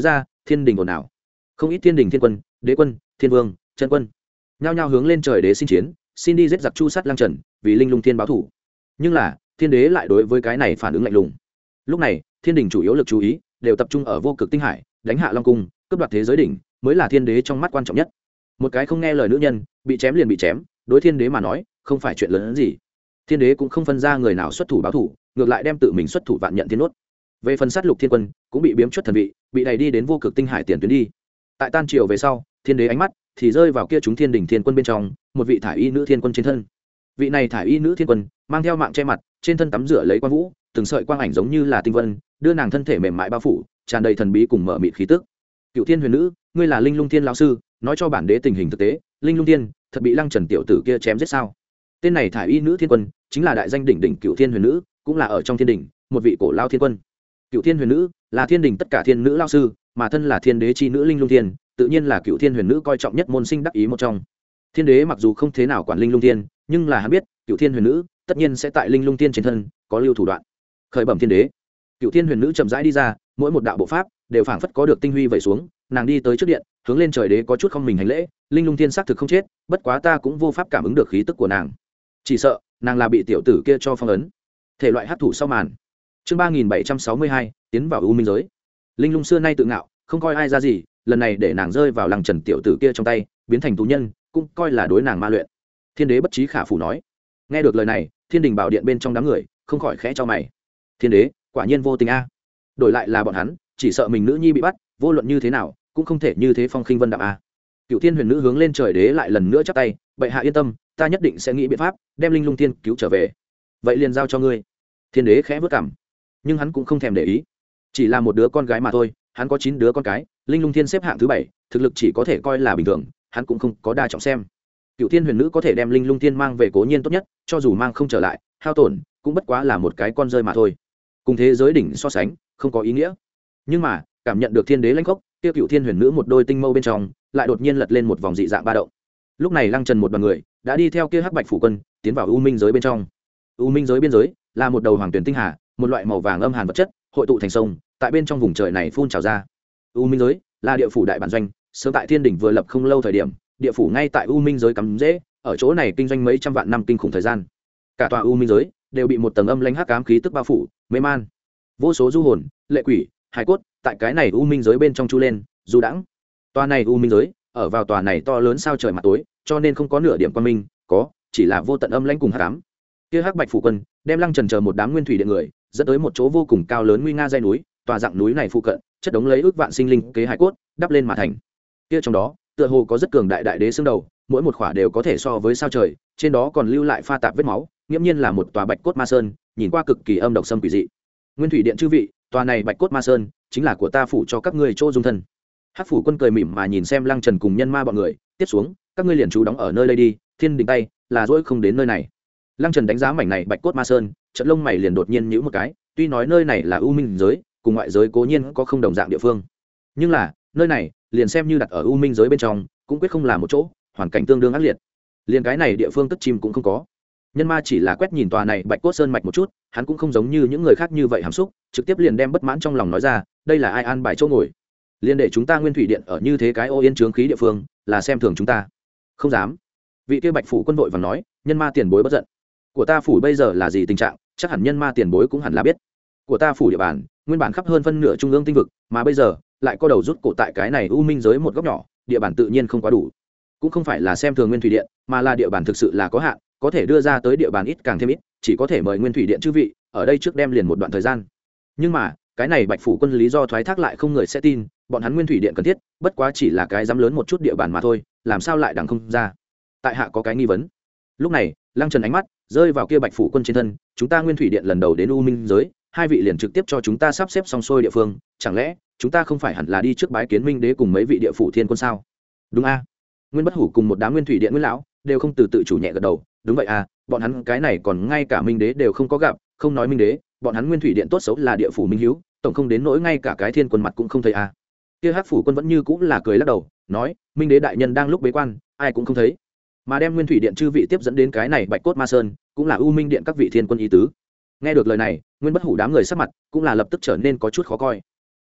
thiên đình ồn ào, không ít thiên đình thiên quân, đế quân, thiên vương, chân quân nhao nhao hướng lên trời đế xin chiến, xin đi giết giặc chu sát Lăng Trần, vì linh lung thiên báo thủ. Nhưng là thiên đế lại đối với cái này phản ứng lạnh lùng. Lúc này thiên đình chủ yếu lực chú ý đều tập trung ở vô cực tinh hải, đánh hạ long cung, cướp đoạt thế giới đỉnh mới là thiên đế trong mắt quan trọng nhất. Một cái không nghe lời nữ nhân bị chém liền bị chém, đối thiên đế mà nói không phải chuyện lớn hơn gì. Thiên đế cũng không phân ra người nào xuất thủ báo thủ, ngược lại đem tự mình xuất thủ vạn nhận thiên nốt. Về phần sát lục thiên quân cũng bị biếm chuất thần vị, bị đẩy đi đến vô cực tinh hải tiền tuyến đi. Tại tan triều về sau, thiên đế ánh mắt thì rơi vào kia chúng thiên đình thiên quân bên trong một vị thải y nữ thiên quân trên thân. Vị này thải y nữ thiên quân mang theo mạng che mặt, trên thân tắm rửa lấy quang vũ, từng sợi quang ảnh giống như là tinh vân, đưa nàng thân thể mềm mại bao phủ, tràn đầy thần bí cùng mở mịt khí tức. Cựu thiên huyền nữ, ngươi là linh lung thiên lão sư, nói cho bản đế tình hình thực tế, linh lung thiên thật bị Lăng Trần tiểu tử kia chém giết sao? Tên này thải y nữ thiên quân chính là đại danh đỉnh đỉnh cựu thiên huyền nữ, cũng là ở trong thiên đình một vị cổ lao thiên quân. Cựu thiên huyền nữ là thiên đình tất cả thiên nữ lao sư, mà thân là thiên đế chi nữ linh lung thiên tự nhiên là cựu thiên huyền nữ coi trọng nhất môn sinh đắc ý một trong. Thiên đế mặc dù không thế nào quản linh lung thiên, nhưng là hắn biết cựu thiên huyền nữ tất nhiên sẽ tại linh lung thiên trên thân có lưu thủ đoạn. Khởi bẩm thiên đế, cựu thiên huyền nữ chậm rãi đi ra, mỗi một đạo bộ pháp đều phảng phất có được tinh huy vẩy xuống, nàng đi tới trước điện, hướng lên trời đế có chút không mình hành lễ. Linh lung thiên xác thực không chết, bất quá ta cũng vô pháp cảm ứng được khí tức của nàng, chỉ sợ nàng là bị tiểu tử kia cho phong ấn. Thể loại hấp thụ sau màn. Chương ba nghìn bảy trăm sáu mươi hai, tiến vào u minh giới. Linh lung xưa nay tự ngạo, không coi ai ra gì, lần này để nàng rơi vào Lăng Trần tiểu tử kia trong tay, biến thành tù nhân, cũng coi là đối nàng ma luyện. Thiên đế bất trí khả phủ nói. Nghe được lời này, thiên đình bảo điện bên trong đám người không khỏi khẽ cho mày. Thiên đế quả nhiên vô tình a. Đổi lại là bọn hắn, chỉ sợ mình nữ nhi bị bắt, vô luận như thế nào cũng không thể như thế phong khinh vân đạm a. Cựu thiên huyền nữ hướng lên trời đế lại lần nữa chắp tay, bệ hạ yên tâm, ta nhất định sẽ nghĩ biện pháp đem linh lung thiên cứu trở về. Vậy liền giao cho ngươi. Thiên đế khẽ vất cảm, nhưng hắn cũng không thèm để ý, chỉ là một đứa con gái mà thôi, hắn có chín đứa con cái, linh lung thiên xếp hạng thứ bảy, thực lực chỉ có thể coi là bình thường, hắn cũng không có đa trọng xem. Cựu thiên huyền nữ có thể đem linh lung thiên mang về cố nhiên tốt nhất, cho dù mang không trở lại, hao tổn cũng bất quá là một cái con rơi mà thôi, cùng thế giới đỉnh so sánh không có ý nghĩa. Nhưng mà cảm nhận được thiên đế lãnh khốc, tiêu cựu thiên huyền nữ một đôi tinh mâu bên trong lại đột nhiên lật lên một vòng dị dạng ba động. Lúc này Lăng Trần một đoàn người đã đi theo kia hắc bạch phủ quân tiến vào u minh giới bên trong. U minh giới biên giới là một đầu hoàng tuyển tinh hà, một loại màu vàng âm hàn vật chất hội tụ thành sông, tại bên trong vùng trời này phun trào ra. U minh giới là địa phủ đại bản doanh, sớm tại thiên đỉnh vừa lập không lâu thời điểm, địa phủ ngay tại u minh giới cắm rễ, ở chỗ này kinh doanh mấy trăm vạn năm kinh khủng thời gian. Cả tòa u minh giới đều bị một tầng âm lãnh hắc ám khí tức bao phủ, mê man. Vô số du hồn, lệ quỷ, hài cốt tại cái này u minh giới bên trong chu lên, du đãng. Tòa này u minh giới ở vào tòa này to lớn sao trời mặt tối, cho nên không có nửa điểm quang minh, có chỉ là vô tận âm lãnh cùng hắc ám. Kia hắc bạch phủ quân đem Lăng Trần chờ một đám nguyên thủy điện người dẫn tới một chỗ vô cùng cao lớn nguy nga dãy núi, tòa dạng núi này phụ cận chất đống lấy ước vạn sinh linh kế hải cốt đắp lên mà thành. Kia trong đó tựa hồ có rất cường đại đại đế xương đầu, mỗi một khỏa đều có thể so với sao trời, trên đó còn lưu lại pha tạp vết máu, nghiễm nhiên là một tòa bạch cốt ma sơn, nhìn qua cực kỳ âm độc xâm quỷ dị. Nguyên thủy điện chư vị, tòa này bạch cốt ma sơn chính là của ta phủ cho các ngươi chỗ dung thân. Hắc phủ quân cười mỉm mà nhìn xem Lăng Trần cùng nhân ma bọn người, tiếp xuống các ngươi liền trú đóng ở nơi đây đi, thiên đình tay là dỗi không đến nơi này. Lăng Trần đánh giá mảnh này bạch cốt ma sơn, trận lông mày liền đột nhiên nhíu một cái, tuy nói nơi này là u minh giới, cùng ngoại giới cố nhiên có không đồng dạng địa phương, nhưng là nơi này liền xem như đặt ở u minh giới bên trong cũng quyết không là một chỗ, hoàn cảnh tương đương ác liệt, liền cái này địa phương tức chim cũng không có. Nhân ma chỉ là quét nhìn tòa này bạch cốt sơn mạch một chút, hắn cũng không giống như những người khác như vậy hàm xúc, trực tiếp liền đem bất mãn trong lòng nói ra, đây là ai an bài chỗ ngồi, liền để chúng ta nguyên thủy điện ở như thế cái ô yên trướng khí địa phương, là xem thường chúng ta? Không dám. Vị kia bạch phủ quân vội vàng nói, nhân ma tiền bối bất giận, của ta phủ bây giờ là gì tình trạng, chắc hẳn nhân ma tiền bối cũng hẳn là biết. Của ta phủ địa bàn nguyên bản khắp hơn phân nửa trung ương tinh vực, mà bây giờ lại có đầu rút cổ tại cái này u minh giới một góc nhỏ, địa bàn tự nhiên không quá đủ. Cũng không phải là xem thường nguyên thủy điện, mà là địa bàn thực sự là có hạn, có thể đưa ra tới địa bàn ít càng thêm ít, chỉ có thể mời nguyên thủy điện chư vị ở đây trước đem liền một đoạn thời gian. Nhưng mà cái này bạch phủ quân lý do thoái thác lại không người sẽ tin, bọn hắn nguyên thủy điện cần thiết bất quá chỉ là cái dám lớn một chút địa bàn mà thôi, làm sao lại đằng không ra? Tại hạ có cái nghi vấn. Lúc này Lăng Trần ánh mắt rơi vào kia bạch phủ quân trên thân, chúng ta nguyên thủy điện lần đầu đến u minh giới, hai vị liền trực tiếp cho chúng ta sắp xếp xong xuôi địa phương, chẳng lẽ chúng ta không phải hẳn là đi trước bái kiến minh đế cùng mấy vị địa phủ thiên quân sao? Đúng a. Nguyên Bất Hủ cùng một đám nguyên thủy điện nguyên lão đều không từ tự chủ nhẹ gật đầu, đúng vậy à, bọn hắn cái này còn ngay cả minh đế đều không có gặp, không nói minh đế, bọn hắn nguyên thủy điện tốt xấu là địa phủ minh hiếu, tổng không đến nỗi ngay cả cái thiên quân mặt cũng không thấy à. Kia hắc phủ quân vẫn như cũng là cười lắc đầu, nói, minh đế đại nhân đang lúc bế quan, ai cũng không thấy, mà đem nguyên thủy điện chư vị tiếp dẫn đến cái này bạch cốt ma sơn, cũng là u minh điện các vị thiên quân ý tứ. Nghe được lời này, Nguyên Bất Hủ đám người sắc mặt cũng là lập tức trở nên có chút khó coi.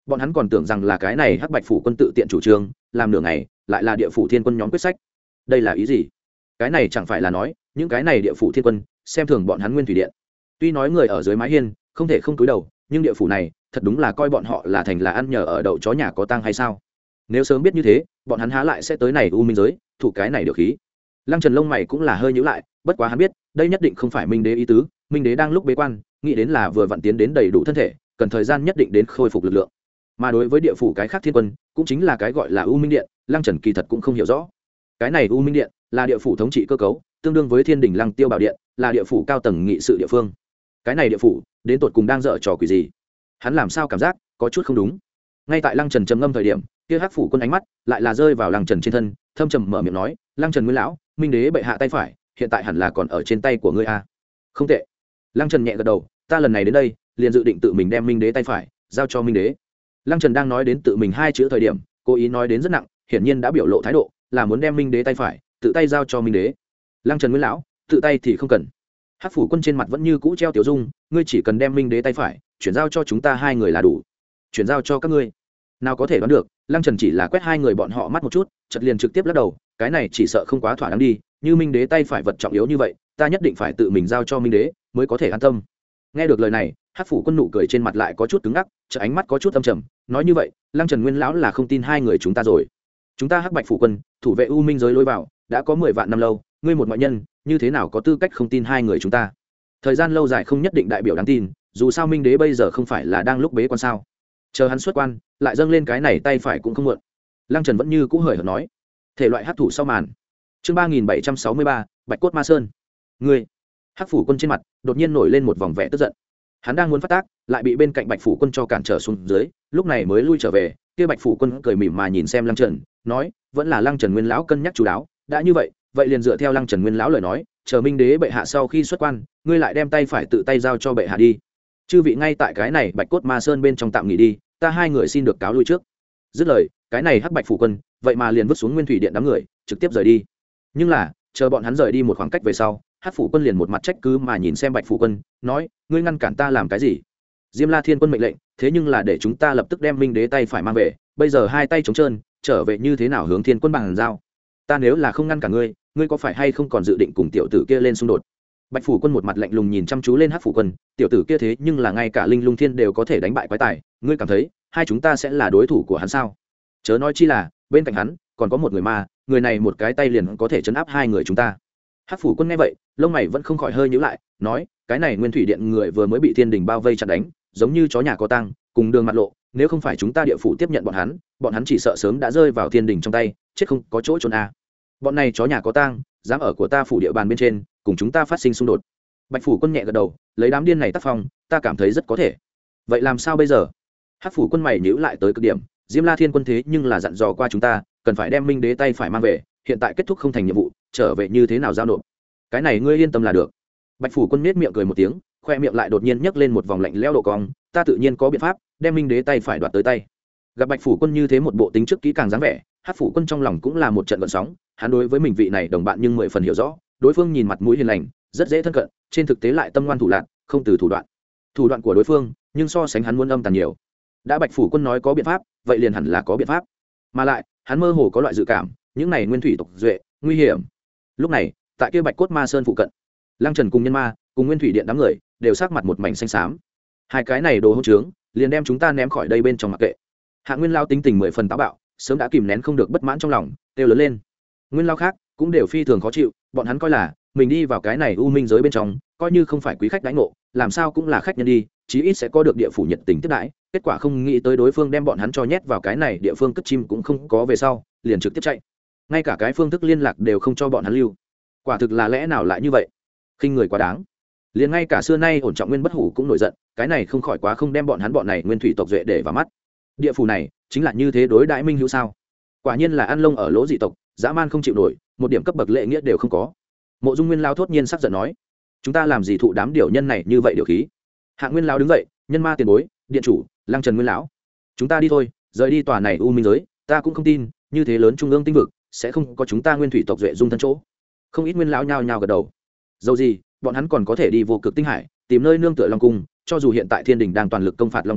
bọn hắn còn tưởng rằng là cái này hắc bạch phủ quân tự tiện chủ trương làm nửa ngày lại là địa phủ thiên quân nhóm quyết sách. Đây là ý gì? Cái này chẳng phải là nói những cái này địa phủ thiên quân xem thường bọn hắn nguyên thủy điện? Tuy nói người ở dưới mái hiên không thể không cúi đầu, nhưng địa phủ này thật đúng là coi bọn họ là thành là ăn nhờ ở đậu chó nhà có tang hay sao? Nếu sớm biết như thế, bọn hắn há lại sẽ tới này u minh giới thủ cái này điều khí. Lăng Trần lông mày cũng là hơi nhíu lại, bất quá hắn biết đây nhất định không phải minh đế ý tứ. Minh đế đang lúc bế quan, nghĩ đến là vừa vặn tiến đến đầy đủ thân thể, cần thời gian nhất định đến khôi phục lực lượng. Mà đối với địa phủ cái khác thiên quân, cũng chính là cái gọi là u minh điện, Lăng Trần kỳ thật cũng không hiểu rõ. Cái này u minh điện là địa phủ thống trị cơ cấu, tương đương với thiên đình Lăng Tiêu Bảo điện, là địa phủ cao tầng nghị sự địa phương. Cái này địa phủ đến tột cùng đang dở trò quỷ gì? Hắn làm sao cảm giác có chút không đúng. Ngay tại Lăng Trần trầm ngâm thời điểm, kia hắc phủ quân ánh mắt lại là rơi vào Lăng Trần trên thân, thâm trầm mở miệng nói: "Lăng Trần Nguyên lão, minh đế bệ hạ tay phải, hiện tại hẳn là còn ở trên tay của ngươi a." "Không tệ." Lăng Trần nhẹ gật đầu, "Ta lần này đến đây, liền dự định tự mình đem minh đế tay phải giao cho minh đế." Lăng Trần đang nói đến tự mình hai chữ thời điểm, cố ý nói đến rất nặng, hiển nhiên đã biểu lộ thái độ, là muốn đem minh đế tay phải tự tay giao cho minh đế. Lăng Trần Nguyên lão, tự tay thì không cần. Hắc phủ quân trên mặt vẫn như cũ treo tiểu dung, ngươi chỉ cần đem minh đế tay phải chuyển giao cho chúng ta hai người là đủ. Chuyển giao cho các ngươi? Nào có thể đoán được, Lăng Trần chỉ là quét hai người bọn họ mắt một chút, chợt liền trực tiếp lắc đầu, cái này chỉ sợ không quá thỏa đáng đi, như minh đế tay phải vật trọng yếu như vậy, ta nhất định phải tự mình giao cho minh đế mới có thể an tâm. Nghe được lời này, Hắc phủ quân nụ cười trên mặt lại có chút cứng ngắc, chợ ánh mắt có chút âm trầm, nói như vậy, Lăng Trần Nguyên lão là không tin hai người chúng ta rồi. Chúng ta Hắc Bạch phủ quân, thủ vệ u minh giới lối vào, đã có mười vạn năm lâu, ngươi một ngoại nhân, như thế nào có tư cách không tin hai người chúng ta? Thời gian lâu dài không nhất định đại biểu đáng tin, dù sao minh đế bây giờ không phải là đang lúc bế quan sao? Chờ hắn xuất quan, lại dâng lên cái này tay phải cũng không muộn. Lăng Trần vẫn như cũ hời hợt nói, thể loại hắc thủ sau màn. Chương ba nghìn bảy trăm sáu mươi ba, Bạch cốt ma sơn. Ngươi. Hắc phủ quân trên mặt đột nhiên nổi lên một vòng vẻ tức giận. Hắn đang muốn phát tác, lại bị bên cạnh Bạch phủ quân cho cản trở xuống dưới, lúc này mới lui trở về. Kia Bạch phủ quân cười mỉm mà nhìn xem Lăng Trần, nói, vẫn là Lăng Trần Nguyên lão cân nhắc chú đáo, đã như vậy, vậy liền dựa theo Lăng Trần Nguyên lão lời nói, chờ minh đế bệ hạ sau khi xuất quan, ngươi lại đem tay phải tự tay giao cho bệ hạ đi. Chư vị ngay tại cái này Bạch cốt ma sơn bên trong tạm nghỉ đi, ta hai người xin được cáo lui trước. Dứt lời, cái này Hắc Bạch phủ quân vậy mà liền vứt xuống nguyên thủy điện đám người, trực tiếp rời đi. Nhưng là chờ bọn hắn rời đi một khoảng cách về sau, Hắc phủ quân liền một mặt trách cứ mà nhìn xem Bạch phủ quân, nói, ngươi ngăn cản ta làm cái gì? Diêm La Thiên quân mệnh lệnh, thế nhưng là để chúng ta lập tức đem minh đế tay phải mang về, bây giờ hai tay trống trơn, trở về như thế nào hướng Thiên quân bằng giao? Ta nếu là không ngăn cản ngươi, ngươi có phải hay không còn dự định cùng tiểu tử kia lên xung đột? Bạch phủ quân một mặt lạnh lùng nhìn chăm chú lên Hắc phủ quân, tiểu tử kia thế nhưng là ngay cả linh lung thiên đều có thể đánh bại quái tài, ngươi cảm thấy hai chúng ta sẽ là đối thủ của hắn sao? Chớ nói chi là bên cạnh hắn còn có một người ma, người này một cái tay liền có thể chấn áp hai người chúng ta. Hắc phủ quân nghe vậy, lông mày vẫn không khỏi hơi nhíu lại, nói, cái này nguyên thủy điện người vừa mới bị thiên đình bao vây chặn đánh, giống như chó nhà có tang, cùng đường mặt lộ, nếu không phải chúng ta địa phủ tiếp nhận bọn hắn, bọn hắn chỉ sợ sớm đã rơi vào thiên đình trong tay, chết không có chỗ trốn à. Bọn này chó nhà có tang, dám ở của ta phủ địa bàn bên trên, cùng chúng ta phát sinh xung đột. Bạch phủ quân nhẹ gật đầu, lấy đám điên này tác phong, ta cảm thấy rất có thể. Vậy làm sao bây giờ? Hắc phủ quân mày nhíu lại tới cực điểm, Diêm La Thiên quân thế nhưng là dặn dò qua chúng ta, cần phải đem minh đế tay phải mang về, hiện tại kết thúc không thành nhiệm vụ, trở về như thế nào giao nộp? Cái này ngươi yên tâm là được. Bạch phủ quân nhếch miệng cười một tiếng, khoe miệng lại đột nhiên nhấc lên một vòng lạnh lẽo độ cong, ta tự nhiên có biện pháp, đem minh đế tay phải đoạt tới tay. Gặp Bạch phủ quân như thế một bộ tính trước kỹ càng dáng vẻ, Hắc phủ quân trong lòng cũng là một trận gợn sóng, hắn đối với mình vị này đồng bạn nhưng mười phần hiểu rõ, đối phương nhìn mặt mũi hiền lành, rất dễ thân cận, trên thực tế lại tâm ngoan thủ lạn, không từ thủ đoạn. Thủ đoạn của đối phương, nhưng so sánh hắn muốn âm tàn nhiều. Đã Bạch phủ quân nói có biện pháp, vậy liền hẳn là có biện pháp. Mà lại, hắn mơ hồ có loại dự cảm, những này nguyên thủy tộc duệ, nguy hiểm. Lúc này, tại kia Bạch cốt ma sơn phụ cận, Lăng Trần cùng nhân ma, cùng nguyên thủy điện đám người, đều sắc mặt một mảnh xanh xám. Hai cái này đồ hỗn trướng, liền đem chúng ta ném khỏi đây bên trong mặc kệ. Hạ Nguyên lao tính tình mười phần táo bạo, sớm đã kìm nén không được bất mãn trong lòng, kêu lớn lên. Nguyên lao khác cũng đều phi thường khó chịu, bọn hắn coi là mình đi vào cái này u minh giới bên trong, coi như không phải quý khách đãi ngộ, làm sao cũng là khách nhân đi, chí ít sẽ có được địa phủ nhiệt tình tiếp đãi. Kết quả không nghĩ tới đối phương đem bọn hắn cho nhét vào cái này địa phương cất chim cũng không có về sau, liền trực tiếp chạy, ngay cả cái phương thức liên lạc đều không cho bọn hắn lưu. Quả thực là lẽ nào lại như vậy, khinh người quá đáng. Liền ngay cả xưa nay ổn trọng Nguyên Bất Hủ cũng nổi giận, cái này không khỏi quá không đem bọn hắn bọn này nguyên thủy tộc duệ để vào mắt. Địa phủ này chính là như thế đối đãi minh hữu sao? Quả nhiên là ăn lông ở lỗ dị tộc, dã man không chịu nổi, một điểm cấp bậc lễ nghĩa đều không có. Mộ Dung Nguyên lao thốt nhiên sắc giận nói, chúng ta làm gì thụ đám điều nhân này như vậy điều khí? Hạ Nguyên lao đứng dậy, nhân ma tiền bối, điện chủ, Lăng Trần Nguyên lão, chúng ta đi thôi, rời đi tòa này u minh giới, ta cũng không tin như thế lớn trung ương tinh vực sẽ không có chúng ta nguyên thủy tộc duệ dung thân chỗ. Không ít nguyên lão nhao nhao gật đầu. Dầu gì bọn hắn còn có thể đi vô cực tinh hải, tìm nơi nương tựa Long cung, cho dù hiện tại thiên đình đang toàn lực công phạt Long cung,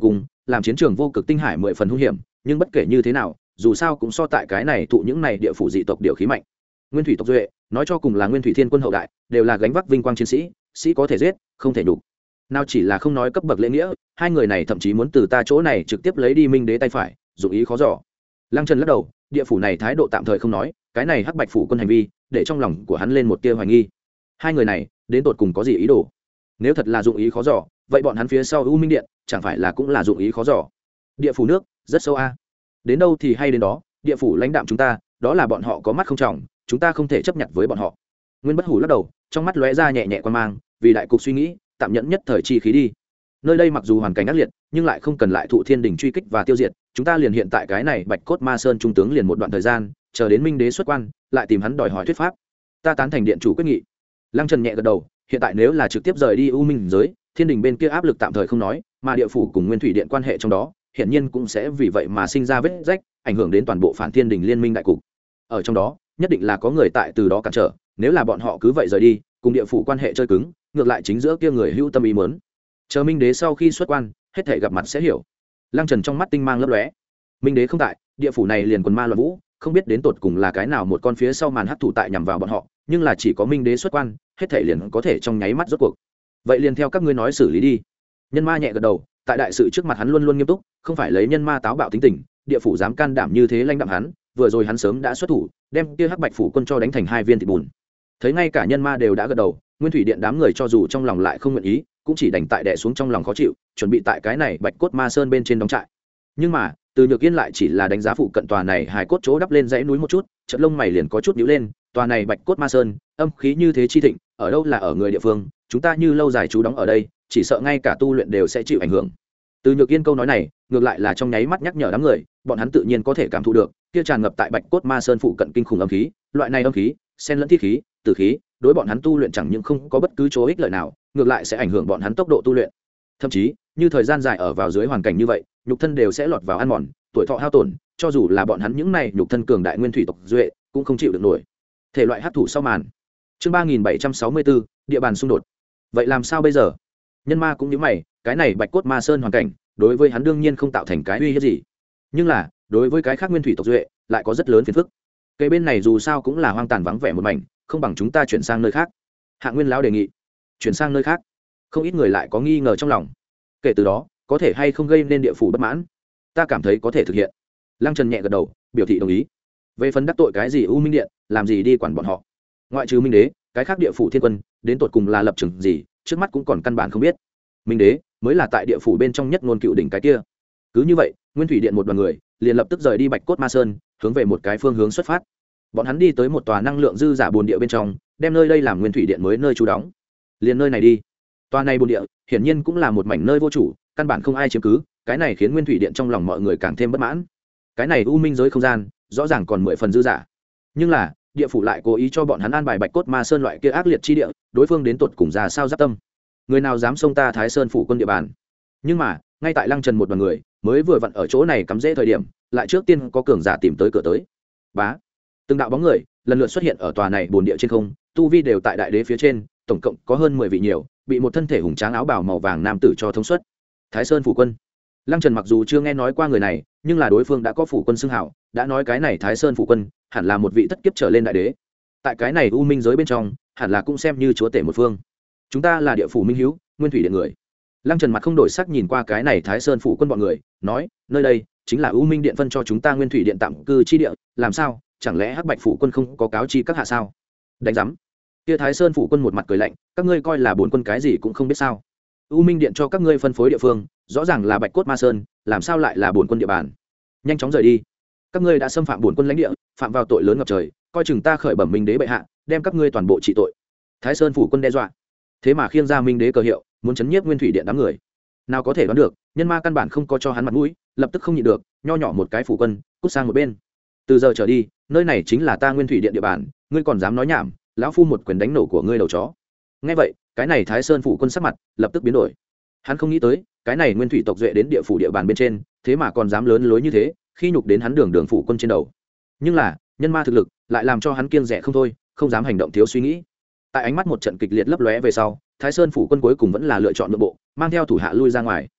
làm chiến trường vô cực tinh hải mười phần hung hiểm, nhưng bất kể như thế nào dù sao cũng so tại cái này thụ những này địa phủ dị tộc điều khí mạnh. Nguyên thủy tộc duệ nói cho cùng là Nguyên thủy thiên quân hậu đại, đều là gánh vác vinh quang chiến sĩ, sĩ có thể giết không thể nhục. Nào chỉ là không nói cấp bậc lễ nghĩa, hai người này thậm chí muốn từ ta chỗ này trực tiếp lấy đi minh đế tay phải, dụng ý khó dò. Lăng Trần lắc đầu, địa phủ này thái độ tạm thời không nói, cái này hắc bạch phủ quân hành vi để trong lòng của hắn lên một tia hoài nghi. Hai người này đến tột cùng có gì ý đồ? Nếu thật là dụng ý khó dò, vậy bọn hắn phía sau U Minh Điện chẳng phải là cũng là dụng ý khó dò? Địa phủ nước rất sâu a. Đến đâu thì hay đến đó, địa phủ lãnh đạm chúng ta, đó là bọn họ có mắt không trọng, chúng ta không thể chấp nhận với bọn họ. Nguyên Bất Hủ lắc đầu, trong mắt lóe ra nhẹ nhẹ quan mang, vì đại cục suy nghĩ, tạm nhẫn nhất thời chi khí đi. Nơi đây mặc dù hoàn cảnh ác liệt, nhưng lại không cần lại thụ thiên đình truy kích và tiêu diệt, chúng ta liền hiện tại cái này Bạch Cốt Ma Sơn trung tướng liền một đoạn thời gian, chờ đến Minh Đế xuất quan, lại tìm hắn đòi hỏi thuyết pháp. Ta tán thành điện chủ quyết nghị. Lăng Trần nhẹ gật đầu, hiện tại nếu là trực tiếp rời đi U Minh giới, thiên đình bên kia áp lực tạm thời không nói, mà địa phủ cùng Nguyên Thủy Điện quan hệ trong đó, hiển nhiên cũng sẽ vì vậy mà sinh ra vết rách, ảnh hưởng đến toàn bộ phản thiên đình liên minh đại cục. Ở trong đó, nhất định là có người tại từ đó cản trở, nếu là bọn họ cứ vậy rời đi, cùng địa phủ quan hệ chơi cứng, ngược lại chính giữa kia người hữu tâm ý muốn. Chờ Minh Đế sau khi xuất quan, hết thảy gặp mặt sẽ hiểu. Lăng Trần trong mắt tinh mang lấp lóe. Minh Đế không tại, địa phủ này liền quần ma loạn vũ, không biết đến tột cùng là cái nào một con phía sau màn hắc thủ tại nhằm vào bọn họ, nhưng là chỉ có Minh Đế xuất quan, hết thảy liền có thể trong nháy mắt rốt cuộc. Vậy liền theo các ngươi nói xử lý đi. Nhân Ma nhẹ gật đầu, tại đại sự trước mặt hắn luôn luôn nghiêm túc, không phải lấy nhân ma táo bạo tính tình, địa phủ dám can đảm như thế lãnh đạm hắn, vừa rồi hắn sớm đã xuất thủ, đem kia hắc bạch phủ quân cho đánh thành hai viên thịt bùn. Thấy ngay cả nhân ma đều đã gật đầu, Nguyên Thủy Điện đám người cho dù trong lòng lại không nguyện ý, cũng chỉ đành tại đè xuống trong lòng khó chịu, chuẩn bị tại cái này Bạch Cốt Ma Sơn bên trên đóng trại. Nhưng mà, Từ Nhược Yên lại chỉ là đánh giá phụ cận tòa này hài cốt chỗ đắp lên dãy núi một chút, chợt lông mày liền có chút nhíu lên, tòa này Bạch Cốt Ma Sơn, âm khí như thế chi thịnh, ở đâu là ở người địa phương, chúng ta như lâu dài trú đóng ở đây, chỉ sợ ngay cả tu luyện đều sẽ chịu ảnh hưởng. Từ Nhược Yên câu nói này, ngược lại là trong nháy mắt nhắc nhở đám người, bọn hắn tự nhiên có thể cảm thụ được, kia tràn ngập tại Bạch Cốt Ma Sơn phụ cận kinh khủng âm khí, loại này âm khí, xen lẫn thi khí, tử khí, đối bọn hắn tu luyện chẳng những không có bất cứ chỗ ích lợi nào, ngược lại sẽ ảnh hưởng bọn hắn tốc độ tu luyện. Thậm chí, như thời gian dài ở vào dưới hoàn cảnh như vậy, nhục thân đều sẽ lọt vào ăn mòn, tuổi thọ hao tổn, cho dù là bọn hắn những này nhục thân cường đại nguyên thủy tộc duệ, cũng không chịu được nổi. Thể loại hấp thụ sau màn. Chương ba nghìn bảy trăm sáu mươi bốn, địa bàn xung đột. Vậy làm sao bây giờ? Nhân Ma cũng như mày, cái này Bạch Cốt Ma Sơn hoàn cảnh, đối với hắn đương nhiên không tạo thành cái uy hiếp gì. Nhưng là, đối với cái khác nguyên thủy tộc duệ, lại có rất lớn phiền phức. Cây bên này dù sao cũng là hoang tàn vắng vẻ một mảnh, không bằng chúng ta chuyển sang nơi khác. Hạng Nguyên lão đề nghị, chuyển sang nơi khác. Không ít người lại có nghi ngờ trong lòng. Kể từ đó, có thể hay không gây nên địa phủ bất mãn? Ta cảm thấy có thể thực hiện. Lăng Trần nhẹ gật đầu, biểu thị đồng ý. Về phần đắc tội cái gì U Minh Điện, làm gì đi quản bọn họ? Ngoại trừ Minh Đế, cái khác địa phủ thiên quân, đến tột cùng là lập trường gì, trước mắt cũng còn căn bản không biết. Minh Đế mới là tại địa phủ bên trong nhất ngôn cựu đỉnh cái kia. Cứ như vậy, Nguyên Thủy Điện một đoàn người liền lập tức rời đi Bạch Cốt Ma Sơn, hướng về một cái phương hướng xuất phát. Bọn hắn đi tới một tòa năng lượng dư giả bồn địa bên trong, đem nơi đây làm Nguyên Thủy Điện mới nơi trú đóng. Liền nơi này đi. Tòa này bồn địa, hiển nhiên cũng là một mảnh nơi vô chủ, căn bản không ai chiếm cứ, cái này khiến Nguyên Thủy Điện trong lòng mọi người càng thêm bất mãn. Cái này U Minh giới không gian, rõ ràng còn mười phần dư giả. Nhưng là, địa phủ lại cố ý cho bọn hắn an bài Bạch Cốt Ma Sơn loại kia ác liệt chi địa, đối phương đến tột cùng ra sao giáp tâm. Người nào dám xông ta Thái Sơn phủ quân địa bàn? Nhưng mà, ngay tại Lăng Trần một đoàn người mới vừa vặn ở chỗ này cắm rễ thời điểm, lại trước tiên có cường giả tìm tới cửa tới. Bá, từng đạo bóng người lần lượt xuất hiện ở tòa này bồn địa trên không, tu vi đều tại đại đế phía trên, tổng cộng có hơn mười vị nhiều, bị một thân thể hùng tráng áo bào màu vàng nam tử cho thống suất. Thái Sơn phủ quân. Lăng Trần mặc dù chưa nghe nói qua người này, nhưng là đối phương đã có phủ quân xưng hảo, đã nói cái này Thái Sơn phủ quân hẳn là một vị thất kiếp trở lên đại đế. Tại cái này U Minh giới bên trong, hẳn là cũng xem như chúa tể một phương. Chúng ta là địa phủ minh hiếu, Nguyên Thủy Điện người. Lăng Trần mặt không đổi sắc nhìn qua cái này Thái Sơn phủ quân bọn người, nói, nơi đây chính là U Minh Điện phân cho chúng ta Nguyên Thủy Điện tạm cư chi địa, làm sao? Chẳng lẽ Hắc Bạch phủ quân không có cáo chi các hạ sao? Đánh rắm. Kia Thái Sơn phủ quân một mặt cười lạnh, các ngươi coi là bổn quân cái gì cũng không biết sao? U Minh Điện cho các ngươi phân phối địa phương, rõ ràng là Bạch Cốt Ma Sơn, làm sao lại là bổn quân địa bàn? Nhanh chóng rời đi. Các ngươi đã xâm phạm bổn quân lãnh địa, phạm vào tội lớn ngập trời, coi chừng ta khởi bẩm Minh Đế bệ hạ, đem các ngươi toàn bộ trị tội. Thái Sơn phủ quân đe dọa. Thế mà khiêng ra Minh Đế cờ hiệu, muốn chấn nhiếp Nguyên Thủy Điện đám người. Nào có thể đoán được, nhân ma căn bản không có cho hắn mặt mũi, lập tức không nhịn được, nho nhỏ một cái phủ quân, cút sang một bên. Từ giờ trở đi, nơi này chính là ta Nguyên Thủy Điện địa bàn, ngươi còn dám nói nhảm, lão phu một quyền đánh nổ của ngươi đầu chó. Nghe vậy, cái này Thái Sơn phủ quân sắc mặt lập tức biến đổi. Hắn không nghĩ tới, cái này Nguyên Thủy tộc duệ đến địa phủ địa bàn bên trên, thế mà còn dám lớn lối như thế, khi nhục đến hắn đường đường phủ quân trên đầu. Nhưng là, nhân ma thực lực lại làm cho hắn kiêng dè không thôi, không dám hành động thiếu suy nghĩ. Tại ánh mắt một trận kịch liệt lấp lóe về sau, Thái Sơn phủ quân cuối cùng vẫn là lựa chọn nội bộ, mang theo thủ hạ lui ra ngoài.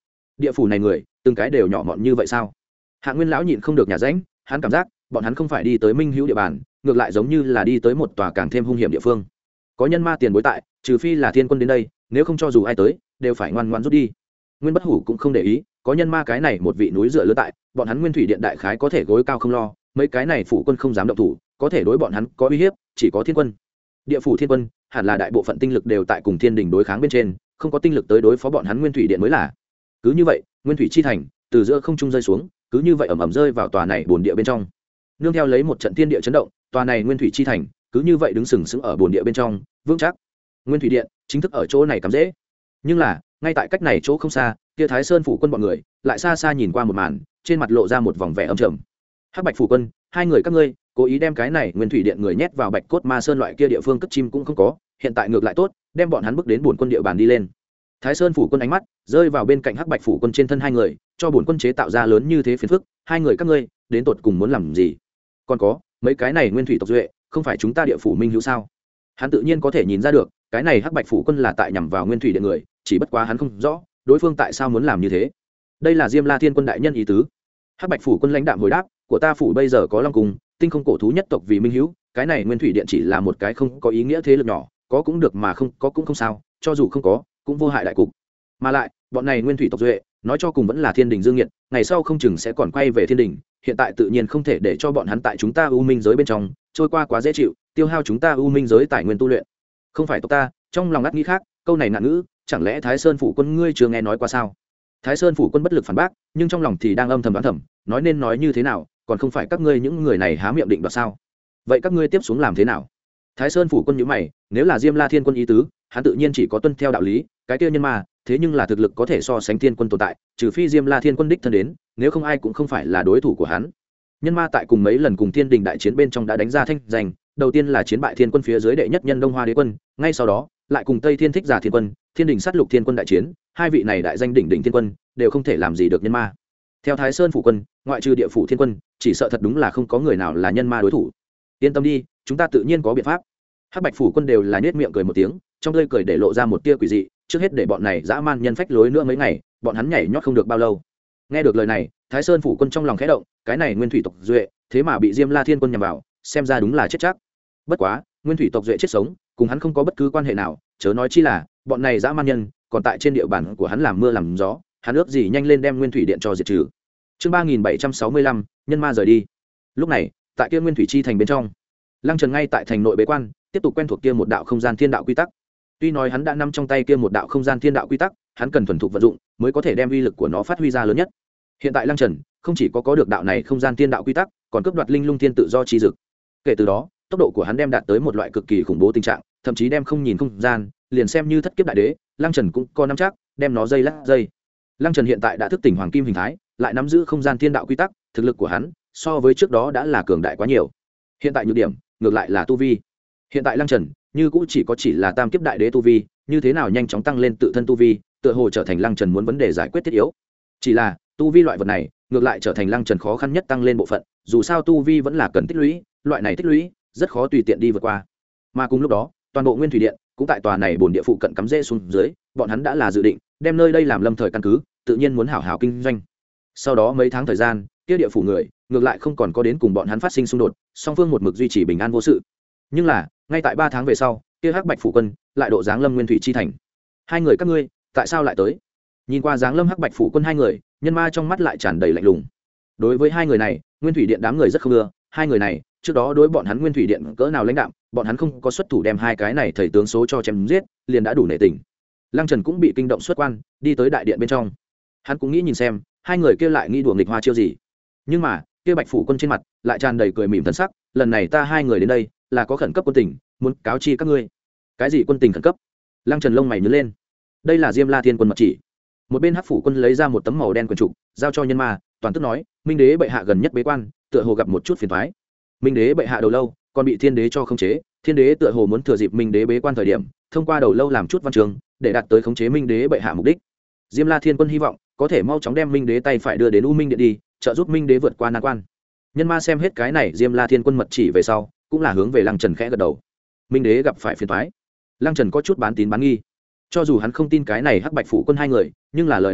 địa phủ này người từng cái đều nhỏ mọn như vậy sao? Hạ Nguyên lão nhịn không được nhả rãnh, hắn cảm giác bọn hắn không phải đi tới minh hữu địa bàn, ngược lại giống như là đi tới một tòa càng thêm hung hiểm địa phương. Có nhân ma tiền bối tại, trừ phi là thiên quân đến đây, nếu không cho dù ai tới đều phải ngoan ngoãn rút đi. Nguyên Bất Hủ cũng không để ý, có nhân ma cái này một vị núi dựa lứa tại, bọn hắn Nguyên Thủy Điện đại khái có thể gối cao không lo, mấy cái này phủ quân không dám động thủ, có thể đối bọn hắn có uy hiếp chỉ có thiên quân. Địa phủ thiên quân hẳn là đại bộ phận tinh lực đều tại cùng thiên đình đối kháng bên trên, không có tinh lực tới đối phó bọn hắn Nguyên Thủy Điện mới là. Cứ như vậy, Nguyên Thủy chi thành từ giữa không trung rơi xuống, cứ như vậy ầm ầm rơi vào tòa này bồn địa bên trong. Nương theo lấy một trận thiên địa chấn động, tòa này Nguyên Thủy chi thành cứ như vậy đứng sừng sững ở bồn địa bên trong, vững chắc. Nguyên Thủy Điện chính thức ở chỗ này cắm rễ. Nhưng là, ngay tại cách này chỗ không xa, kia Thái Sơn phủ quân bọn người lại xa xa nhìn qua một màn, trên mặt lộ ra một vòng vẻ âm trầm. Hắc Bạch phủ quân, hai người các ngươi cố ý đem cái này Nguyên Thủy Điện người nhét vào Bạch Cốt Ma Sơn loại kia địa phương cất chim cũng không có, hiện tại ngược lại tốt, đem bọn hắn bước đến bổn quân địa bàn đi lên. Thái Sơn phủ quân ánh mắt rơi vào bên cạnh Hắc Bạch phủ quân trên thân hai người, cho bổn quân chế tạo ra lớn như thế phiền phức, hai người các ngươi đến tột cùng muốn làm gì? Còn có, mấy cái này Nguyên Thủy tộc duệ, không phải chúng ta địa phủ minh hữu sao? Hắn tự nhiên có thể nhìn ra được, cái này Hắc Bạch phủ quân là tại nhằm vào Nguyên Thủy Điện người, chỉ bất quá hắn không rõ, đối phương tại sao muốn làm như thế. Đây là Diêm La Thiên quân đại nhân ý tứ. Hắc Bạch phủ quân lãnh đạm hồi đáp, của ta phủ bây giờ có Long Cung, tinh không cổ thú nhất tộc vì minh hữu, cái này Nguyên Thủy Điện chỉ là một cái không có ý nghĩa thế lực nhỏ, có cũng được mà không có cũng không sao, cho dù không có cũng vô hại đại cục. Mà lại bọn này Nguyên Thủy tộc duệ nói cho cùng vẫn là thiên đình dương nhiệt, ngày sau không chừng sẽ còn quay về thiên đình, hiện tại tự nhiên không thể để cho bọn hắn tại chúng ta u minh giới bên trong trôi qua quá dễ chịu, tiêu hao chúng ta u minh giới tài nguyên tu luyện. Không phải tộc ta, trong lòng ngắt nghĩ khác, câu này ngạn ngữ chẳng lẽ Thái Sơn phủ quân ngươi chưa nghe nói qua sao? Thái Sơn phủ quân bất lực phản bác, nhưng trong lòng thì đang âm thầm đoán thầm, nói nên nói như thế nào, còn không phải các ngươi những người này há miệng định đoạt sao? Vậy các ngươi tiếp xuống làm thế nào? Thái Sơn phủ quân nhíu mày, nếu là Diêm La Thiên quân ý tứ, hắn tự nhiên chỉ có tuân theo đạo lý, cái kia nhân ma, thế nhưng là thực lực có thể so sánh thiên quân tồn tại, trừ phi Diêm La Thiên quân đích thân đến, nếu không ai cũng không phải là đối thủ của hắn. Nhân ma tại cùng mấy lần cùng thiên đình đại chiến bên trong đã đánh ra thanh danh, đầu tiên là chiến bại thiên quân phía dưới đệ nhất nhân Đông Hoa Đế quân, ngay sau đó lại cùng Tây Thiên Thích Giả Thiên quân, Thiên Đình sát lục thiên quân đại chiến, hai vị này đại danh đỉnh đỉnh thiên quân đều không thể làm gì được nhân ma. Theo Thái Sơn phủ quân, ngoại trừ địa phủ thiên quân, chỉ sợ thật đúng là không có người nào là nhân ma đối thủ. Yên tâm đi, chúng ta tự nhiên có biện pháp. Hắc Bạch phủ quân đều là nhếch miệng cười một tiếng, trong tươi cười để lộ ra một tia quỷ dị, trước hết để bọn này dã man nhân phách lối nữa mấy ngày, bọn hắn nhảy nhót không được bao lâu. Nghe được lời này, Thái Sơn phủ quân trong lòng khẽ động, cái này Nguyên Thủy tộc duệ, thế mà bị Diêm La Thiên quân nhằm vào, xem ra đúng là chết chắc. Bất quá, Nguyên Thủy tộc duệ chết sống, cùng hắn không có bất cứ quan hệ nào, chớ nói chi là bọn này dã man nhân còn tại trên địa bàn của hắn làm mưa làm gió, hắn ước gì nhanh lên đem Nguyên Thủy Điện cho diệt trừ. Chương ba nghìn bảy trăm sáu mươi lăm, nhân ma rời đi. Lúc này, tại kia Nguyên Thủy chi thành bên trong, Lăng Trần ngay tại thành nội bế quan, tiếp tục quen thuộc kia một đạo không gian thiên đạo quy tắc. Tuy nói hắn đã nắm trong tay kia một đạo không gian thiên đạo quy tắc, hắn cần thuần thục vận dụng mới có thể đem uy lực của nó phát huy ra lớn nhất. Hiện tại Lăng Trần không chỉ có có được đạo này không gian thiên đạo quy tắc, còn cướp đoạt linh lung thiên tự do chi dực. Kể từ đó, tốc độ của hắn đem đạt tới một loại cực kỳ khủng bố tình trạng, thậm chí đem không nhìn không gian, liền xem như thất kiếp đại đế, Lăng Trần cũng có nắm chắc đem nó dây lắc dây. Lăng Trần hiện tại đã thức tỉnh hoàng kim hình thái, lại nắm giữ không gian thiên đạo quy tắc, thực lực của hắn so với trước đó đã là cường đại quá nhiều. Hiện tại nhược điểm ngược lại là tu vi. Hiện tại Lăng Trần như cũng chỉ có chỉ là tam kiếp đại đế tu vi, như thế nào nhanh chóng tăng lên tự thân tu vi, tựa hồ trở thành Lăng Trần muốn vấn đề giải quyết thiết yếu. Chỉ là tu vi loại vật này ngược lại trở thành Lăng Trần khó khăn nhất tăng lên bộ phận, dù sao tu vi vẫn là cần tích lũy, loại này tích lũy rất khó tùy tiện đi vượt qua. Mà cùng lúc đó, toàn bộ Nguyên Thủy Điện cũng tại tòa này bổn địa phụ cận cắm rễ xuống dưới, bọn hắn đã là dự định đem nơi đây làm lâm thời căn cứ, tự nhiên muốn hảo hảo kinh doanh. Sau đó mấy tháng thời gian, kia địa phủ người ngược lại không còn có đến cùng bọn hắn phát sinh xung đột, song phương một mực duy trì bình an vô sự. Nhưng là, ngay tại ba tháng về sau, kia Hắc Bạch phủ quân lại độ dáng lâm Nguyên Thủy chi thành. Hai người các ngươi, tại sao lại tới? Nhìn qua dáng lâm Hắc Bạch phủ quân hai người, nhân ma trong mắt lại tràn đầy lạnh lùng. Đối với hai người này, Nguyên Thủy Điện đám người rất không ưa, hai người này trước đó đối bọn hắn Nguyên Thủy Điện cỡ nào lãnh đạm, bọn hắn không có xuất thủ đem hai cái này thầy tướng số cho chém giết, liền đã đủ nể tình. Lăng Trần cũng bị kinh động xuất quan, đi tới đại điện bên trong. Hắn cũng nghĩ nhìn xem, hai người kia lại nghĩ đùa nghịch hoa chiêu gì. Nhưng mà, kia Bạch phủ quân trên mặt lại tràn đầy cười mỉm thân sắc, lần này ta hai người đến đây, là có khẩn cấp quân tình, muốn cáo chi các ngươi. Cái gì quân tình khẩn cấp? Lăng Trần lông mày nhướng lên. Đây là Diêm La Thiên quân mật chỉ. Một bên Hắc phủ quân lấy ra một tấm màu đen quyển trục, giao cho nhân ma, toàn tức nói, Minh đế bệ hạ gần nhất bế quan, tựa hồ gặp một chút phiền toái. Minh đế bệ hạ đầu lâu còn bị thiên đế cho khống chế, thiên đế tựa hồ muốn thừa dịp Minh đế bế quan thời điểm, thông qua đầu lâu làm chút văn trường, để đạt tới khống chế Minh đế bệ hạ mục đích. Diêm La Thiên quân hy vọng có thể mau chóng đem Minh đế tay phải đưa đến U Minh Điện đi, trợ giúp Minh đế vượt qua nan quan. Nhân ma xem hết cái này Diêm La Thiên quân mật chỉ về sau, cũng là hướng về Lăng Trần khẽ gật đầu. Minh đế gặp phải phiền toái. Lăng Trần có chút bán tín bán nghi. Cho dù hắn không tin cái này Hắc Bạch phủ quân hai người, nhưng là lời này nghe,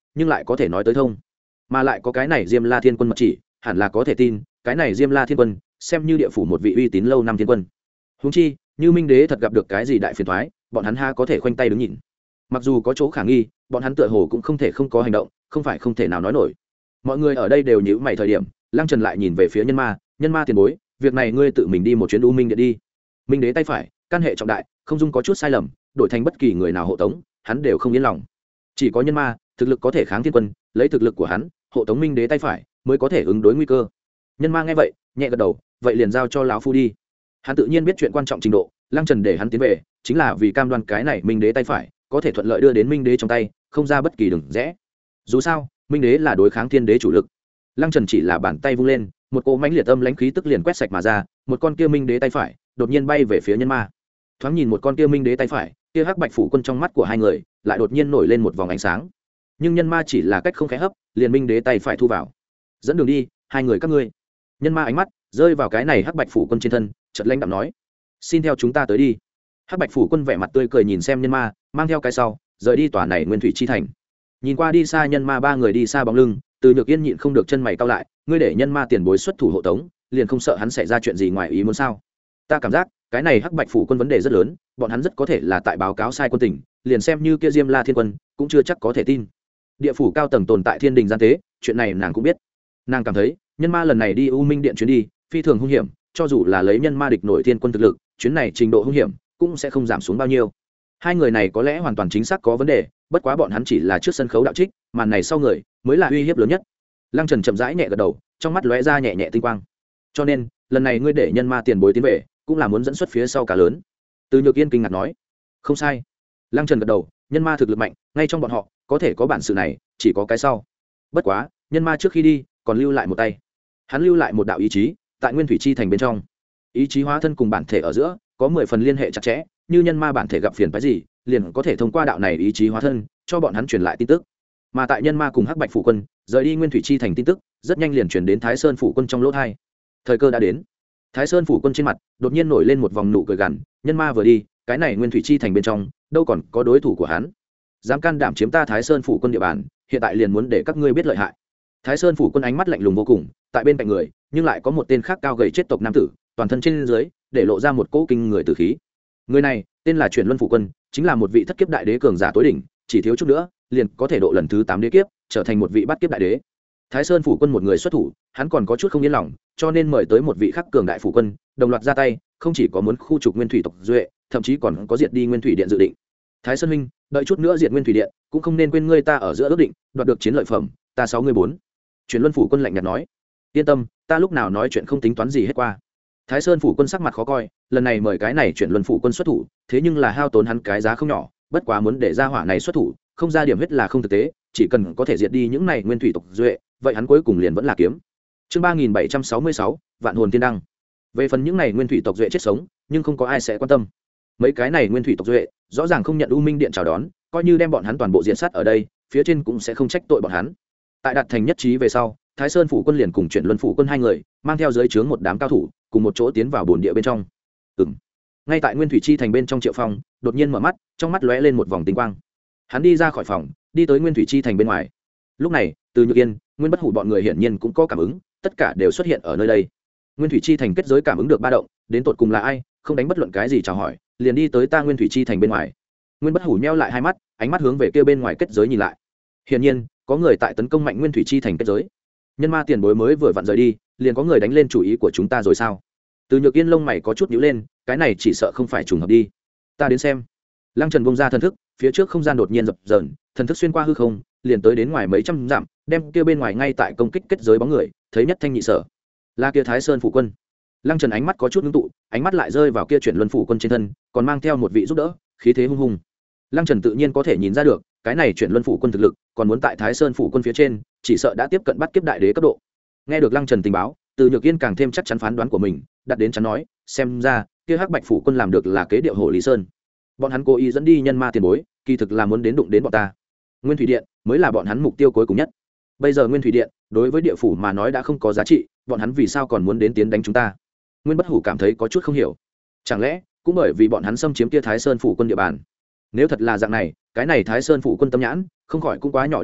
nhưng lại có thể nói tới thông, mà lại có cái này Diêm La Thiên Quân mật chỉ, hẳn là có thể tin cái này Diêm La Thiên Quân xem như địa phủ một vị uy tín lâu năm thiên quân. Huống chi như Minh Đế thật gặp được cái gì đại phiền toái, bọn hắn ha có thể khoanh tay đứng nhìn. Mặc dù có chỗ khả nghi, bọn hắn tựa hồ cũng không thể không có hành động, không phải không thể nào nói nổi. Mọi người ở đây đều nhíu mày thời điểm, Lăng Trần lại nhìn về phía Nhân Ma, Nhân Ma tiền bối, việc này ngươi tự mình đi một chuyến U Minh Điện đi. Minh Đế tay phải, căn hệ trọng đại, không dung có chút sai lầm, đổi thành bất kỳ người nào hộ tống, hắn đều không yên lòng. Chỉ có Nhân Ma, thực lực có thể kháng thiên quân, lấy thực lực của hắn, hộ tống Minh Đế tay phải, mới có thể ứng đối nguy cơ. Nhân Ma nghe vậy, nhẹ gật đầu, vậy liền giao cho lão phu đi. Hắn tự nhiên biết chuyện quan trọng trình độ, Lăng Trần để hắn tiến về, chính là vì cam đoan cái này Minh Đế tay phải có thể thuận lợi đưa đến Minh Đế trong tay, không ra bất kỳ đường rẽ. Dù sao, Minh Đế là đối kháng thiên đế chủ lực. Lăng Trần chỉ là bàn tay vung lên, một cỗ mãnh liệt âm lãnh khí tức liền quét sạch mà ra, một con kia Minh Đế tay phải đột nhiên bay về phía Nhân Ma. Thoáng nhìn một con kia Minh Đế tay phải, kia hắc bạch phủ quân trong mắt của hai người lại đột nhiên nổi lên một vòng ánh sáng. Nhưng Nhân Ma chỉ là cách không khẽ hấp, liền Minh Đế tay phải thu vào. Dẫn đường đi, hai người các ngươi. Nhân Ma ánh mắt rơi vào cái này hắc bạch phủ quân trên thân, chợt lãnh đạm nói: "Xin theo chúng ta tới đi." Hắc bạch phủ quân vẻ mặt tươi cười nhìn xem Nhân Ma, mang theo cái sau rời đi tòa này Nguyên Thủy chi thành. Nhìn qua đi xa Nhân Ma ba người đi xa bóng lưng, Từ Nhược Yên nhịn không được chân mày cau lại, ngươi để Nhân Ma tiền bối xuất thủ hộ tống, liền không sợ hắn xảy ra chuyện gì ngoài ý muốn sao? Ta cảm giác cái này hắc bạch phủ quân vấn đề rất lớn, bọn hắn rất có thể là tại báo cáo sai quân tình, liền xem như kia Diêm La Thiên Quân cũng chưa chắc có thể tin. Địa phủ cao tầng tồn tại thiên đình gian tế, chuyện này nàng cũng biết. Nàng cảm thấy Nhân Ma lần này đi U Minh Điện chuyến đi phi thường hung hiểm, cho dù là lấy Nhân Ma địch nổi thiên quân thực lực, chuyến này trình độ hung hiểm cũng sẽ không giảm xuống bao nhiêu. Hai người này có lẽ hoàn toàn chính xác có vấn đề, bất quá bọn hắn chỉ là trước sân khấu đạo trích, màn này sau người mới là uy hiếp lớn nhất. Lăng Trần chậm rãi nhẹ gật đầu, trong mắt lóe ra nhẹ nhẹ tinh quang. Cho nên lần này ngươi để Nhân Ma tiền bối tiến về, cũng là muốn dẫn xuất phía sau cả lớn. Từ Nhược Yên kinh ngạc nói. Không sai. Lăng Trần gật đầu, Nhân Ma thực lực mạnh, ngay trong bọn họ có thể có bản sự này, chỉ có cái sau. Bất quá Nhân Ma trước khi đi còn lưu lại một tay, hắn lưu lại một đạo ý chí tại Nguyên Thủy chi thành bên trong. Ý chí hóa thân cùng bản thể ở giữa có mười phần liên hệ chặt chẽ, như Nhân Ma bản thể gặp phiền phức gì, liền có thể thông qua đạo này ý chí hóa thân cho bọn hắn truyền lại tin tức. Mà tại Nhân Ma cùng hắc bạch phủ quân rời đi Nguyên Thủy chi thành tin tức rất nhanh liền truyền đến Thái Sơn phủ quân trong lỗ thai. Thời cơ đã đến. Thái Sơn phủ quân trên mặt đột nhiên nổi lên một vòng nụ cười gằn, Nhân Ma vừa đi, cái này Nguyên Thủy chi thành bên trong đâu còn có đối thủ của hắn. Dám can đảm chiếm ta Thái Sơn phủ quân địa bàn, hiện tại liền muốn để các ngươi biết lợi hại. Thái Sơn phủ quân ánh mắt lạnh lùng vô cùng, tại bên cạnh người nhưng lại có một tên khác cao gầy chết tộc nam tử, toàn thân trên dưới để lộ ra một cỗ kinh người tử khí. Người này tên là Chuyển Luân phủ quân, chính là một vị thất kiếp đại đế cường giả tối đỉnh, chỉ thiếu chút nữa liền có thể độ lần thứ tám đế kiếp, trở thành một vị bát kiếp đại đế. Thái Sơn phủ quân một người xuất thủ, hắn còn có chút không yên lòng, cho nên mời tới một vị khắc cường đại phủ quân, đồng loạt ra tay, không chỉ có muốn khu trục Nguyên Thủy tộc duệ, thậm chí còn có diệt đi Nguyên Thủy điện dự định. Thái Sơn huynh, đợi chút nữa diệt Nguyên Thủy điện, cũng không nên quên ngươi ta ở giữa ước định, đoạt được chiến lợi phẩm, ta sáu ngươi bốn. Chuyển Luân phủ quân lạnh nhạt nói, yên tâm, ta lúc nào nói chuyện không tính toán gì hết qua. Thái Sơn phủ quân sắc mặt khó coi, lần này mời cái này Chuyển Luân phủ quân xuất thủ, thế nhưng là hao tốn hắn cái giá không nhỏ, bất quá muốn để ra hỏa này xuất thủ, không ra điểm huyết là không thực tế, chỉ cần có thể diệt đi những này Nguyên Thủy tộc duệ, vậy hắn cuối cùng liền vẫn là kiếm. Chương ba nghìn bảy trăm sáu mươi sáu, Vạn hồn tiên đăng. Về phần những này Nguyên Thủy tộc duệ chết sống, nhưng không có ai sẽ quan tâm. Mấy cái này Nguyên Thủy tộc duệ, rõ ràng không nhận U Minh điện chào đón, coi như đem bọn hắn toàn bộ diện sát ở đây, phía trên cũng sẽ không trách tội bọn hắn. Tại đạt thành nhất trí về sau, Thái Sơn phủ quân liền cùng Chuyển Luân phủ quân hai người, mang theo dưới trướng một đám cao thủ, cùng một chỗ tiến vào bồn địa bên trong. Ừm. Ngay tại Nguyên Thủy chi thành bên trong Triệu Phong, đột nhiên mở mắt, trong mắt lóe lên một vòng tinh quang. Hắn đi ra khỏi phòng, đi tới Nguyên Thủy chi thành bên ngoài. Lúc này, Từ Nhược Yên, Nguyên Bất Hủ bọn người hiển nhiên cũng có cảm ứng, tất cả đều xuất hiện ở nơi đây. Nguyên Thủy chi thành kết giới cảm ứng được ba động, đến tột cùng là ai, không đánh bất luận cái gì chào hỏi, liền đi tới ta Nguyên Thủy chi thành bên ngoài. Nguyên Bất Hủ nheo lại hai mắt, ánh mắt hướng về kia bên ngoài kết giới nhìn lại. Hiển nhiên, có người tại tấn công mạnh Nguyên Thủy chi thành kết giới. Nhân Ma tiền bối mới vừa vặn rời đi, liền có người đánh lên chủ ý của chúng ta rồi sao? Từ Nhược Yên lông mày có chút nhíu lên, cái này chỉ sợ không phải trùng hợp đi. Ta đến xem. Lăng Trần bung ra thần thức, phía trước không gian đột nhiên dập dờn, thần thức xuyên qua hư không, liền tới đến ngoài mấy trăm dặm, đem kia bên ngoài ngay tại công kích kết giới bóng người, thấy nhất thanh nhị sở. Là kia Thái Sơn phủ quân. Lăng Trần ánh mắt có chút ngưng tụ, ánh mắt lại rơi vào kia Chuyển Luân phủ quân trên thân, còn mang theo một vị giúp đỡ, khí thế hung hùng. Lăng Trần tự nhiên có thể nhìn ra được, cái này Chuyển Luân phủ quân thực lực, còn muốn tại Thái Sơn phủ quân phía trên, chỉ sợ đã tiếp cận bắt kiếp đại đế cấp độ. Nghe được Lăng Trần tình báo, Từ Nhược Yên càng thêm chắc chắn phán đoán của mình, đặt đến chắn nói, xem ra, kia hắc bạch phủ quân làm được là kế điệu hồ Lý Sơn. Bọn hắn cố ý dẫn đi Nhân Ma tiền bối, kỳ thực là muốn đến đụng đến bọn ta. Nguyên Thủy điện mới là bọn hắn mục tiêu cuối cùng nhất. Bây giờ Nguyên Thủy điện đối với địa phủ mà nói đã không có giá trị, bọn hắn vì sao còn muốn đến tiến đánh chúng ta? Nguyên Bất Hủ cảm thấy có chút không hiểu. Chẳng lẽ cũng bởi vì bọn hắn xâm chiếm kia Thái Sơn phủ quân địa bàn? Nếu thật là dạng này, cái này Thái Sơn phủ quân tâm nhãn không khỏi cũng quá nhỏ điểm đi,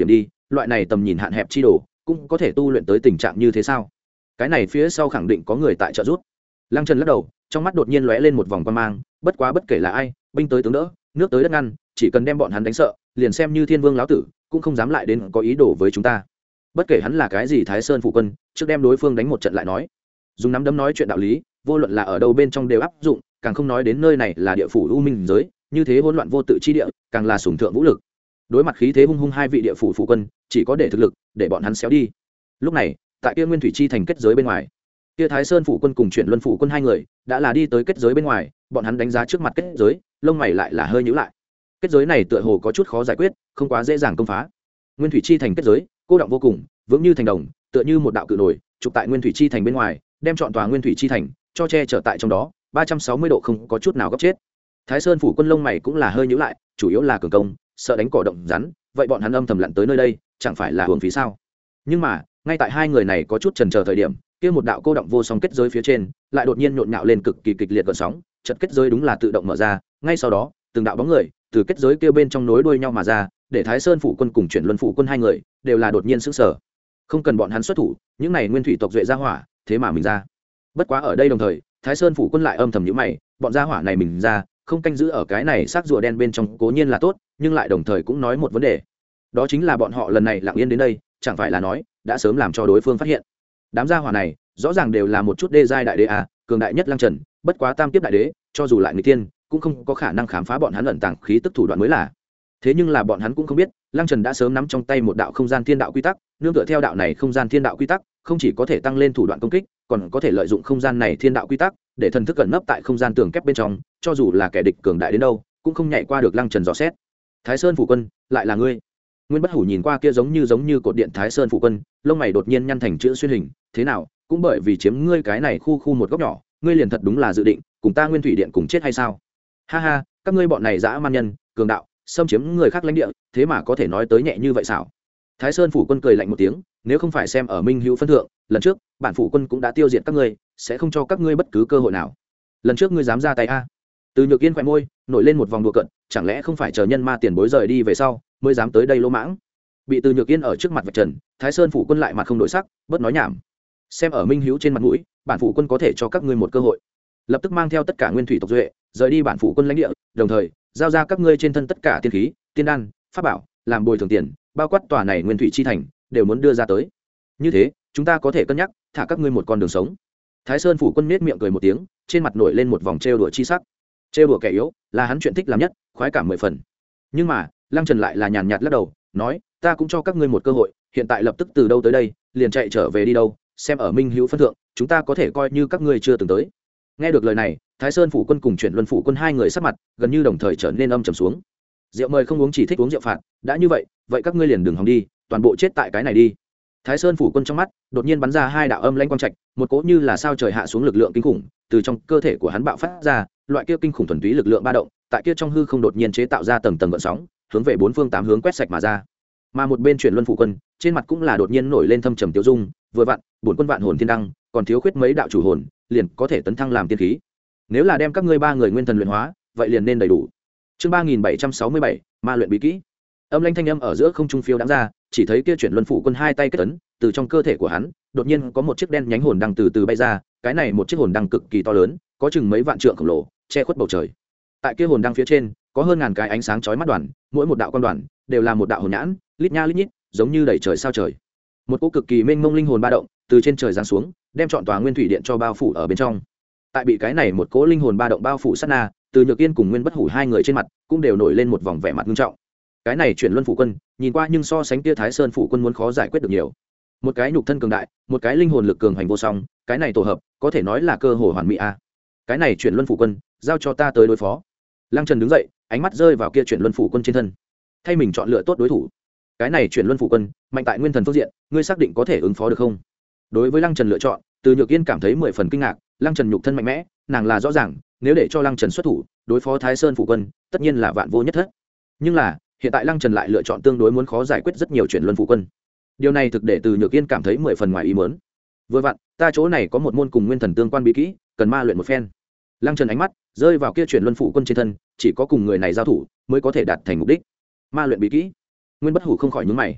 loại này tầm nhìn hạn hẹp chi đồ cũng có thể tu luyện tới tình trạng như thế sao? Cái này phía sau khẳng định có người tại trợ giúp. Lăng Trần lắc đầu, trong mắt đột nhiên lóe lên một vòng quan mang, bất quá bất kể là ai, binh tới tướng đỡ, nước tới đất ngăn, chỉ cần đem bọn hắn đánh sợ, liền xem như Thiên Vương lão tử cũng không dám lại đến có ý đồ với chúng ta. Bất kể hắn là cái gì Thái Sơn phụ quân, trước đem đối phương đánh một trận lại nói. Dùng nắm đấm nói chuyện đạo lý, vô luận là ở đâu bên trong đều áp dụng, càng không nói đến nơi này là địa phủ u minh giới, như thế hỗn loạn vô tự chi địa, càng là sủng thượng vũ lực. Đối mặt khí thế hung hung hai vị địa phủ phụ quân, chỉ có để thực lực, để bọn hắn xéo đi. Lúc này, tại kia Nguyên Thủy chi thành kết giới bên ngoài, kia Thái Sơn phụ quân cùng Chuyển Luân phụ quân hai người đã là đi tới kết giới bên ngoài, bọn hắn đánh giá trước mặt kết giới, lông mày lại là hơi nhíu lại. Kết giới này tựa hồ có chút khó giải quyết, không quá dễ dàng công phá. Nguyên Thủy chi thành kết giới, cô động vô cùng, vững như thành đồng, tựa như một đạo cự nổi, trục tại Nguyên Thủy chi thành bên ngoài, đem trọn tòa Nguyên Thủy chi thành cho che chở tại trong đó, ba trăm sáu mươi độ không có chút nào góc chết. Thái Sơn phủ quân lông mày cũng là hơi nhíu lại, chủ yếu là cường công, sợ đánh cỏ động rắn, vậy bọn hắn âm thầm lặn tới nơi đây, chẳng phải là hưởng phí sao? Nhưng mà, ngay tại hai người này có chút chần chờ thời điểm, kia một đạo cô động vô song kết giới phía trên, lại đột nhiên nhộn nhạo lên cực kỳ kịch liệt gợn sóng, chợt kết giới đúng là tự động mở ra, ngay sau đó, từng đạo bóng người từ kết giới kia bên trong nối đuôi nhau mà ra, để Thái Sơn phủ quân cùng Chuyển Luân phủ quân hai người đều là đột nhiên sửng sở. Không cần bọn hắn xuất thủ, những này nguyên thủy tộc duệ ra hỏa, thế mà mình ra. Bất quá ở đây đồng thời, Thái Sơn phủ quân lại âm thầm nhíu mày, bọn gia hỏa này mình ra, không canh giữ ở cái này xác rùa đen bên trong cố nhiên là tốt, nhưng lại đồng thời cũng nói một vấn đề. Đó chính là bọn họ lần này lặng yên đến đây, chẳng phải là nói đã sớm làm cho đối phương phát hiện. Đám gia hỏa này, rõ ràng đều là một chút đê giai đại đế à, cường đại nhất Lăng Trần, bất quá tam kiếp đại đế, cho dù lại người tiên, cũng không có khả năng khám phá bọn hắn ẩn tàng khí tức thủ đoạn mới là. Thế nhưng là bọn hắn cũng không biết, Lăng Trần đã sớm nắm trong tay một đạo không gian thiên đạo quy tắc, nương tựa theo đạo này không gian thiên đạo quy tắc, không chỉ có thể tăng lên thủ đoạn công kích, còn có thể lợi dụng không gian này thiên đạo quy tắc, để thần thức cẩn nấp tại không gian tường kép bên trong, cho dù là kẻ địch cường đại đến đâu, cũng không nhảy qua được Lăng Trần dò xét. Thái Sơn phủ quân, lại là ngươi? Nguyên Bất Hủ nhìn qua kia giống như giống như cột điện Thái Sơn phủ quân, lông mày đột nhiên nhăn thành chữ xuyên hình, thế nào, cũng bởi vì chiếm ngươi cái này khu khu một góc nhỏ, ngươi liền thật đúng là dự định cùng ta Nguyên Thủy Điện cùng chết hay sao? Ha ha, các ngươi bọn này dã man nhân, cường đạo, xâm chiếm người khác lãnh địa, thế mà có thể nói tới nhẹ như vậy sao? Thái Sơn phủ quân cười lạnh một tiếng, nếu không phải xem ở Minh Hữu phân thượng, lần trước, bản phủ quân cũng đã tiêu diệt các ngươi, sẽ không cho các ngươi bất cứ cơ hội nào. Lần trước ngươi dám ra tay a? Từ Nhược Yên khẽ môi, nổi lên một vòng đùa cợt, chẳng lẽ không phải chờ nhân ma tiền bối rời đi về sau, mới dám tới đây lỗ mãng? Bị Từ Nhược Yên ở trước mặt vạch trần, Thái Sơn phủ quân lại mặt không đổi sắc, bất nói nhảm. Xem ở Minh Hữu trên mặt mũi, bản phủ quân có thể cho các ngươi một cơ hội. Lập tức mang theo tất cả nguyên thủy tộc duệ, rời đi bản phủ quân lãnh địa, đồng thời giao ra các ngươi trên thân tất cả tiên khí, tiên đan, pháp bảo, làm bồi thường tiền, bao quát tòa này nguyên thủy chi thành, đều muốn đưa ra tới. Như thế, chúng ta có thể cân nhắc thả các ngươi một con đường sống. Thái Sơn phủ quân nết miệng cười một tiếng, trên mặt nổi lên một vòng trêu đùa chi sắc. Trêu đùa kẻ yếu là hắn chuyện thích làm nhất, khoái cảm mười phần. Nhưng mà, Lăng Trần lại là nhàn nhạt lắc đầu, nói, ta cũng cho các ngươi một cơ hội, hiện tại lập tức từ đâu tới đây, liền chạy trở về đi đâu, xem ở Minh Hữu phân thượng, chúng ta có thể coi như các ngươi chưa từng tới. Nghe được lời này, Thái Sơn phủ quân cùng Chuyển Luân phủ quân hai người sắc mặt gần như đồng thời trở nên âm trầm xuống. Rượu mời không uống, chỉ thích uống rượu phạt, đã như vậy, vậy các ngươi liền đừng hòng đi, toàn bộ chết tại cái này đi. Thái Sơn phủ quân trong mắt đột nhiên bắn ra hai đạo âm lãnh quang trạch, một cỗ như là sao trời hạ xuống lực lượng kinh khủng, từ trong cơ thể của hắn bạo phát ra, loại kia kinh khủng thuần túy lực lượng ba động, tại kia trong hư không đột nhiên chế tạo ra tầng tầng gợn sóng, hướng về bốn phương tám hướng quét sạch mà ra. Mà một bên Chuyển Luân phủ quân, trên mặt cũng là đột nhiên nổi lên thâm trầm tiêu dung, vừa vặn, bổn quân vạn hồn thiên đăng, còn thiếu khuyết mấy đạo chủ hồn, liền có thể tấn thăng làm tiên khí. Nếu là đem các ngươi ba người nguyên thần luyện hóa, vậy liền nên đầy đủ. Chương ba nghìn bảy trăm sáu mươi bảy, ma luyện bí kỹ. Âm lãnh thanh âm ở giữa không trung phiêu đãng ra, chỉ thấy kia Chuyển Luân phủ quân hai tay kết ấn, từ trong cơ thể của hắn, đột nhiên có một chiếc đen nhánh hồn đăng từ từ bay ra, cái này một chiếc hồn đăng cực kỳ to lớn, có chừng mấy vạn trượng khổng lồ, che khuất bầu trời. Tại kia hồn đăng phía trên, có hơn ngàn cái ánh sáng chói mắt đoàn, mỗi một đạo quan đoàn đều là một đạo hồn nhãn, lít nha lít nhít, giống như đầy trời sao trời. Một cỗ cực kỳ mênh mông linh hồn ba động, từ trên trời giáng xuống, đem trọn tòa Nguyên Thủy Điện cho bao phủ ở bên trong. Tại bị cái này một cỗ linh hồn ba động bao phủ sát na, Từ Nhược Yên cùng Nguyên Bất Hủ hai người trên mặt cũng đều nổi lên một vòng vẻ mặt nghiêm trọng. Cái này Chuyển Luân phủ quân, nhìn qua nhưng so sánh kia Thái Sơn phủ quân muốn khó giải quyết được nhiều. Một cái nhục thân cường đại, một cái linh hồn lực cường hành vô song, cái này tổ hợp, có thể nói là cơ hồ hoàn mỹ a. Cái này Chuyển Luân phủ quân, giao cho ta tới đối phó. Lăng Trần đứng dậy, ánh mắt rơi vào kia Chuyển Luân phủ quân trên thân. Thay mình chọn lựa tốt đối thủ. Cái này Chuyển Luân phủ quân, mạnh tại nguyên thần phương diện, ngươi xác định có thể ứng phó được không? Đối với Lăng Trần lựa chọn, Từ Nhược Yên cảm thấy mười phần kinh ngạc. Lăng Trần nhục thân mạnh mẽ, nàng là rõ ràng, nếu để cho Lăng Trần xuất thủ, đối phó Thái Sơn phủ quân, tất nhiên là vạn vô nhất thất. Nhưng là, hiện tại Lăng Trần lại lựa chọn tương đối muốn khó giải quyết rất nhiều Chuyển Luân phủ quân. Điều này thực để Từ Nhược Yên cảm thấy mười phần ngoài ý muốn. Vừa vặn, ta chỗ này có một môn cùng nguyên thần tương quan bí kỹ, cần ma luyện một phen. Lăng Trần ánh mắt rơi vào kia Chuyển Luân phủ quân trên thân, chỉ có cùng người này giao thủ mới có thể đạt thành mục đích. Ma luyện bí kỹ. Nguyên Bất Hủ không khỏi nhướng mày.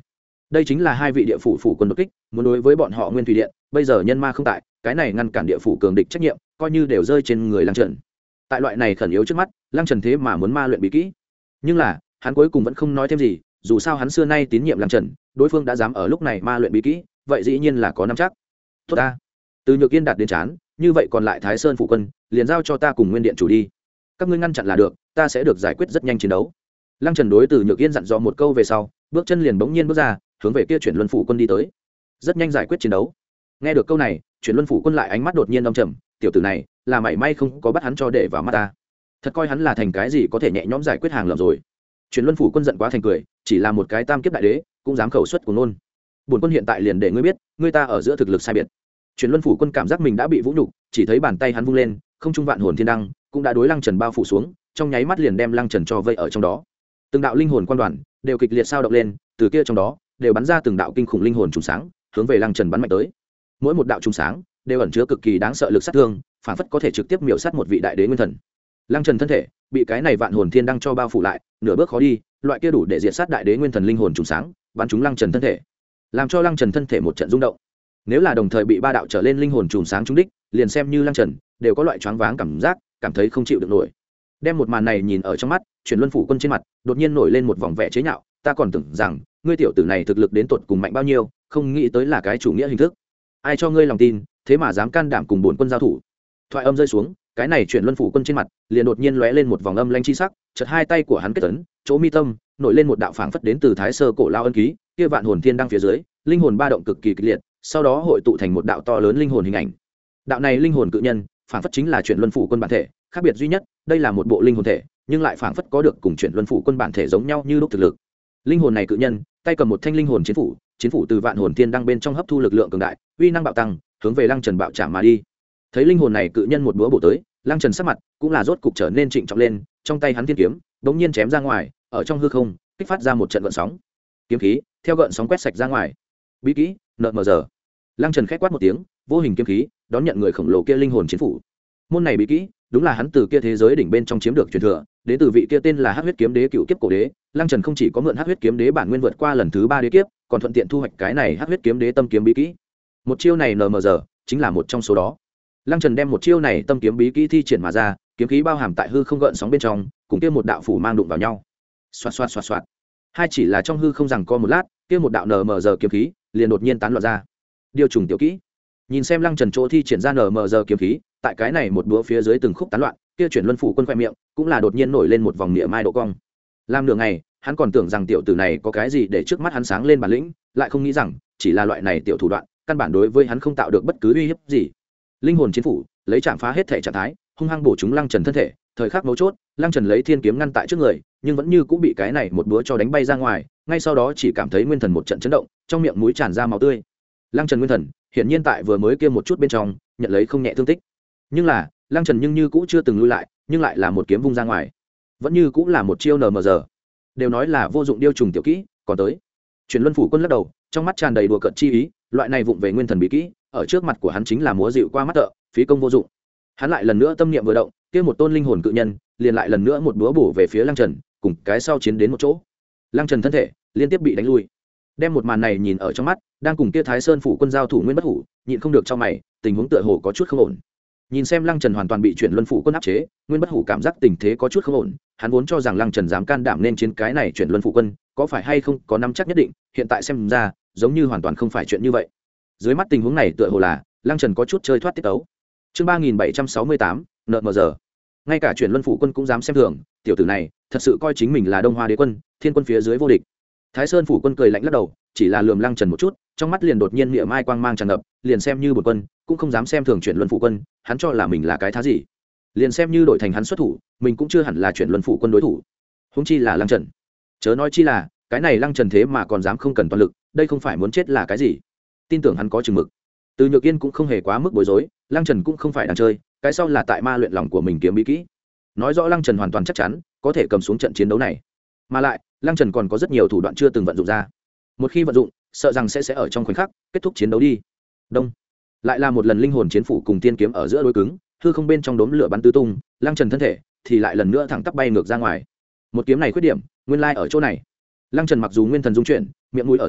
đây chính là hai vị địa phủ phủ quân đột kích, muốn đối với bọn họ Nguyên Thủy Điện, bây giờ nhân ma không tại, cái này ngăn cản địa phủ cường địch trách nhiệm coi như đều rơi trên người Lăng Trần. Tại loại này khẩn yếu trước mắt, Lăng Trần thế mà muốn ma luyện bí kỹ, nhưng là hắn cuối cùng vẫn không nói thêm gì, dù sao hắn xưa nay tín nhiệm Lăng Trần, đối phương đã dám ở lúc này ma luyện bí kỹ, vậy dĩ nhiên là có nắm chắc. Tốt ta, từ Nhược Yên đạt đến chán, như vậy còn lại Thái Sơn phủ quân, liền giao cho ta cùng Nguyên Điện chủ đi, các ngươi ngăn chặn là được, ta sẽ được giải quyết rất nhanh chiến đấu. Lăng Trần đối từ Nhược Yên dặn dò một câu về sau, bước chân liền bỗng nhiên bước ra, hướng về kia chuyển luân phủ quân đi tới, rất nhanh giải quyết chiến đấu. Nghe được câu này, chuyển luân phủ quân lại ánh mắt đột nhiên đông trầm, tiểu tử này là mảy may không có bắt hắn cho để vào mắt ta, thật coi hắn là thành cái gì có thể nhẹ nhõm giải quyết hàng lầm rồi. Chuyển luân phủ quân giận quá thành cười, chỉ là một cái tam kiếp đại đế cũng dám khẩu xuất của nôn. Bổn quân hiện tại liền để ngươi biết, ngươi ta ở giữa thực lực sai biệt. Chuyển luân phủ quân cảm giác mình đã bị vũ nhục, chỉ thấy bàn tay hắn vung lên, không trung vạn hồn thiên đăng cũng đã đối Lăng Trần bao phủ xuống, trong nháy mắt liền đem Lăng Trần cho vây ở trong đó. Từng đạo linh hồn quan đoàn đều kịch liệt sao động lên, từ kia trong đó đều bắn ra từng đạo kinh khủng linh hồn trùng sáng, hướng về Lăng Trần bắn mạnh tới. Mỗi một đạo trùng sáng đều ẩn chứa cực kỳ đáng sợ lực sát thương, phản phất có thể trực tiếp miểu sát một vị đại đế nguyên thần. Lăng Trần thân thể bị cái này vạn hồn thiên đăng cho bao phủ lại, nửa bước khó đi, loại kia đủ để diệt sát đại đế nguyên thần linh hồn trùng sáng bắn trúng Lăng Trần thân thể, làm cho Lăng Trần thân thể một trận rung động. Nếu là đồng thời bị ba đạo trở lên linh hồn trùng sáng trúng đích, liền xem như Lăng Trần đều có loại choáng váng cảm giác, cảm thấy không chịu được nổi. Đem một màn này nhìn ở trong mắt, Chuyển Luân phủ quân trên mặt đột nhiên nổi lên một vòng vẻ chế nhạo, ta còn tưởng rằng ngươi tiểu tử này thực lực đến tột cùng mạnh bao nhiêu, không nghĩ tới là cái chủ nghĩa hình thức. Ai cho ngươi lòng tin, thế mà dám can đảm cùng bổn quân giao thủ. Thoại âm rơi xuống, cái này Chuyển Luân phủ quân trên mặt liền đột nhiên lóe lên một vòng âm lanh chi sắc, chợt hai tay của hắn kết ấn, chỗ mi tâm nổi lên một đạo phảng phất đến từ Thái Sơ cổ lao ân ký, kia vạn hồn thiên đăng phía dưới, linh hồn ba động cực kỳ kịch liệt, sau đó hội tụ thành một đạo to lớn linh hồn hình ảnh. Đạo này linh hồn cự nhân, phảng phất chính là Chuyển Luân phủ quân bản thể, khác biệt duy nhất, đây là một bộ linh hồn thể, nhưng lại phảng phất có được cùng Chuyển Luân phủ quân bản thể giống nhau như lúc thực lực. Linh hồn này cự nhân, tay cầm một thanh linh hồn chiến phủ, chiến phủ từ vạn hồn thiên đăng bên trong hấp thu lực lượng cường đại, uy năng bạo tăng, hướng về Lăng Trần bạo chạm mà đi. Thấy linh hồn này cự nhân một búa bổ tới, Lăng Trần sắc mặt cũng là rốt cục trở nên trịnh trọng lên, trong tay hắn thiên kiếm bỗng nhiên chém ra ngoài, ở trong hư không kích phát ra một trận gợn sóng, kiếm khí theo gợn sóng quét sạch ra ngoài. Bí kỹ nợ mờ giờ. Lăng Trần khét quát một tiếng, vô hình kiếm khí đón nhận người khổng lồ kia linh hồn chiến phủ. Môn này bí kỹ đúng là hắn từ kia thế giới đỉnh bên trong chiếm được truyền thừa, đến từ vị kia tên là Hắc huyết kiếm đế cựu kiếp cổ đế. Lăng Trần không chỉ có mượn Hắc huyết kiếm đế bản nguyên vượt qua lần thứ ba đế kiếp, còn thuận tiện thu hoạch cái này Hắc huyết kiếm đế tâm kiếm bí kỹ. Một chiêu này nờ mờ giờ chính là một trong số đó. Lăng Trần đem một chiêu này tâm kiếm bí kỹ thi triển mà ra, kiếm khí bao hàm tại hư không gợn sóng bên trong, cùng kia một đạo phủ mang đụng vào nhau. Xoạt xoạt xoạt xoạt. Hai chỉ là trong hư không rằng co một lát, kia một đạo nờ mờ giờ kiếm khí liền đột nhiên tán loạn ra. Điều trùng tiểu kỹ. Nhìn xem Lăng Trần chỗ thi triển ra nờ mờ giờ kiếm khí, tại cái này một búa phía dưới từng khúc tán loạn, kia Chuyển Luân phủ quân khoe miệng cũng là đột nhiên nổi lên một vòng niệm mai độ cong. Làm nửa ngày, hắn còn tưởng rằng tiểu tử này có cái gì để trước mắt hắn sáng lên bản lĩnh, lại không nghĩ rằng chỉ là loại này tiểu thủ đoạn, căn bản đối với hắn không tạo được bất cứ uy hiếp gì. Linh hồn chiến phủ lấy chạm phá hết thể trạng thái, hung hăng bổ trúng Lăng Trần thân thể, thời khắc mấu chốt, Lăng Trần lấy thiên kiếm ngăn tại trước người, nhưng vẫn như cũng bị cái này một búa cho đánh bay ra ngoài, ngay sau đó chỉ cảm thấy nguyên thần một trận chấn động, trong miệng mũi tràn ra máu tươi. Lăng Trần nguyên thần hiển nhiên tại vừa mới kia một chút bên trong nhận lấy không nhẹ thương tích, nhưng là Lăng Trần nhưng như cũ chưa từng lui lại, nhưng lại là một kiếm vung ra ngoài, vẫn như cũng là một chiêu nờ mờ giờ. Đều nói là vô dụng điêu trùng tiểu kỹ, còn tới. Chuyển Luân phủ quân lắc đầu, trong mắt tràn đầy đùa cợt chi ý, loại này vụng về nguyên thần bí kỹ, ở trước mặt của hắn chính là múa dịu qua mắt tợ, phí công vô dụng. Hắn lại lần nữa tâm niệm vừa động, kia một tôn linh hồn cự nhân liền lại lần nữa một búa bổ về phía Lăng Trần, cùng cái sau chiến đến một chỗ. Lăng Trần thân thể liên tiếp bị đánh lui. Đem một màn này nhìn ở trong mắt, đang cùng kia Thái Sơn phủ quân giao thủ Nguyên Bất Hủ, nhịn không được trong mày, tình huống tựa hồ có chút không ổn. Nhìn xem Lăng Trần hoàn toàn bị Chuyển Luân phủ quân áp chế, Nguyên Bất Hủ cảm giác tình thế có chút không ổn, hắn vốn cho rằng Lăng Trần dám can đảm nên chiến cái này Chuyển Luân phủ quân, có phải hay không có nắm chắc nhất định, hiện tại xem ra, giống như hoàn toàn không phải chuyện như vậy. Dưới mắt tình huống này tựa hồ là Lăng Trần có chút chơi thoát tiết tấu. Chương ba nghìn bảy trăm sáu mươi tám, nợ mờ giờ. Ngay cả Chuyển Luân phủ quân cũng dám xem thường, tiểu tử này thật sự coi chính mình là Đông Hoa đế quân, thiên quân phía dưới vô địch. Thái Sơn phủ quân cười lạnh lắc đầu, chỉ là lườm Lăng Trần một chút, trong mắt liền đột nhiên niệm mai quang mang tràn ngập, liền xem như bổn quân cũng không dám xem thường Chuyển Luân phủ quân, hắn cho là mình là cái thá gì? Liền xem như đổi thành hắn xuất thủ, mình cũng chưa hẳn là Chuyển Luân phủ quân đối thủ. Huống chi là Lăng Trần. Chớ nói chi là, cái này Lăng Trần thế mà còn dám không cần toàn lực, đây không phải muốn chết là cái gì? Tin tưởng hắn có chừng mực. Từ Nhược Yên cũng không hề quá mức bối rối, Lăng Trần cũng không phải đang chơi, cái sau là tại ma luyện lòng của mình kiếm bí kỹ. Nói rõ Lăng Trần hoàn toàn chắc chắn có thể cầm xuống trận chiến đấu này. Mà lại, Lăng Trần còn có rất nhiều thủ đoạn chưa từng vận dụng ra. Một khi vận dụng, sợ rằng sẽ sẽ ở trong khoảnh khắc kết thúc chiến đấu đi. Đông. Lại là một lần linh hồn chiến phủ cùng tiên kiếm ở giữa đối cứng, hư không bên trong đốm lửa bắn tứ tung, Lăng Trần thân thể thì lại lần nữa thẳng tắp bay ngược ra ngoài. Một kiếm này khuyết điểm, nguyên lai ở chỗ này. Lăng Trần mặc dù nguyên thần dung chuyển, miệng mũi ở giữa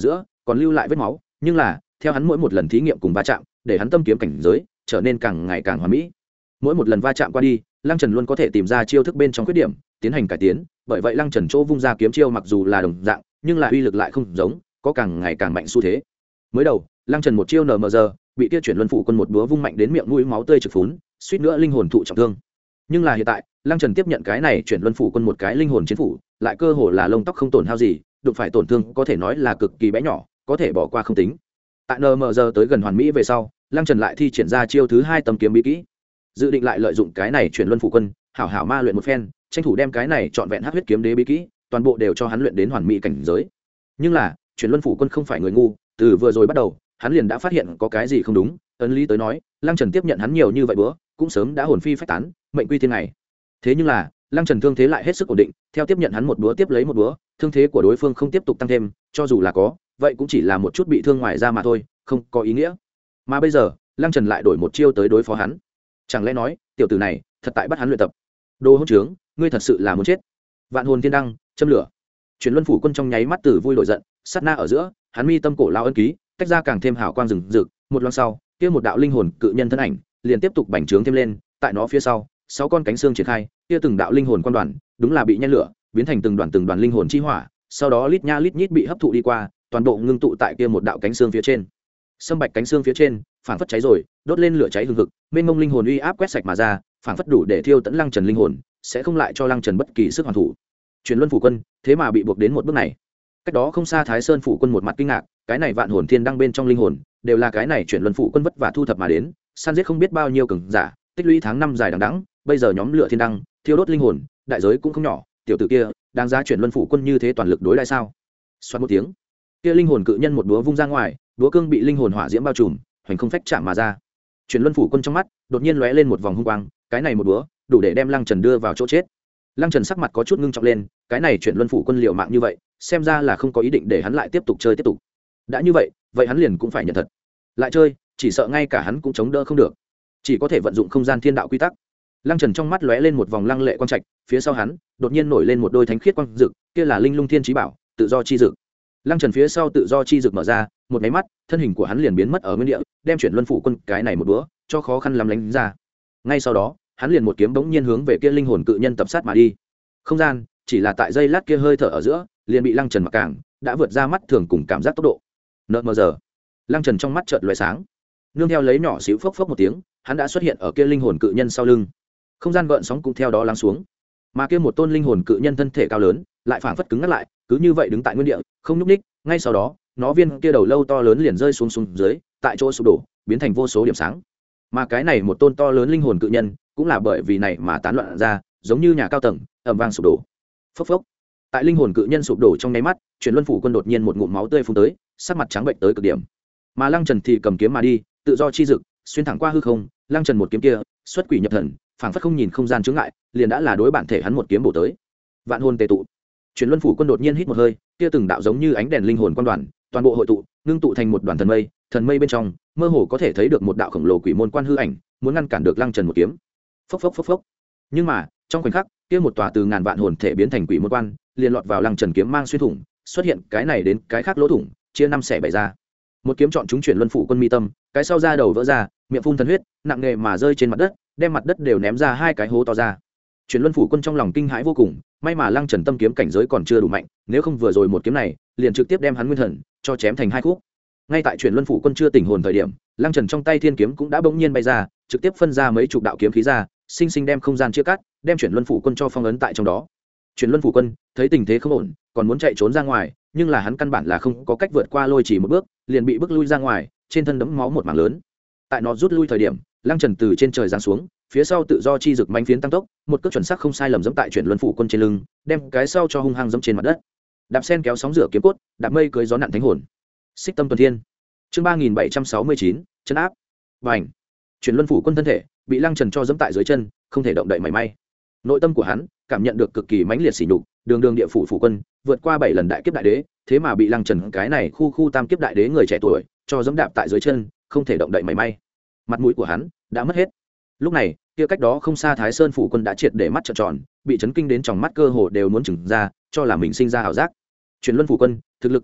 còn lưu lại vết máu, nhưng là theo hắn mỗi một lần thí nghiệm cùng va chạm, để hắn tâm kiếm cảnh giới trở nên càng ngày càng hoàn mỹ. Mỗi một lần va chạm qua đi, Lăng Trần luôn có thể tìm ra chiêu thức bên trong khuyết điểm, tiến hành cải tiến, bởi vậy Lăng Trần chỗ vung ra kiếm chiêu mặc dù là đồng dạng, nhưng là uy lực lại không giống, có càng ngày càng mạnh xu thế. Mới đầu, Lăng Trần một chiêu nờ mờ giờ, bị kia chuyển luân phủ quân một búa vung mạnh đến miệng mũi máu tươi trực phún, suýt nữa linh hồn thụ trọng thương. Nhưng là hiện tại, Lăng Trần tiếp nhận cái này chuyển luân phủ quân một cái linh hồn chiến phủ, lại cơ hồ là lông tóc không tổn hao gì, đụng phải tổn thương có thể nói là cực kỳ bé nhỏ, có thể bỏ qua không tính. Tại nờ mờ giờ tới gần hoàn mỹ về sau, Lăng Trần lại thi triển ra chiêu thứ hai tấm kiếm bí kỹ, dự định lại lợi dụng cái này chuyển luân phủ quân, hảo hảo ma luyện một phen, tranh thủ đem cái này trọn vẹn hắc huyết kiếm đế bí kỹ, toàn bộ đều cho hắn luyện đến hoàn mỹ cảnh giới. Nhưng là, chuyển luân phủ quân không phải người ngu, từ vừa rồi bắt đầu, hắn liền đã phát hiện có cái gì không đúng. Ấn lý tới nói, Lăng Trần tiếp nhận hắn nhiều như vậy bữa, cũng sớm đã hồn phi phách tán, mệnh quy thiên này. Thế nhưng là, Lăng Trần thương thế lại hết sức ổn định, theo tiếp nhận hắn một búa tiếp lấy một búa, thương thế của đối phương không tiếp tục tăng thêm, cho dù là có, vậy cũng chỉ là một chút bị thương ngoài da mà thôi, không có ý nghĩa. Mà bây giờ, Lăng Trần lại đổi một chiêu tới đối phó hắn. Chẳng lẽ nói, tiểu tử này thật tại bắt hắn luyện tập? Đồ hỗn trướng, ngươi thật sự là muốn chết. Vạn hồn thiên đăng, châm lửa. Chuyển luân phủ quân trong nháy mắt từ vui đổi giận, sát na ở giữa, hắn mi tâm cổ lao ân ký, tách ra càng thêm hào quang rừng rực, một loáng sau, kia một đạo linh hồn cự nhân thân ảnh, liền tiếp tục bành trướng thêm lên, tại nó phía sau, sáu con cánh xương triển khai, kia từng đạo linh hồn quan đoàn, đúng là bị nhen lửa, biến thành từng đoàn từng đoàn linh hồn chi hỏa, sau đó lít nha lít nhít bị hấp thụ đi qua, toàn bộ ngưng tụ tại kia một đạo cánh xương phía trên. Sâm bạch cánh xương phía trên, phảng phất cháy rồi, đốt lên lửa cháy hừng hực, mênh mông linh hồn uy áp quét sạch mà ra, phảng phất đủ để thiêu tận Lăng Trần linh hồn, sẽ không lại cho Lăng Trần bất kỳ sức hoàn thủ. Chuyển luân phủ quân, thế mà bị buộc đến một bước này. Cách đó không xa Thái Sơn phủ quân một mặt kinh ngạc, cái này vạn hồn thiên đăng bên trong linh hồn, đều là cái này chuyển luân phủ quân vất vả thu thập mà đến, săn giết không biết bao nhiêu cường giả, tích lũy tháng năm dài đằng đẵng, bây giờ nhóm lửa thiên đăng, thiêu đốt linh hồn, đại giới cũng không nhỏ, tiểu tử kia, đáng giá chuyển luân phủ quân như thế toàn lực đối đãi sao? Xoát một tiếng, kia linh hồn cự nhân một búa vung ra ngoài, búa cương bị linh hồn hỏa diễm bao trùm, hoành không phách chạm mà ra. Chuyển luân phủ quân trong mắt đột nhiên lóe lên một vòng hung quang, cái này một búa đủ để đem Lăng Trần đưa vào chỗ chết. Lăng Trần sắc mặt có chút ngưng trọng lên, cái này chuyển luân phủ quân liều mạng như vậy, xem ra là không có ý định để hắn lại tiếp tục chơi tiếp tục. Đã như vậy, vậy hắn liền cũng phải nhận thật. Lại chơi, chỉ sợ ngay cả hắn cũng chống đỡ không được, chỉ có thể vận dụng không gian thiên đạo quy tắc. Lăng Trần trong mắt lóe lên một vòng lăng lệ quang trạch, phía sau hắn đột nhiên nổi lên một đôi thánh khiết quang dực, kia là linh lung thiên chí bảo, tự do chi dực. Lăng Trần phía sau tự do chi dực mở ra, một cái mắt, thân hình của hắn liền biến mất ở nguyên địa, đem chuyển luân phủ quân cái này một búa cho khó khăn lắm lánh ra. Ngay sau đó, hắn liền một kiếm bỗng nhiên hướng về kia linh hồn cự nhân tập sát mà đi. Không gian chỉ là tại giây lát kia hơi thở ở giữa, liền bị Lăng Trần mặc càng đã vượt ra mắt thường cùng cảm giác tốc độ. Nợ mờ giờ, Lăng Trần trong mắt chợt lóe sáng, nương theo lấy nhỏ xíu phốc phốc một tiếng, hắn đã xuất hiện ở kia linh hồn cự nhân sau lưng. Không gian gợn sóng cũng theo đó lắng xuống, mà kia một tôn linh hồn cự nhân thân thể cao lớn, lại phảng phất cứng ngắt lại, cứ như vậy đứng tại nguyên địa, không nhúc nhích. Ngay sau đó, nó viên kia đầu lâu to lớn liền rơi xuống xuống dưới, tại chỗ sụp đổ, biến thành vô số điểm sáng. Mà cái này một tôn to lớn linh hồn cự nhân, cũng là bởi vì này mà tán loạn ra, giống như nhà cao tầng, ầm vang sụp đổ. Phốc phốc. Tại linh hồn cự nhân sụp đổ trong nháy mắt, chuyển luân phủ quân đột nhiên một ngụm máu tươi phun tới, sắc mặt trắng bệnh tới cực điểm. Mà Lăng Trần thì cầm kiếm mà đi, tự do chi dực, xuyên thẳng qua hư không. Lăng Trần một kiếm kia, xuất quỷ nhập thần, phảng phất không nhìn không gian chướng ngại, liền đã là đối bản thể hắn một kiếm bổ tới. Vạn hồn tề tụ. Chuyển luân phủ quân đột nhiên hít một hơi, kia từng đạo giống như ánh đèn linh hồn quan đoàn, toàn bộ hội tụ, ngưng tụ thành một đoàn thần mây, thần mây bên trong, mơ hồ có thể thấy được một đạo khổng lồ quỷ môn quan hư ảnh, muốn ngăn cản được Lăng Trần một kiếm. Phốc phốc phốc phốc. Nhưng mà, trong khoảnh khắc, kia một tòa từ ngàn vạn hồn thể biến thành quỷ môn quan, liền lọt vào Lăng Trần kiếm mang xuyên thủng, xuất hiện cái này đến cái khác lỗ thủng, chia năm xẻ bảy ra. Một kiếm chọn chúng chuyển luân phủ quân mi tâm, cái sau ra đầu vỡ ra, miệng phun thần huyết, nặng nề mà rơi trên mặt đất, đem mặt đất đều ném ra hai cái hố to ra. Chuyển luân phủ quân trong lòng kinh hãi vô cùng, may mà Lăng Trần tâm kiếm cảnh giới còn chưa đủ mạnh, nếu không vừa rồi một kiếm này, liền trực tiếp đem hắn nguyên thần cho chém thành hai khúc. Ngay tại chuyển luân phủ quân chưa tỉnh hồn thời điểm, Lăng Trần trong tay thiên kiếm cũng đã bỗng nhiên bay ra, trực tiếp phân ra mấy chục đạo kiếm khí ra, sinh sinh đem không gian chia cắt, đem chuyển luân phủ quân cho phong ấn tại trong đó. Chuyển luân phủ quân thấy tình thế không ổn, còn muốn chạy trốn ra ngoài, nhưng là hắn căn bản là không có cách vượt qua lôi chỉ một bước, liền bị bước lui ra ngoài, trên thân đẫm máu một mảng lớn. Tại nó rút lui thời điểm, Lăng Trần từ trên trời giáng xuống, phía sau tự do chi dực manh phiến tăng tốc, một cước chuẩn xác không sai lầm giẫm tại chuyển luân phủ quân trên lưng, đem cái sau cho hung hăng giẫm trên mặt đất. Đạp sen kéo sóng rửa kiếm cốt, đạp mây cưới gió nặn thánh hồn. Xích tâm tuần thiên. Chương ba nghìn bảy trăm sáu mươi chín, chân áp. Bành. Chuyển luân phủ quân thân thể bị Lăng Trần cho giẫm tại dưới chân, không thể động đậy mảy may. Nội tâm của hắn cảm nhận được cực kỳ mãnh liệt sỉ nhục, đường đường địa phủ phủ quân, vượt qua bảy lần đại kiếp đại đế, thế mà bị Lăng Trần cái này khu khu tam kiếp đại đế người trẻ tuổi cho giẫm đạp tại dưới chân, không thể động đậy mảy may. Mặt mũi của hắn đã mất hết. Lúc này, kia cách đó không xa Thái Sơn phủ quân đã triệt để mắt trợn tròn, bị chấn kinh đến tròng mắt cơ hồ đều muốn trừng ra, cho là mình sinh ra ảo giác. Chuyển luân phủ quân thực lực cường đại,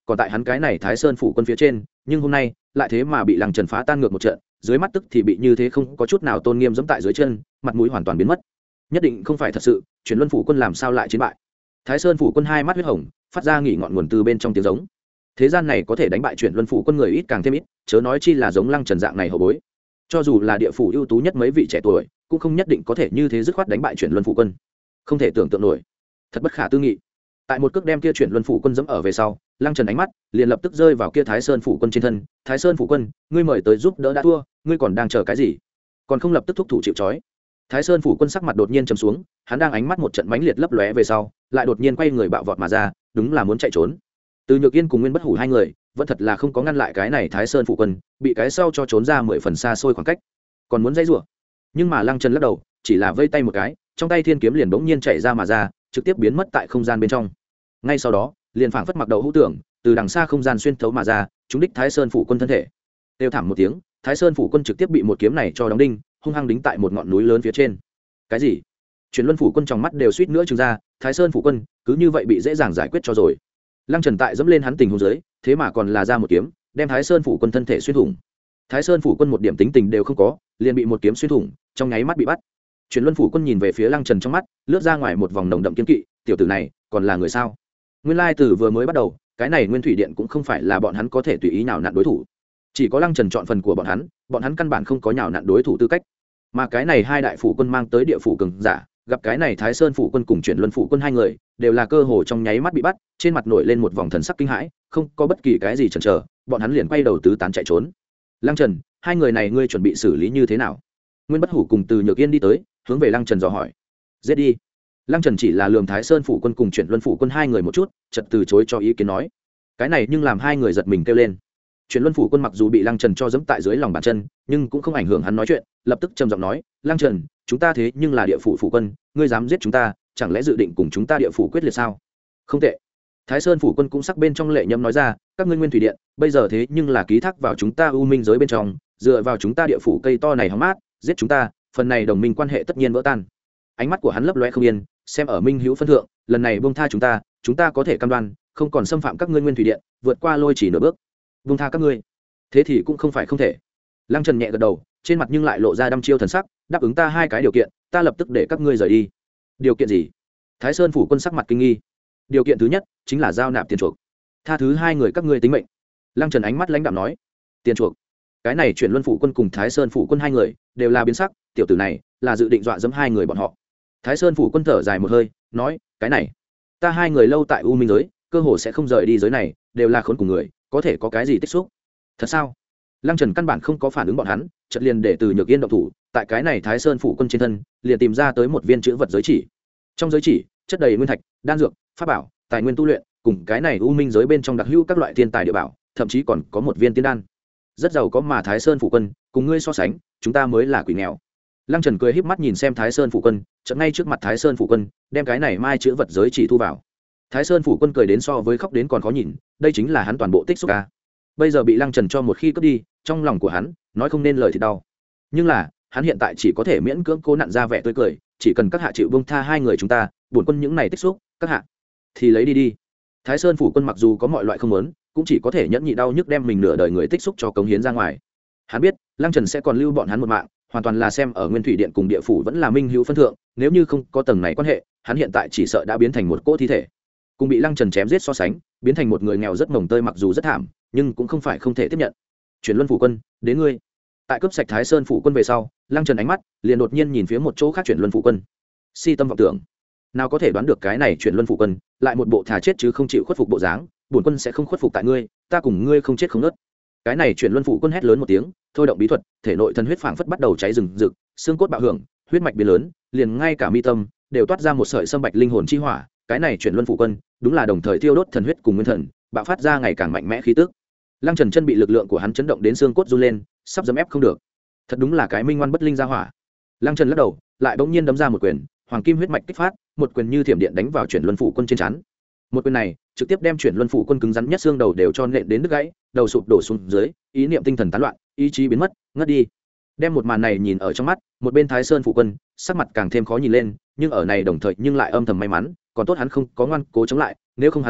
còn tại hắn cái này Thái Sơn phủ quân phía trên, nhưng hôm nay lại thế mà bị Lăng Trần phá tan ngược một trận, dưới mắt tức thì bị như thế không có chút nào tôn nghiêm giẫm tại dưới chân, mặt mũi hoàn toàn biến mất. Nhất định không phải thật sự, Chuyển Luân phủ quân làm sao lại chiến bại? Thái Sơn phủ quân hai mắt huyết hồng, phát ra nghỉ ngọn nguồn từ bên trong tiếng giống. Thế gian này có thể đánh bại Chuyển Luân phủ quân người ít càng thêm ít, chớ nói chi là giống Lăng Trần dạng này hậu bối. Cho dù là địa phủ ưu tú nhất mấy vị trẻ tuổi, cũng không nhất định có thể như thế dứt khoát đánh bại Chuyển Luân phủ quân. Không thể tưởng tượng nổi, thật bất khả tư nghị. Tại một cước đem kia Chuyển Luân phủ quân dẫm ở về sau, Lăng Trần ánh mắt liền lập tức rơi vào kia Thái Sơn phủ quân trên thân. Thái Sơn phủ quân, ngươi mời tới giúp đỡ đã thua, ngươi còn đang chờ cái gì? Còn không lập tức thúc thủ chịu trói. Thái Sơn phủ quân sắc mặt đột nhiên trầm xuống, hắn đang ánh mắt một trận mãnh liệt lấp lóe về sau, lại đột nhiên quay người bạo vọt mà ra, đúng là muốn chạy trốn. Từ Nhược Yên cùng Nguyên Bất Hủ hai người, vẫn thật là không có ngăn lại cái này Thái Sơn phủ quân, bị cái sau cho trốn ra mười phần xa xôi khoảng cách, còn muốn dây rủa. Nhưng mà Lăng Trần lắc đầu, chỉ là vây tay một cái, trong tay thiên kiếm liền bỗng nhiên chạy ra mà ra, trực tiếp biến mất tại không gian bên trong. Ngay sau đó, liền phảng phất mặc đầu hữu tưởng, từ đằng xa không gian xuyên thấu mà ra, trúng đích Thái Sơn phủ quân thân thể. Kêu thảm một tiếng, Thái Sơn phủ quân trực tiếp bị một kiếm này cho đóng đinh, hung hăng đính tại một ngọn núi lớn phía trên. Cái gì? Chuyển Luân phủ quân trong mắt đều suýt nữa trừng ra, Thái Sơn phủ quân cứ như vậy bị dễ dàng giải quyết cho rồi. Lăng Trần tại dẫm lên hắn tình huống dưới, thế mà còn là ra một kiếm, đem Thái Sơn phủ quân thân thể xuyên thủng. Thái Sơn phủ quân một điểm tính tình đều không có, liền bị một kiếm xuyên thủng, trong nháy mắt bị bắt. Chuyển Luân phủ quân nhìn về phía Lăng Trần trong mắt, lướt ra ngoài một vòng nồng đậm kiên kỵ, tiểu tử này còn là người sao? Nguyên lai từ vừa mới bắt đầu, cái này Nguyên Thủy Điện cũng không phải là bọn hắn có thể tùy ý nào nặn đối thủ. Chỉ có Lăng Trần chọn phần của bọn hắn, bọn hắn căn bản không có nhào nặn đối thủ tư cách. Mà cái này hai đại phủ quân mang tới địa phủ cường giả, gặp cái này Thái Sơn phủ quân cùng Chuyển Luân phủ quân hai người, đều là cơ hồ trong nháy mắt bị bắt, trên mặt nổi lên một vòng thần sắc kinh hãi, không có bất kỳ cái gì chần chờ, bọn hắn liền quay đầu tứ tán chạy trốn. Lăng Trần, hai người này ngươi chuẩn bị xử lý như thế nào? Nguyên Bất Hủ cùng Từ Nhược Yên đi tới, hướng về Lăng Trần dò hỏi. Giết đi. Lăng Trần chỉ là lườm Thái Sơn phủ quân cùng Chuyển Luân phủ quân hai người một chút, chợt từ chối cho ý kiến nói. Cái này nhưng làm hai người giật mình kêu lên. Chuyển Luân phủ quân mặc dù bị Lăng Trần cho dẫm tại dưới lòng bàn chân, nhưng cũng không ảnh hưởng hắn nói chuyện, lập tức trầm giọng nói, "Lăng Trần, chúng ta thế nhưng là địa phủ phủ quân, ngươi dám giết chúng ta, chẳng lẽ dự định cùng chúng ta địa phủ quyết liệt sao?" Không tệ. Thái Sơn phủ quân cũng sắc bên trong lệ nhâm nói ra, "Các ngươi Nguyên Thủy Điện, bây giờ thế nhưng là ký thác vào chúng ta U Minh giới bên trong, dựa vào chúng ta địa phủ cây to này hóng mát, giết chúng ta, phần này đồng minh quan hệ tất nhiên vỡ tan." Ánh mắt của hắn lấp lóe không yên, xem ở Minh Hữu phân thượng, lần này buông tha chúng ta, chúng ta có thể cam đoan, không còn xâm phạm các ngươi Nguyên Thủy Điện, vượt qua lôi chỉ nửa bước. Buông tha các ngươi. Thế thì cũng không phải không thể. Lăng Trần nhẹ gật đầu, trên mặt nhưng lại lộ ra đăm chiêu thần sắc, đáp ứng ta hai cái điều kiện, ta lập tức để các ngươi rời đi. Điều kiện gì? Thái Sơn phủ quân sắc mặt kinh nghi. Điều kiện thứ nhất chính là giao nạp tiền chuộc, tha thứ hai người các ngươi tính mệnh. Lăng Trần ánh mắt lãnh đạm nói. Tiền chuộc? Cái này Chuyển Luân phủ quân cùng Thái Sơn phủ quân hai người đều là biến sắc, tiểu tử này là dự định dọa dẫm hai người bọn họ. Thái Sơn phủ quân thở dài một hơi, nói, cái này, ta hai người lâu tại U Minh giới, cơ hồ sẽ không rời đi giới này, đều là khốn cùng người, có thể có cái gì tích xúc? Thật sao? Lăng Trần căn bản không có phản ứng bọn hắn, chợt liền để Từ Nhược Yên động thủ, tại cái này Thái Sơn phủ quân trên thân, liền tìm ra tới một viên chữ vật giới chỉ. Trong giới chỉ, chất đầy nguyên thạch, đan dược, pháp bảo, tài nguyên tu luyện, cùng cái này U Minh giới bên trong đặc hữu các loại thiên tài địa bảo, thậm chí còn có một viên tiên đan. Rất giàu có mà Thái Sơn phủ quân, cùng ngươi so sánh, chúng ta mới là quỷ nghèo. Lăng Trần cười híp mắt nhìn xem Thái Sơn phủ quân, chợt ngay trước mặt Thái Sơn phủ quân, đem cái này mai chữ vật giới chỉ thu vào. Thái Sơn phủ quân cười đến so với khóc đến còn khó nhìn, đây chính là hắn toàn bộ tích xúc a. Bây giờ bị Lăng Trần cho một khi cướp đi, trong lòng của hắn nói không nên lời thì đau. Nhưng là, hắn hiện tại chỉ có thể miễn cưỡng cố nặn ra vẻ tươi cười, chỉ cần các hạ chịu buông tha hai người chúng ta, bổn quân những này tích xúc, các hạ thì lấy đi đi. Thái Sơn phủ quân mặc dù có mọi loại không muốn, cũng chỉ có thể nhẫn nhị đau nhức đem mình nửa đời người tích xúc cho cống hiến ra ngoài. Hắn biết, Lăng Trần sẽ còn lưu bọn hắn một mạng, hoàn toàn là xem ở Nguyên Thủy Điện cùng địa phủ vẫn là minh hữu phân thượng, nếu như không có tầng này quan hệ, hắn hiện tại chỉ sợ đã biến thành một cỗ thi thể. Cùng bị Lăng Trần chém giết so sánh, biến thành một người nghèo rất mồng tơi mặc dù rất thảm, nhưng cũng không phải không thể tiếp nhận. Chuyển Luân phủ quân, đến ngươi. Tại cướp sạch Thái Sơn phủ quân về sau, Lăng Trần ánh mắt liền đột nhiên nhìn phía một chỗ khác Chuyển Luân phủ quân. Si tâm vọng tưởng, nào có thể đoán được cái này Chuyển Luân phủ quân, lại một bộ thà chết chứ không chịu khuất phục bộ dáng, bổn quân sẽ không khuất phục tại ngươi, ta cùng ngươi không chết không nứt. Cái này Chuyển Luân phủ quân hét lớn một tiếng, thôi động bí thuật, thể nội thần huyết phảng phất bắt đầu cháy rừng rực, xương cốt bạo hưởng, huyết mạch biến lớn, liền ngay cả mi tâm đều toát ra một sợi sâm bạch linh hồn chi hỏa. Cái này Chuyển Luân phủ quân, đúng là đồng thời thiêu đốt thần huyết cùng nguyên thần, bạo phát ra ngày càng mạnh mẽ khí tức. Lăng Trần chân bị lực lượng của hắn chấn động đến xương cốt run lên, sắp dấm ép không được. Thật đúng là cái minh ngoan bất linh ra hỏa. Lăng Trần lắc đầu, lại bỗng nhiên đấm ra một quyền, hoàng kim huyết mạch kích phát, một quyền như thiểm điện đánh vào Chuyển Luân phủ quân trên trán. Một quyền này trực tiếp đem Chuyển Luân phủ quân cứng rắn nhất xương đầu đều cho nện đến đứt gãy, đầu sụp đổ xuống dưới, ý niệm tinh thần tán loạn, ý chí biến mất, ngất đi. Đem một màn này nhìn ở trong mắt, một bên Thái Sơn phủ quân sắc mặt càng thêm khó nhìn lên, nhưng ở này đồng thời nhưng lại âm thầm may mắn, còn tốt hắn không có ngoan cố chống lại, nếu không hắn hiện tại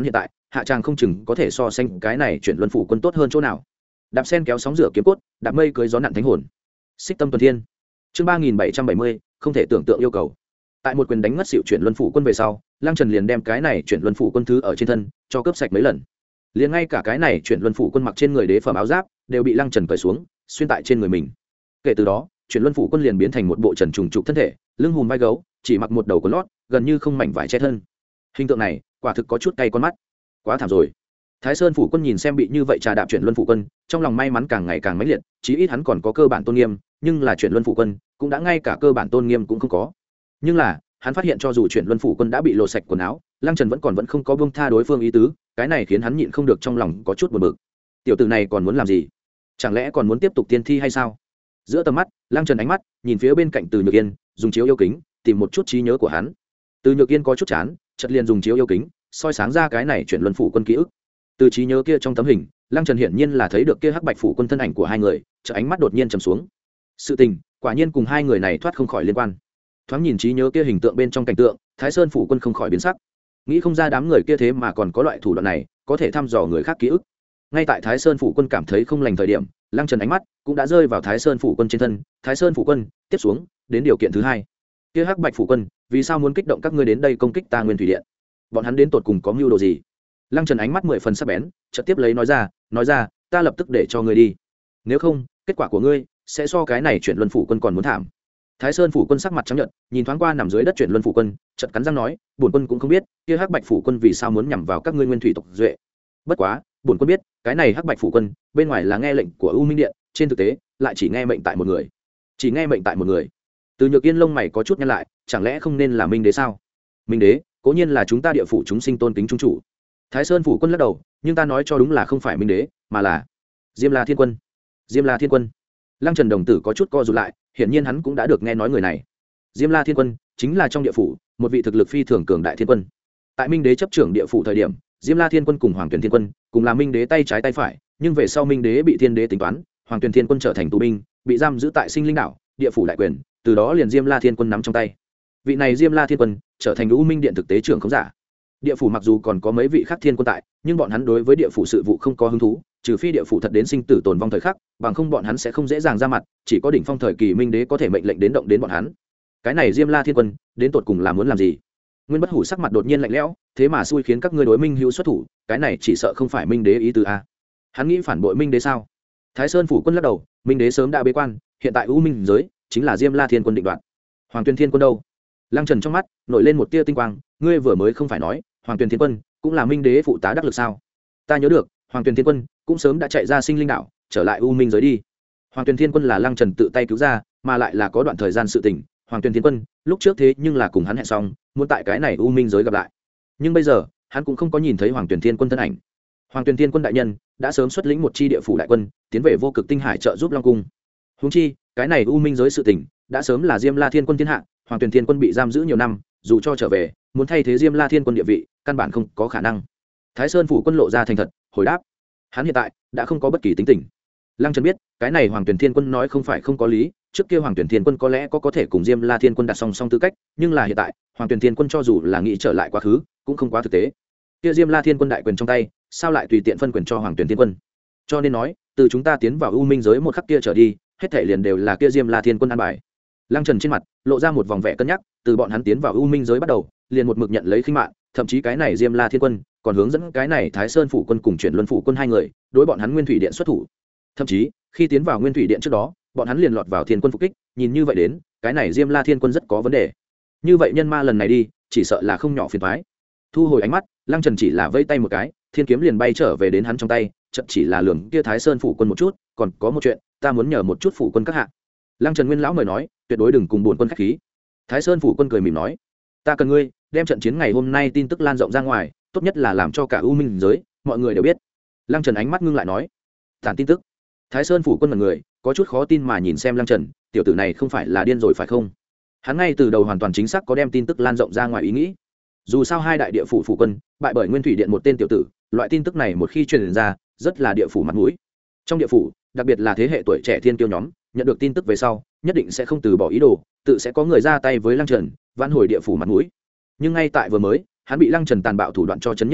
hạ tràng không chừng có thể so sánh cái này chuyển luân phủ quân tốt hơn chỗ nào. Đạp sen kéo sóng rửa kiếm cốt, đạp mây cưới gió nặn thánh hồn. Xích tâm tuần thiên. Chương ba nghìn bảy trăm bảy mươi, không thể tưởng tượng yêu cầu. Tại một quyền đánh ngất xỉu chuyển luân phủ quân về sau, Lăng Trần liền đem cái này chuyển luân phủ quân thứ ở trên thân cho cướp sạch mấy lần. Liền ngay cả cái này chuyển luân phủ quân mặc trên người đế phẩm áo giáp đều bị Lăng Trần cởi xuống, xuyên tại trên người mình. Kể từ đó, chuyển luân phủ quân liền biến thành một bộ trần trùng trục thân thể, lưng hùm vai gấu, chỉ mặc một đầu quần lót, gần như không mảnh vải che thân. Hình tượng này quả thực có chút cay con mắt, quá thảm rồi. Thái Sơn phủ quân nhìn xem bị như vậy trà đạp chuyển luân phủ quân, trong lòng may mắn càng ngày càng mãnh liệt, chí ít hắn còn có cơ bản tôn nghiêm, nhưng là chuyển luân phủ quân cũng đã ngay cả cơ bản tôn nghiêm cũng không có. Nhưng là hắn phát hiện cho dù chuyển luân phủ quân đã bị lột sạch quần áo, Lăng Trần vẫn còn vẫn không có buông tha đối phương ý tứ, cái này khiến hắn nhịn không được trong lòng có chút buồn bực. Tiểu tử này còn muốn làm gì? Chẳng lẽ còn muốn tiếp tục tiên thi hay sao? Giữa tầm mắt, Lăng Trần ánh mắt nhìn phía bên cạnh Từ Nhược Yên, dùng chiếu yêu kính tìm một chút trí nhớ của hắn. Từ Nhược Yên có chút chán, chợt liền dùng chiếu yêu kính soi sáng ra cái này chuyển luân phủ quân ký ức. Từ trí nhớ kia trong tấm hình, Lăng Trần hiển nhiên là thấy được kia hắc bạch phủ quân thân ảnh của hai người, chợt ánh mắt đột nhiên trầm xuống. Sự tình quả nhiên cùng hai người này thoát không khỏi liên quan. Thoáng nhìn trí nhớ kia hình tượng bên trong cảnh tượng, Thái Sơn phủ quân không khỏi biến sắc, nghĩ không ra đám người kia thế mà còn có loại thủ đoạn này, có thể thăm dò người khác ký ức. Ngay tại Thái Sơn phủ quân cảm thấy không lành thời điểm, Lăng Trần ánh mắt cũng đã rơi vào Thái Sơn phủ quân trên thân. Thái Sơn phủ quân tiếp xuống đến điều kiện thứ hai, kia hắc bạch phủ quân vì sao muốn kích động các ngươi đến đây công kích ta Nguyên Thủy Điện? Bọn hắn đến tột cùng có mưu đồ gì? Lăng Trần ánh mắt mười phần sắc bén, chợt tiếp lấy nói ra, nói ra, ta lập tức để cho ngươi đi. Nếu không, kết quả của ngươi sẽ so cái này chuyển luân phủ quân còn muốn thảm. Thái Sơn phủ quân sắc mặt trắng nhợt, nhìn thoáng qua nằm dưới đất chuyển luân phủ quân, chợt cắn răng nói, bổn quân cũng không biết, kia hắc bạch phủ quân vì sao muốn nhằm vào các ngươi Nguyên Thủy tộc duệ. Bất quá, bổn quân biết, cái này hắc bạch phủ quân, bên ngoài là nghe lệnh của U Minh Điện, trên thực tế, lại chỉ nghe mệnh tại một người. Chỉ nghe mệnh tại một người. Từ Nhược Yên lông mày có chút nhăn lại, chẳng lẽ không nên là Minh Đế sao? Minh Đế, cố nhiên là chúng ta địa phủ chúng sinh tôn kính trung chủ. Thái Sơn phủ quân lắc đầu, nhưng ta nói cho đúng là không phải Minh Đế, mà là Diêm La Thiên Quân. Diêm La Thiên Quân. Lăng Trần đồng tử có chút co rụt lại, hiển nhiên hắn cũng đã được nghe nói người này. Diêm La Thiên Quân chính là trong địa phủ một vị thực lực phi thường cường đại thiên quân. Tại Minh Đế chấp trưởng địa phủ thời điểm, Diêm La Thiên Quân cùng Hoàng Tuyền Thiên Quân cùng là Minh Đế tay trái tay phải, nhưng về sau Minh Đế bị Thiên Đế tính toán, Hoàng Tuyền Thiên Quân trở thành tù binh, bị giam giữ tại Sinh Linh đảo, địa phủ đại quyền, từ đó liền Diêm La Thiên Quân nắm trong tay. Vị này Diêm La Thiên Quân trở thành U Minh Điện thực tế trưởng không giả. Địa phủ mặc dù còn có mấy vị khác thiên quân tại, nhưng bọn hắn đối với địa phủ sự vụ không có hứng thú, trừ phi địa phủ thật đến sinh tử tồn vong thời khắc, bằng không bọn hắn sẽ không dễ dàng ra mặt, chỉ có đỉnh phong thời kỳ Minh Đế có thể mệnh lệnh đến động đến bọn hắn. Cái này Diêm La Thiên Quân đến tột cùng là muốn làm gì? Nguyên Bất Hủ sắc mặt đột nhiên lạnh lẽo, thế mà xui khiến các ngươi đối Minh Hữu xuất thủ, cái này chỉ sợ không phải Minh Đế ý tứ a. Hắn nghĩ phản bội Minh Đế sao? Thái Sơn phủ quân lắc đầu, Minh Đế sớm đã bế quan, hiện tại U Minh giới chính là Diêm La Thiên Quân định đoạt. Hoàng Tuyền Thiên Quân đâu? Lăng Trần trong mắt nổi lên một tia tinh quang, ngươi vừa mới không phải nói Hoàng Tuyền Thiên Quân cũng là Minh Đế phụ tá đắc lực sao? Ta nhớ được, Hoàng Tuyền Thiên Quân cũng sớm đã chạy ra Sinh Linh đảo, trở lại U Minh giới đi. Hoàng Tuyền Thiên Quân là Lăng Trần tự tay cứu ra, mà lại là có đoạn thời gian sự tình. Hoàng Tuyền Thiên Quân lúc trước thế nhưng là cùng hắn hẹn xong, muốn tại cái này U Minh giới gặp lại. Nhưng bây giờ, hắn cũng không có nhìn thấy Hoàng Tuyền Thiên Quân thân ảnh. Hoàng Tuyền Thiên Quân đại nhân đã sớm xuất lĩnh một chi địa phủ đại quân, tiến về Vô Cực Tinh Hải trợ giúp Long Cung. Huống chi, cái này U Minh giới sự tình, đã sớm là Diêm La Thiên Quân thiên hạ, Hoàng Tuyền Thiên Quân bị giam giữ nhiều năm, dù cho trở về, muốn thay thế Diêm La Thiên Quân địa vị, căn bản không có khả năng. Thái Sơn phủ quân lộ ra thành thật, hồi đáp, hắn hiện tại đã không có bất kỳ tính tình. Lăng Trần biết, cái này Hoàng Tuyền Thiên Quân nói không phải không có lý, trước kia Hoàng Tuyền Thiên Quân có lẽ có có thể cùng Diêm La Thiên Quân đặt song song tư cách, nhưng là hiện tại, Hoàng Tuyền Thiên Quân cho dù là nghĩ trở lại quá khứ, cũng không quá thực tế. Kia Diêm La Thiên Quân đại quyền trong tay, sao lại tùy tiện phân quyền cho Hoàng Tuyền Thiên Quân? Cho nên nói, từ chúng ta tiến vào U Minh giới một khắc kia trở đi, hết thảy liền đều là kia Diêm La Thiên Quân an bài. Lăng Trần trên mặt lộ ra một vòng vẻ cân nhắc, từ bọn hắn tiến vào U Minh giới bắt đầu, liền một mực nhận lấy khinh mạn, thậm chí cái này Diêm La Thiên Quân còn hướng dẫn cái này Thái Sơn phủ quân cùng Chuyển Luân phủ quân hai người, đối bọn hắn Nguyên Thủy Điện xuất thủ. Thậm chí, khi tiến vào Nguyên Thủy Điện trước đó, bọn hắn liền lọt vào Thiên Quân phục kích, nhìn như vậy đến, cái này Diêm La Thiên Quân rất có vấn đề. Như vậy nhân ma lần này đi, chỉ sợ là không nhỏ phiền toái. Thu hồi ánh mắt, Lăng Trần chỉ là vây tay một cái, thiên kiếm liền bay trở về đến hắn trong tay, chợt chỉ là lườm kia Thái Sơn phủ quân một chút, còn có một chuyện, ta muốn nhờ một chút phủ quân các hạ. Lăng Trần Nguyên lão mời nói, tuyệt đối đừng cùng buồn quân khách khí. Thái Sơn phủ quân cười mỉm nói, ta cần ngươi đem trận chiến ngày hôm nay tin tức lan rộng ra ngoài, tốt nhất là làm cho cả U Minh giới mọi người đều biết. Lăng Trần ánh mắt ngưng lại nói, tản tin tức. Thái Sơn phủ quân mật người có chút khó tin mà nhìn xem Lăng Trần, tiểu tử này không phải là điên rồi phải không? Hắn ngay từ đầu hoàn toàn chính xác có đem tin tức lan rộng ra ngoài ý nghĩ. Dù sao hai đại địa phủ phủ quân bại bởi Nguyên Thủy Điện một tên tiểu tử, loại tin tức này một khi truyền ra, rất là địa phủ mặt mũi. Trong địa phủ, đặc biệt là thế hệ tuổi trẻ thiên kiêu nhóm, nhận được tin tức về sau, nhất định sẽ không từ bỏ ý đồ, tự sẽ có người ra tay với Lăng Trần, vãn hồi địa phủ mặt mũi. Nhưng ngay tại vừa mới, hắn bị Lăng Trần tàn bạo thủ đoạn cho chấn nhất rồi,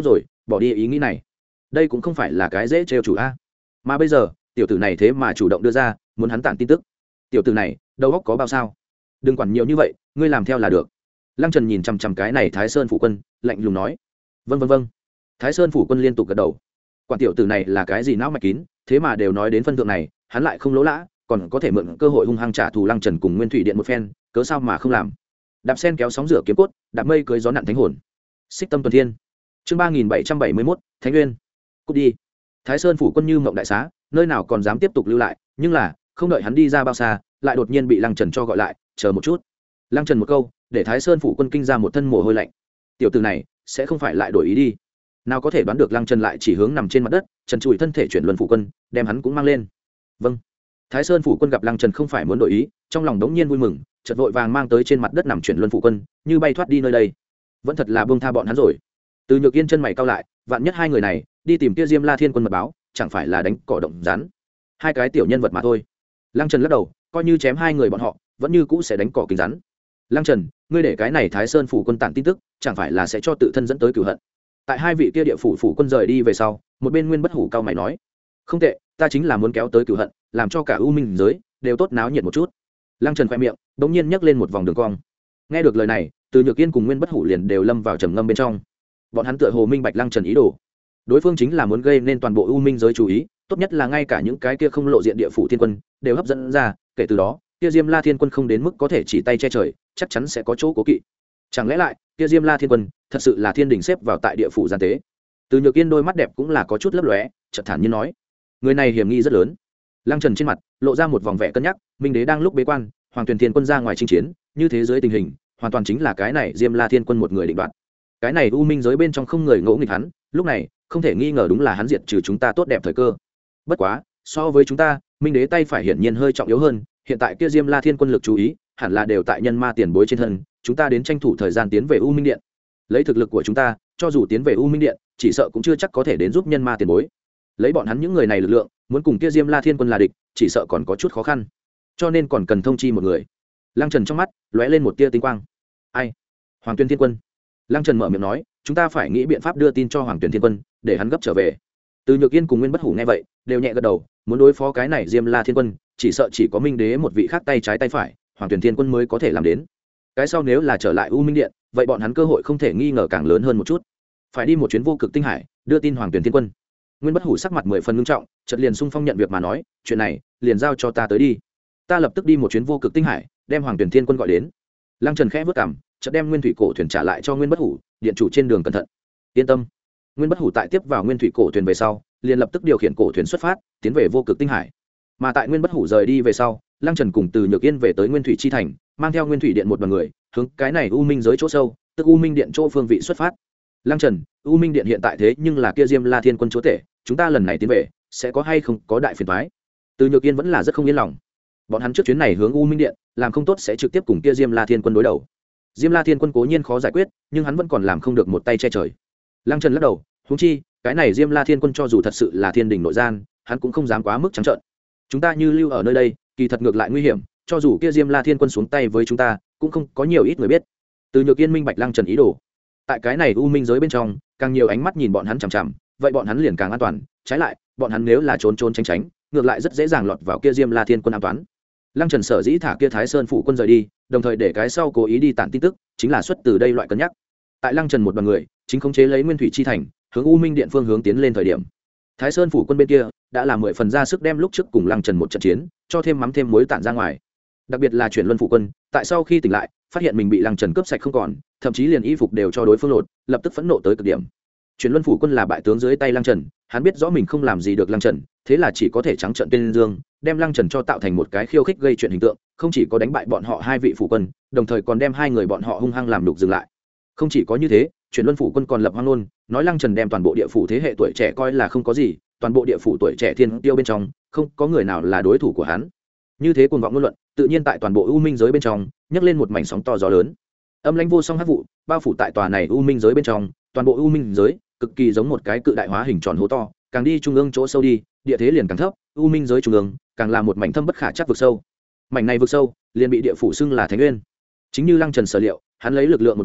bỏ đi ý nghĩ này. Đây cũng không phải là cái dễ trêu chủ a. Mà bây giờ tiểu tử này thế mà chủ động đưa ra muốn hắn tản tin tức. Tiểu tử này đầu óc có bao sao? Đừng quản nhiều như vậy, ngươi làm theo là được. Lăng Trần nhìn chằm chằm cái này Thái Sơn phủ quân, lạnh lùng nói. Vâng vâng vâng. Thái Sơn phủ quân liên tục gật đầu. Quản tiểu tử này là cái gì não mạch kín, thế mà đều nói đến phân thượng này, hắn lại không lỗ lã, còn có thể mượn cơ hội hung hăng trả thù Lăng Trần cùng Nguyên Thủy Điện một phen, cớ sao mà không làm. Đạp sen kéo sóng rửa kiếm cốt, đạp mây cưới gió nặn thánh hồn. Xích tâm tuần thiên. Chương ba nghìn bảy trăm bảy mươi mốt, Thánh Nguyên. Cút đi. Thái Sơn phủ quân như mộng đại xá, nơi nào còn dám tiếp tục lưu lại, nhưng là, không đợi hắn đi ra bao xa, lại đột nhiên bị Lăng Trần cho gọi lại, chờ một chút. Lăng Trần một câu, để Thái Sơn phủ quân kinh ra một thân mồ hôi lạnh. Tiểu tử này sẽ không phải lại đổi ý đi. Nào có thể đoán được Lăng Trần lại chỉ hướng nằm trên mặt đất, trần trụi thân thể chuyển luân phủ quân, đem hắn cũng mang lên. Vâng. Thái Sơn phủ quân gặp Lăng Trần không phải muốn đổi ý, trong lòng đống nhiên vui mừng, chợt vội vàng mang tới trên mặt đất nằm chuyển luân phủ quân, như bay thoát đi nơi đây. Vẫn thật là buông tha bọn hắn rồi. Từ Nhược Yên chân mày cau lại, vạn nhất hai người này đi tìm kia Diêm La Thiên quân mật báo, chẳng phải là đánh cỏ động rắn. Hai cái tiểu nhân vật mà thôi. Lăng Trần lắc đầu, coi như chém hai người bọn họ, vẫn như cũ sẽ đánh cỏ kính rắn. Lăng Trần, ngươi để cái này Thái Sơn phủ quân tản tin tức, chẳng phải là sẽ cho tự thân dẫn tới cửu hận. Tại hai vị kia địa phủ phủ quân rời đi về sau, một bên Nguyên Bất Hủ cao mày nói, không tệ, ta chính là muốn kéo tới cửu hận, làm cho cả u minh giới đều tốt náo nhiệt một chút. Lăng Trần khoe miệng bỗng nhiên nhấc lên một vòng đường cong. Nghe được lời này, Từ Nhược Yên cùng Nguyên Bất Hủ liền đều lâm vào trầm ngâm bên trong. Bọn hắn tựa hồ minh bạch Lăng Trần ý đồ, đối phương chính là muốn gây nên toàn bộ u minh giới chú ý, tốt nhất là ngay cả những cái kia không lộ diện địa phủ thiên quân đều hấp dẫn ra, kể từ đó kia Diêm La Thiên quân không đến mức có thể chỉ tay che trời, chắc chắn sẽ có chỗ cố kỵ. Chẳng lẽ lại kia Diêm La Thiên quân thật sự là thiên đình xếp vào tại địa phủ gian tế? Từ Nhược Yên đôi mắt đẹp cũng là có chút lấp lóe, chợt thản nhiên nói, người này hiểm nghi rất lớn. Lăng Trần trên mặt lộ ra một vòng vẻ cân nhắc, Minh Đế đang lúc bế quan, Hoàng Tuyền Thiên quân ra ngoài chinh chiến, như thế giới tình hình, hoàn toàn chính là cái này Diêm La Thiên quân một người định đoạt. Cái này u minh giới bên trong không người ngỗ nghịch hắn, lúc này không thể nghi ngờ đúng là hắn diệt trừ chúng ta tốt đẹp thời cơ. Bất quá, so với chúng ta, Minh Đế tay phải hiển nhiên hơi trọng yếu hơn, hiện tại kia Diêm La Thiên quân lực chú ý, hẳn là đều tại nhân ma tiền bối trên thân, chúng ta đến tranh thủ thời gian tiến về U Minh Điện. Lấy thực lực của chúng ta, cho dù tiến về U Minh Điện, chỉ sợ cũng chưa chắc có thể đến giúp nhân ma tiền bối. Lấy bọn hắn những người này lực lượng, muốn cùng kia Diêm La Thiên quân là địch, chỉ sợ còn có chút khó khăn. Cho nên còn cần thông chi một người. Lăng Trần trong mắt lóe lên một tia tinh quang. Ai? Hoàng Tuyên Thiên quân. Lăng Trần mở miệng nói, chúng ta phải nghĩ biện pháp đưa tin cho Hoàng Tuyên Thiên quân, để hắn gấp trở về. Từ Nhược Yên cùng Nguyên Bất Hủ nghe vậy, đều nhẹ gật đầu, muốn đối phó cái này Diêm La Thiên quân, chỉ sợ chỉ có Minh Đế một vị khác tay trái tay phải, Hoàng Tuyên Thiên quân mới có thể làm đến. Cái sau nếu là trở lại U Minh Điện, vậy bọn hắn cơ hội không thể nghi ngờ càng lớn hơn một chút. Phải đi một chuyến vô cực tinh hải, đưa tin Hoàng Tuyên Thiên quân. Nguyên Bất Hủ sắc mặt mười phần nghiêm trọng, chợt liền xung phong nhận việc mà nói, chuyện này liền giao cho ta tới đi. Ta lập tức đi một chuyến vô cực tinh hải, đem Hoàng Tuyên Thiên quân gọi đến. Lăng Trần khẽ vút cằm, chợt đem Nguyên Thủy cổ thuyền trả lại cho Nguyên Bất Hủ, điện chủ trên đường cẩn thận. Yên tâm. Nguyên Bất Hủ tại tiếp vào Nguyên Thủy cổ thuyền về sau, liền lập tức điều khiển cổ thuyền xuất phát, tiến về vô cực tinh hải. Mà tại Nguyên Bất Hủ rời đi về sau, Lăng Trần cùng Từ Nhược Yên về tới Nguyên Thủy chi thành, mang theo Nguyên Thủy điện một đoàn người, hướng cái này U Minh giới chỗ sâu, tức U Minh điện chỗ phương vị xuất phát. Lăng Trần, U Minh điện hiện tại thế nhưng là kia Diêm La Thiên quân chúa tể, chúng ta lần này tiến về, sẽ có hay không có đại phiền toái? Từ Nhược Yên vẫn là rất không yên lòng. Bọn hắn trước chuyến này hướng U Minh điện, làm không tốt sẽ trực tiếp cùng kia Diêm La Thiên quân đối đầu. Diêm La Thiên quân cố nhiên khó giải quyết, nhưng hắn vẫn còn làm không được một tay che trời. Lăng Trần lắc đầu, huống chi, cái này Diêm La Thiên quân cho dù thật sự là thiên đình nội gian, hắn cũng không dám quá mức trắng trợn. Chúng ta như lưu ở nơi đây, kỳ thật ngược lại nguy hiểm, cho dù kia Diêm La Thiên quân xuống tay với chúng ta, cũng không có nhiều ít người biết. Từ Nhược Yên minh bạch Lăng Trần ý đồ. Tại cái này u minh giới bên trong, càng nhiều ánh mắt nhìn bọn hắn chằm chằm, vậy bọn hắn liền càng an toàn, trái lại, bọn hắn nếu là trốn trốn tránh tránh, ngược lại rất dễ dàng lọt vào kia Diêm La Thiên quân an toán. Lăng Trần sở dĩ thả kia Thái Sơn phủ quân rời đi, đồng thời để cái sau cố ý đi tản tin tức, chính là xuất từ đây loại cân nhắc. Tại Lăng Trần một đoàn người, chính khống chế lấy Nguyên Thủy chi thành, hướng U Minh điện phương hướng tiến lên thời điểm, Thái Sơn phủ quân bên kia đã làm mười phần ra sức đem lúc trước cùng Lăng Trần một trận chiến, cho thêm mắm thêm muối tản ra ngoài. Đặc biệt là chuyển luân phủ quân, tại sau khi tỉnh lại, phát hiện mình bị Lăng Trần cướp sạch không còn, thậm chí liền y phục đều cho đối phương lột, lập tức phẫn nộ tới cực điểm. Chuyển luân phủ quân là bại tướng dưới tay Lăng Trần, hắn biết rõ mình không làm gì được Lăng Trần, thế là chỉ có thể trắng trợn tên dương, đem Lăng Trần cho tạo thành một cái khiêu khích gây chuyện hình tượng, không chỉ có đánh bại bọn họ hai vị phủ quân, đồng thời còn đem hai người bọn họ hung hăng làm đục dừng lại. Không chỉ có như thế, chuyển luân phủ quân còn lập hoang ngôn, nói Lăng Trần đem toàn bộ địa phủ thế hệ tuổi trẻ coi là không có gì, toàn bộ địa phủ tuổi trẻ thiên tiêu bên trong, không có người nào là đối thủ của hắn. Như thế cuồng vọng ngôn luận, tự nhiên tại toàn bộ u minh giới bên trong, nhấc lên một mảnh sóng to gió lớn. Âm lãnh vô song hắc vụ, bao phủ tại tòa này u minh giới bên trong, toàn bộ u minh giới cực kỳ giống một cái cự đại hóa hình tròn hố to, càng đi trung ương chỗ sâu đi, địa thế liền càng thấp, u minh giới trung ương càng là một mảnh thâm bất khả trắc vực sâu. Mảnh này vực sâu, liền bị địa phủ xưng là Thánh Nguyên. Chính như Lăng Trần sở liệu, hắn lấy lực lượng một người,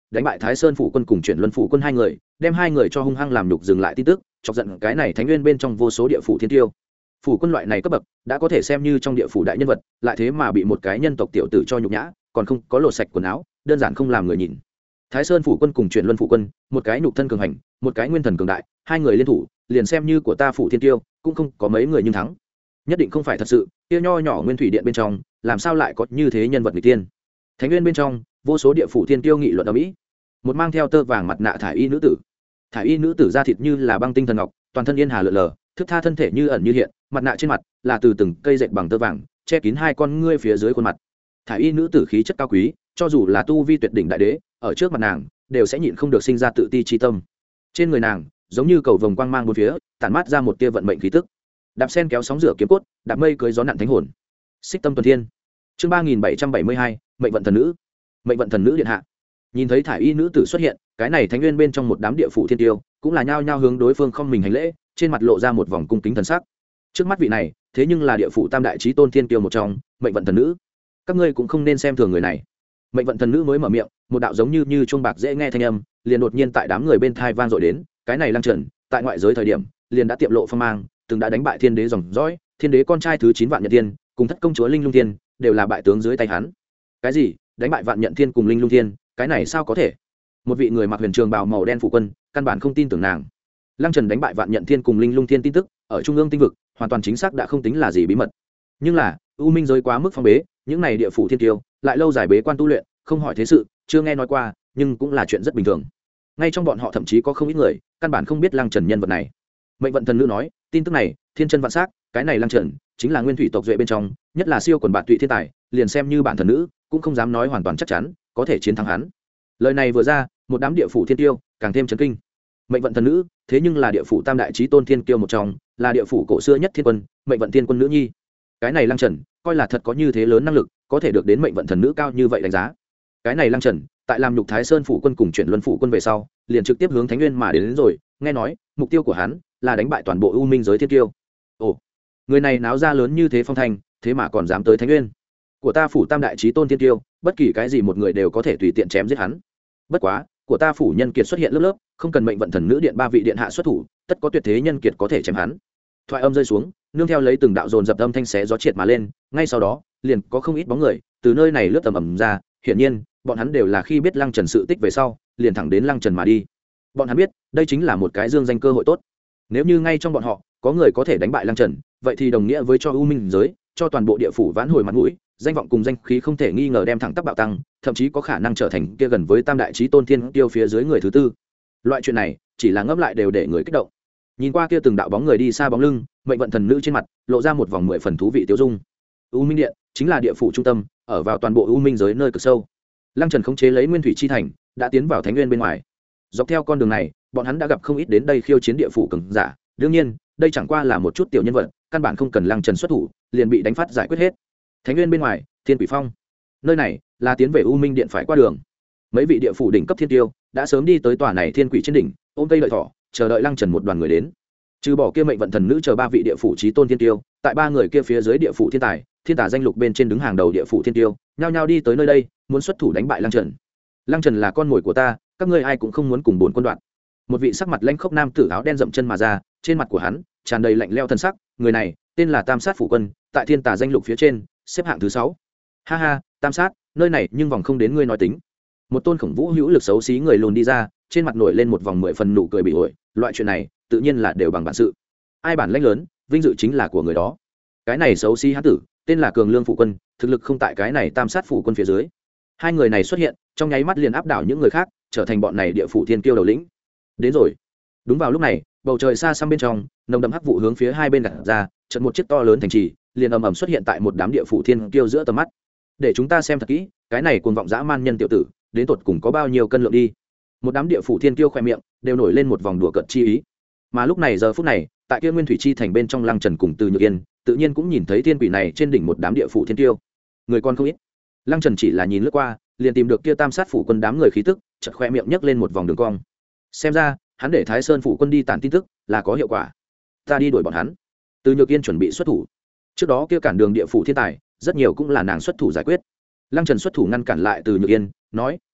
đánh bại thái sơn phủ quân cùng chuyển luân phủ quân hai người, đem hai người cho hung hăng làm nhục dừng lại tin tức, chọc giận cái này thánh nguyên bên trong vô số địa phủ thiên tiêu. Phủ quân loại này cấp bậc đã có thể xem như trong địa phủ đại nhân vật, lại thế mà bị một cái nhân tộc tiểu tử cho nhục nhã, còn không có lột sạch quần áo, đơn giản không làm người nhìn. Thái sơn phủ quân cùng chuyển luân phủ quân, một cái nhục thân cường hành, một cái nguyên thần cường đại, hai người liên thủ, liền xem như của ta phủ thiên tiêu, cũng không có mấy người nhưng thắng. Nhất định không phải thật sự, kia nho nhỏ nguyên thủy điện bên trong, làm sao lại có như thế nhân vật nghịch tiên. Thánh nguyên bên trong, vô số địa phủ thiên tiêu nghị luận ở mỹ. Một mang theo tơ vàng mặt nạ thải y nữ tử, thải y nữ tử da thịt như là băng tinh thần ngọc, toàn thân yên hà lượn lờ, thức tha thân thể như ẩn như hiện, mặt nạ trên mặt là từ từng cây dệt bằng tơ vàng che kín hai con ngươi phía dưới khuôn mặt. Thải y nữ tử khí chất cao quý, cho dù là tu vi tuyệt đỉnh đại đế, ở trước mặt nàng đều sẽ nhịn không được sinh ra tự ti chi tâm. Trên người nàng giống như cầu vồng quang mang bốn phía, tản mát ra một tia vận mệnh khí tức. Đạp sen kéo sóng rửa kiếm cốt, đạp mây cưới gió nặn thánh hồn. Xích tâm tuần thiên. Chương ba nghìn bảy trăm bảy mươi hai, mệnh vận thần nữ. Mệnh vận thần nữ điện hạ. Nhìn thấy thải y nữ tử xuất hiện, cái này thánh nguyên bên trong một đám địa phủ thiên tiêu, cũng là nhao nhao hướng đối phương không mình hành lễ, trên mặt lộ ra một vòng cung kính thần sắc. Trước mắt vị này, thế nhưng là địa phủ tam đại chí tôn thiên tiêu một trong, mệnh vận thần nữ. Các ngươi cũng không nên xem thường người này. Mệnh vận thần nữ mới mở miệng, một đạo giống như như chuông bạc dễ nghe thanh âm, liền đột nhiên tại đám người bên thai vang dội đến, cái này Lăng Trần, tại ngoại giới thời điểm, liền đã tiệm lộ phong mang, từng đã đánh bại thiên đế dòng dõi, thiên đế con trai thứ chín vạn nhận thiên, cùng thất công chúa linh lung thiên, đều là bại tướng dưới tay hắn. Cái gì? Đánh bại vạn nhận thiên cùng linh lung thiên, cái này sao có thể? Một vị người mặc huyền trường bào màu đen phủ quân, căn bản không tin tưởng nàng. Lăng Trần đánh bại vạn nhận thiên cùng linh lung thiên tin tức, ở trung ương tinh vực, hoàn toàn chính xác đã không tính là gì bí mật. Nhưng là, u minh giới quá mức phong bế, những này địa phủ thiên kiêu, lại lâu dài bế quan tu luyện, không hỏi thế sự, chưa nghe nói qua, nhưng cũng là chuyện rất bình thường. Ngay trong bọn họ thậm chí có không ít người, căn bản không biết Lăng Trần nhân vật này. Mệnh vận thần nữ nói, tin tức này, thiên chân vạn sắc, cái này Lăng Trần chính là nguyên thủy tộc duệ bên trong, nhất là siêu quần bạn tụy thiên tài, liền xem như bản thần nữ, cũng không dám nói hoàn toàn chắc chắn có thể chiến thắng hắn. Lời này vừa ra, một đám địa phủ thiên tiêu càng thêm chấn kinh. Mệnh vận thần nữ, thế nhưng là địa phủ tam đại chí tôn thiên kiêu một trong, là địa phủ cổ xưa nhất thiên quân, mệnh vận thiên quân nữ nhi. Cái này Lăng Trần, coi là thật có như thế lớn năng lực, có thể được đến mệnh vận thần nữ cao như vậy đánh giá. Cái này Lăng Trần, tại làm nhục Thái Sơn phủ quân cùng chuyển luân phủ quân về sau, liền trực tiếp hướng Thánh Nguyên mà đến, đến rồi, nghe nói, mục tiêu của hắn là đánh bại toàn bộ u minh giới thiên kiêu. Ồ, người này náo ra lớn như thế phong thành, thế mà còn dám tới Thánh Nguyên. Của ta phủ tam đại chí tôn thiên kiêu, bất kỳ cái gì một người đều có thể tùy tiện chém giết hắn. Bất quá, của ta phủ nhân kiệt xuất hiện lớp lớp, không cần mệnh vận thần nữ điện ba vị điện hạ xuất thủ, tất có tuyệt thế nhân kiệt có thể chém hắn. Thoại âm rơi xuống, nương theo lấy từng đạo dồn dập âm thanh xé gió triệt mà lên, ngay sau đó, liền có không ít bóng người từ nơi này lướt tầm ầm ra, hiển nhiên, bọn hắn đều là khi biết Lăng Trần sự tích về sau, liền thẳng đến Lăng Trần mà đi. Bọn hắn biết, đây chính là một cái dương danh cơ hội tốt. Nếu như ngay trong bọn họ có người có thể đánh bại Lăng Trần, vậy thì đồng nghĩa với cho u minh giới, cho toàn bộ địa phủ vãn hồi mặt mũi, danh vọng cùng danh khí không thể nghi ngờ đem thẳng tắp bạo tăng, thậm chí có khả năng trở thành kia gần với tam đại chí tôn thiên tiêu phía dưới người thứ tư. Loại chuyện này, chỉ là ngấp lại đều để người kích động. Nhìn qua kia từng đạo bóng người đi xa bóng lưng, mệnh vận thần nữ trên mặt lộ ra một vòng mười phần thú vị tiêu dung. U Minh Điện chính là địa phủ trung tâm, ở vào toàn bộ u minh giới nơi cực sâu. Lăng Trần khống chế lấy Nguyên Thủy chi thành, đã tiến vào Thánh Nguyên bên ngoài. Dọc theo con đường này, bọn hắn đã gặp không ít đến đây khiêu chiến địa phủ cường giả, đương nhiên, đây chẳng qua là một chút tiểu nhân vật, căn bản không cần Lăng Trần xuất thủ, liền bị đánh phát giải quyết hết. Thánh Nguyên bên ngoài, Thiên Quỷ Phong. Nơi này là tiến về U Minh Điện phải qua đường. Mấy vị địa phủ đỉnh cấp thiên tiêu đã sớm đi tới tòa này Thiên Quỷ trên đỉnh, ôm cây đợi thỏ, chờ đợi Lăng Trần một đoàn người đến. Trừ bỏ kia mệnh vận thần nữ chờ ba vị địa phủ chí tôn thiên tiêu, tại ba người kia phía dưới địa phủ thiên tài, thiên tả danh lục bên trên đứng hàng đầu địa phủ thiên tiêu, nhao nhao đi tới nơi đây, muốn xuất thủ đánh bại Lăng Trần. Lăng Trần là con mồi của ta, các ngươi ai cũng không muốn cùng bốn quân đoạn. Một vị sắc mặt lãnh khốc nam tử áo đen dậm chân mà ra, trên mặt của hắn tràn đầy lạnh lẽo thân sắc, người này tên là Tam Sát phủ quân, tại thiên tả danh lục phía trên, xếp hạng thứ sáu. Ha ha, Tam Sát, nơi này nhưng vòng không đến ngươi nói tính. Một tôn khổng vũ hữu lực xấu xí người lùn đi ra, trên mặt nổi lên một vòng mười phần nụ cười bị ổi, loại chuyện này tự nhiên là đều bằng bản sự. Ai bản lãnh lớn, vinh dự chính là của người đó. Cái này xấu xí hán tử, tên là Cường Lương phủ quân, thực lực không tại cái này Tam Sát phủ quân phía dưới. Hai người này xuất hiện, trong nháy mắt liền áp đảo những người khác, trở thành bọn này địa phủ thiên kiêu đầu lĩnh. Đến rồi. Đúng vào lúc này, bầu trời xa xăm bên trong, nồng đậm hắc vụ hướng phía hai bên gạt ra, chợt một chiếc to lớn thành trì, liền ầm ầm xuất hiện tại một đám địa phủ thiên kiêu giữa tầm mắt. Để chúng ta xem thật kỹ, cái này cuồng vọng dã man nhân tiểu tử, đến tột cùng có bao nhiêu cân lượng đi. Một đám địa phủ thiên kiêu khoe miệng đều nổi lên một vòng đùa cợt chi ý. Mà lúc này giờ phút này, tại kia Nguyên Thủy chi thành bên trong Lăng Trần cùng Từ Nhược Yên, tự nhiên cũng nhìn thấy thiên quỷ này trên đỉnh một đám địa phủ thiên kiêu. Người con không ít. Lăng Trần chỉ là nhìn lướt qua, liền tìm được kia Tam Sát phủ quân đám người khí tức, chợt khoe miệng nhấc lên một vòng đường cong. Xem ra, hắn để Thái Sơn phủ quân đi tản tin tức là có hiệu quả. Ta đi đuổi bọn hắn. Từ Nhược Yên chuẩn bị xuất thủ. Trước đó kia cản đường địa phủ thiên tài, rất nhiều cũng là nàng xuất thủ giải quyết. Lăng Trần xuất thủ ngăn cản lại Từ Nhược Yên, nói: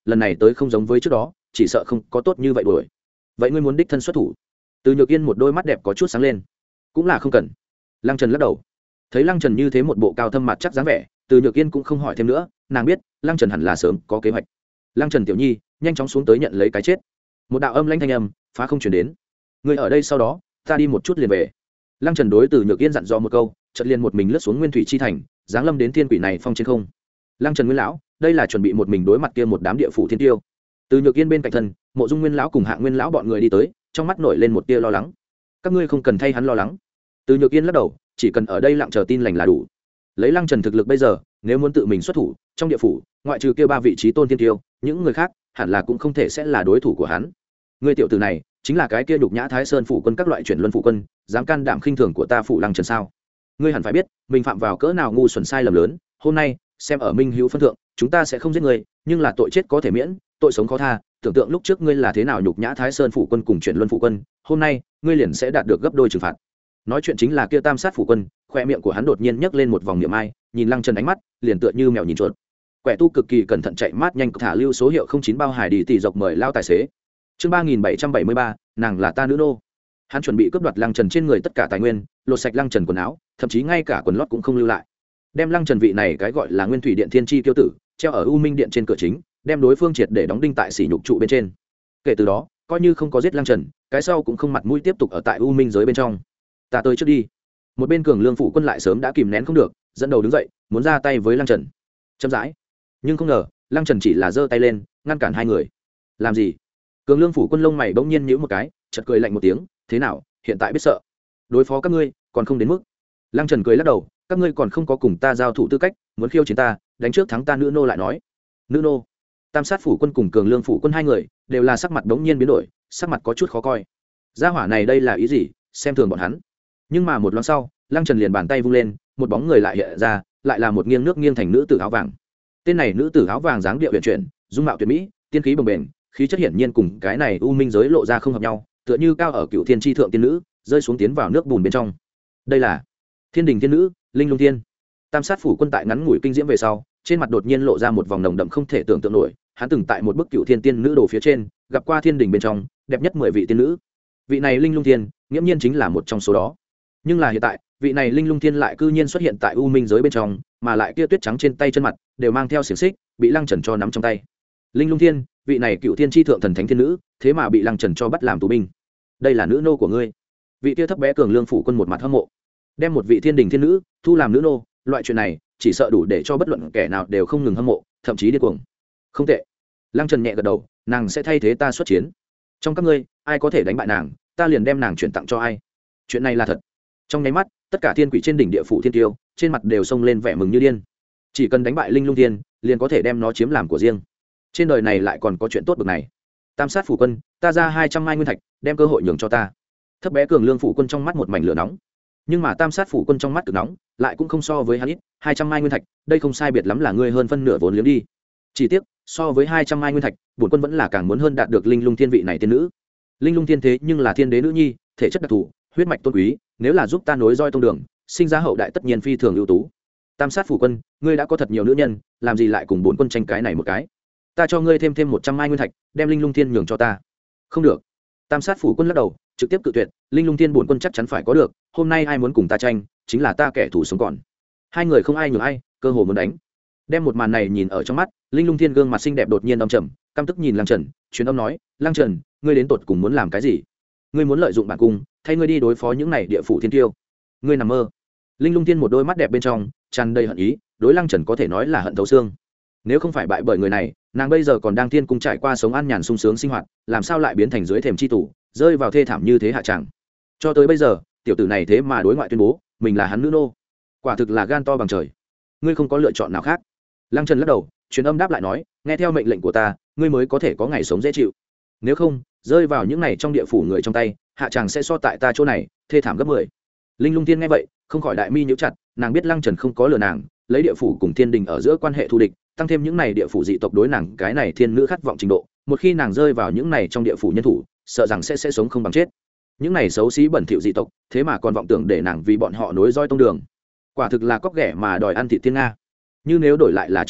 lần này tới không giống với trước đó, chỉ sợ không có tốt như vậy đuổi. Vậy ngươi muốn đích thân xuất thủ? Từ Nhược Yên một đôi mắt đẹp có chút sáng lên. Cũng là không cần. Lăng Trần lắc đầu. Thấy Lăng Trần như thế một bộ cao thâm mặt chắc dáng vẻ, Từ Nhược Yên cũng không hỏi thêm nữa, nàng biết Lăng Trần hẳn là sớm có kế hoạch. Lăng Trần tiểu nhi, nhanh chóng xuống tới nhận lấy cái chết. Một đạo âm lãnh thanh âm phá không truyền đến. Ngươi ở đây sau đó, ta đi một chút liền về. Lăng Trần đối Từ Nhược Yên dặn dò một câu, chợt liền một mình lướt xuống Nguyên Thủy chi thành, giáng lâm đến thiên quỷ này phong trên không. Lăng Trần Nguyên lão, đây là chuẩn bị một mình đối mặt kia một đám địa phủ thiên tiêu. Từ Nhược Yên bên cạnh thân, Mộ Dung Nguyên lão cùng Hạ Nguyên lão bọn người đi tới, trong mắt nổi lên một tia lo lắng. Các ngươi không cần thay hắn lo lắng. Từ Nhược Yên lắc đầu, chỉ cần ở đây lặng chờ tin lành là đủ. Lấy Lăng Trần thực lực bây giờ, nếu muốn tự mình xuất thủ, trong địa phủ, ngoại trừ kia ba vị trí tôn thiên tiêu, những người khác hẳn là cũng không thể sẽ là đối thủ của hắn. Ngươi tiểu tử này, chính là cái kia nhục nhã Thái Sơn phủ quân các loại chuyển luân phủ quân, dám can đảm khinh thường của ta phủ Lăng Trần sao? Ngươi hẳn phải biết, mình phạm vào cỡ nào ngu xuẩn sai lầm lớn, hôm nay, xem ở Minh Hữu phân thượng, chúng ta sẽ không giết ngươi, nhưng là tội chết có thể miễn, tội sống khó tha. Tưởng tượng lúc trước ngươi là thế nào nhục nhã Thái Sơn phủ quân cùng chuyển luân phủ quân, hôm nay, ngươi liền sẽ đạt được gấp đôi trừng phạt. Nói chuyện chính là kia Tam Sát phủ quân, khoe miệng của hắn đột nhiên nhấc lên một vòng niệm ai, nhìn Lăng Trần ánh mắt, liền tựa như mèo nhìn chuột. Quẻ tu cực kỳ cẩn thận chạy mát nhanh thả lưu số hiệu không chín bao hải đi tỷ dọc mời lao tài xế. Chương ba nghìn bảy trăm bảy mươi ba, nàng là ta nữ nô. Hắn chuẩn bị cướp đoạt Lăng Trần trên người tất cả tài nguyên, lột sạch Lăng Trần quần áo, thậm chí ngay cả quần lót cũng không lưu lại. Đem Lăng Trần vị này cái gọi là Nguyên Thủy Điện Thiên Chi Kiêu tử, treo ở U Minh Điện trên cửa chính, đem đối phương triệt để đóng đinh tại sỉ nhục trụ bên trên. Kể từ đó, coi như không có giết Lăng Trần, cái sau cũng không mặt mũi tiếp tục ở tại U Minh giới bên trong. Ta tới trước đi. Một bên Cường Lương phủ quân lại sớm đã kìm nén không được, dẫn đầu đứng dậy, muốn ra tay với Lăng Trần. Chậm rãi. Nhưng không ngờ, Lăng Trần chỉ là giơ tay lên, ngăn cản hai người. Làm gì? Cường Lương phủ quân lông mày bỗng nhiên nhíu một cái, chợt cười lạnh một tiếng, thế nào, hiện tại biết sợ? Đối phó các ngươi, còn không đến mức. Lăng Trần cười lắc đầu, các ngươi còn không có cùng ta giao thủ tư cách, muốn khiêu chiến ta, đánh trước thắng ta nữ nô lại nói. Nữ nô? Tam Sát phủ quân cùng Cường Lương phủ quân hai người, đều là sắc mặt bỗng nhiên biến đổi, sắc mặt có chút khó coi. Gia hỏa này đây là ý gì, xem thường bọn hắn. Nhưng mà một lát sau, Lăng Trần liền bàn tay vung lên, một bóng người lại hiện ra, lại là một nghiêng nước nghiêng thành nữ tử áo vàng. Tên này nữ tử áo vàng dáng điệu huyền chuyển, dung mạo tuyệt mỹ, tiên khí bồng bềnh, khí chất hiển nhiên cùng cái này u minh giới lộ ra không hợp nhau, tựa như cao ở cựu thiên tri thượng tiên nữ, rơi xuống tiến vào nước bùn bên trong. Đây là Thiên Đình Thiên Nữ, Linh Lung Thiên. Tam Sát phủ quân tại ngắn ngủi kinh diễm về sau, trên mặt đột nhiên lộ ra một vòng nồng đậm không thể tưởng tượng nổi, hắn từng tại một bức cựu thiên tiên nữ đồ phía trên, gặp qua thiên đình bên trong đẹp nhất mười vị tiên nữ. Vị này Linh Lung Thiên, nghiễm nhiên chính là một trong số đó. Nhưng là hiện tại, vị này Linh Lung Thiên lại cư nhiên xuất hiện tại u minh giới bên trong, mà lại kia tuyết trắng trên tay chân mặt đều mang theo xiềng xích, bị Lăng Trần cho nắm trong tay. Linh Lung Thiên, vị này cựu thiên tri thượng thần thánh thiên nữ, thế mà bị Lăng Trần cho bắt làm tù binh. Đây là nữ nô của ngươi? Vị kia thấp bé Cường Lương phủ quân một mặt hâm mộ, đem một vị thiên đình thiên nữ thu làm nữ nô, loại chuyện này chỉ sợ đủ để cho bất luận kẻ nào đều không ngừng hâm mộ, thậm chí điên cuồng. Không tệ. Lăng Trần nhẹ gật đầu, nàng sẽ thay thế ta xuất chiến. Trong các ngươi, ai có thể đánh bại nàng, ta liền đem nàng chuyển tặng cho ai. Chuyện này là thật. Trong nháy mắt, tất cả thiên quỷ trên đỉnh địa phủ thiên tiêu, trên mặt đều xông lên vẻ mừng như điên. Chỉ cần đánh bại Linh Lung Thiên, liền có thể đem nó chiếm làm của riêng. Trên đời này lại còn có chuyện tốt bực này. Tam Sát phủ quân, ta ra hai trăm mai nguyên thạch, đem cơ hội nhường cho ta. Thấp bé Cường Lương phủ quân trong mắt một mảnh lửa nóng. Nhưng mà Tam Sát phủ quân trong mắt cực nóng, lại cũng không so với hắn ít, hai trăm mai nguyên thạch, đây không sai biệt lắm là ngươi hơn phân nửa vốn liếng đi. Chỉ tiếc, so với hai trăm mai nguyên thạch, bổn quân vẫn là càng muốn hơn đạt được Linh Lung Thiên vị này tiên nữ. Linh Lung Thiên thế nhưng là thiên đế nữ nhi, thể chất đặc thù, huyết mạch tôn quý, nếu là giúp ta nối roi tông đường, sinh ra hậu đại tất nhiên phi thường ưu tú. Tam Sát phủ quân, ngươi đã có thật nhiều nữ nhân, làm gì lại cùng bổn quân tranh cái này một cái? Ta cho ngươi thêm thêm một trăm mai nguyên thạch, đem Linh Lung Thiên nhường cho ta. Không được. Tam Sát phủ quân lắc đầu, trực tiếp cự tuyệt, Linh Lung Thiên bổn quân chắc chắn phải có được, hôm nay ai muốn cùng ta tranh, chính là ta kẻ thù sống còn. Hai người không ai nhường ai, cơ hồ muốn đánh. Đem một màn này nhìn ở trong mắt, Linh Lung Thiên gương mặt xinh đẹp đột nhiên âm trầm, căm tức nhìn Lăng Trần, truyền âm nói, Lăng Trần, ngươi đến tột cùng muốn làm cái gì? Ngươi muốn lợi dụng bản cung, thay ngươi đi đối phó những này địa phủ thiên tiêu? Ngươi nằm mơ. Linh Lung Thiên một đôi mắt đẹp bên trong tràn đầy hận ý, đối Lăng Trần có thể nói là hận thấu xương. Nếu không phải bại bởi người này, nàng bây giờ còn đang thiên cung trải qua sống an nhàn sung sướng sinh hoạt, làm sao lại biến thành dưới thềm chi tủ, rơi vào thê thảm như thế hạ chẳng? Cho tới bây giờ, tiểu tử này thế mà đối ngoại tuyên bố mình là hắn nữ nô, quả thực là gan to bằng trời. Ngươi không có lựa chọn nào khác. Lăng Trần lắc đầu, truyền âm đáp lại nói, nghe theo mệnh lệnh của ta, ngươi mới có thể có ngày sống dễ chịu. Nếu không, rơi vào những này trong địa phủ người trong tay, hạ chàng sẽ so tại ta chỗ này thê thảm gấp mười. Linh Lung Thiên nghe vậy, không khỏi đại mi nhíu chặt, nàng biết Lăng Trần không có lừa nàng, lấy địa phủ cùng thiên đình ở giữa quan hệ thù địch, tăng thêm những này địa phủ dị tộc đối nàng cái này thiên nữ khát vọng trình độ, một khi nàng rơi vào những này trong địa phủ nhân thủ, sợ rằng sẽ sẽ sống không bằng chết. Những này xấu xí bẩn thỉu dị tộc, thế mà còn vọng tưởng để nàng vì bọn họ nối roi tông đường, quả thực là cóc ghẻ mà đòi ăn thịt thiên nga. Như nếu đổi lại là trước kia,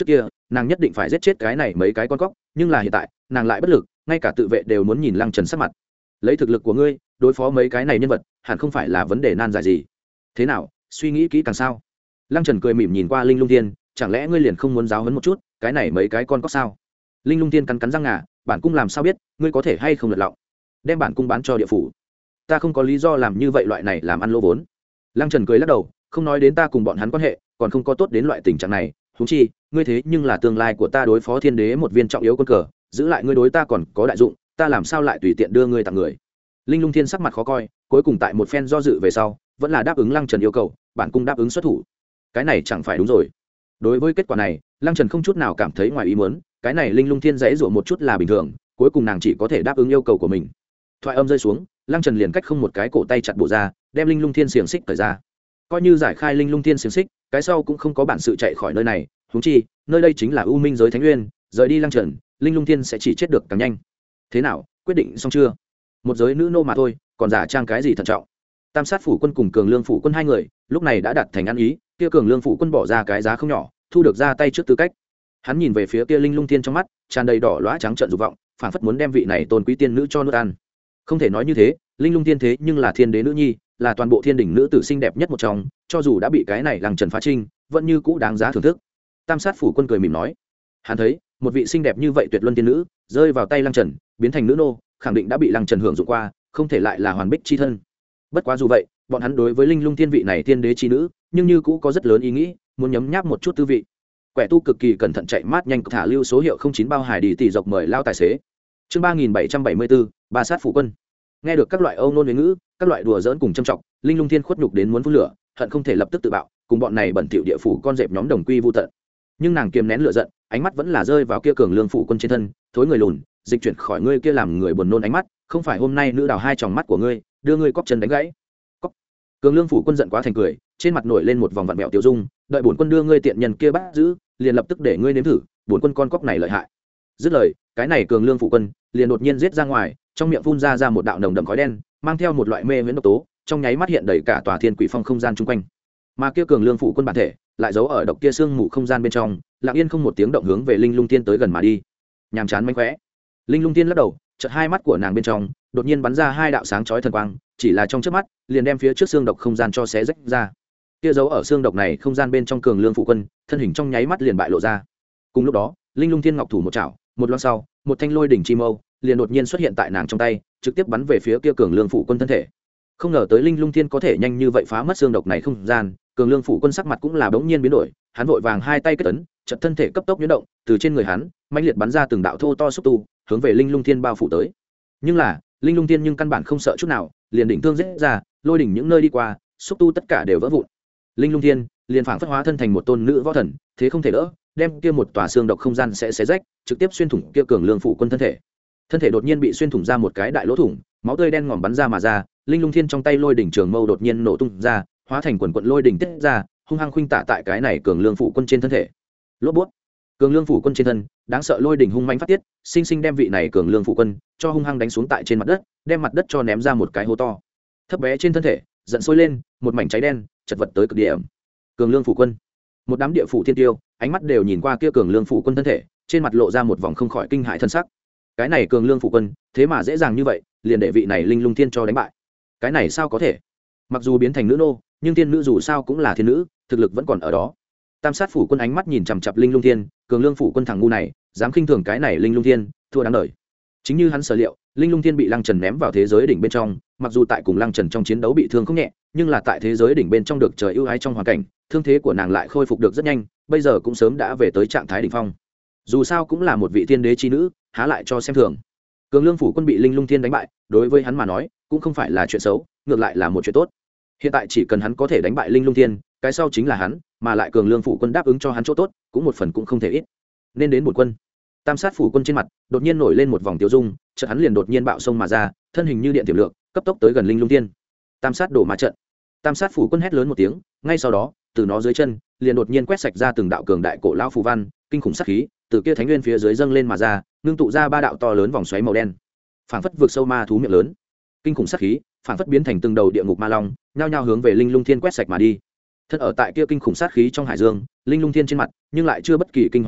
nàng nhất định phải giết chết cái này mấy cái con cóc, nhưng là hiện tại nàng lại bất lực, ngay cả tự vệ đều muốn nhìn lăng trần sắc mặt. Lấy thực lực của ngươi đối phó mấy cái này nhân vật hẳn không phải là vấn đề nan giải gì. Thế nào, suy nghĩ kỹ càng sao? Lăng Trần cười mỉm nhìn qua Linh Lung Tiên, chẳng lẽ ngươi liền không muốn giáo huấn một chút cái này mấy cái con cóc sao? Linh Lung Tiên cắn cắn răng ngà, bản cung làm sao biết ngươi có thể hay không lật lọng, đem bản cung bán cho địa phủ. Ta không có lý do làm như vậy, loại này làm ăn lỗ vốn. Lăng Trần cười lắc đầu, không nói đến ta cùng bọn hắn quan hệ còn không có tốt đến loại tình trạng này, huống chi ngươi thế nhưng là tương lai của ta đối phó thiên đế một viên trọng yếu quân cờ, giữ lại ngươi đối ta còn có đại dụng, ta làm sao lại tùy tiện đưa ngươi tặng người. Linh Lung Thiên sắc mặt khó coi, cuối cùng tại một phen do dự về sau vẫn là đáp ứng Lăng Trần yêu cầu, bản cung đáp ứng xuất thủ. Cái này chẳng phải đúng rồi. Đối với kết quả này Lăng Trần không chút nào cảm thấy ngoài ý muốn, cái này Linh Lung Thiên dãy dụa một chút là bình thường, cuối cùng nàng chỉ có thể đáp ứng yêu cầu của mình. Thoại âm rơi xuống, Lăng Trần liền cách không một cái cổ tay chặt bộ ra, đem Linh Lung Thiên xiềng xích cởi ra. Coi như giải khai Linh Lung Thiên xiềng xích, cái sau cũng không có bản sự chạy khỏi nơi này, huống chi nơi đây chính là U Minh giới Thánh Nguyên, rời đi Lăng Trần, Linh Lung Thiên sẽ chỉ chết được càng nhanh. Thế nào, quyết định xong chưa? Một giới nữ nô mà thôi, còn giả trang cái gì thận trọng. Tam sát phủ quân cùng Cường Lương phủ quân hai người lúc này đã đặt thành ăn ý, kia Cường Lương phủ quân bỏ ra cái giá không nhỏ, thu được ra tay trước tư cách. Hắn nhìn về phía kia Linh Lung Thiên trong mắt tràn đầy đỏ lóa trắng trợn dục vọng, phảng phất muốn đem vị này tôn quý tiên nữ cho nuốt ăn. Không thể nói như thế, Linh Lung Thiên thế nhưng là thiên đế nữ nhi, là toàn bộ thiên đỉnh nữ tử xinh đẹp nhất một trong, cho dù đã bị cái này Lăng Trần phá trinh, vẫn như cũ đáng giá thưởng thức. Tam sát phủ quân cười mỉm nói, hắn thấy một vị xinh đẹp như vậy tuyệt luân tiên nữ rơi vào tay Lăng Trần, biến thành nữ nô, khẳng định đã bị Lăng Trần hưởng dụng qua, không thể lại là hoàn bích chi thân. Bất quá dù vậy, bọn hắn đối với Linh Lung Thiên vị này thiên đế chi nữ, nhưng như cũ có rất lớn ý nghĩ, muốn nhấm nháp một chút tư vị. Quẻ tu cực kỳ cẩn thận chạy mát nhanh thả lưu số hiệu không chín bao hải đi tỷ dọc mời lao tài xế. Chương ba nghìn bảy trăm bảy mươi bốn, ba sát phủ quân. Nghe được các loại âu nôn huế ngữ, các loại đùa giỡn cùng châm trọng, Linh Lung Thiên khuất nhục đến muốn phun lửa, hận không thể lập tức tự bạo, cùng bọn này bẩn thỉu địa phủ con dẹp nhóm đồng quy vu tận. Nhưng nàng kiềm nén lửa giận, ánh mắt vẫn là rơi vào kia Cường Lương phủ quân trên thân, thối người lùn, dịch chuyển khỏi ngươi kia làm người buồn nôn ánh mắt, không phải hôm nay nữ đào hai tròng mắt của ngươi, đưa ngươi cóc chân đánh gãy. Cóc. Cường Lương phủ quân giận quá thành cười, trên mặt nổi lên một vòng vặn vẹo tiêu dung, đợi bổn quân đưa ngươi tiện nhân kia bắt giữ, liền lập tức để ngươi nếm thử, bổn quân con cóc này lợi hại. Dứt lời, cái này Cường Lương phủ quân liền đột nhiên giết ra ngoài, trong miệng phun ra ra một đạo nồng đậm khói đen, mang theo một loại mê viễn độc tố, trong nháy mắt hiện đầy cả tòa thiên quỷ phong không gian chung quanh. Mà kia Cường Lương phủ quân bản thể lại giấu ở độc kia xương mù không gian bên trong, lặng yên không một tiếng động hướng về Linh Lung Tiên tới gần mà đi. Nhàm chán mánh khóe. Linh Lung Tiên lắc đầu, chợt hai mắt của nàng bên trong đột nhiên bắn ra hai đạo sáng chói thần quang, chỉ là trong chớp mắt liền đem phía trước xương độc không gian cho xé rách ra. Kia giấu ở xương độc này không gian bên trong Cường Lương phủ quân, thân hình trong nháy mắt liền bại lộ ra. Cùng lúc đó, Linh Lung Tiên ngọc thủ một chảo, một loáng sau, một thanh lôi đỉnh chi mâu liền đột nhiên xuất hiện tại nàng trong tay, trực tiếp bắn về phía kia Cường Lương phủ quân thân thể. Không ngờ tới Linh Lung Thiên có thể nhanh như vậy phá mất xương độc này không gian, Cường Lương phủ quân sắc mặt cũng là bỗng nhiên biến đổi, hắn vội vàng hai tay kết ấn, chợt thân thể cấp tốc nhuyễn động, từ trên người hắn mãnh liệt bắn ra từng đạo thô to xúc tu, hướng về Linh Lung Thiên bao phủ tới. Nhưng là, Linh Lung Thiên nhưng căn bản không sợ chút nào, liền đỉnh thương giết ra, lôi đỉnh những nơi đi qua, xúc tu tất cả đều vỡ vụn. Linh Lung Thiên liền phảng phất hóa thân thành một tôn nữ võ thần, thế không thể đỡ, đem kia một tòa xương độc không gian sẽ xé rách, trực tiếp xuyên thủng kia Cường Lương phủ quân thân thể. Thân thể đột nhiên bị xuyên thủng ra một cái đại lỗ thủng, máu tươi đen ngòm bắn ra mà ra, Linh Lung Thiên trong tay lôi đỉnh trường mâu đột nhiên nổ tung ra, hóa thành quần quần lôi đỉnh tiết ra, hung hăng khuynh tả tại cái này Cường Lương phủ quân trên thân thể. Lốp bút. Cường Lương phủ quân trên thân, đáng sợ lôi đỉnh hung mãnh phát tiết, sinh sinh đem vị này Cường Lương phủ quân cho hung hăng đánh xuống tại trên mặt đất, đem mặt đất cho ném ra một cái hố to. Thấp bé trên thân thể, giận sôi lên, một mảnh cháy đen, chật vật tới cực điểm. Cường Lương phủ quân, một đám địa phủ thiên tiêu, ánh mắt đều nhìn qua kia Cường Lương phủ quân thân thể, trên mặt lộ ra một vòng không khỏi kinh hãi thân sắc. Cái này Cường Lương phủ quân, thế mà dễ dàng như vậy, liền để vị này Linh Lung Thiên cho đánh bại. Cái này sao có thể? Mặc dù biến thành nữ nô, nhưng thiên nữ dù sao cũng là thiên nữ, thực lực vẫn còn ở đó. Tam sát phủ quân ánh mắt nhìn chằm chằm Linh Lung Thiên, Cường Lương phủ quân thằng ngu này, dám khinh thường cái này Linh Lung Thiên, thua đáng đời. Chính như hắn sở liệu, Linh Lung Thiên bị Lăng Trần ném vào thế giới đỉnh bên trong, mặc dù tại cùng Lăng Trần trong chiến đấu bị thương không nhẹ, nhưng là tại thế giới đỉnh bên trong được trời ưu ái trong hoàn cảnh, thương thế của nàng lại khôi phục được rất nhanh, bây giờ cũng sớm đã về tới trạng thái đỉnh phong. Dù sao cũng là một vị thiên đế chi nữ, há lại cho xem thường. Cường Lương phủ quân bị Linh Lung Thiên đánh bại, đối với hắn mà nói, cũng không phải là chuyện xấu, ngược lại là một chuyện tốt. Hiện tại chỉ cần hắn có thể đánh bại Linh Lung Thiên, cái sau chính là hắn, mà lại Cường Lương phủ quân đáp ứng cho hắn chỗ tốt, cũng một phần cũng không thể ít. Nên đến bổn quân. Tam sát phủ quân trên mặt đột nhiên nổi lên một vòng tiêu dung, chợt hắn liền đột nhiên bạo sông mà ra, thân hình như điện tiềm lượng, cấp tốc tới gần Linh Lung Thiên. Tam sát đổ mà trận. Tam sát phủ quân hét lớn một tiếng, ngay sau đó, từ nó dưới chân, liền đột nhiên quét sạch ra từng đạo cường đại cổ lão phù văn, kinh khủng sát khí, từ kia thánh nguyên phía dưới dâng lên mà ra, ngưng tụ ra ba đạo to lớn vòng xoáy màu đen. Phảng phất vượt sâu ma thú miệng lớn. Kinh khủng sát khí, phảng phất biến thành từng đầu địa ngục ma long, nhao nhao hướng về Linh Lung Thiên quét sạch mà đi. Thân ở tại kia kinh khủng sát khí trong hải dương, Linh Lung Thiên trên mặt, nhưng lại chưa bất kỳ kinh hoàng nào,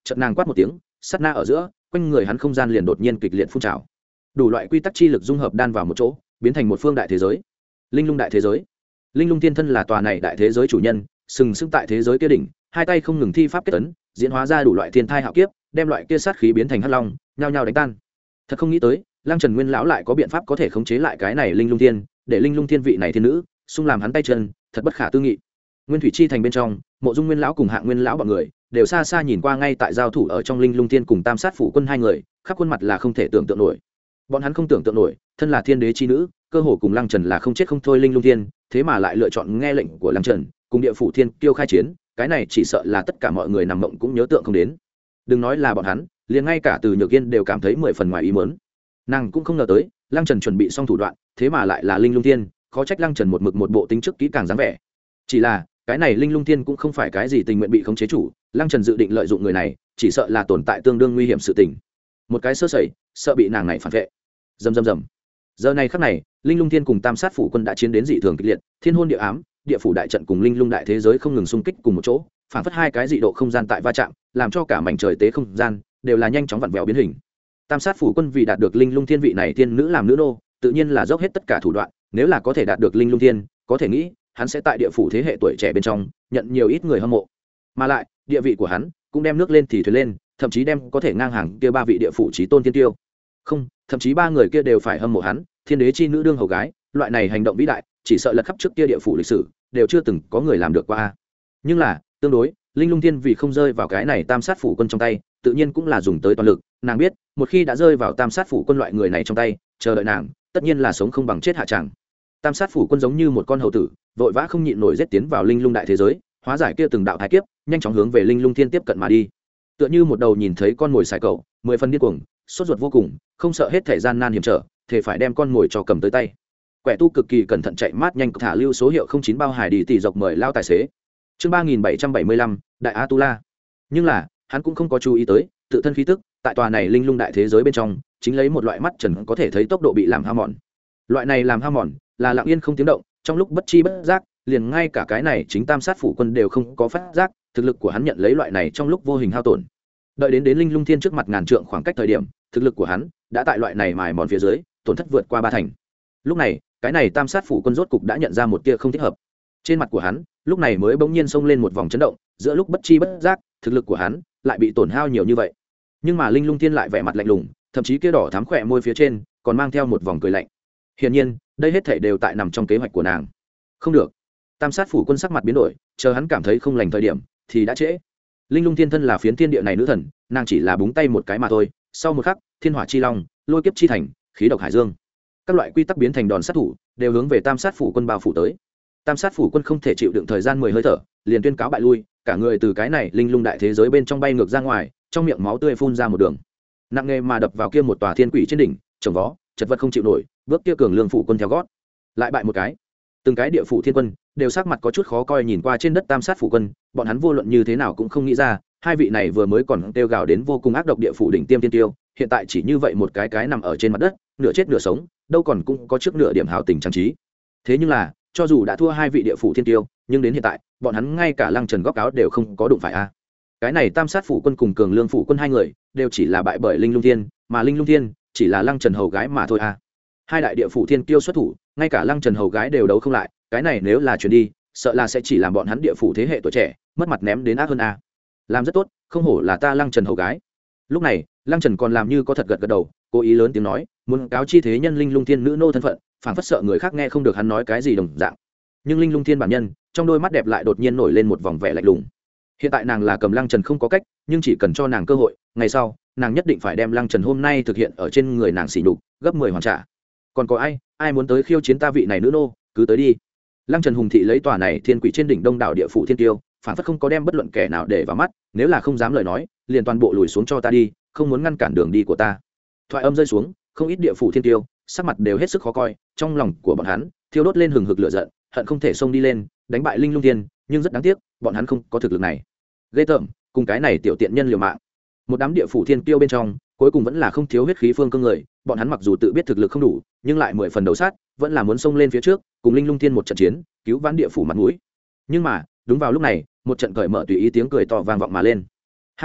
chợt nàng quát một tiếng, sát na ở giữa, quanh người hắn không gian liền đột nhiên kịch liệt phun trào, đủ loại quy tắc chi lực dung hợp đan vào một chỗ, biến thành một phương đại thế giới. Linh lung đại thế giới. Linh lung thiên thân là tòa này đại thế giới chủ nhân, sừng sững tại thế giới kia đỉnh, hai tay không ngừng thi pháp kết ấn, diễn hóa ra đủ loại thiên thai hạo kiếp, đem loại kia sát khí biến thành hắc long, nhao nhao đánh tan. Thật không nghĩ tới, Lăng Trần Nguyên lão lại có biện pháp có thể khống chế lại cái này Linh Lung Thiên, để Linh Lung Thiên vị này thiên nữ, xung làm hắn tay chân, thật bất khả tư nghị. Nguyên thủy chi thành bên trong, Mộ Dung Nguyên lão cùng Hạng Nguyên lão bọn người, đều xa xa nhìn qua ngay tại giao thủ ở trong Linh Lung Thiên cùng Tam Sát phủ quân hai người, khắp khuôn mặt là không thể tưởng tượng nổi. Bọn hắn không tưởng tượng nổi, thân là thiên đế chi nữ, cơ hồ cùng Lăng Trần là không chết không thôi Linh Lung Thiên, thế mà lại lựa chọn nghe lệnh của Lăng Trần, cùng địa phủ thiên kiêu khai chiến, cái này chỉ sợ là tất cả mọi người nằm mộng cũng nhớ tượng không đến. Đừng nói là bọn hắn, liền ngay cả Từ Nhược Yên đều cảm thấy mười phần ngoài ý muốn. Nàng cũng không ngờ tới, Lăng Trần chuẩn bị xong thủ đoạn, thế mà lại là Linh Lung Thiên, khó trách Lăng Trần một mực một bộ tính trước kỹ càng dáng vẻ. Chỉ là, cái này Linh Lung Thiên cũng không phải cái gì tình nguyện bị khống chế chủ, Lăng Trần dự định lợi dụng người này, chỉ sợ là tồn tại tương đương nguy hiểm sự tình. Một cái sơ sẩy, sợ bị nàng này phản vệ. Rầm rầm rầm. Giờ này khắc này, Linh Lung Thiên cùng Tam Sát phủ quân đã chiến đến dị thường kịch liệt, thiên hôn địa ám, địa phủ đại trận cùng Linh Lung đại thế giới không ngừng xung kích cùng một chỗ, phản phất hai cái dị độ không gian tại va chạm, làm cho cả mảnh trời tế không gian đều là nhanh chóng vặn vẹo biến hình. Tam Sát phủ quân vì đạt được Linh Lung Thiên vị này thiên nữ làm nữ nô, tự nhiên là dốc hết tất cả thủ đoạn, nếu là có thể đạt được Linh Lung Thiên, có thể nghĩ, hắn sẽ tại địa phủ thế hệ tuổi trẻ bên trong, nhận nhiều ít người hâm mộ. Mà lại, địa vị của hắn cũng đem nước lên thì thuyền lên, thậm chí đem có thể ngang hàng kia ba vị địa phủ chí tôn thiên tiêu. Không, thậm chí ba người kia đều phải hâm mộ hắn, thiên đế chi nữ đương hầu gái, loại này hành động vĩ đại, chỉ sợ lật khắp trước kia địa phủ lịch sử, đều chưa từng có người làm được qua. Nhưng là, tương đối, Linh Lung Thiên vì không rơi vào cái này Tam Sát phủ quân trong tay, tự nhiên cũng là dùng tới toàn lực, nàng biết, một khi đã rơi vào Tam Sát phủ quân loại người này trong tay, chờ đợi nàng, tất nhiên là sống không bằng chết hạ chẳng. Tam Sát phủ quân giống như một con hầu tử, vội vã không nhịn nổi giết tiến vào Linh Lung đại thế giới, hóa giải kia từng đạo thái kiếp, nhanh chóng hướng về Linh Lung Thiên tiếp cận mà đi. Tựa như một đầu nhìn thấy con mồi xài cậu, mười phần điên cuồng, sốt ruột vô cùng, không sợ hết thể gian nan hiểm trở, thể phải đem con mồi cho cầm tới tay. Quẻ tu cực kỳ cẩn thận chạy mát nhanh thả lưu số hiệu không chín bao hải đi tỷ dọc mời lao tài xế. Chương ba nghìn bảy trăm bảy mươi lăm, Đại A Tu La. Nhưng là, hắn cũng không có chú ý tới, tự thân khí tức, tại tòa này Linh Lung đại thế giới bên trong, chính lấy một loại mắt trần có thể thấy tốc độ bị làm hao mòn. Loại này làm hao mòn, là lặng yên không tiếng động, trong lúc bất chi bất giác, liền ngay cả cái này chính Tam Sát phủ quân đều không có phát giác, thực lực của hắn nhận lấy loại này trong lúc vô hình hao tổn. Đợi đến đến Linh Lung Thiên trước mặt ngàn trượng khoảng cách thời điểm, thực lực của hắn đã tại loại này mài mòn phía dưới, tổn thất vượt qua ba thành. Lúc này, cái này Tam Sát phủ quân rốt cục đã nhận ra một tia không thích hợp. Trên mặt của hắn, lúc này mới bỗng nhiên xông lên một vòng chấn động, giữa lúc bất chi bất giác, thực lực của hắn lại bị tổn hao nhiều như vậy. Nhưng mà Linh Lung Thiên lại vẻ mặt lạnh lùng, thậm chí kia đỏ thắm khỏe môi phía trên còn mang theo một vòng cười lạnh. Hiển nhiên, đây hết thảy đều tại nằm trong kế hoạch của nàng. Không được. Tam Sát phủ quân sắc mặt biến đổi, chờ hắn cảm thấy không lành thời điểm, thì đã trễ. Linh Lung Thiên thân là phiến thiên địa này nữ thần, nàng chỉ là búng tay một cái mà thôi, sau một khắc, thiên hỏa chi long, lôi kiếp chi thành, khí độc hải dương, các loại quy tắc biến thành đòn sát thủ, đều hướng về Tam Sát phủ quân bao phủ tới. Tam Sát phủ quân không thể chịu đựng thời gian mười hơi thở, liền tuyên cáo bại lui, cả người từ cái này Linh Lung đại thế giới bên trong bay ngược ra ngoài, trong miệng máu tươi phun ra một đường, nặng nề mà đập vào kia một tòa thiên quỷ trên đỉnh, trồng vó, chật vật không chịu nổi, bước kia cường lương phủ quân theo gót, lại bại một cái. Từng cái địa phủ thiên quân đều sắc mặt có chút khó coi nhìn qua trên đất Tam Sát phủ quân, bọn hắn vô luận như thế nào cũng không nghĩ ra, hai vị này vừa mới còn kêu gào đến vô cùng ác độc địa phủ đỉnh tiêm tiên tiêu, hiện tại chỉ như vậy một cái cái nằm ở trên mặt đất, nửa chết nửa sống, đâu còn cũng có trước nửa điểm hào tình trang trí. Thế nhưng là, cho dù đã thua hai vị địa phủ thiên tiêu, nhưng đến hiện tại, bọn hắn ngay cả Lăng Trần góc áo đều không có đụng phải a. Cái này Tam Sát phủ quân cùng cường lương phủ quân hai người, đều chỉ là bại bởi Linh Lung Thiên, mà Linh Lung Thiên chỉ là Lăng Trần hầu gái mà thôi a. Hai đại địa phủ thiên tiêu xuất thủ, ngay cả Lăng Trần hầu gái đều đấu không lại, cái này nếu là chuyển đi, sợ là sẽ chỉ làm bọn hắn địa phủ thế hệ tuổi trẻ mất mặt ném đến ác hơn a. Làm rất tốt, không hổ là ta Lăng Trần hầu gái. Lúc này, Lăng Trần còn làm như có thật gật gật đầu, cố ý lớn tiếng nói, muốn cáo chi thế nhân Linh Lung Thiên nữ nô thân phận, phảng phất sợ người khác nghe không được hắn nói cái gì đồng dạng. Nhưng Linh Lung Thiên bản nhân, trong đôi mắt đẹp lại đột nhiên nổi lên một vòng vẻ lạnh lùng. Hiện tại nàng là cầm Lăng Trần không có cách, nhưng chỉ cần cho nàng cơ hội, ngày sau, nàng nhất định phải đem Lăng Trần hôm nay thực hiện ở trên người nàng xỉ nhục, gấp mười hoàn trả. Còn có ai, ai muốn tới khiêu chiến ta vị này nữ nô, cứ tới đi. Lăng Trần hùng thị lấy tòa này thiên quỷ trên đỉnh đông đảo địa phủ thiên tiêu, phản phất không có đem bất luận kẻ nào để vào mắt, nếu là không dám lời nói, liền toàn bộ lùi xuống cho ta đi, không muốn ngăn cản đường đi của ta. Thoại âm rơi xuống, không ít địa phủ thiên tiêu, sắc mặt đều hết sức khó coi, trong lòng của bọn hắn thiêu đốt lên hừng hực lửa giận, hận không thể xông đi lên, đánh bại Linh Lung Thiên, nhưng rất đáng tiếc, bọn hắn không có thực lực này. Ghê tởm, cùng cái này tiểu tiện nhân liều mạng. Một đám địa phủ thiên tiêu bên trong, cuối cùng vẫn là không thiếu huyết khí phương cương người, bọn hắn mặc dù tự biết thực lực không đủ, nhưng lại mười phần đầu sát, vẫn là muốn xông lên phía trước, cùng Linh Lung Thiên một trận chiến, cứu vãn địa phủ mặt mũi. Nhưng mà, đúng vào lúc này, một trận cởi mở tùy ý tiếng cười to vang vọng mà lên. Ha ha,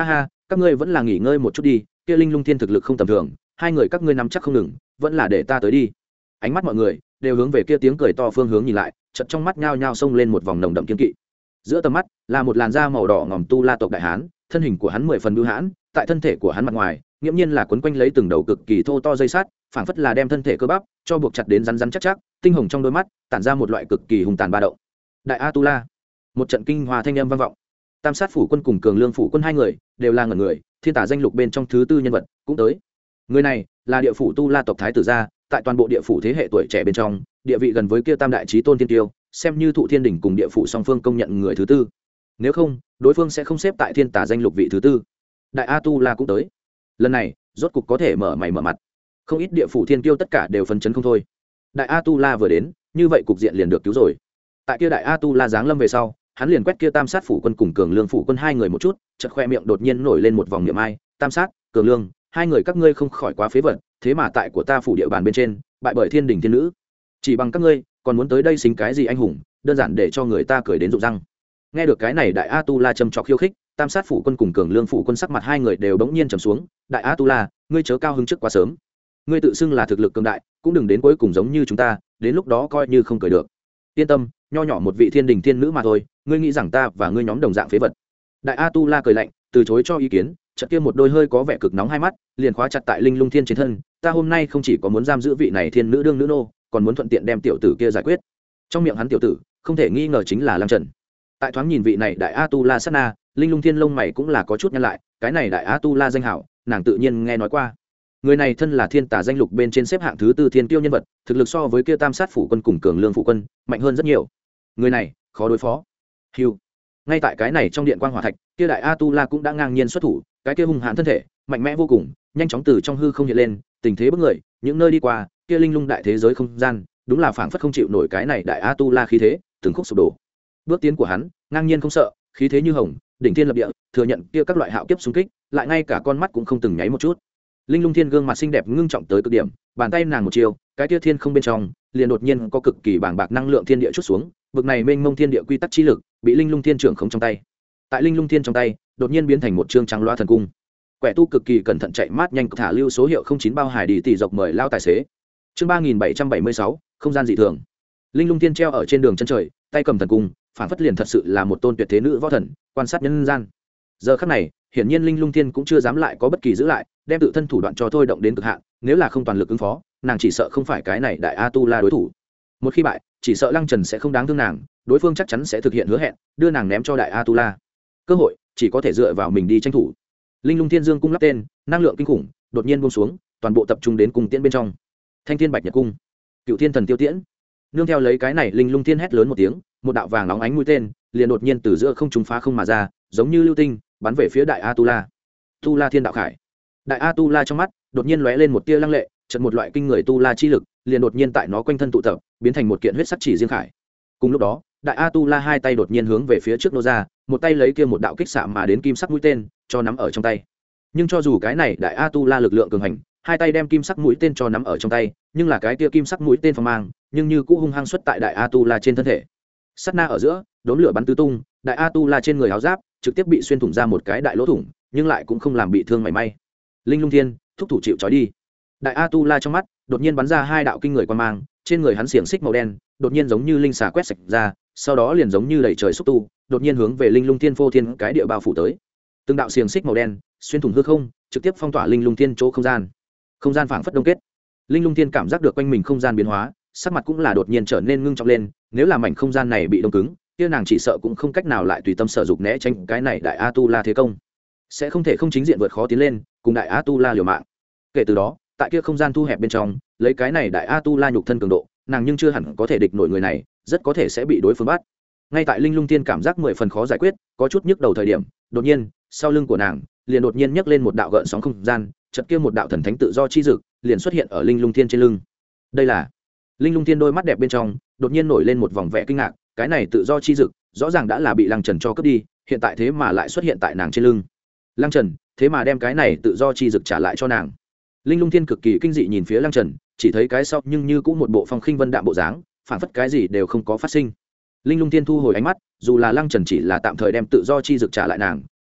các ngươi vẫn là nghỉ ngơi một chút đi, kia linh lung thiên thực lực không tầm thường, hai người các ngươi nắm chắc không ngừng, vẫn là để ta tới đi. Ánh mắt mọi người đều hướng về kia tiếng cười to phương hướng nhìn lại, chợt trong mắt nhao nhao xông lên một vòng nồng đậm kiên kỵ. Giữa tầm mắt là một làn da màu đỏ ngòm tu la tộc đại hán, thân hình của hắn mười phần bưu hãn, tại thân thể của hắn mặt ngoài nghiễm nhiên là quấn quanh lấy từng đầu cực kỳ thô to dây sắt, phảng phất là đem thân thể cơ bắp cho buộc chặt đến rắn rắn chắc chắc, tinh hồng trong đôi mắt tản ra một loại cực kỳ hùng tàn ba động. Đại a tu la, một trận kinh hòa thanh âm vang vọng. Tam sát phủ quân cùng cường lương phủ quân hai người đều là ngẩn người, thiên tả danh lục bên trong thứ tư nhân vật cũng tới. Người này là địa phủ tu la tộc thái tử gia, tại toàn bộ địa phủ thế hệ tuổi trẻ bên trong, địa vị gần với kia tam đại chí tôn thiên tiêu, xem như thụ thiên đỉnh cùng địa phủ song phương công nhận người thứ tư. Nếu không, đối phương sẽ không xếp tại thiên tả danh lục vị thứ tư. Đại a tu la cũng tới. Lần này rốt cục có thể mở mày mở mặt, không ít địa phủ thiên tiêu tất cả đều phấn chấn không thôi. Đại a tu la vừa đến, như vậy cục diện liền được cứu rồi. Tại kia đại a tu la giáng lâm về sau, hắn liền quét kia tam sát phủ quân cùng cường lương phủ quân hai người một chút, chợt khoe miệng đột nhiên nổi lên một vòng niệm ai. Tam sát, cường lương, hai người các ngươi không khỏi quá phế vật, thế mà tại của ta phủ địa bàn bên trên bại bởi thiên đình thiên nữ, chỉ bằng các ngươi còn muốn tới đây xính cái gì anh hùng, đơn giản để cho người ta cười đến rụng răng. Nghe được cái này, đại a tu la châm chọc khiêu khích, tam sát phủ quân cùng cường lương phủ quân sắc mặt hai người đều bỗng nhiên trầm xuống. Đại a tu la, ngươi chớ cao hứng trước quá sớm, ngươi tự xưng là thực lực cường đại, cũng đừng đến cuối cùng giống như chúng ta, đến lúc đó coi như không cười được. Yên tâm, nho nhỏ một vị thiên đình thiên nữ mà thôi, ngươi nghĩ rằng ta và ngươi nhóm đồng dạng phế vật? Đại a tu la cười lạnh, từ chối cho ý kiến, chợt kia một đôi hơi có vẻ cực nóng hai mắt liền khóa chặt tại linh lung thiên trên thân. Ta hôm nay không chỉ có muốn giam giữ vị này thiên nữ đương nữ nô, còn muốn thuận tiện đem tiểu tử kia giải quyết. Trong miệng hắn tiểu tử không thể nghi ngờ chính là Lăng Trần. Tại thoáng nhìn vị này đại a tu la sát na, linh lung thiên lông mày cũng là có chút nhăn lại. Cái này đại a tu la danh hảo nàng tự nhiên nghe nói qua. Người này thân là thiên tả danh lục bên trên xếp hạng thứ tư thiên tiêu nhân vật, thực lực so với kia tam sát phủ quân cùng cường lương phủ quân mạnh hơn rất nhiều. Người này khó đối phó. Hiu. Ngay tại cái này trong điện quang hỏa thạch, kia đại a tu la cũng đã ngang nhiên xuất thủ, cái kia hung hãn thân thể mạnh mẽ vô cùng, nhanh chóng từ trong hư không hiện lên, tình thế bức người, những nơi đi qua kia linh lung đại thế giới không gian đúng là phảng phất không chịu nổi cái này đại a tu la khí thế, từng khúc sụp đổ. Bước tiến của hắn ngang nhiên không sợ, khí thế như hồng, đỉnh thiên lập địa, thừa nhận kia các loại hạo kiếp xung kích, lại ngay cả con mắt cũng không từng nháy một chút. Linh lung thiên gương mặt xinh đẹp ngưng trọng tới cực điểm, bàn tay nàng một chiều, cái kia thiên không bên trong liền đột nhiên có cực kỳ bàng bạc năng lượng thiên địa chút xuống, bực này mênh mông thiên địa quy tắc chi lực bị linh lung thiên trưởng không trong tay. Tại linh lung thiên trong tay đột nhiên biến thành một chương trắng loa thần cung. Quẻ tu cực kỳ cẩn thận chạy mát nhanh thả lưu số hiệu không chín bao hải đi tỷ dọc mời lao tài xế. Chương ba nghìn bảy trăm bảy mươi sáu, không gian dị thường. Linh lung thiên treo ở trên đường chân trời, tay cầm thần cung, phản phất liền thật sự là một tôn tuyệt thế nữ võ thần, quan sát nhân gian. Giờ khắc này, hiển nhiên linh lung thiên cũng chưa dám lại có bất kỳ giữ lại, đem tự thân thủ đoạn cho thôi động đến cực hạn, nếu là không toàn lực ứng phó, nàng chỉ sợ không phải cái này đại a tu la đối thủ. Một khi bại, chỉ sợ Lăng Trần sẽ không đáng thương nàng, đối phương chắc chắn sẽ thực hiện hứa hẹn, đưa nàng ném cho đại a tu la. Cơ hội chỉ có thể dựa vào mình đi tranh thủ. Linh lung thiên dương cung lắp tên, năng lượng kinh khủng đột nhiên buông xuống, toàn bộ tập trung đến cung tiễn bên trong. Thanh thiên bạch nhật cung, cựu thiên thần tiêu tiễn. Nương theo lấy cái này, linh lung thiên hét lớn một tiếng, một đạo vàng nóng ánh mũi tên liền đột nhiên từ giữa không trung phá không mà ra, giống như lưu tinh bắn về phía đại a tu la. Tu la thiên đạo khải. Đại a tu la trong mắt đột nhiên lóe lên một tia lăng lệ, chợt một loại kinh người tu la chi lực liền đột nhiên tại nó quanh thân tụ tập, biến thành một kiện huyết sắc chỉ riêng khải. Cùng lúc đó, đại a tu la hai tay đột nhiên hướng về phía trước nô ra, một tay lấy kia một đạo kích xạ mà đến kim sắc mũi tên cho nắm ở trong tay. Nhưng cho dù cái này đại a tu la lực lượng cường hành, hai tay đem kim sắc mũi tên cho nắm ở trong tay, nhưng là cái kia kim sắc mũi tên phong mang nhưng như cũ hung hăng xuất tại đại a tu la trên thân thể. Sát na ở giữa, đốm lửa bắn tứ tung, đại a tu la trên người áo giáp trực tiếp bị xuyên thủng ra một cái đại lỗ thủng, nhưng lại cũng không làm bị thương mảy may. Linh lung thiên thúc thủ chịu trói đi. Đại a tu la trong mắt đột nhiên bắn ra hai đạo kinh người quan mang, trên người hắn xiềng xích màu đen đột nhiên giống như linh xà quét sạch ra, sau đó liền giống như đẩy trời xúc tu, đột nhiên hướng về linh lung thiên phô thiên cái địa bao phủ tới. Từng đạo xiềng xích màu đen xuyên thủng hư không, trực tiếp phong tỏa linh lung thiên chỗ không gian. Không gian phảng phất đông kết. Linh lung thiên cảm giác được quanh mình không gian biến hóa, sắc mặt cũng là đột nhiên trở nên ngưng trọng lên. Nếu là mảnh không gian này bị đông cứng, kia nàng chỉ sợ cũng không cách nào lại tùy tâm sở dục né tránh cái này đại a tu la thế công, sẽ không thể không chính diện vượt khó tiến lên cùng đại a tu la liều mạng. Kể từ đó, tại kia không gian thu hẹp bên trong, lấy cái này đại a tu la nhục thân cường độ, nàng nhưng chưa hẳn có thể địch nổi người này, rất có thể sẽ bị đối phương bắt. Ngay tại linh lung thiên cảm giác mười phần khó giải quyết, có chút nhức đầu thời điểm, đột nhiên sau lưng của nàng liền đột nhiên nhấc lên một đạo gợn sóng không gian, chợt kia một đạo thần thánh tự do chi dực liền xuất hiện ở linh lung thiên trên lưng. Đây là linh lung thiên đôi mắt đẹp bên trong đột nhiên nổi lên một vòng vẻ kinh ngạc, cái này tự do chi dực rõ ràng đã là bị Lăng Trần cho cướp đi, hiện tại thế mà lại xuất hiện tại nàng trên lưng. Lăng Trần thế mà đem cái này tự do chi dực trả lại cho nàng. Linh lung thiên cực kỳ kinh dị nhìn phía Lăng Trần, chỉ thấy cái sau nhưng như cũng một bộ phong khinh vân đạm bộ dáng, phản phất cái gì đều không có phát sinh. Linh lung thiên thu hồi ánh mắt, dù là Lăng Trần chỉ là tạm thời đem tự do chi dực trả lại nàng,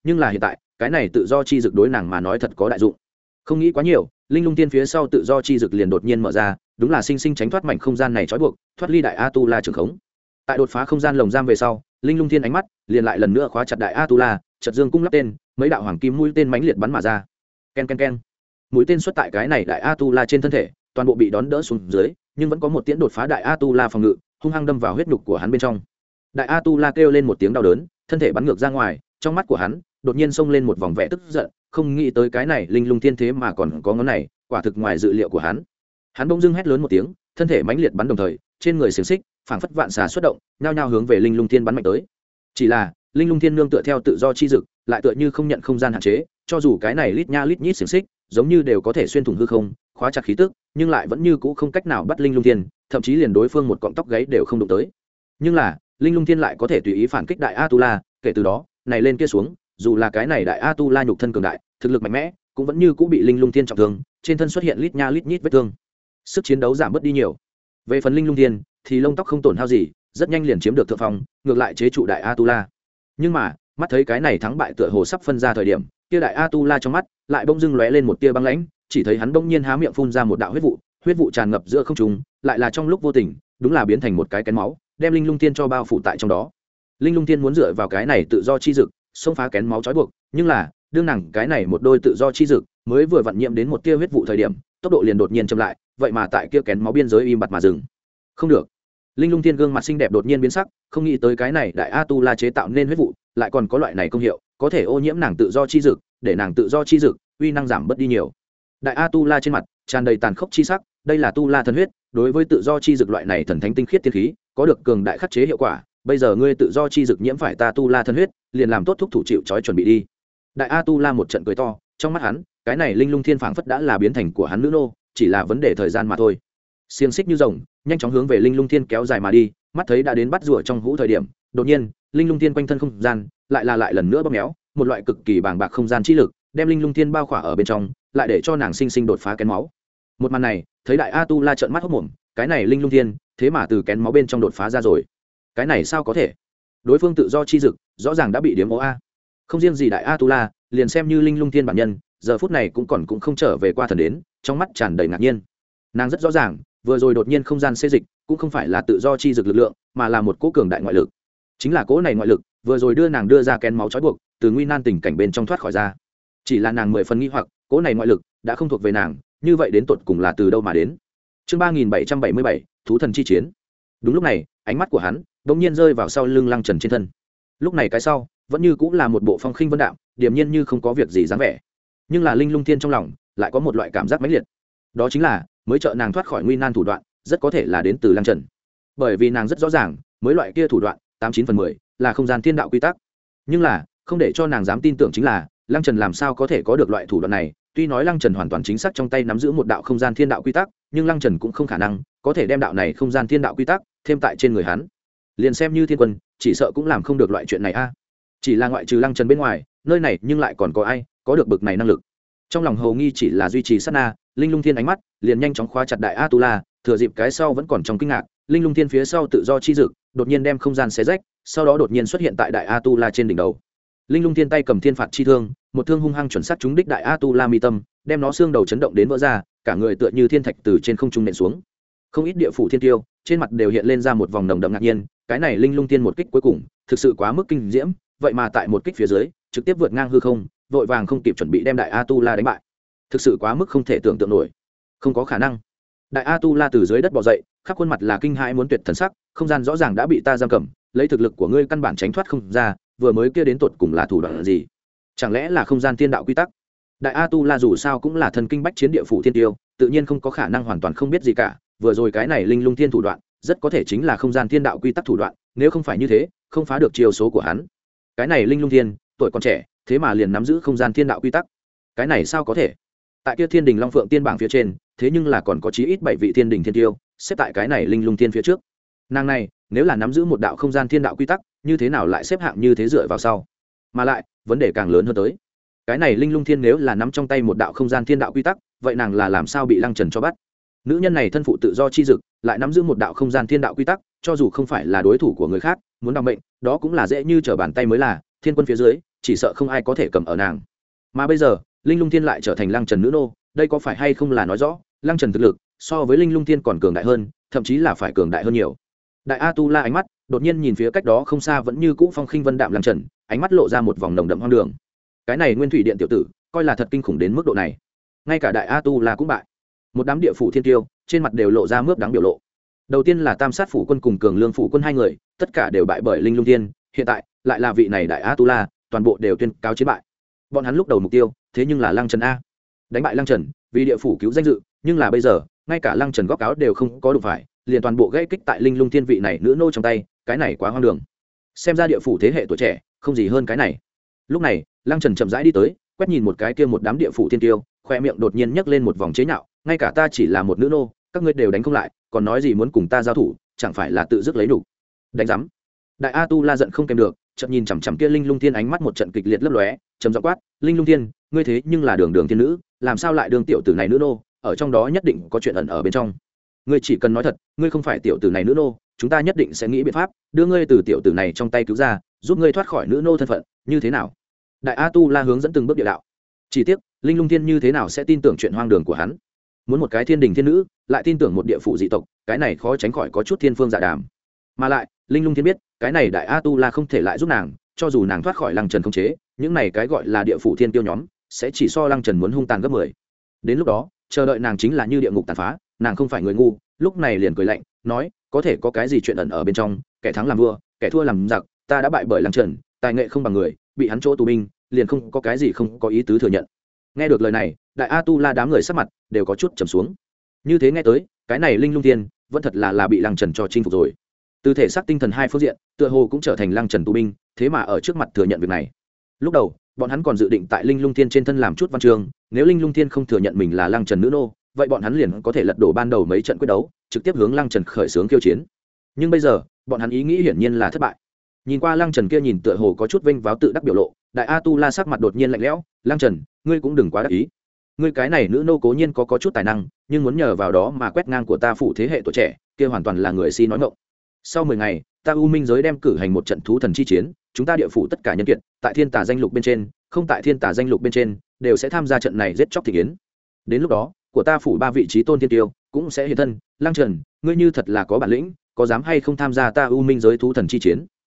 nhưng là hiện tại cái này tự do chi dực đối nàng mà nói thật có đại dụng. Không nghĩ quá nhiều, linh lung tiên phía sau tự do chi dực liền đột nhiên mở ra, đúng là sinh sinh tránh thoát mảnh không gian này trói buộc, thoát ly đại Atula trường khống. Tại đột phá không gian lồng giam về sau, linh lung tiên ánh mắt liền lại lần nữa khóa chặt đại Atula, chợt dương cung lắp tên, mấy đạo hoàng kim mũi tên mãnh liệt bắn mà ra. Ken ken ken. Mũi tên xuất tại cái này đại Atula trên thân thể, toàn bộ bị đón đỡ xuống dưới, nhưng vẫn có một tiễn đột phá đại Atula phòng ngự, hung hăng đâm vào huyết nhục của hắn bên trong. Đại Atula kêu lên một tiếng đau đớn, thân thể bắn ngược ra ngoài, trong mắt của hắn đột nhiên xông lên một vòng vẻ tức giận, không nghĩ tới cái này linh lung thiên thế mà còn có ngón này, quả thực ngoài dự liệu của hắn. Hắn bỗng dưng hét lớn một tiếng, thân thể mãnh liệt bắn đồng thời, trên người xiềng xích phảng phất vạn xà xuất động, nhao nhao hướng về linh lung thiên bắn mạnh tới. Chỉ là linh lung thiên nương tựa theo tự do chi dực, lại tựa như không nhận không gian hạn chế, cho dù cái này lít nha lít nhít xiềng xích giống như đều có thể xuyên thủng hư không, khóa chặt khí tức, nhưng lại vẫn như cũ không cách nào bắt linh lung thiên, thậm chí liền đối phương một cọng tóc gáy đều không đụng tới. Nhưng là linh lung thiên lại có thể tùy ý phản kích đại Atula, kể từ đó này lên kia xuống, dù là cái này đại Atula nhục thân cường đại, thực lực mạnh mẽ, cũng vẫn như cũ bị linh lung thiên trọng thương, trên thân xuất hiện lít nha lít nhít vết thương, sức chiến đấu giảm bớt đi nhiều. Về phần linh lung thiên thì lông tóc không tổn hao gì, rất nhanh liền chiếm được thượng phong, ngược lại chế trụ đại Atula. Nhưng mà mắt thấy cái này thắng bại tựa hồ sắp phân ra thời điểm, kia đại Atula trong mắt lại bỗng dưng lóe lên một tia băng lãnh, chỉ thấy hắn bỗng nhiên há miệng phun ra một đạo huyết vụ, huyết vụ tràn ngập giữa không trung, lại là trong lúc vô tình, đúng là biến thành một cái kén máu, đem linh lung tiên cho bao phủ tại trong đó. Linh lung tiên muốn dựa vào cái này tự do chi dực xông phá kén máu trói buộc, nhưng là đương nàng cái này một đôi tự do chi dực mới vừa vặn nhiễm đến một tia huyết vụ thời điểm, tốc độ liền đột nhiên chậm lại, vậy mà tại kia kén máu biên giới im bặt mà dừng. Không được. Linh lung tiên gương mặt xinh đẹp đột nhiên biến sắc, không nghĩ tới cái này đại Atula chế tạo nên huyết vụ lại còn có loại này công hiệu, có thể ô nhiễm nàng tự do chi dực, để nàng tự do chi dực uy năng giảm bớt đi nhiều. Đại Atula trên mặt tràn đầy tàn khốc chi sắc, đây là tu la thần huyết, đối với tự do chi dực loại này thần thánh tinh khiết tiên khí có được cường đại khắc chế hiệu quả. Bây giờ ngươi tự do chi dực nhiễm phải ta tu la thần huyết, liền làm tốt thúc thủ chịu trói chuẩn bị đi. Đại Atula một trận cười to, trong mắt hắn cái này linh lung thiên phảng phất đã là biến thành của hắn nữ nô, chỉ là vấn đề thời gian mà thôi. Xiềng xích như rồng nhanh chóng hướng về linh lung thiên kéo dài mà đi, mắt thấy đã đến bắt rùa trong hũ thời điểm, đột nhiên linh lung thiên quanh thân không gian lại là lại lần nữa bóp méo, một loại cực kỳ bàng bạc không gian chi lực đem linh lung thiên bao khỏa ở bên trong, lại để cho nàng sinh sinh đột phá kén máu. Một màn này thấy đại Atula trợn mắt hốc mồm, cái này linh lung thiên thế mà từ kén máu bên trong đột phá ra rồi, cái này sao có thể? Đối phương tự do chi dực rõ ràng đã bị điếm ố a. Không riêng gì đại Atula, liền xem như linh lung thiên bản nhân giờ phút này cũng còn cũng không trở về qua thần đến, trong mắt tràn đầy ngạc nhiên. Nàng rất rõ ràng vừa rồi đột nhiên không gian xê dịch cũng không phải là tự do chi dực lực lượng, mà là một cỗ cường đại ngoại lực. Chính là cỗ này ngoại lực vừa rồi đưa nàng đưa ra kén máu trói buộc, từ nguy nan tình cảnh bên trong thoát khỏi ra. Chỉ là nàng mười phần nghi hoặc, cỗ này ngoại lực đã không thuộc về nàng, như vậy đến tột cùng là từ đâu mà đến? Chương ba nghìn bảy trăm bảy mươi bảy, thú thần chi chiến. Đúng lúc này ánh mắt của hắn bỗng nhiên rơi vào sau lưng Lăng Trần trên thân. Lúc này cái sau vẫn như cũng là một bộ phong khinh vân đạm, điềm nhiên như không có việc gì dáng vẻ, nhưng là linh lung thiên trong lòng lại có một loại cảm giác mãnh liệt, đó chính là mới trợ nàng thoát khỏi nguy nan thủ đoạn rất có thể là đến từ Lăng Trần. Bởi vì nàng rất rõ ràng mới loại kia thủ đoạn tám chín phần mười là không gian thiên đạo quy tắc, nhưng là không để cho nàng dám tin tưởng chính là Lăng Trần làm sao có thể có được loại thủ đoạn này. Tuy nói Lăng Trần hoàn toàn chính xác trong tay nắm giữ một đạo không gian thiên đạo quy tắc, nhưng Lăng Trần cũng không khả năng có thể đem đạo này không gian thiên đạo quy tắc thêm tại trên người hắn. Liền xem như thiên quân chỉ sợ cũng làm không được loại chuyện này a. Chỉ là ngoại trừ Lăng Trần bên ngoài, nơi này nhưng lại còn có ai có được bực này năng lực. Trong lòng hầu nghi chỉ là duy trì sát na, linh lung thiên ánh mắt liền nhanh chóng khóa chặt đại Atula, thừa dịp cái sau vẫn còn trong kinh ngạc, linh lung thiên phía sau tự do chi dực đột nhiên đem không gian xé rách, sau đó đột nhiên xuất hiện tại đại Atula trên đỉnh đầu. Linh lung thiên tay cầm thiên phạt chi thương, một thương hung hăng chuẩn xác trúng đích đại Atula mi tâm, đem nó xương đầu chấn động đến vỡ ra, cả người tựa như thiên thạch từ trên không trung nện xuống. Không ít địa phủ thiên tiêu trên mặt đều hiện lên ra một vòng nồng đậm ngạc nhiên, cái này linh lung thiên một kích cuối cùng thực sự quá mức kinh diễm, vậy mà tại một kích phía dưới trực tiếp vượt ngang hư không, vội vàng không kịp chuẩn bị đem đại Atula đánh bại. Thực sự quá mức không thể tưởng tượng nổi. Không có khả năng. Đại Atula từ dưới đất bò dậy, khắp khuôn mặt là kinh hãi muốn tuyệt thần sắc, không gian rõ ràng đã bị ta giam cầm, lấy thực lực của ngươi căn bản tránh thoát không ra, vừa mới kia đến tột cùng là thủ đoạn gì? Chẳng lẽ là không gian thiên đạo quy tắc? Đại Atula dù sao cũng là thần kinh bách chiến địa phủ thiên tiêu, tự nhiên không có khả năng hoàn toàn không biết gì cả, vừa rồi cái này linh lung thiên thủ đoạn, rất có thể chính là không gian thiên đạo quy tắc thủ đoạn, nếu không phải như thế, không phá được chiêu số của hắn. Cái này linh lung thiên, tuổi còn trẻ, thế mà liền nắm giữ không gian thiên đạo quy tắc. Cái này sao có thể? Tại kia Thiên Đình Long Phượng Tiên bảng phía trên, thế nhưng là còn có chí ít bảy vị thiên đình thiên tiêu, xếp tại cái này linh lung thiên phía trước. Nàng này, nếu là nắm giữ một đạo không gian thiên đạo quy tắc, như thế nào lại xếp hạng như thế dựa vào sau? Mà lại, vấn đề càng lớn hơn tới. Cái này linh lung thiên nếu là nắm trong tay một đạo không gian thiên đạo quy tắc, vậy nàng là làm sao bị Lăng Trần cho bắt? Nữ nhân này thân phụ tự do chi dực, lại nắm giữ một đạo không gian thiên đạo quy tắc, cho dù không phải là đối thủ của người khác, muốn đăng mệnh, đó cũng là dễ như trở bàn tay mới là. Thiên quân phía dưới, chỉ sợ không ai có thể cầm ở nàng. Mà bây giờ linh lung thiên lại trở thành lăng trần nữ nô, đây có phải hay không là nói rõ lăng trần thực lực so với linh lung thiên còn cường đại hơn, thậm chí là phải cường đại hơn nhiều. Đại A Tu La ánh mắt đột nhiên nhìn phía cách đó không xa vẫn như cũ phong khinh vân đạm lăng trần, ánh mắt lộ ra một vòng nồng đậm hoang đường. Cái này nguyên thủy điện tiểu tử coi là thật kinh khủng đến mức độ này, ngay cả đại A Tu La cũng bại. Một đám địa phủ thiên tiêu trên mặt đều lộ ra mướp đắng biểu lộ. Đầu tiên là tam sát phủ quân cùng cường lương phủ quân hai người, tất cả đều bại bởi linh lung thiên, hiện tại lại là vị này đại A Tu La, toàn bộ đều tuyên cáo chiến bại. Bọn hắn lúc đầu mục tiêu thế nhưng là lăng trần a, đánh bại lăng trần vì địa phủ cứu danh dự, nhưng là bây giờ ngay cả lăng trần góc áo đều không có đụng phải, liền toàn bộ gây kích tại linh lung thiên vị này nữ nô trong tay, cái này quá hoang đường. Xem ra địa phủ thế hệ tuổi trẻ không gì hơn cái này. Lúc này lăng trần chậm rãi đi tới, quét nhìn một cái kia một đám địa phủ thiên tiêu, khoe miệng đột nhiên nhấc lên một vòng chế nhạo, ngay cả ta chỉ là một nữ nô các ngươi đều đánh không lại, còn nói gì muốn cùng ta giao thủ, chẳng phải là tự dứt lấy đủ. Đánh rắm. Đại A Tu La giận không kèm được, chợt nhìn chằm chằm kia linh lung thiên ánh mắt một trận kịch liệt lấp lóe, trầm giọng quát, linh lung thiên, ngươi thế nhưng là đường đường thiên nữ, làm sao lại đường tiểu tử này nữ nô, ở trong đó nhất định có chuyện ẩn ở bên trong. Ngươi chỉ cần nói thật, ngươi không phải tiểu tử này nữ nô, chúng ta nhất định sẽ nghĩ biện pháp đưa ngươi từ tiểu tử này trong tay cứu ra, giúp ngươi thoát khỏi nữ nô thân phận, như thế nào? Đại A Tu La hướng dẫn từng bước địa đạo. Chỉ tiếc linh lung thiên như thế nào sẽ tin tưởng chuyện hoang đường của hắn. Muốn một cái thiên đình thiên nữ lại tin tưởng một địa phủ dị tộc, cái này khó tránh khỏi có chút thiên phương dạ đàm. Mà lại linh lung thiên biết cái này đại A Tu La không thể lại giúp nàng, cho dù nàng thoát khỏi lăng trần không chế, những này cái gọi là địa phủ thiên tiêu nhóm sẽ chỉ so lăng trần muốn hung tàn gấp mười. Đến lúc đó chờ đợi nàng chính là như địa ngục tàn phá. Nàng không phải người ngu, lúc này liền cười lạnh nói, có thể có cái gì chuyện ẩn ở bên trong, kẻ thắng làm vua, kẻ thua làm giặc, ta đã bại bởi lăng trần, tài nghệ không bằng người, bị hắn chỗ tù binh, liền không có cái gì không có ý tứ thừa nhận. Nghe được lời này, đại A Tu La đám người sắc mặt đều có chút trầm xuống. Như thế nghe tới cái này linh lung thiên vẫn thật là là bị lăng trần cho chinh phục rồi, từ thể xác tinh thần hai phương diện tựa hồ cũng trở thành lăng trần tù binh, thế mà ở trước mặt thừa nhận việc này. Lúc đầu bọn hắn còn dự định tại linh lung thiên trên thân làm chút văn chương, nếu linh lung thiên không thừa nhận mình là lăng trần nữ nô, vậy bọn hắn liền có thể lật đổ ban đầu mấy trận quyết đấu, trực tiếp hướng lăng trần khởi xướng khiêu chiến. Nhưng bây giờ bọn hắn ý nghĩ hiển nhiên là thất bại. Nhìn qua lăng trần kia nhìn tựa hồ có chút vênh váo tự đắc biểu lộ, đại A Tu La sắc mặt đột nhiên lạnh lẽo, lăng trần, ngươi cũng đừng quá đắc ý, ngươi cái này nữ nô cố nhiên có có chút tài năng, nhưng muốn nhờ vào đó mà quét ngang của ta phủ thế hệ tuổi trẻ kia hoàn toàn là người si nói ngọng. Sau mười ngày ta u minh giới đem cử hành một trận thú thần chi chiến, chúng ta địa phủ tất cả nhân kiệt tại thiên tà danh lục bên trên, không tại thiên tà danh lục bên trên, đều sẽ tham gia trận này giết chóc thị kiến. Đến lúc đó của ta phủ ba vị trí tôn thiên tiêu cũng sẽ hiện thân. Lăng trần, ngươi như thật là có bản lĩnh, có dám hay không tham gia ta u minh giới thú thần chi chiến?